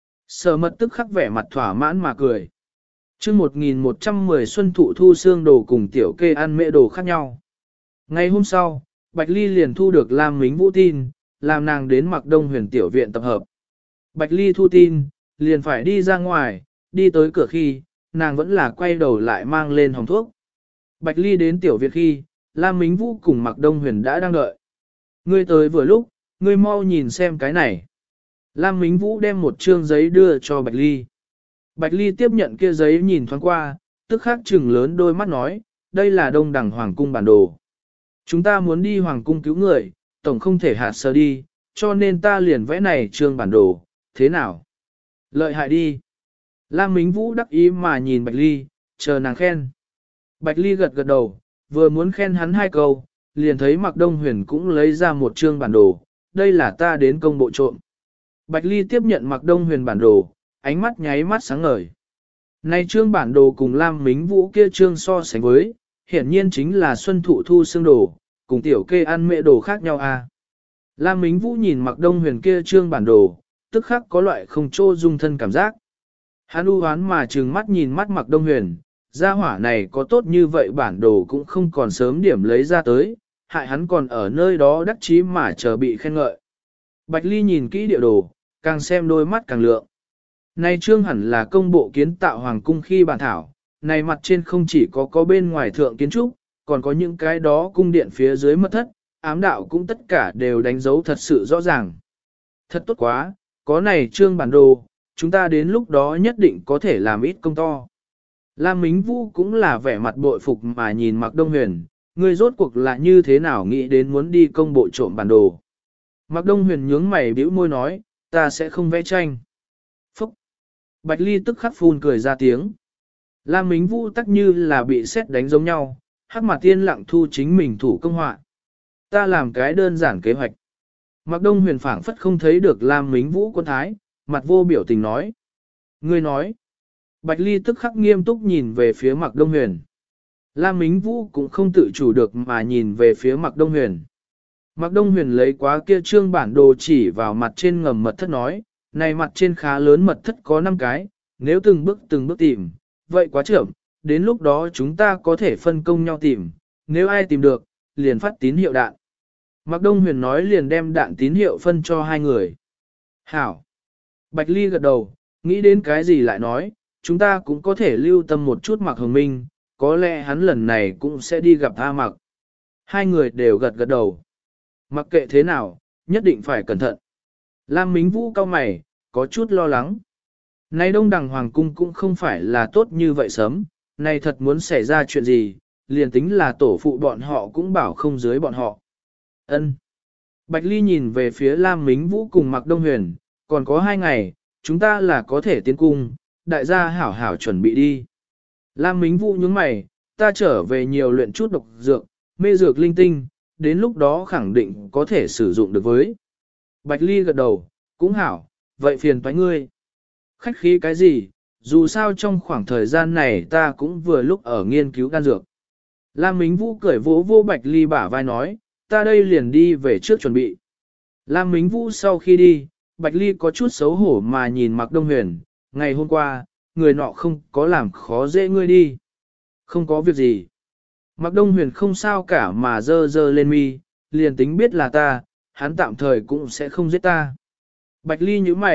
Speaker 1: Sở Mật tức khắc vẻ mặt thỏa mãn mà cười. Chương 1110 Xuân Thụ Thu Xương đồ cùng tiểu kê ăn mễ đồ khác nhau. Ngày hôm sau, Bạch Ly liền thu được Lam Mính Vũ tin, làm nàng đến Mạc Đông Huyền tiểu viện tập hợp. Bạch Ly thu tin, liền phải đi ra ngoài, đi tới cửa khi, nàng vẫn là quay đầu lại mang lên hồng thuốc. Bạch Ly đến tiểu viện khi, Lam Mính Vũ cùng Mạc Đông Huyền đã đang đợi. Ngươi tới vừa lúc, ngươi mau nhìn xem cái này. Lam Mính Vũ đem một trương giấy đưa cho Bạch Ly. Bạch Ly tiếp nhận kia giấy nhìn thoáng qua, tức khắc trừng lớn đôi mắt nói, đây là đông đẳng hoàng cung bản đồ. Chúng ta muốn đi hoàng cung cứu người, tổng không thể hạt sơ đi, cho nên ta liền vẽ này trương bản đồ, thế nào? Lợi hại đi. Lam Mính Vũ đắc ý mà nhìn Bạch Ly, chờ nàng khen. Bạch Ly gật gật đầu, vừa muốn khen hắn hai câu, liền thấy Mạc Đông Huyền cũng lấy ra một trương bản đồ, đây là ta đến công bộ trộm. Bạch Ly tiếp nhận Mạc Đông Huyền bản đồ, ánh mắt nháy mắt sáng ngời. Này trương bản đồ cùng Lam Mính Vũ kia trương so sánh với, hiển nhiên chính là Xuân Thụ Thu Xương đồ, cùng tiểu kê ăn mẹ đồ khác nhau à. Lam Mính Vũ nhìn Mạc Đông Huyền kia trương bản đồ, tức khắc có loại không trô dung thân cảm giác. Hắn u hoán mà trừng mắt nhìn mắt Mạc Đông Huyền, gia hỏa này có tốt như vậy bản đồ cũng không còn sớm điểm lấy ra tới, hại hắn còn ở nơi đó đắc chí mà chờ bị khen ngợi. Bạch Ly nhìn kỹ địa đồ, càng xem đôi mắt càng lượng. Này trương hẳn là công bộ kiến tạo hoàng cung khi bản thảo, này mặt trên không chỉ có bên ngoài thượng kiến trúc, còn có những cái đó cung điện phía dưới mật thất, ám đạo cũng tất cả đều đánh dấu thật sự rõ ràng. Thật tốt quá, có này trương bản đồ, chúng ta đến lúc đó nhất định có thể làm ít công to. Lam Mính Vũ cũng là vẻ mặt bội phục mà nhìn Mạc Đông Huyền, người rốt cuộc là như thế nào nghĩ đến muốn đi công bộ trộm bản đồ. Mạc Đông Huyền nhướng mày bĩu môi nói, ta sẽ không vẽ tranh. Phúc! Bạch Ly tức khắc phun cười ra tiếng. Lam Mính Vũ tắc như là bị sét đánh giống nhau, hắc mặt tiên lặng thu chính mình thủ công họa. Ta làm cái đơn giản kế hoạch. Mạc Đông Huyền phảng phất không thấy được Lam Mính Vũ quân thái, mặt vô biểu tình nói. Ngươi nói. Bạch Ly tức khắc nghiêm túc nhìn về phía Mạc Đông Huyền. Lam Mính Vũ cũng không tự chủ được mà nhìn về phía Mạc Đông Huyền. Mạc Đông Huyền lấy quá kia trương bản đồ chỉ vào mặt trên ngầm mật thất nói, này mặt trên khá lớn mật thất có 5 cái, nếu từng bước tìm, vậy quá chậm, đến lúc đó chúng ta có thể phân công nhau tìm, nếu ai tìm được, liền phát tín hiệu đạn. Mạc Đông Huyền nói liền đem đạn tín hiệu phân cho hai người. Hảo! Bạch Ly gật đầu, nghĩ đến cái gì lại nói, chúng ta cũng có thể lưu tâm một chút Mạc Hồng Minh, có lẽ hắn lần này cũng sẽ đi gặp A Mạc. Hai người đều gật gật đầu. Mặc kệ thế nào, nhất định phải cẩn thận. Lam Mính Vũ cau mày, có chút lo lắng. Này đông đằng hoàng cung cũng không phải là tốt như vậy sớm, này thật muốn xảy ra chuyện gì, liền tính là tổ phụ bọn họ cũng bảo không dưới bọn họ. Ân. Bạch Ly nhìn về phía Lam Mính Vũ cùng Mạc Đông Huyền, còn có 2 ngày, chúng ta là có thể tiến cung, đại gia hảo hảo chuẩn bị đi. Lam Mính Vũ nhướng mày, ta trở về nhiều luyện chút độc dược, mê dược linh tinh, đến lúc đó khẳng định có thể sử dụng được với. Bạch Ly gật đầu, cũng hảo, vậy phiền toái ngươi. Khách khí cái gì, dù sao trong khoảng thời gian này ta cũng vừa lúc ở nghiên cứu đan dược. Lam Mính Vũ cười vỗ vô Bạch Ly bả vai nói, ta đây liền đi về trước chuẩn bị. Lam Mính Vũ sau khi đi, Bạch Ly có chút xấu hổ mà nhìn Mạc Đông Huyền, ngày hôm qua, người nọ không có làm khó dễ ngươi đi. Không có việc gì. Mạc Đông Huyền không sao cả mà dơ lên mi, liền tính biết là ta, hắn tạm thời cũng sẽ không giết ta. Bạch Ly nhíu mày,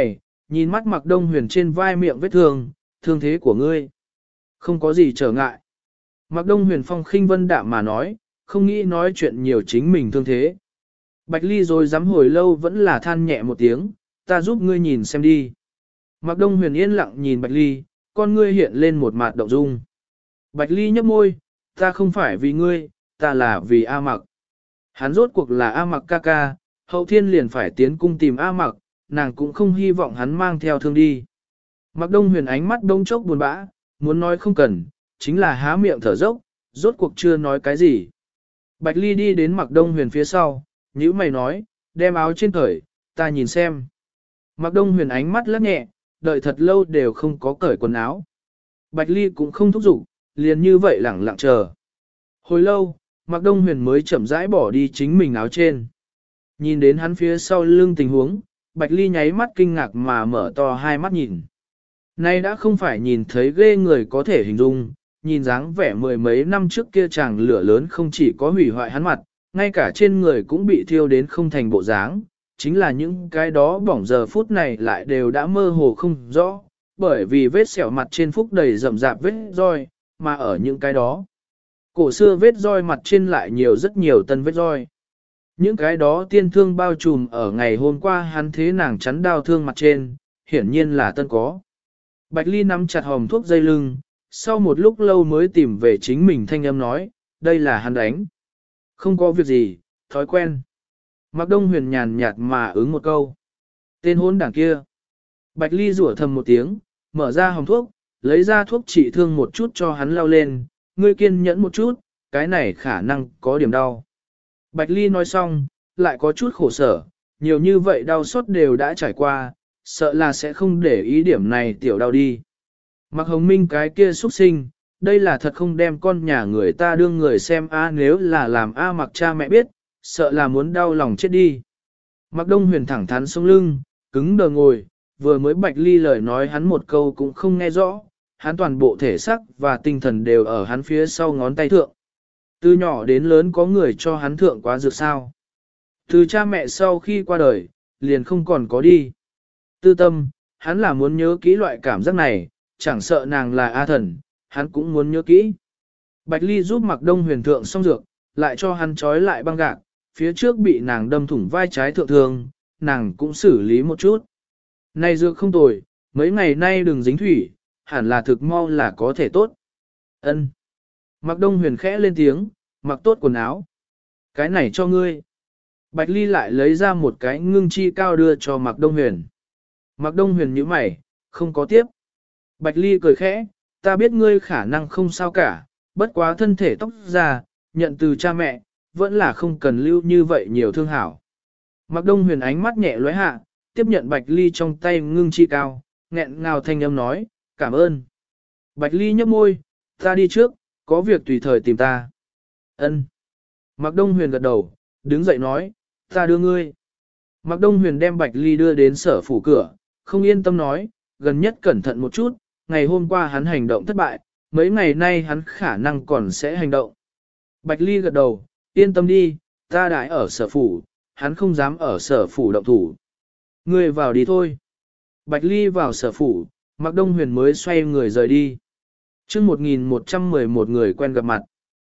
Speaker 1: nhìn mắt Mạc Đông Huyền trên vai miệng vết thương, thương thế của ngươi. Không có gì trở ngại. Mạc Đông Huyền phong khinh vân đạm mà nói, không nghĩ nói chuyện nhiều chính mình thương thế. Bạch Ly rồi dám hồi lâu vẫn là than nhẹ một tiếng, ta giúp ngươi nhìn xem đi. Mạc Đông Huyền yên lặng nhìn Bạch Ly, con ngươi hiện lên một mặt động dung. Bạch Ly nhấp môi, ta không phải vì ngươi, ta là vì A Mặc. Hắn rốt cuộc là A Mặc ca ca, hậu thiên liền phải tiến cung tìm A Mặc, nàng cũng không hy vọng hắn mang theo thương đi. Mạc Đông Huyền ánh mắt đông chốc buồn bã, muốn nói không cần, chính là há miệng thở dốc, rốt cuộc chưa nói cái gì. Bạch Ly đi đến Mạc Đông Huyền phía sau, nhíu mày nói, đem áo trên cởi, ta nhìn xem. Mạc Đông Huyền ánh mắt lắc nhẹ, đợi thật lâu đều không có cởi quần áo. Bạch Ly cũng không thúc giục, liền như vậy lẳng lặng chờ. Hồi lâu, Mạc Đông Huyền mới chậm rãi bỏ đi chính mình áo trên. Nhìn đến hắn phía sau lưng tình huống, Bạch Ly nháy mắt kinh ngạc mà mở to hai mắt nhìn. Nay đã không phải nhìn thấy ghê người có thể hình dung, nhìn dáng vẻ mười mấy năm trước kia chàng lửa lớn không chỉ có hủy hoại hắn mặt, ngay cả trên người cũng bị thiêu đến không thành bộ dáng, chính là những cái đó bỏng giờ phút này lại đều đã mơ hồ không rõ, bởi vì vết sẹo mặt trên phúc đầy rậm rạp vết roi, mà ở những cái đó. Cổ xưa vết roi mặt trên lại nhiều rất nhiều tân vết roi. Những cái đó tiên thương bao trùm ở ngày hôm qua hắn thế nàng chắn đau thương mặt trên, hiển nhiên là tân có. Bạch Ly nắm chặt hòm thuốc dây lưng, sau một lúc lâu mới tìm về chính mình thanh âm nói, đây là hắn đánh. Không có việc gì, thói quen. Mạc Đông Huyền nhàn nhạt mà ứng một câu. Tên hôn đảng kia. Bạch Ly rủa thầm một tiếng, mở ra hòm thuốc, lấy ra thuốc trị thương một chút cho hắn lau lên, ngươi kiên nhẫn một chút, cái này khả năng có điểm đau. Bạch Ly nói xong, lại có chút khổ sở, nhiều như vậy đau xót đều đã trải qua, sợ là sẽ không để ý điểm này tiểu đau đi. Mạc Hồng Minh cái kia xuất sinh, đây là thật không đem con nhà người ta đương người xem a, nếu là làm a Mặc cha mẹ biết, sợ là muốn đau lòng chết đi. Mạc Đông Huyền thẳng thắn sống lưng, cứng đờ ngồi, vừa mới Bạch Ly lời nói hắn một câu cũng không nghe rõ, hắn toàn bộ thể xác và tinh thần đều ở hắn phía sau ngón tay thượng. Từ nhỏ đến lớn có người cho hắn thượng quá dược sao. Từ cha mẹ sau khi qua đời, liền không còn có đi. Tư tâm, hắn là muốn nhớ kỹ loại cảm giác này, chẳng sợ nàng là A thần, hắn cũng muốn nhớ kỹ. Bạch Ly giúp Mạc Đông Huyền thượng xong dược, lại cho hắn trói lại băng gạc, phía trước bị nàng đâm thủng vai trái thượng thường, nàng cũng xử lý một chút. Này dược không tồi, mấy ngày nay đừng dính thủy, hẳn là thực mau là có thể tốt. Ân. Mạc Đông Huyền khẽ lên tiếng, mặc tốt quần áo. Cái này cho ngươi. Bạch Ly lại lấy ra một cái ngưng chi cao đưa cho Mạc Đông Huyền. Mạc Đông Huyền nhíu mày, không có tiếp. Bạch Ly cười khẽ, ta biết ngươi khả năng không sao cả, bất quá thân thể tóc già, nhận từ cha mẹ, vẫn là không cần lưu như vậy nhiều thương hảo. Mạc Đông Huyền ánh mắt nhẹ lóe hạ, tiếp nhận Bạch Ly trong tay ngưng chi cao, nghẹn ngào thanh âm nói, cảm ơn. Bạch Ly nhấp môi, ta đi trước, có việc tùy thời tìm ta. Ân. Mạc Đông Huyền gật đầu, đứng dậy nói, ta đưa ngươi. Mạc Đông Huyền đem Bạch Ly đưa đến sở phủ cửa, không yên tâm nói, gần nhất cẩn thận một chút, ngày hôm qua hắn hành động thất bại, mấy ngày nay hắn khả năng còn sẽ hành động. Bạch Ly gật đầu, yên tâm đi, ta đãi ở sở phủ, hắn không dám ở sở phủ động thủ. Ngươi vào đi thôi. Bạch Ly vào sở phủ, Mạc Đông Huyền mới xoay người rời đi. chương 1111 người quen gặp mặt.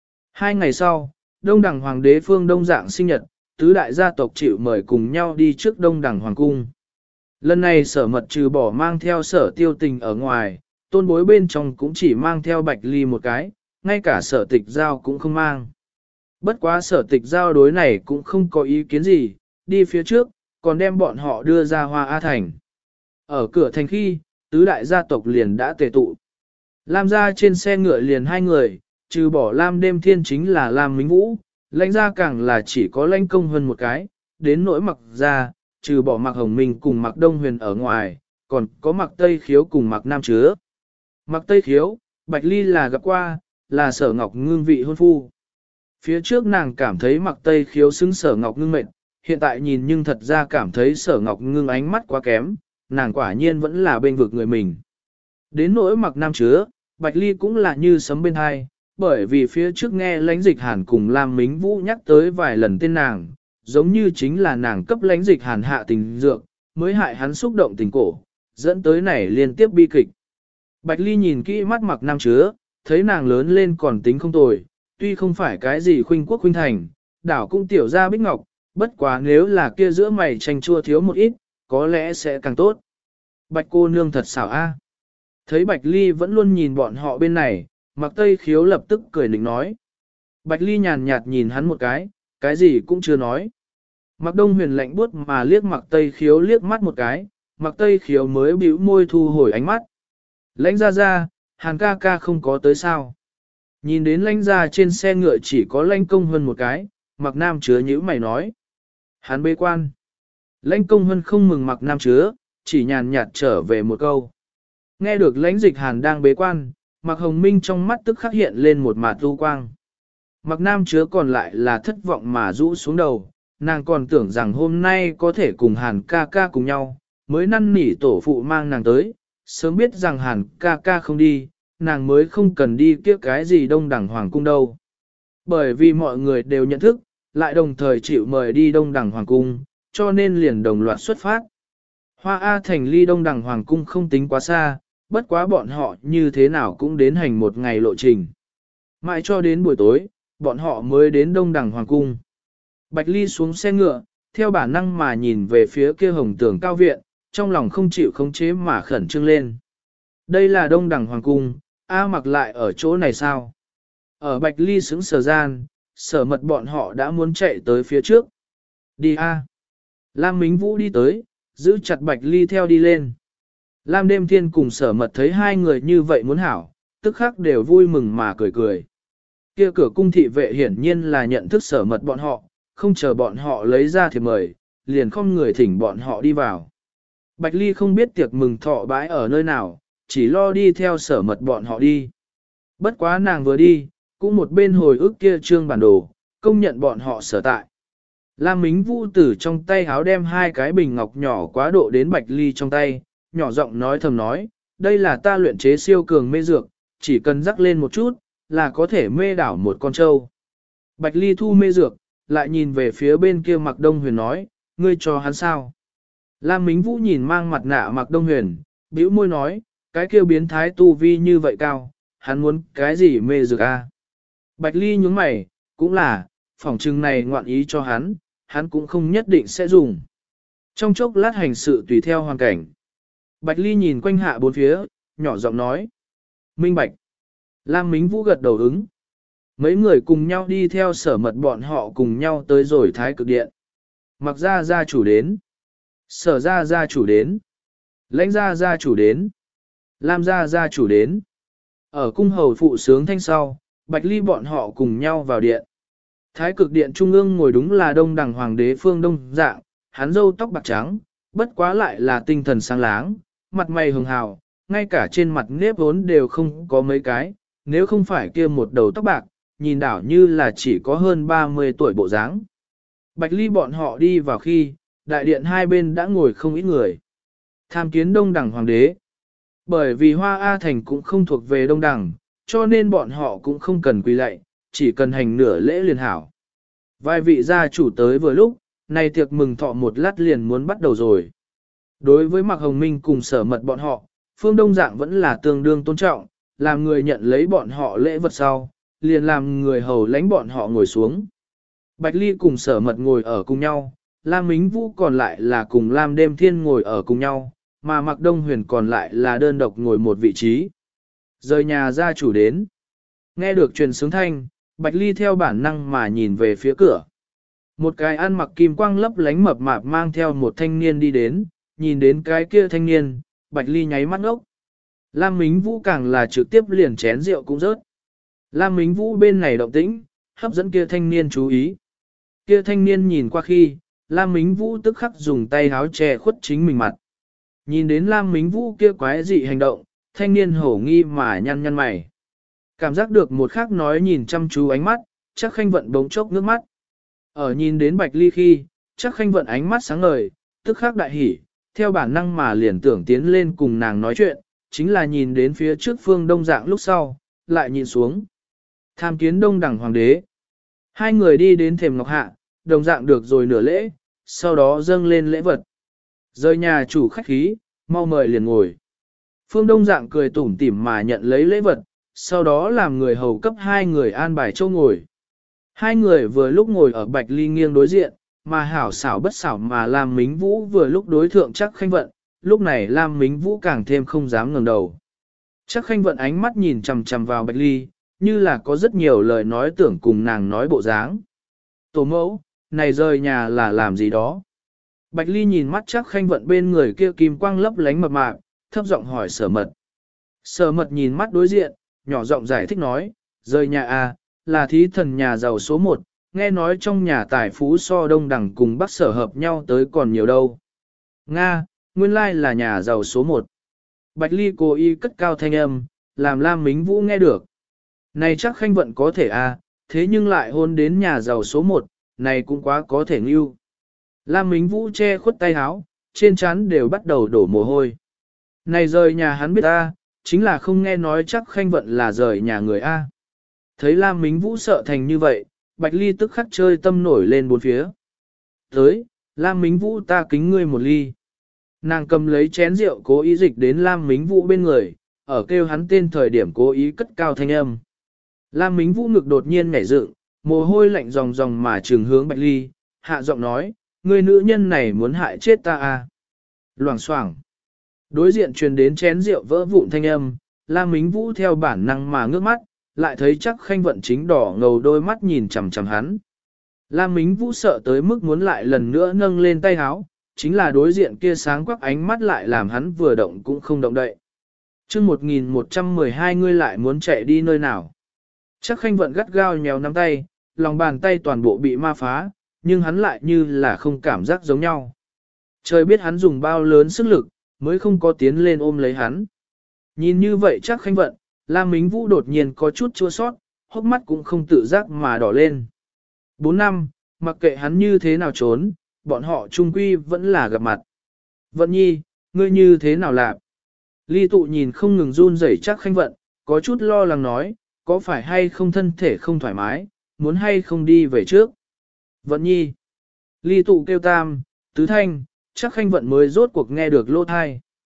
Speaker 1: 2 ngày sau, Đông Đằng Hoàng đế Phương Đông Dạng sinh nhật, tứ đại gia tộc chịu mời cùng nhau đi trước Đông Đằng Hoàng cung. Lần này sở mật trừ bỏ mang theo sở tiêu tình ở ngoài, tôn bối bên trong cũng chỉ mang theo Bạch Ly một cái, ngay cả sở tịch giao cũng không mang. Bất quá sở tịch giao đối này cũng không có ý kiến gì, đi phía trước, còn đem bọn họ đưa ra Hoa A Thành. Ở cửa thành khi, tứ đại gia tộc liền đã tề tụ. Lam gia trên xe ngựa liền 2 người, trừ bỏ Lam đêm thiên chính là Lam Mính Vũ, lãnh gia càng là chỉ có lãnh công hơn một cái, đến nỗi Mặc gia, trừ bỏ Mạc Hồng Minh cùng Mạc Đông Huyền ở ngoài, còn có Mạc Tây Khiếu cùng Mạc Nam Chứa. Mạc Tây Khiếu, Bạch Ly là gặp qua, là Sở Ngọc Ngưng vị hôn phu. Phía trước nàng cảm thấy Mạc Tây Khiếu xứng Sở Ngọc Ngưng mệnh, hiện tại nhìn nhưng thật ra cảm thấy Sở Ngọc Ngưng ánh mắt quá kém, nàng quả nhiên vẫn là bên vực người mình. Đến nỗi Mạc Nam Chứa, Bạch Ly cũng là như sấm bên hai, bởi vì phía trước nghe lãnh dịch hàn cùng Lam Mính Vũ nhắc tới vài lần tên nàng, giống như chính là nàng cấp lãnh dịch hàn hạ tình dược, mới hại hắn xúc động tình cổ, dẫn tới này liên tiếp bi kịch. Bạch Ly nhìn kỹ mắt Mặc Nam Chứa, thấy nàng lớn lên còn tính không tồi, tuy không phải cái gì khuynh quốc khuynh thành, đảo cũng tiểu ra bích ngọc, bất quá nếu là kia giữa mày chanh chua thiếu một ít, có lẽ sẽ càng tốt. Bạch cô nương thật xảo a. Thấy Bạch Ly vẫn luôn nhìn bọn họ bên này, Mặc Tây Khiếu lập tức cười nịnh nói. Bạch Ly nhàn nhạt nhìn hắn một cái gì cũng chưa nói. Mặc Đông Huyền lạnh buốt mà liếc Mặc Tây Khiếu liếc mắt một cái, Mặc Tây Khiếu mới bĩu môi thu hồi ánh mắt. Lãnh ra, Hàn ca ca không có tới sao. Nhìn đến lãnh ra trên xe ngựa chỉ có lãnh công hơn một cái, Mặc Nam Chứa nhíu mày nói. Hắn bế quan. Lãnh công hơn không mừng Mặc Nam Chứa, chỉ nhàn nhạt trở về một câu. Nghe được lãnh dịch Hàn đang bế quan, Mặc Hồng Minh trong mắt tức khắc hiện lên một mạt lưu quang. Mặc Nam Chứa còn lại là thất vọng mà rũ xuống đầu, nàng còn tưởng rằng hôm nay có thể cùng Hàn ca ca cùng nhau, mới năn nỉ tổ phụ mang nàng tới, sớm biết rằng Hàn ca ca không đi, nàng mới không cần đi kia cái gì Đông Đẳng Hoàng Cung đâu. Bởi vì mọi người đều nhận thức, lại đồng thời chịu mời đi Đông Đẳng Hoàng Cung, cho nên liền đồng loạt xuất phát. Hoa A Thành ly Đông Đẳng Hoàng Cung không tính quá xa, bất quá bọn họ như thế nào cũng đến hành một ngày lộ trình. Mãi cho đến buổi tối, bọn họ mới đến Đông Đẳng Hoàng Cung. Bạch Ly xuống xe ngựa, theo bản năng mà nhìn về phía kia hồng tường cao viện, trong lòng không chịu khống chế mà khẩn trương lên. Đây là Đông Đẳng Hoàng Cung, A Mặc lại ở chỗ này sao? Ở Bạch Ly xứng sở gian, sở mật bọn họ đã muốn chạy tới phía trước. Đi A. Lam Mính Vũ đi tới, giữ chặt Bạch Ly theo đi lên. Lam Đêm Thiên cùng sở mật thấy hai người như vậy muốn hảo, tức khắc đều vui mừng mà cười cười. Kia cửa cung thị vệ hiển nhiên là nhận thức sở mật bọn họ, không chờ bọn họ lấy ra thiệp mời, liền không người thỉnh bọn họ đi vào. Bạch Ly không biết tiệc mừng thọ bãi ở nơi nào, chỉ lo đi theo sở mật bọn họ đi. Bất quá nàng vừa đi, cũng một bên hồi ức kia trương bản đồ, công nhận bọn họ sở tại. Lam Mính Vũ từ trong tay háo đem hai cái bình ngọc nhỏ quá độ đến Bạch Ly trong tay, nhỏ giọng nói thầm nói, đây là ta luyện chế siêu cường mê dược, chỉ cần rắc lên một chút, là có thể mê đảo một con trâu. Bạch Ly thu mê dược, lại nhìn về phía bên kia Mặc Đông Huyền nói, ngươi cho hắn sao? Lam Mính Vũ nhìn mang mặt nạ Mặc Đông Huyền, bĩu môi nói, cái kia biến thái tu vi như vậy cao, hắn muốn cái gì mê dược a? Bạch Ly nhướng mày, cũng là, phỏng chừng này ngoạn ý cho hắn cũng không nhất định sẽ dùng. Trong chốc lát hành sự tùy theo hoàn cảnh. Bạch Ly nhìn quanh hạ bốn phía, nhỏ giọng nói. Minh Bạch. Lam Mính Vũ gật đầu ứng. Mấy người cùng nhau đi theo sở mật bọn họ cùng nhau tới rồi Thái Cực Điện. Mặc ra gia chủ đến. Sở ra gia chủ đến. Lãnh ra gia chủ đến. Lam ra gia chủ đến. Ở cung hầu phụ sướng thanh sau, Bạch Ly bọn họ cùng nhau vào điện. Thái Cực Điện trung ương ngồi đúng là Đông Đẳng Hoàng đế Phương Đông Dạng, hắn râu tóc bạc trắng, bất quá lại là tinh thần sáng láng, mặt mày hường hào, ngay cả trên mặt nếp vốn đều không có mấy cái, nếu không phải kia một đầu tóc bạc, nhìn đảo như là chỉ có hơn 30 tuổi bộ dáng. Bạch Ly bọn họ đi vào khi, đại điện hai bên đã ngồi không ít người. Tham kiến Đông Đẳng Hoàng đế. Bởi vì Hoa A Thành cũng không thuộc về Đông Đẳng, cho nên bọn họ cũng không cần quỳ lạy, chỉ cần hành nửa lễ liền hảo. Vài vị gia chủ tới vừa lúc, này tiệc mừng thọ một lát liền muốn bắt đầu rồi. Đối với Mạc Hồng Minh cùng sở mật bọn họ, Phương Đông Dạng vẫn là tương đương tôn trọng, làm người nhận lấy bọn họ lễ vật sau, liền làm người hầu lãnh bọn họ ngồi xuống. Bạch Ly cùng sở mật ngồi ở cùng nhau, Lam Mính Vũ còn lại là cùng Lam Đêm Thiên ngồi ở cùng nhau, mà Mạc Đông Huyền còn lại là đơn độc ngồi một vị trí. Rời nhà gia chủ đến. Nghe được truyền sướng thanh, Bạch Ly theo bản năng mà nhìn về phía cửa. Một cái ăn mặc kim quang lấp lánh mập mạp mang theo một thanh niên đi đến, nhìn đến cái kia thanh niên, Bạch Ly nháy mắt ngốc. Lam Mính Vũ càng là trực tiếp liền chén rượu cũng rớt. Lam Mính Vũ bên này động tĩnh, hấp dẫn kia thanh niên chú ý. Kia thanh niên nhìn qua khi, Lam Mính Vũ tức khắc dùng tay háo che khuất chính mình mặt. Nhìn đến Lam Mính Vũ kia quái dị hành động, thanh niên hổ nghi mà nhăn nhăn mày. Cảm giác được một khắc nói nhìn chăm chú ánh mắt, chắc khanh vận bỗng chốc nước mắt. Ở nhìn đến Bạch Ly khi, chắc khanh vận ánh mắt sáng ngời, tức khắc đại hỉ, theo bản năng mà liền tưởng tiến lên cùng nàng nói chuyện, chính là nhìn đến phía trước Phương Đông Dạng lúc sau, lại nhìn xuống. Tham kiến Đông Đẳng Hoàng đế. Hai người đi đến thềm ngọc hạ, đồng dạng được rồi nửa lễ, sau đó dâng lên lễ vật. Rời nhà chủ khách khí, mau mời liền ngồi. Phương Đông Dạng cười tủm tỉm mà nhận lấy lễ vật, sau đó làm người hầu cấp hai người an bài chỗ ngồi. Hai người vừa lúc ngồi ở Bạch Ly nghiêng đối diện, mà hảo xảo bất xảo mà Lam Mính Vũ vừa lúc đối thượng Chắc Khanh Vận, lúc này Lam Mính Vũ càng thêm không dám ngẩng đầu. Chắc Khanh Vận ánh mắt nhìn chằm chằm vào Bạch Ly, như là có rất nhiều lời nói tưởng cùng nàng nói bộ dáng. Tổ mẫu, này rời nhà là làm gì đó? Bạch Ly nhìn mắt Chắc Khanh Vận bên người kia kim quang lấp lánh mập mạp, thấp giọng hỏi Sở Mật. Sở Mật nhìn mắt đối diện, nhỏ giọng giải thích nói, rời nhà à, là thí thần nhà giàu số 1, nghe nói trong nhà tài phú so đông đẳng cùng Bắc Sở hợp nhau tới còn nhiều đâu. Nga, nguyên lai là nhà giàu số 1. Bạch Ly cố ý cất cao thanh âm, làm Lam Mính Vũ nghe được. Này chắc Khanh Vận có thể à, thế nhưng lại hôn đến nhà giàu số 1, này cũng quá có thể ngưu. Lam Mính Vũ che khuất tay áo, trên trán đều bắt đầu đổ mồ hôi. Này rời nhà hắn biết ta, chính là không nghe nói chắc Khanh Vận là rời nhà người A. Thấy Lam Mính Vũ sợ thành như vậy, Bạch Ly tức khắc chơi tâm nổi lên bốn phía. Tới, Lam Mính Vũ ta kính ngươi một ly. Nàng cầm lấy chén rượu cố ý dịch đến Lam Mính Vũ bên người, ở kêu hắn tên thời điểm cố ý cất cao thanh âm. Lam Mính Vũ ngực đột nhiên nhảy dựng, mồ hôi lạnh ròng ròng mà trừng hướng Bạch Ly, hạ giọng nói, người nữ nhân này muốn hại chết ta à. Loảng xoảng. Đối diện truyền đến chén rượu vỡ vụn thanh âm, Lam Mính Vũ theo bản năng mà ngước mắt, lại thấy chắc Khanh Vận chính đỏ ngầu đôi mắt nhìn chằm chằm hắn. Lam Mính Vũ sợ tới mức muốn lại lần nữa nâng lên tay háo, chính là đối diện kia sáng quắc ánh mắt lại làm hắn vừa động cũng không động đậy. chương 1112 ngươi lại muốn chạy đi nơi nào. Chắc Khanh Vận gắt gao nhéo nắm tay, lòng bàn tay toàn bộ bị ma phá, nhưng hắn lại như là không cảm giác giống nhau. Trời biết hắn dùng bao lớn sức lực, mới không có tiến lên ôm lấy hắn. Nhìn như vậy chắc Khanh Vận, Lam Mính Vũ đột nhiên có chút chua sót, hốc mắt cũng không tự giác mà đỏ lên. 4 năm, mặc kệ hắn như thế nào trốn, bọn họ chung quy vẫn là gặp mặt. Vận nhi, ngươi như thế nào làm? Ly tụ nhìn không ngừng run rẩy chắc Khanh Vận, có chút lo lắng nói, có phải hay không thân thể không thoải mái, muốn hay không đi về trước. Vận nhi. Ly tụ kêu tam, tứ thanh, chắc Khanh Vận mới rốt cuộc nghe được lỗ thai.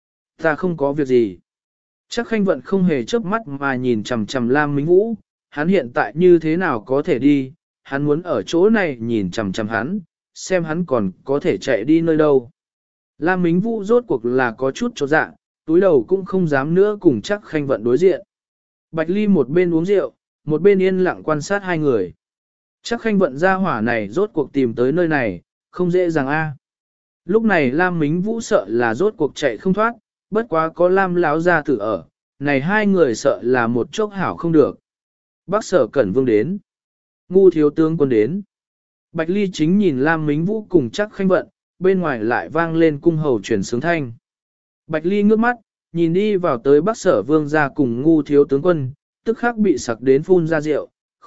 Speaker 1: Ta không có việc gì. Chắc Khanh Vận không hề chớp mắt mà nhìn chằm chằm Lam Mính Vũ, hắn hiện tại như thế nào có thể đi, hắn muốn ở chỗ này nhìn chằm chằm hắn, xem hắn còn có thể chạy đi nơi đâu. Lam Mính Vũ rốt cuộc là có chút chột dạ, túi đầu cũng không dám nữa cùng chắc Khanh Vận đối diện. Bạch Ly một bên uống rượu, một bên yên lặng quan sát hai người. Chắc Khanh Vận ra hỏa này rốt cuộc tìm tới nơi này, không dễ dàng a. Lúc này Lam Mính Vũ sợ là rốt cuộc chạy không thoát, bất quá có Lam lão gia tử ở, này hai người sợ là một chốc hảo không được. Bác Sở Cẩn Vương đến, Ngu thiếu tướng quân đến. Bạch Ly chính nhìn Lam Mính Vũ cùng chắc Khanh Vận, bên ngoài lại vang lên cung hầu truyền sướng thanh. Bạch Ly ngước mắt, nhìn đi vào tới Bác Sở Vương gia cùng Ngu thiếu tướng quân, tức khắc bị sặc đến phun ra rượu,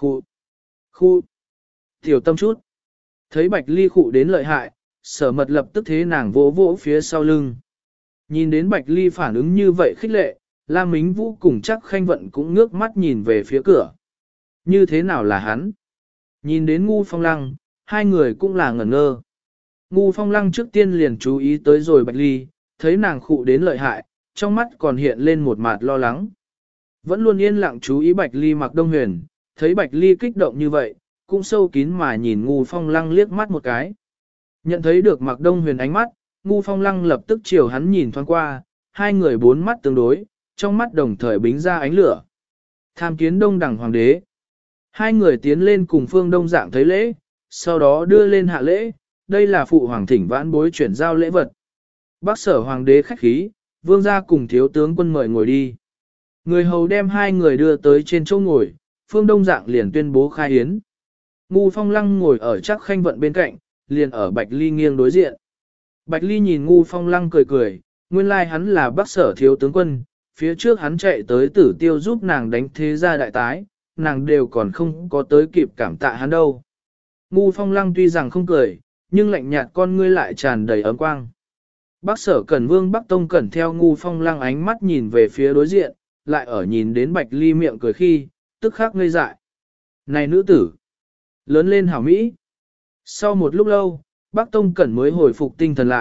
Speaker 1: khu, tiểu tâm chút. Thấy Bạch Ly khụ đến lợi hại, Sở Mật lập tức thế nàng vỗ vỗ phía sau lưng. Nhìn đến Bạch Ly phản ứng như vậy khích lệ, Lam Mính Vũ cùng chắc Khanh Vận cũng ngước mắt nhìn về phía cửa. Như thế nào là hắn? Nhìn đến Ngu Phong Lăng, hai người cũng là ngẩn ngơ. Ngu Phong Lăng trước tiên liền chú ý tới rồi Bạch Ly, thấy nàng khụ đến lợi hại, trong mắt còn hiện lên một mặt lo lắng. Vẫn luôn yên lặng chú ý Bạch Ly Mạc Đông Huyền, thấy Bạch Ly kích động như vậy, cũng sâu kín mà nhìn Ngu Phong Lăng liếc mắt một cái. Nhận thấy được Mạc Đông Huyền ánh mắt, Ngu Phong Lăng lập tức chiều hắn nhìn thoáng qua, hai người bốn mắt tương đối, trong mắt đồng thời bính ra ánh lửa. Tham kiến Đông Đẳng Hoàng đế. Hai người tiến lên cùng Phương Đông Dạng thấy lễ, sau đó đưa lên hạ lễ, đây là phụ hoàng thỉnh vãn bối chuyển giao lễ vật. Bác Sở Hoàng đế khách khí, vương gia cùng thiếu tướng quân mời ngồi đi. Người hầu đem hai người đưa tới trên chỗ ngồi, Phương Đông Dạng liền tuyên bố khai yến. Ngu Phong Lăng ngồi ở chắc Khanh Vận bên cạnh, liền ở Bạch Ly nghiêng đối diện. Bạch Ly nhìn Ngu Phong Lăng cười cười, nguyên lai hắn là Bắc Sở thiếu tướng quân, phía trước hắn chạy tới Tử Tiêu giúp nàng đánh thế gia đại tái, nàng đều còn không có tới kịp cảm tạ hắn đâu. Ngu Phong Lăng tuy rằng không cười, nhưng lạnh nhạt con ngươi lại tràn đầy ấm quang. Bắc Sở Cẩn Vương Bắc Tông Cẩn theo Ngu Phong Lăng ánh mắt nhìn về phía đối diện, lại ở nhìn đến Bạch Ly miệng cười khi, tức khắc ngây dại. Này nữ tử, lớn lên hảo mỹ. Sau một lúc lâu, Bắc Tông Cẩn mới hồi phục tinh thần lại,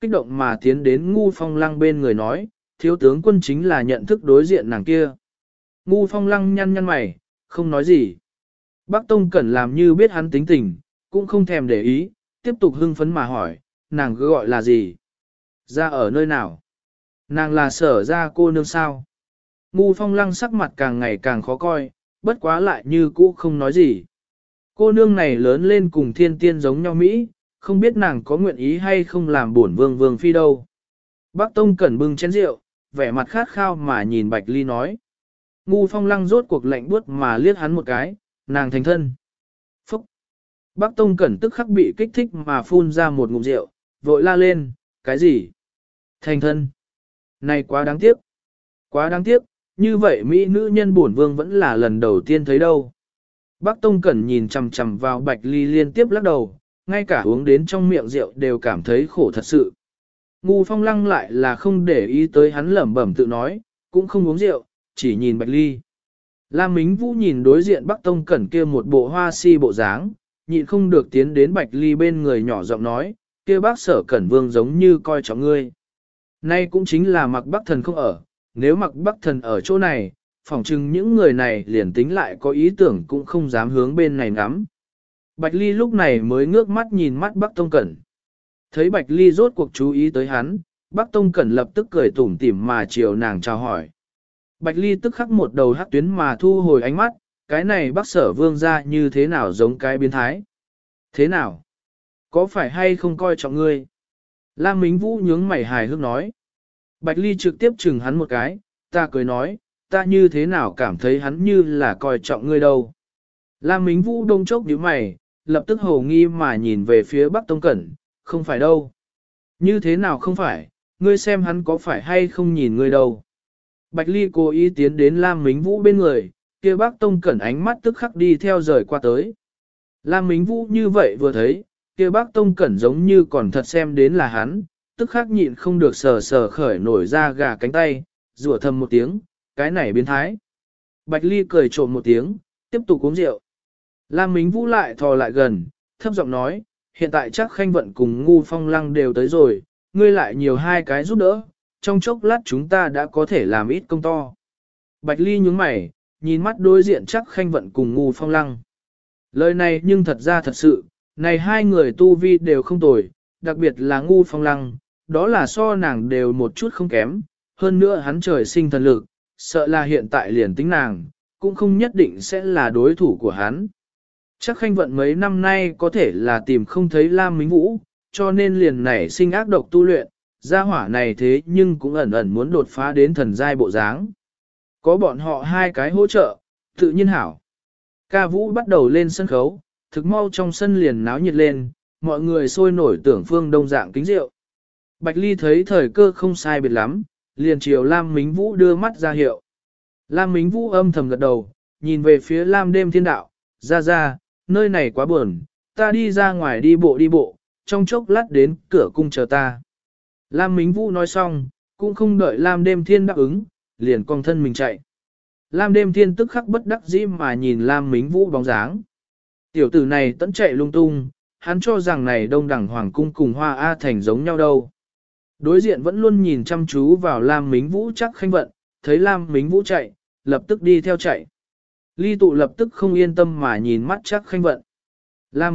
Speaker 1: kích động mà tiến đến Ngu Phong Lăng bên người nói, thiếu tướng quân chính là nhận thức đối diện nàng kia. Ngu Phong Lăng nhăn nhăn mày, không nói gì. Bác Tông Cẩn làm như biết hắn tính tình, cũng không thèm để ý, tiếp tục hưng phấn mà hỏi, nàng cứ gọi là gì? Ra ở nơi nào? Nàng là Sở ra cô nương sao? Ngu Phong Lăng sắc mặt càng ngày càng khó coi, bất quá lại như cũ không nói gì. Cô nương này lớn lên cùng thiên tiên giống nhau Mỹ, không biết nàng có nguyện ý hay không làm bổn vương vương phi đâu. Bác Tông Cẩn bưng chén rượu, vẻ mặt khát khao mà nhìn Bạch Ly nói. Ngu Phong Lăng rốt cuộc lạnh buốt mà liếc hắn một cái, nàng thành thân. Phúc! Bác Tông Cẩn tức khắc bị kích thích mà phun ra một ngụm rượu, vội la lên, cái gì? Thành thân! Này quá đáng tiếc! Quá đáng tiếc, như vậy Mỹ nữ nhân bổn vương vẫn là lần đầu tiên thấy đâu. Bác Tông Cẩn nhìn chằm chằm vào Bạch Ly liên tiếp lắc đầu, ngay cả uống đến trong miệng rượu đều cảm thấy khổ thật sự. Ngu Phong Lăng lại là không để ý tới hắn lẩm bẩm tự nói, cũng không uống rượu, chỉ nhìn Bạch Ly. Lam Mính Vũ nhìn đối diện Bắc Tông Cẩn kia một bộ hoa si bộ dáng, nhịn không được tiến đến Bạch Ly bên người nhỏ giọng nói, kia bác Sở Cẩn Vương giống như coi trọng ngươi. Nay cũng chính là mặc Bắc Thần không ở, nếu mặc Bắc Thần ở chỗ này, phỏng chừng những người này liền tính lại có ý tưởng cũng không dám hướng bên này ngắm. Bạch Ly lúc này mới ngước mắt nhìn mắt Bắc Tông Cẩn. Thấy Bạch Ly rốt cuộc chú ý tới hắn, Bắc Tông Cẩn lập tức cười tủm tỉm mà chiều nàng chào hỏi. Bạch Ly tức khắc một đầu hắc tuyến mà thu hồi ánh mắt, cái này Bắc Sở Vương ra như thế nào giống cái biến thái. Thế nào? Có phải hay không coi trọng ngươi? Lam Mính Vũ nhướng mày hài hước nói. Bạch Ly trực tiếp chừng hắn một cái, ta cười nói, ta như thế nào cảm thấy hắn như là coi trọng ngươi đâu. Lam Mính Vũ đông chốc nhíu mày, lập tức hồ nghi mà nhìn về phía Bắc Tông Cẩn, không phải đâu. Như thế nào không phải, ngươi xem hắn có phải hay không nhìn ngươi đâu. Bạch Ly cố ý tiến đến Lam Mính Vũ bên người, kia Bắc Tông Cẩn ánh mắt tức khắc đi theo rời qua tới. Lam Mính Vũ như vậy vừa thấy, kia Bắc Tông Cẩn giống như còn thật xem đến là hắn, tức khắc nhịn không được sờ sờ khởi nổi ra gà cánh tay, rủa thầm một tiếng, cái này biến thái. Bạch Ly cười trộm một tiếng, tiếp tục uống rượu. Lam Mính Vũ lại thò lại gần, thấp giọng nói, hiện tại chắc Khanh Vận cùng Ngu Phong Lăng đều tới rồi, ngươi lại nhiều hai cái giúp đỡ, trong chốc lát chúng ta đã có thể làm ít công to. Bạch Ly nhướng mày, nhìn mắt đối diện chắc Khanh Vận cùng Ngu Phong Lăng. Lời này nhưng thật ra thật sự, này hai người tu vi đều không tồi, đặc biệt là Ngu Phong Lăng, đó là so nàng đều một chút không kém, hơn nữa hắn trời sinh thần lực, sợ là hiện tại liền tính nàng, cũng không nhất định sẽ là đối thủ của hắn. Chắc Khanh Vận mấy năm nay có thể là tìm không thấy Lam Mính Vũ, cho nên liền nảy sinh ác độc tu luyện, gia hỏa này thế nhưng cũng ẩn ẩn muốn đột phá đến thần giai bộ dáng. Có bọn họ hai cái hỗ trợ, tự nhiên hảo. Ca vũ bắt đầu lên sân khấu, thực mau trong sân liền náo nhiệt lên, mọi người sôi nổi tưởng phương đông dạng kính rượu. Bạch Ly thấy thời cơ không sai biệt lắm, liền chiều Lam Mính Vũ đưa mắt ra hiệu. Lam Mính Vũ âm thầm gật đầu, nhìn về phía Lam Đêm Thiên Đạo, ra, nơi này quá buồn, ta đi ra ngoài đi bộ, trong chốc lát đến cửa cung chờ ta. Lam Mính Vũ nói xong, cũng không đợi Lam Đêm Thiên đáp ứng, liền cong thân mình chạy. Lam Đêm Thiên tức khắc bất đắc dĩ mà nhìn Lam Mính Vũ bóng dáng. Tiểu tử này tẫn chạy lung tung, hắn cho rằng này đông đẳng hoàng cung cùng Hoa A Thành giống nhau đâu. Đối diện vẫn luôn nhìn chăm chú vào Lam Mính Vũ chắc Khanh Vận, thấy Lam Mính Vũ chạy, lập tức đi theo chạy. Ly tụ lập tức không yên tâm mà nhìn mắt chắc Khanh Vận. Lam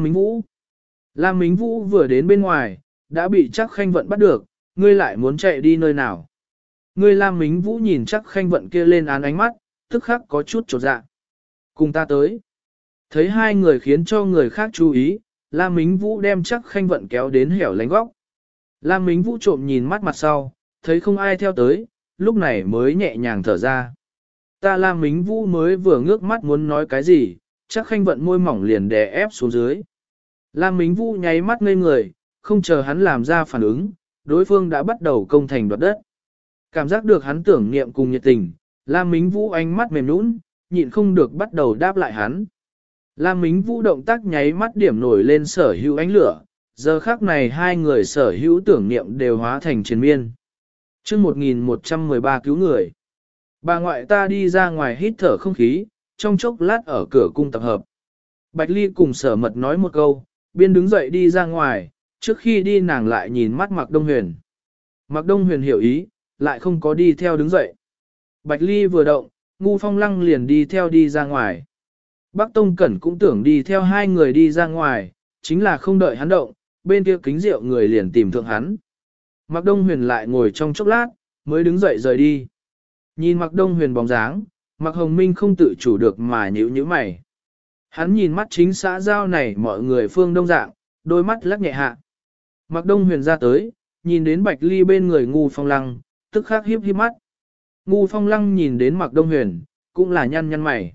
Speaker 1: Mính Vũ vừa đến bên ngoài, đã bị chắc Khanh Vận bắt được, ngươi lại muốn chạy đi nơi nào. Ngươi Lam Mính Vũ nhìn chắc Khanh Vận kia lên án ánh mắt, tức khắc có chút chột dạ. Cùng ta tới. Thấy hai người khiến cho người khác chú ý, Lam Mính Vũ đem chắc Khanh Vận kéo đến hẻo lánh góc. Lam Mính Vũ trộm nhìn mắt mặt sau, thấy không ai theo tới, lúc này mới nhẹ nhàng thở ra. Ta Lam Mính Vũ mới vừa ngước mắt muốn nói cái gì, chắc Khanh Vận môi mỏng liền đè ép xuống dưới. Lam Mính Vũ nháy mắt ngây người, không chờ hắn làm ra phản ứng, đối phương đã bắt đầu công thành đoạt đất. Cảm giác được hắn tưởng niệm cùng nhiệt tình, Lam Mính Vũ ánh mắt mềm nũng, nhịn không được bắt đầu đáp lại hắn. Lam Mính Vũ động tác nháy mắt điểm nổi lên sở hữu ánh lửa, giờ khắc này hai người sở hữu tưởng niệm đều hóa thành triền miên. Chương 1113 cứu người. Bà ngoại ta đi ra ngoài hít thở không khí, trong chốc lát ở cửa cung tập hợp. Bạch Ly cùng Sở Mật nói một câu, biên đứng dậy đi ra ngoài, trước khi đi nàng lại nhìn mắt Mạc Đông Huyền. Mạc Đông Huyền hiểu ý, lại không có đi theo đứng dậy. Bạch Ly vừa động, Ngu Phong Lăng liền đi theo đi ra ngoài. Bắc Tông Cẩn cũng tưởng đi theo hai người đi ra ngoài, chính là không đợi hắn động, bên kia kính rượu người liền tìm thượng hắn. Mạc Đông Huyền lại ngồi trong chốc lát, mới đứng dậy rời đi. Nhìn Mạc Đông Huyền bóng dáng, Mạc Hồng Minh không tự chủ được mà nhíu mày. Hắn nhìn mắt chính xã giao này mọi người phương đông dạng, đôi mắt lắc nhẹ hạ. Mạc Đông Huyền ra tới, nhìn đến Bạch Ly bên người Ngu Phong Lăng, tức khắc hiếp mắt. Ngu Phong Lăng nhìn đến Mạc Đông Huyền, cũng là nhăn mày.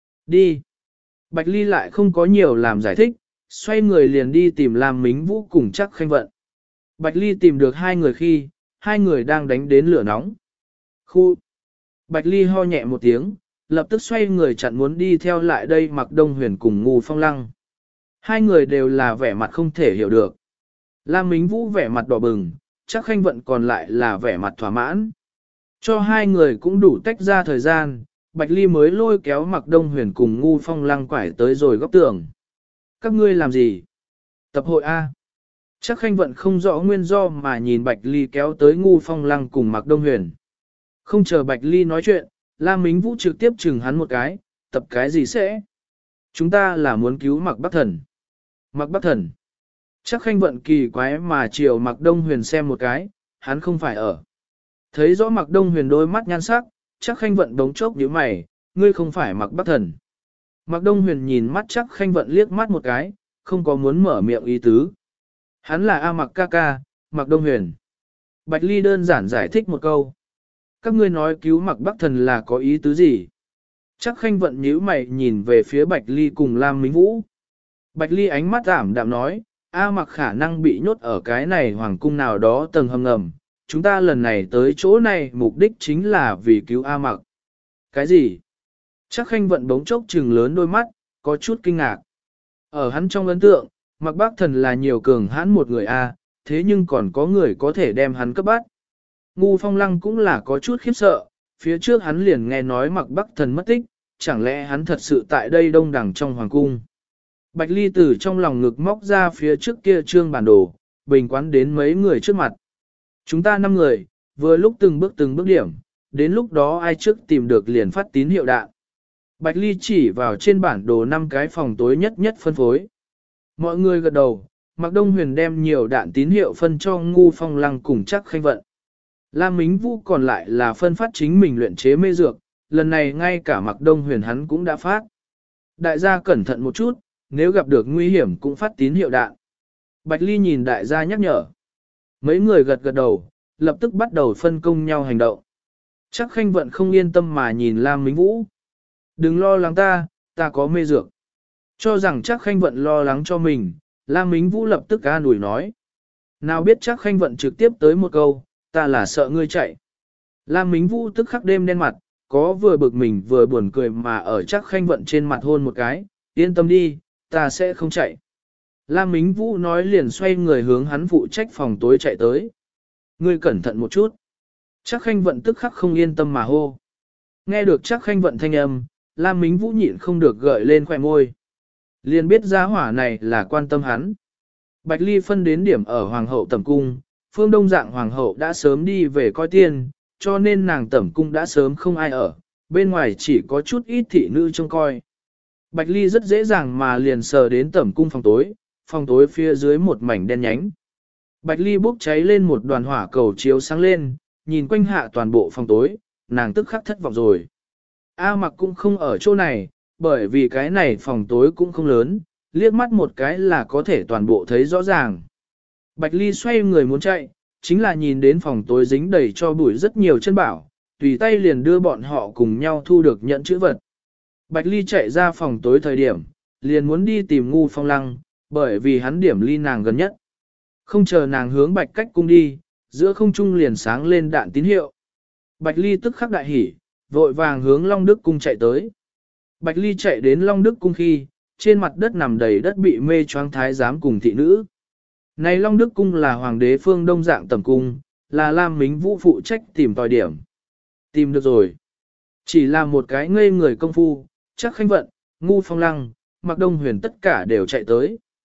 Speaker 1: Đi. Bạch Ly lại không có nhiều làm giải thích, xoay người liền đi tìm Lam Mính Vũ cùng Trác Khanh Vận. Bạch Ly tìm được hai người khi, hai người đang đánh đến lửa nóng. Khu. Bạch Ly ho nhẹ một tiếng, lập tức xoay người chặn muốn đi theo lại đây Mạc Đông Huyền cùng Ngu Phong Lăng. Hai người đều là vẻ mặt không thể hiểu được. Lam Mính Vũ vẻ mặt đỏ bừng, Trác Khanh Vận còn lại là vẻ mặt thỏa mãn. Cho hai người cũng đủ tách ra thời gian, Bạch Ly mới lôi kéo Mạc Đông Huyền cùng Ngu Phong Lăng quải tới rồi góc tường. Các ngươi làm gì? Tập hội A. Trác Khanh Vận không rõ nguyên do mà nhìn Bạch Ly kéo tới Ngu Phong Lăng cùng Mạc Đông Huyền. Không chờ Bạch Ly nói chuyện, Lam Mính Vũ trực tiếp chừng hắn một cái, tập cái gì sẽ? Chúng ta là muốn cứu Mạc Bắc Thần. Mạc Bắc Thần. Trác Khanh Vận kỳ quái mà chiều Mạc Đông Huyền xem một cái, hắn không phải ở. Thấy rõ Mạc Đông Huyền đôi mắt nhan sắc, Trác Khanh Vận đống chốc nhíu mày, ngươi không phải Mạc Bắc Thần. Mạc Đông Huyền nhìn mắt Trác Khanh Vận liếc mắt một cái, không có muốn mở miệng ý tứ. Hắn là A Mạc ca ca, Mạc Đông Huyền. Bạch Ly đơn giản giải thích một câu. Các ngươi nói cứu Mạc Bắc Thần là có ý tứ gì? Trác Khanh Vận nhíu mày nhìn về phía Bạch Ly cùng Lam Mính Vũ. Bạch Ly ánh mắt ảm đạm nói, A Mạc khả năng bị nhốt ở cái này hoàng cung nào đó tầng hầm ngầm. Chúng ta lần này tới chỗ này mục đích chính là vì cứu A Mạc. Cái gì? Trác Khanh Vận bỗng chốc trừng lớn đôi mắt, có chút kinh ngạc. Ở hắn trong ấn tượng, Mạc Bắc Thần là nhiều cường hãn một người A, thế nhưng còn có người có thể đem hắn cấp bắt. Ngu Phong Lăng cũng là có chút khiếp sợ, phía trước hắn liền nghe nói Mạc Bắc Thần mất tích, chẳng lẽ hắn thật sự tại đây đông đẳng trong hoàng cung. Bạch Ly từ trong lòng ngực móc ra phía trước kia trương bản đồ, bình quán đến mấy người trước mặt. Chúng ta 5 người, vừa lúc từng bước điểm, đến lúc đó ai trước tìm được liền phát tín hiệu đạn. Bạch Ly chỉ vào trên bản đồ 5 cái phòng tối nhất phân phối. Mọi người gật đầu, Mạc Đông Huyền đem nhiều đạn tín hiệu phân cho Ngu Phong Lăng cùng Trác Khanh Vận. Lam Mính Vũ còn lại là phân phát chính mình luyện chế mê dược, lần này ngay cả Mạc Đông Huyền hắn cũng đã phát. Đại gia cẩn thận một chút, nếu gặp được nguy hiểm cũng phát tín hiệu đạn. Bạch Ly nhìn đại gia nhắc nhở. Mấy người gật đầu, lập tức bắt đầu phân công nhau hành động. Trác Khanh Vận không yên tâm mà nhìn Lam Mính Vũ. Đừng lo lắng ta có mê dược. Cho rằng Trác Khanh Vận lo lắng cho mình, Lam Mính Vũ lập tức an ủi nói. Nào biết Trác Khanh Vận trực tiếp tới một câu, ta là sợ ngươi chạy. Lam Mính Vũ tức khắc đêm đen mặt, có vừa bực mình vừa buồn cười mà ở Trác Khanh Vận trên mặt hôn một cái, yên tâm đi, ta sẽ không chạy. Lam Mính Vũ nói liền xoay người hướng hắn phụ trách phòng tối chạy tới. Ngươi cẩn thận một chút. Trác Khanh Vận tức khắc không yên tâm mà hô. Nghe được Trác Khanh Vận thanh âm, Lam Mính Vũ nhịn không được gợi lên khóe môi. Liền biết gia hỏa này là quan tâm hắn. Bạch Ly phân đến điểm ở Hoàng hậu tẩm cung, phương đông dạng Hoàng hậu đã sớm đi về coi tiên, cho nên nàng tẩm cung đã sớm không ai ở, bên ngoài chỉ có chút ít thị nữ trông coi. Bạch Ly rất dễ dàng mà liền sờ đến tẩm cung phòng tối phía dưới một mảnh đen nhánh. Bạch Ly bốc cháy lên một đoàn hỏa cầu chiếu sáng lên, nhìn quanh hạ toàn bộ phòng tối, nàng tức khắc thất vọng rồi. A Mặc cũng không ở chỗ này, bởi vì cái này phòng tối cũng không lớn, liếc mắt một cái là có thể toàn bộ thấy rõ ràng. Bạch Ly xoay người muốn chạy, chính là nhìn đến phòng tối dính đầy cho bụi rất nhiều chân bảo, tùy tay liền đưa bọn họ cùng nhau thu được nhận chữ vật. Bạch Ly chạy ra phòng tối thời điểm, liền muốn đi tìm Ngu Phong Lăng, bởi vì hắn điểm ly nàng gần nhất. Không chờ nàng hướng Bạch Cách cung đi, giữa không trung liền sáng lên đạn tín hiệu. Bạch Ly tức khắc đại hỉ, vội vàng hướng Long Đức cung chạy tới. Bạch Ly chạy đến Long Đức cung khi, trên mặt đất nằm đầy đất bị mê choáng thái giám cùng thị nữ. Này Long Đức cung là hoàng đế phương đông dạng tầm cung, là Lam Mính Vũ phụ trách tìm tòi điểm. Tìm được rồi. Chỉ là một cái ngây người công phu, Trác Khanh Vận, Ngu Phong Lăng, Mạc Đông Huyền tất cả đều chạy tới.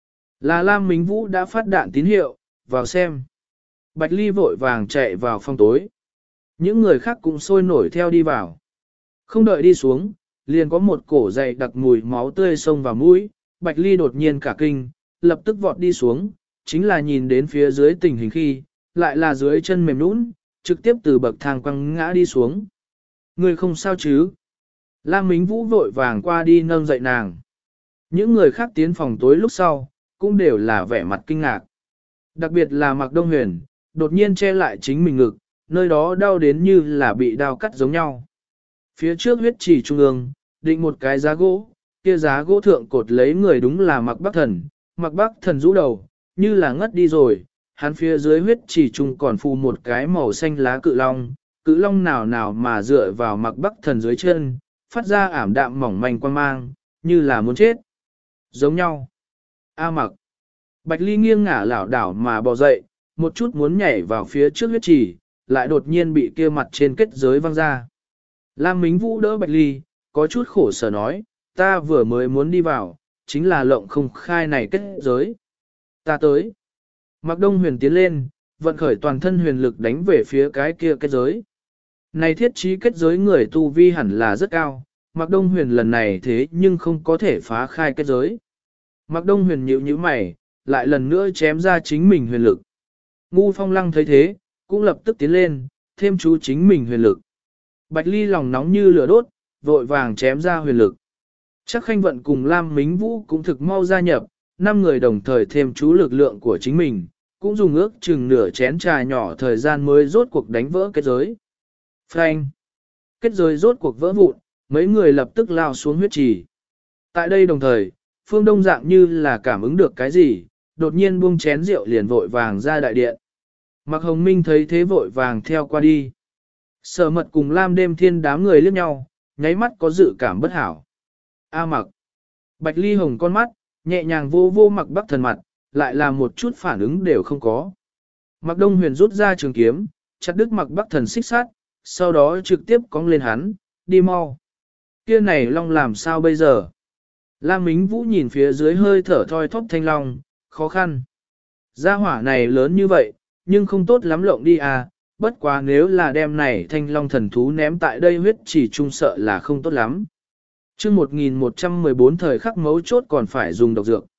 Speaker 1: Là Lam Mính Vũ đã phát đạn tín hiệu, vào xem. Bạch Ly vội vàng chạy vào phòng tối. Những người khác cũng sôi nổi theo đi vào. Không đợi đi xuống, liền có một cổ dày đặc mùi máu tươi xông vào mũi. Bạch Ly đột nhiên cả kinh, lập tức vọt đi xuống, chính là nhìn đến phía dưới tình hình khi, lại là dưới chân mềm nũng, trực tiếp từ bậc thang quăng ngã đi xuống. Người không sao chứ? Lam Mính Vũ vội vàng qua đi nâng dậy nàng. Những người khác tiến phòng tối lúc sau, cũng đều là vẻ mặt kinh ngạc. Đặc biệt là Mạc Đông Huyền, đột nhiên che lại chính mình ngực, nơi đó đau đến như là bị đao cắt giống nhau. Phía trước huyết chỉ trung ương, định một cái giá gỗ, kia giá gỗ thượng cột lấy người đúng là Mạc Bắc Thần. Mạc Bắc Thần rũ đầu, như là ngất đi rồi, hắn phía dưới huyết chỉ trung còn phù một cái màu xanh lá cự long nào nào mà dựa vào Mạc Bắc Thần dưới chân, phát ra ảm đạm mỏng manh quang mang, như là muốn chết. Giống nhau. A Mặc. Bạch Ly nghiêng ngả lảo đảo mà bò dậy, một chút muốn nhảy vào phía trước huyết trì, lại đột nhiên bị kia mặt trên kết giới văng ra. Lam Mính Vũ đỡ Bạch Ly, có chút khổ sở nói, ta vừa mới muốn đi vào, chính là lộng không khai này kết giới. Ta tới. Mạc Đông Huyền tiến lên, vận khởi toàn thân huyền lực đánh về phía cái kia kết giới. Này thiết trí kết giới người tu vi hẳn là rất cao, Mạc Đông Huyền lần này thế nhưng không có thể phá khai kết giới. Mạc Đông Huyền nhíu nhíu mày, lại lần nữa chém ra chính mình huyền lực. Ngu Phong Lăng thấy thế, cũng lập tức tiến lên, thêm chú chính mình huyền lực. Bạch Ly lòng nóng như lửa đốt, vội vàng chém ra huyền lực. Chắc Khanh Vận cùng Lam Mính Vũ cũng thực mau gia nhập, 5 người đồng thời thêm chú lực lượng của chính mình, cũng dùng ước chừng nửa chén trà nhỏ thời gian mới rốt cuộc đánh vỡ kết giới. Phanh! Kết giới rốt cuộc vỡ vụn, mấy người lập tức lao xuống huyết trì. Tại đây đồng thời, Phương Đông dạng như là cảm ứng được cái gì, đột nhiên buông chén rượu liền vội vàng ra đại điện. Mạc Hồng Minh thấy thế vội vàng theo qua đi. Sở Mật cùng Lam Đêm Thiên đám người liếc nhau, nháy mắt có dự cảm bất hảo. A Mặc. Bạch Ly hồng con mắt, nhẹ nhàng vô vô Mạc Bắc Thần mặt, lại là một chút phản ứng đều không có. Mạc Đông Huyền rút ra trường kiếm, chặt đứt Mạc Bắc Thần xích sát, sau đó trực tiếp cong lên hắn, đi mau. Kia này long làm sao bây giờ? Lam Mính Vũ nhìn phía dưới hơi thở thoi thóp thanh long, khó khăn. Gia hỏa này lớn như vậy, nhưng không tốt lắm lộng đi à, bất quá nếu là đem này thanh long thần thú ném tại đây huyết chỉ trung sợ là không tốt lắm. Chương 1114 thời khắc mấu chốt còn phải dùng độc dược.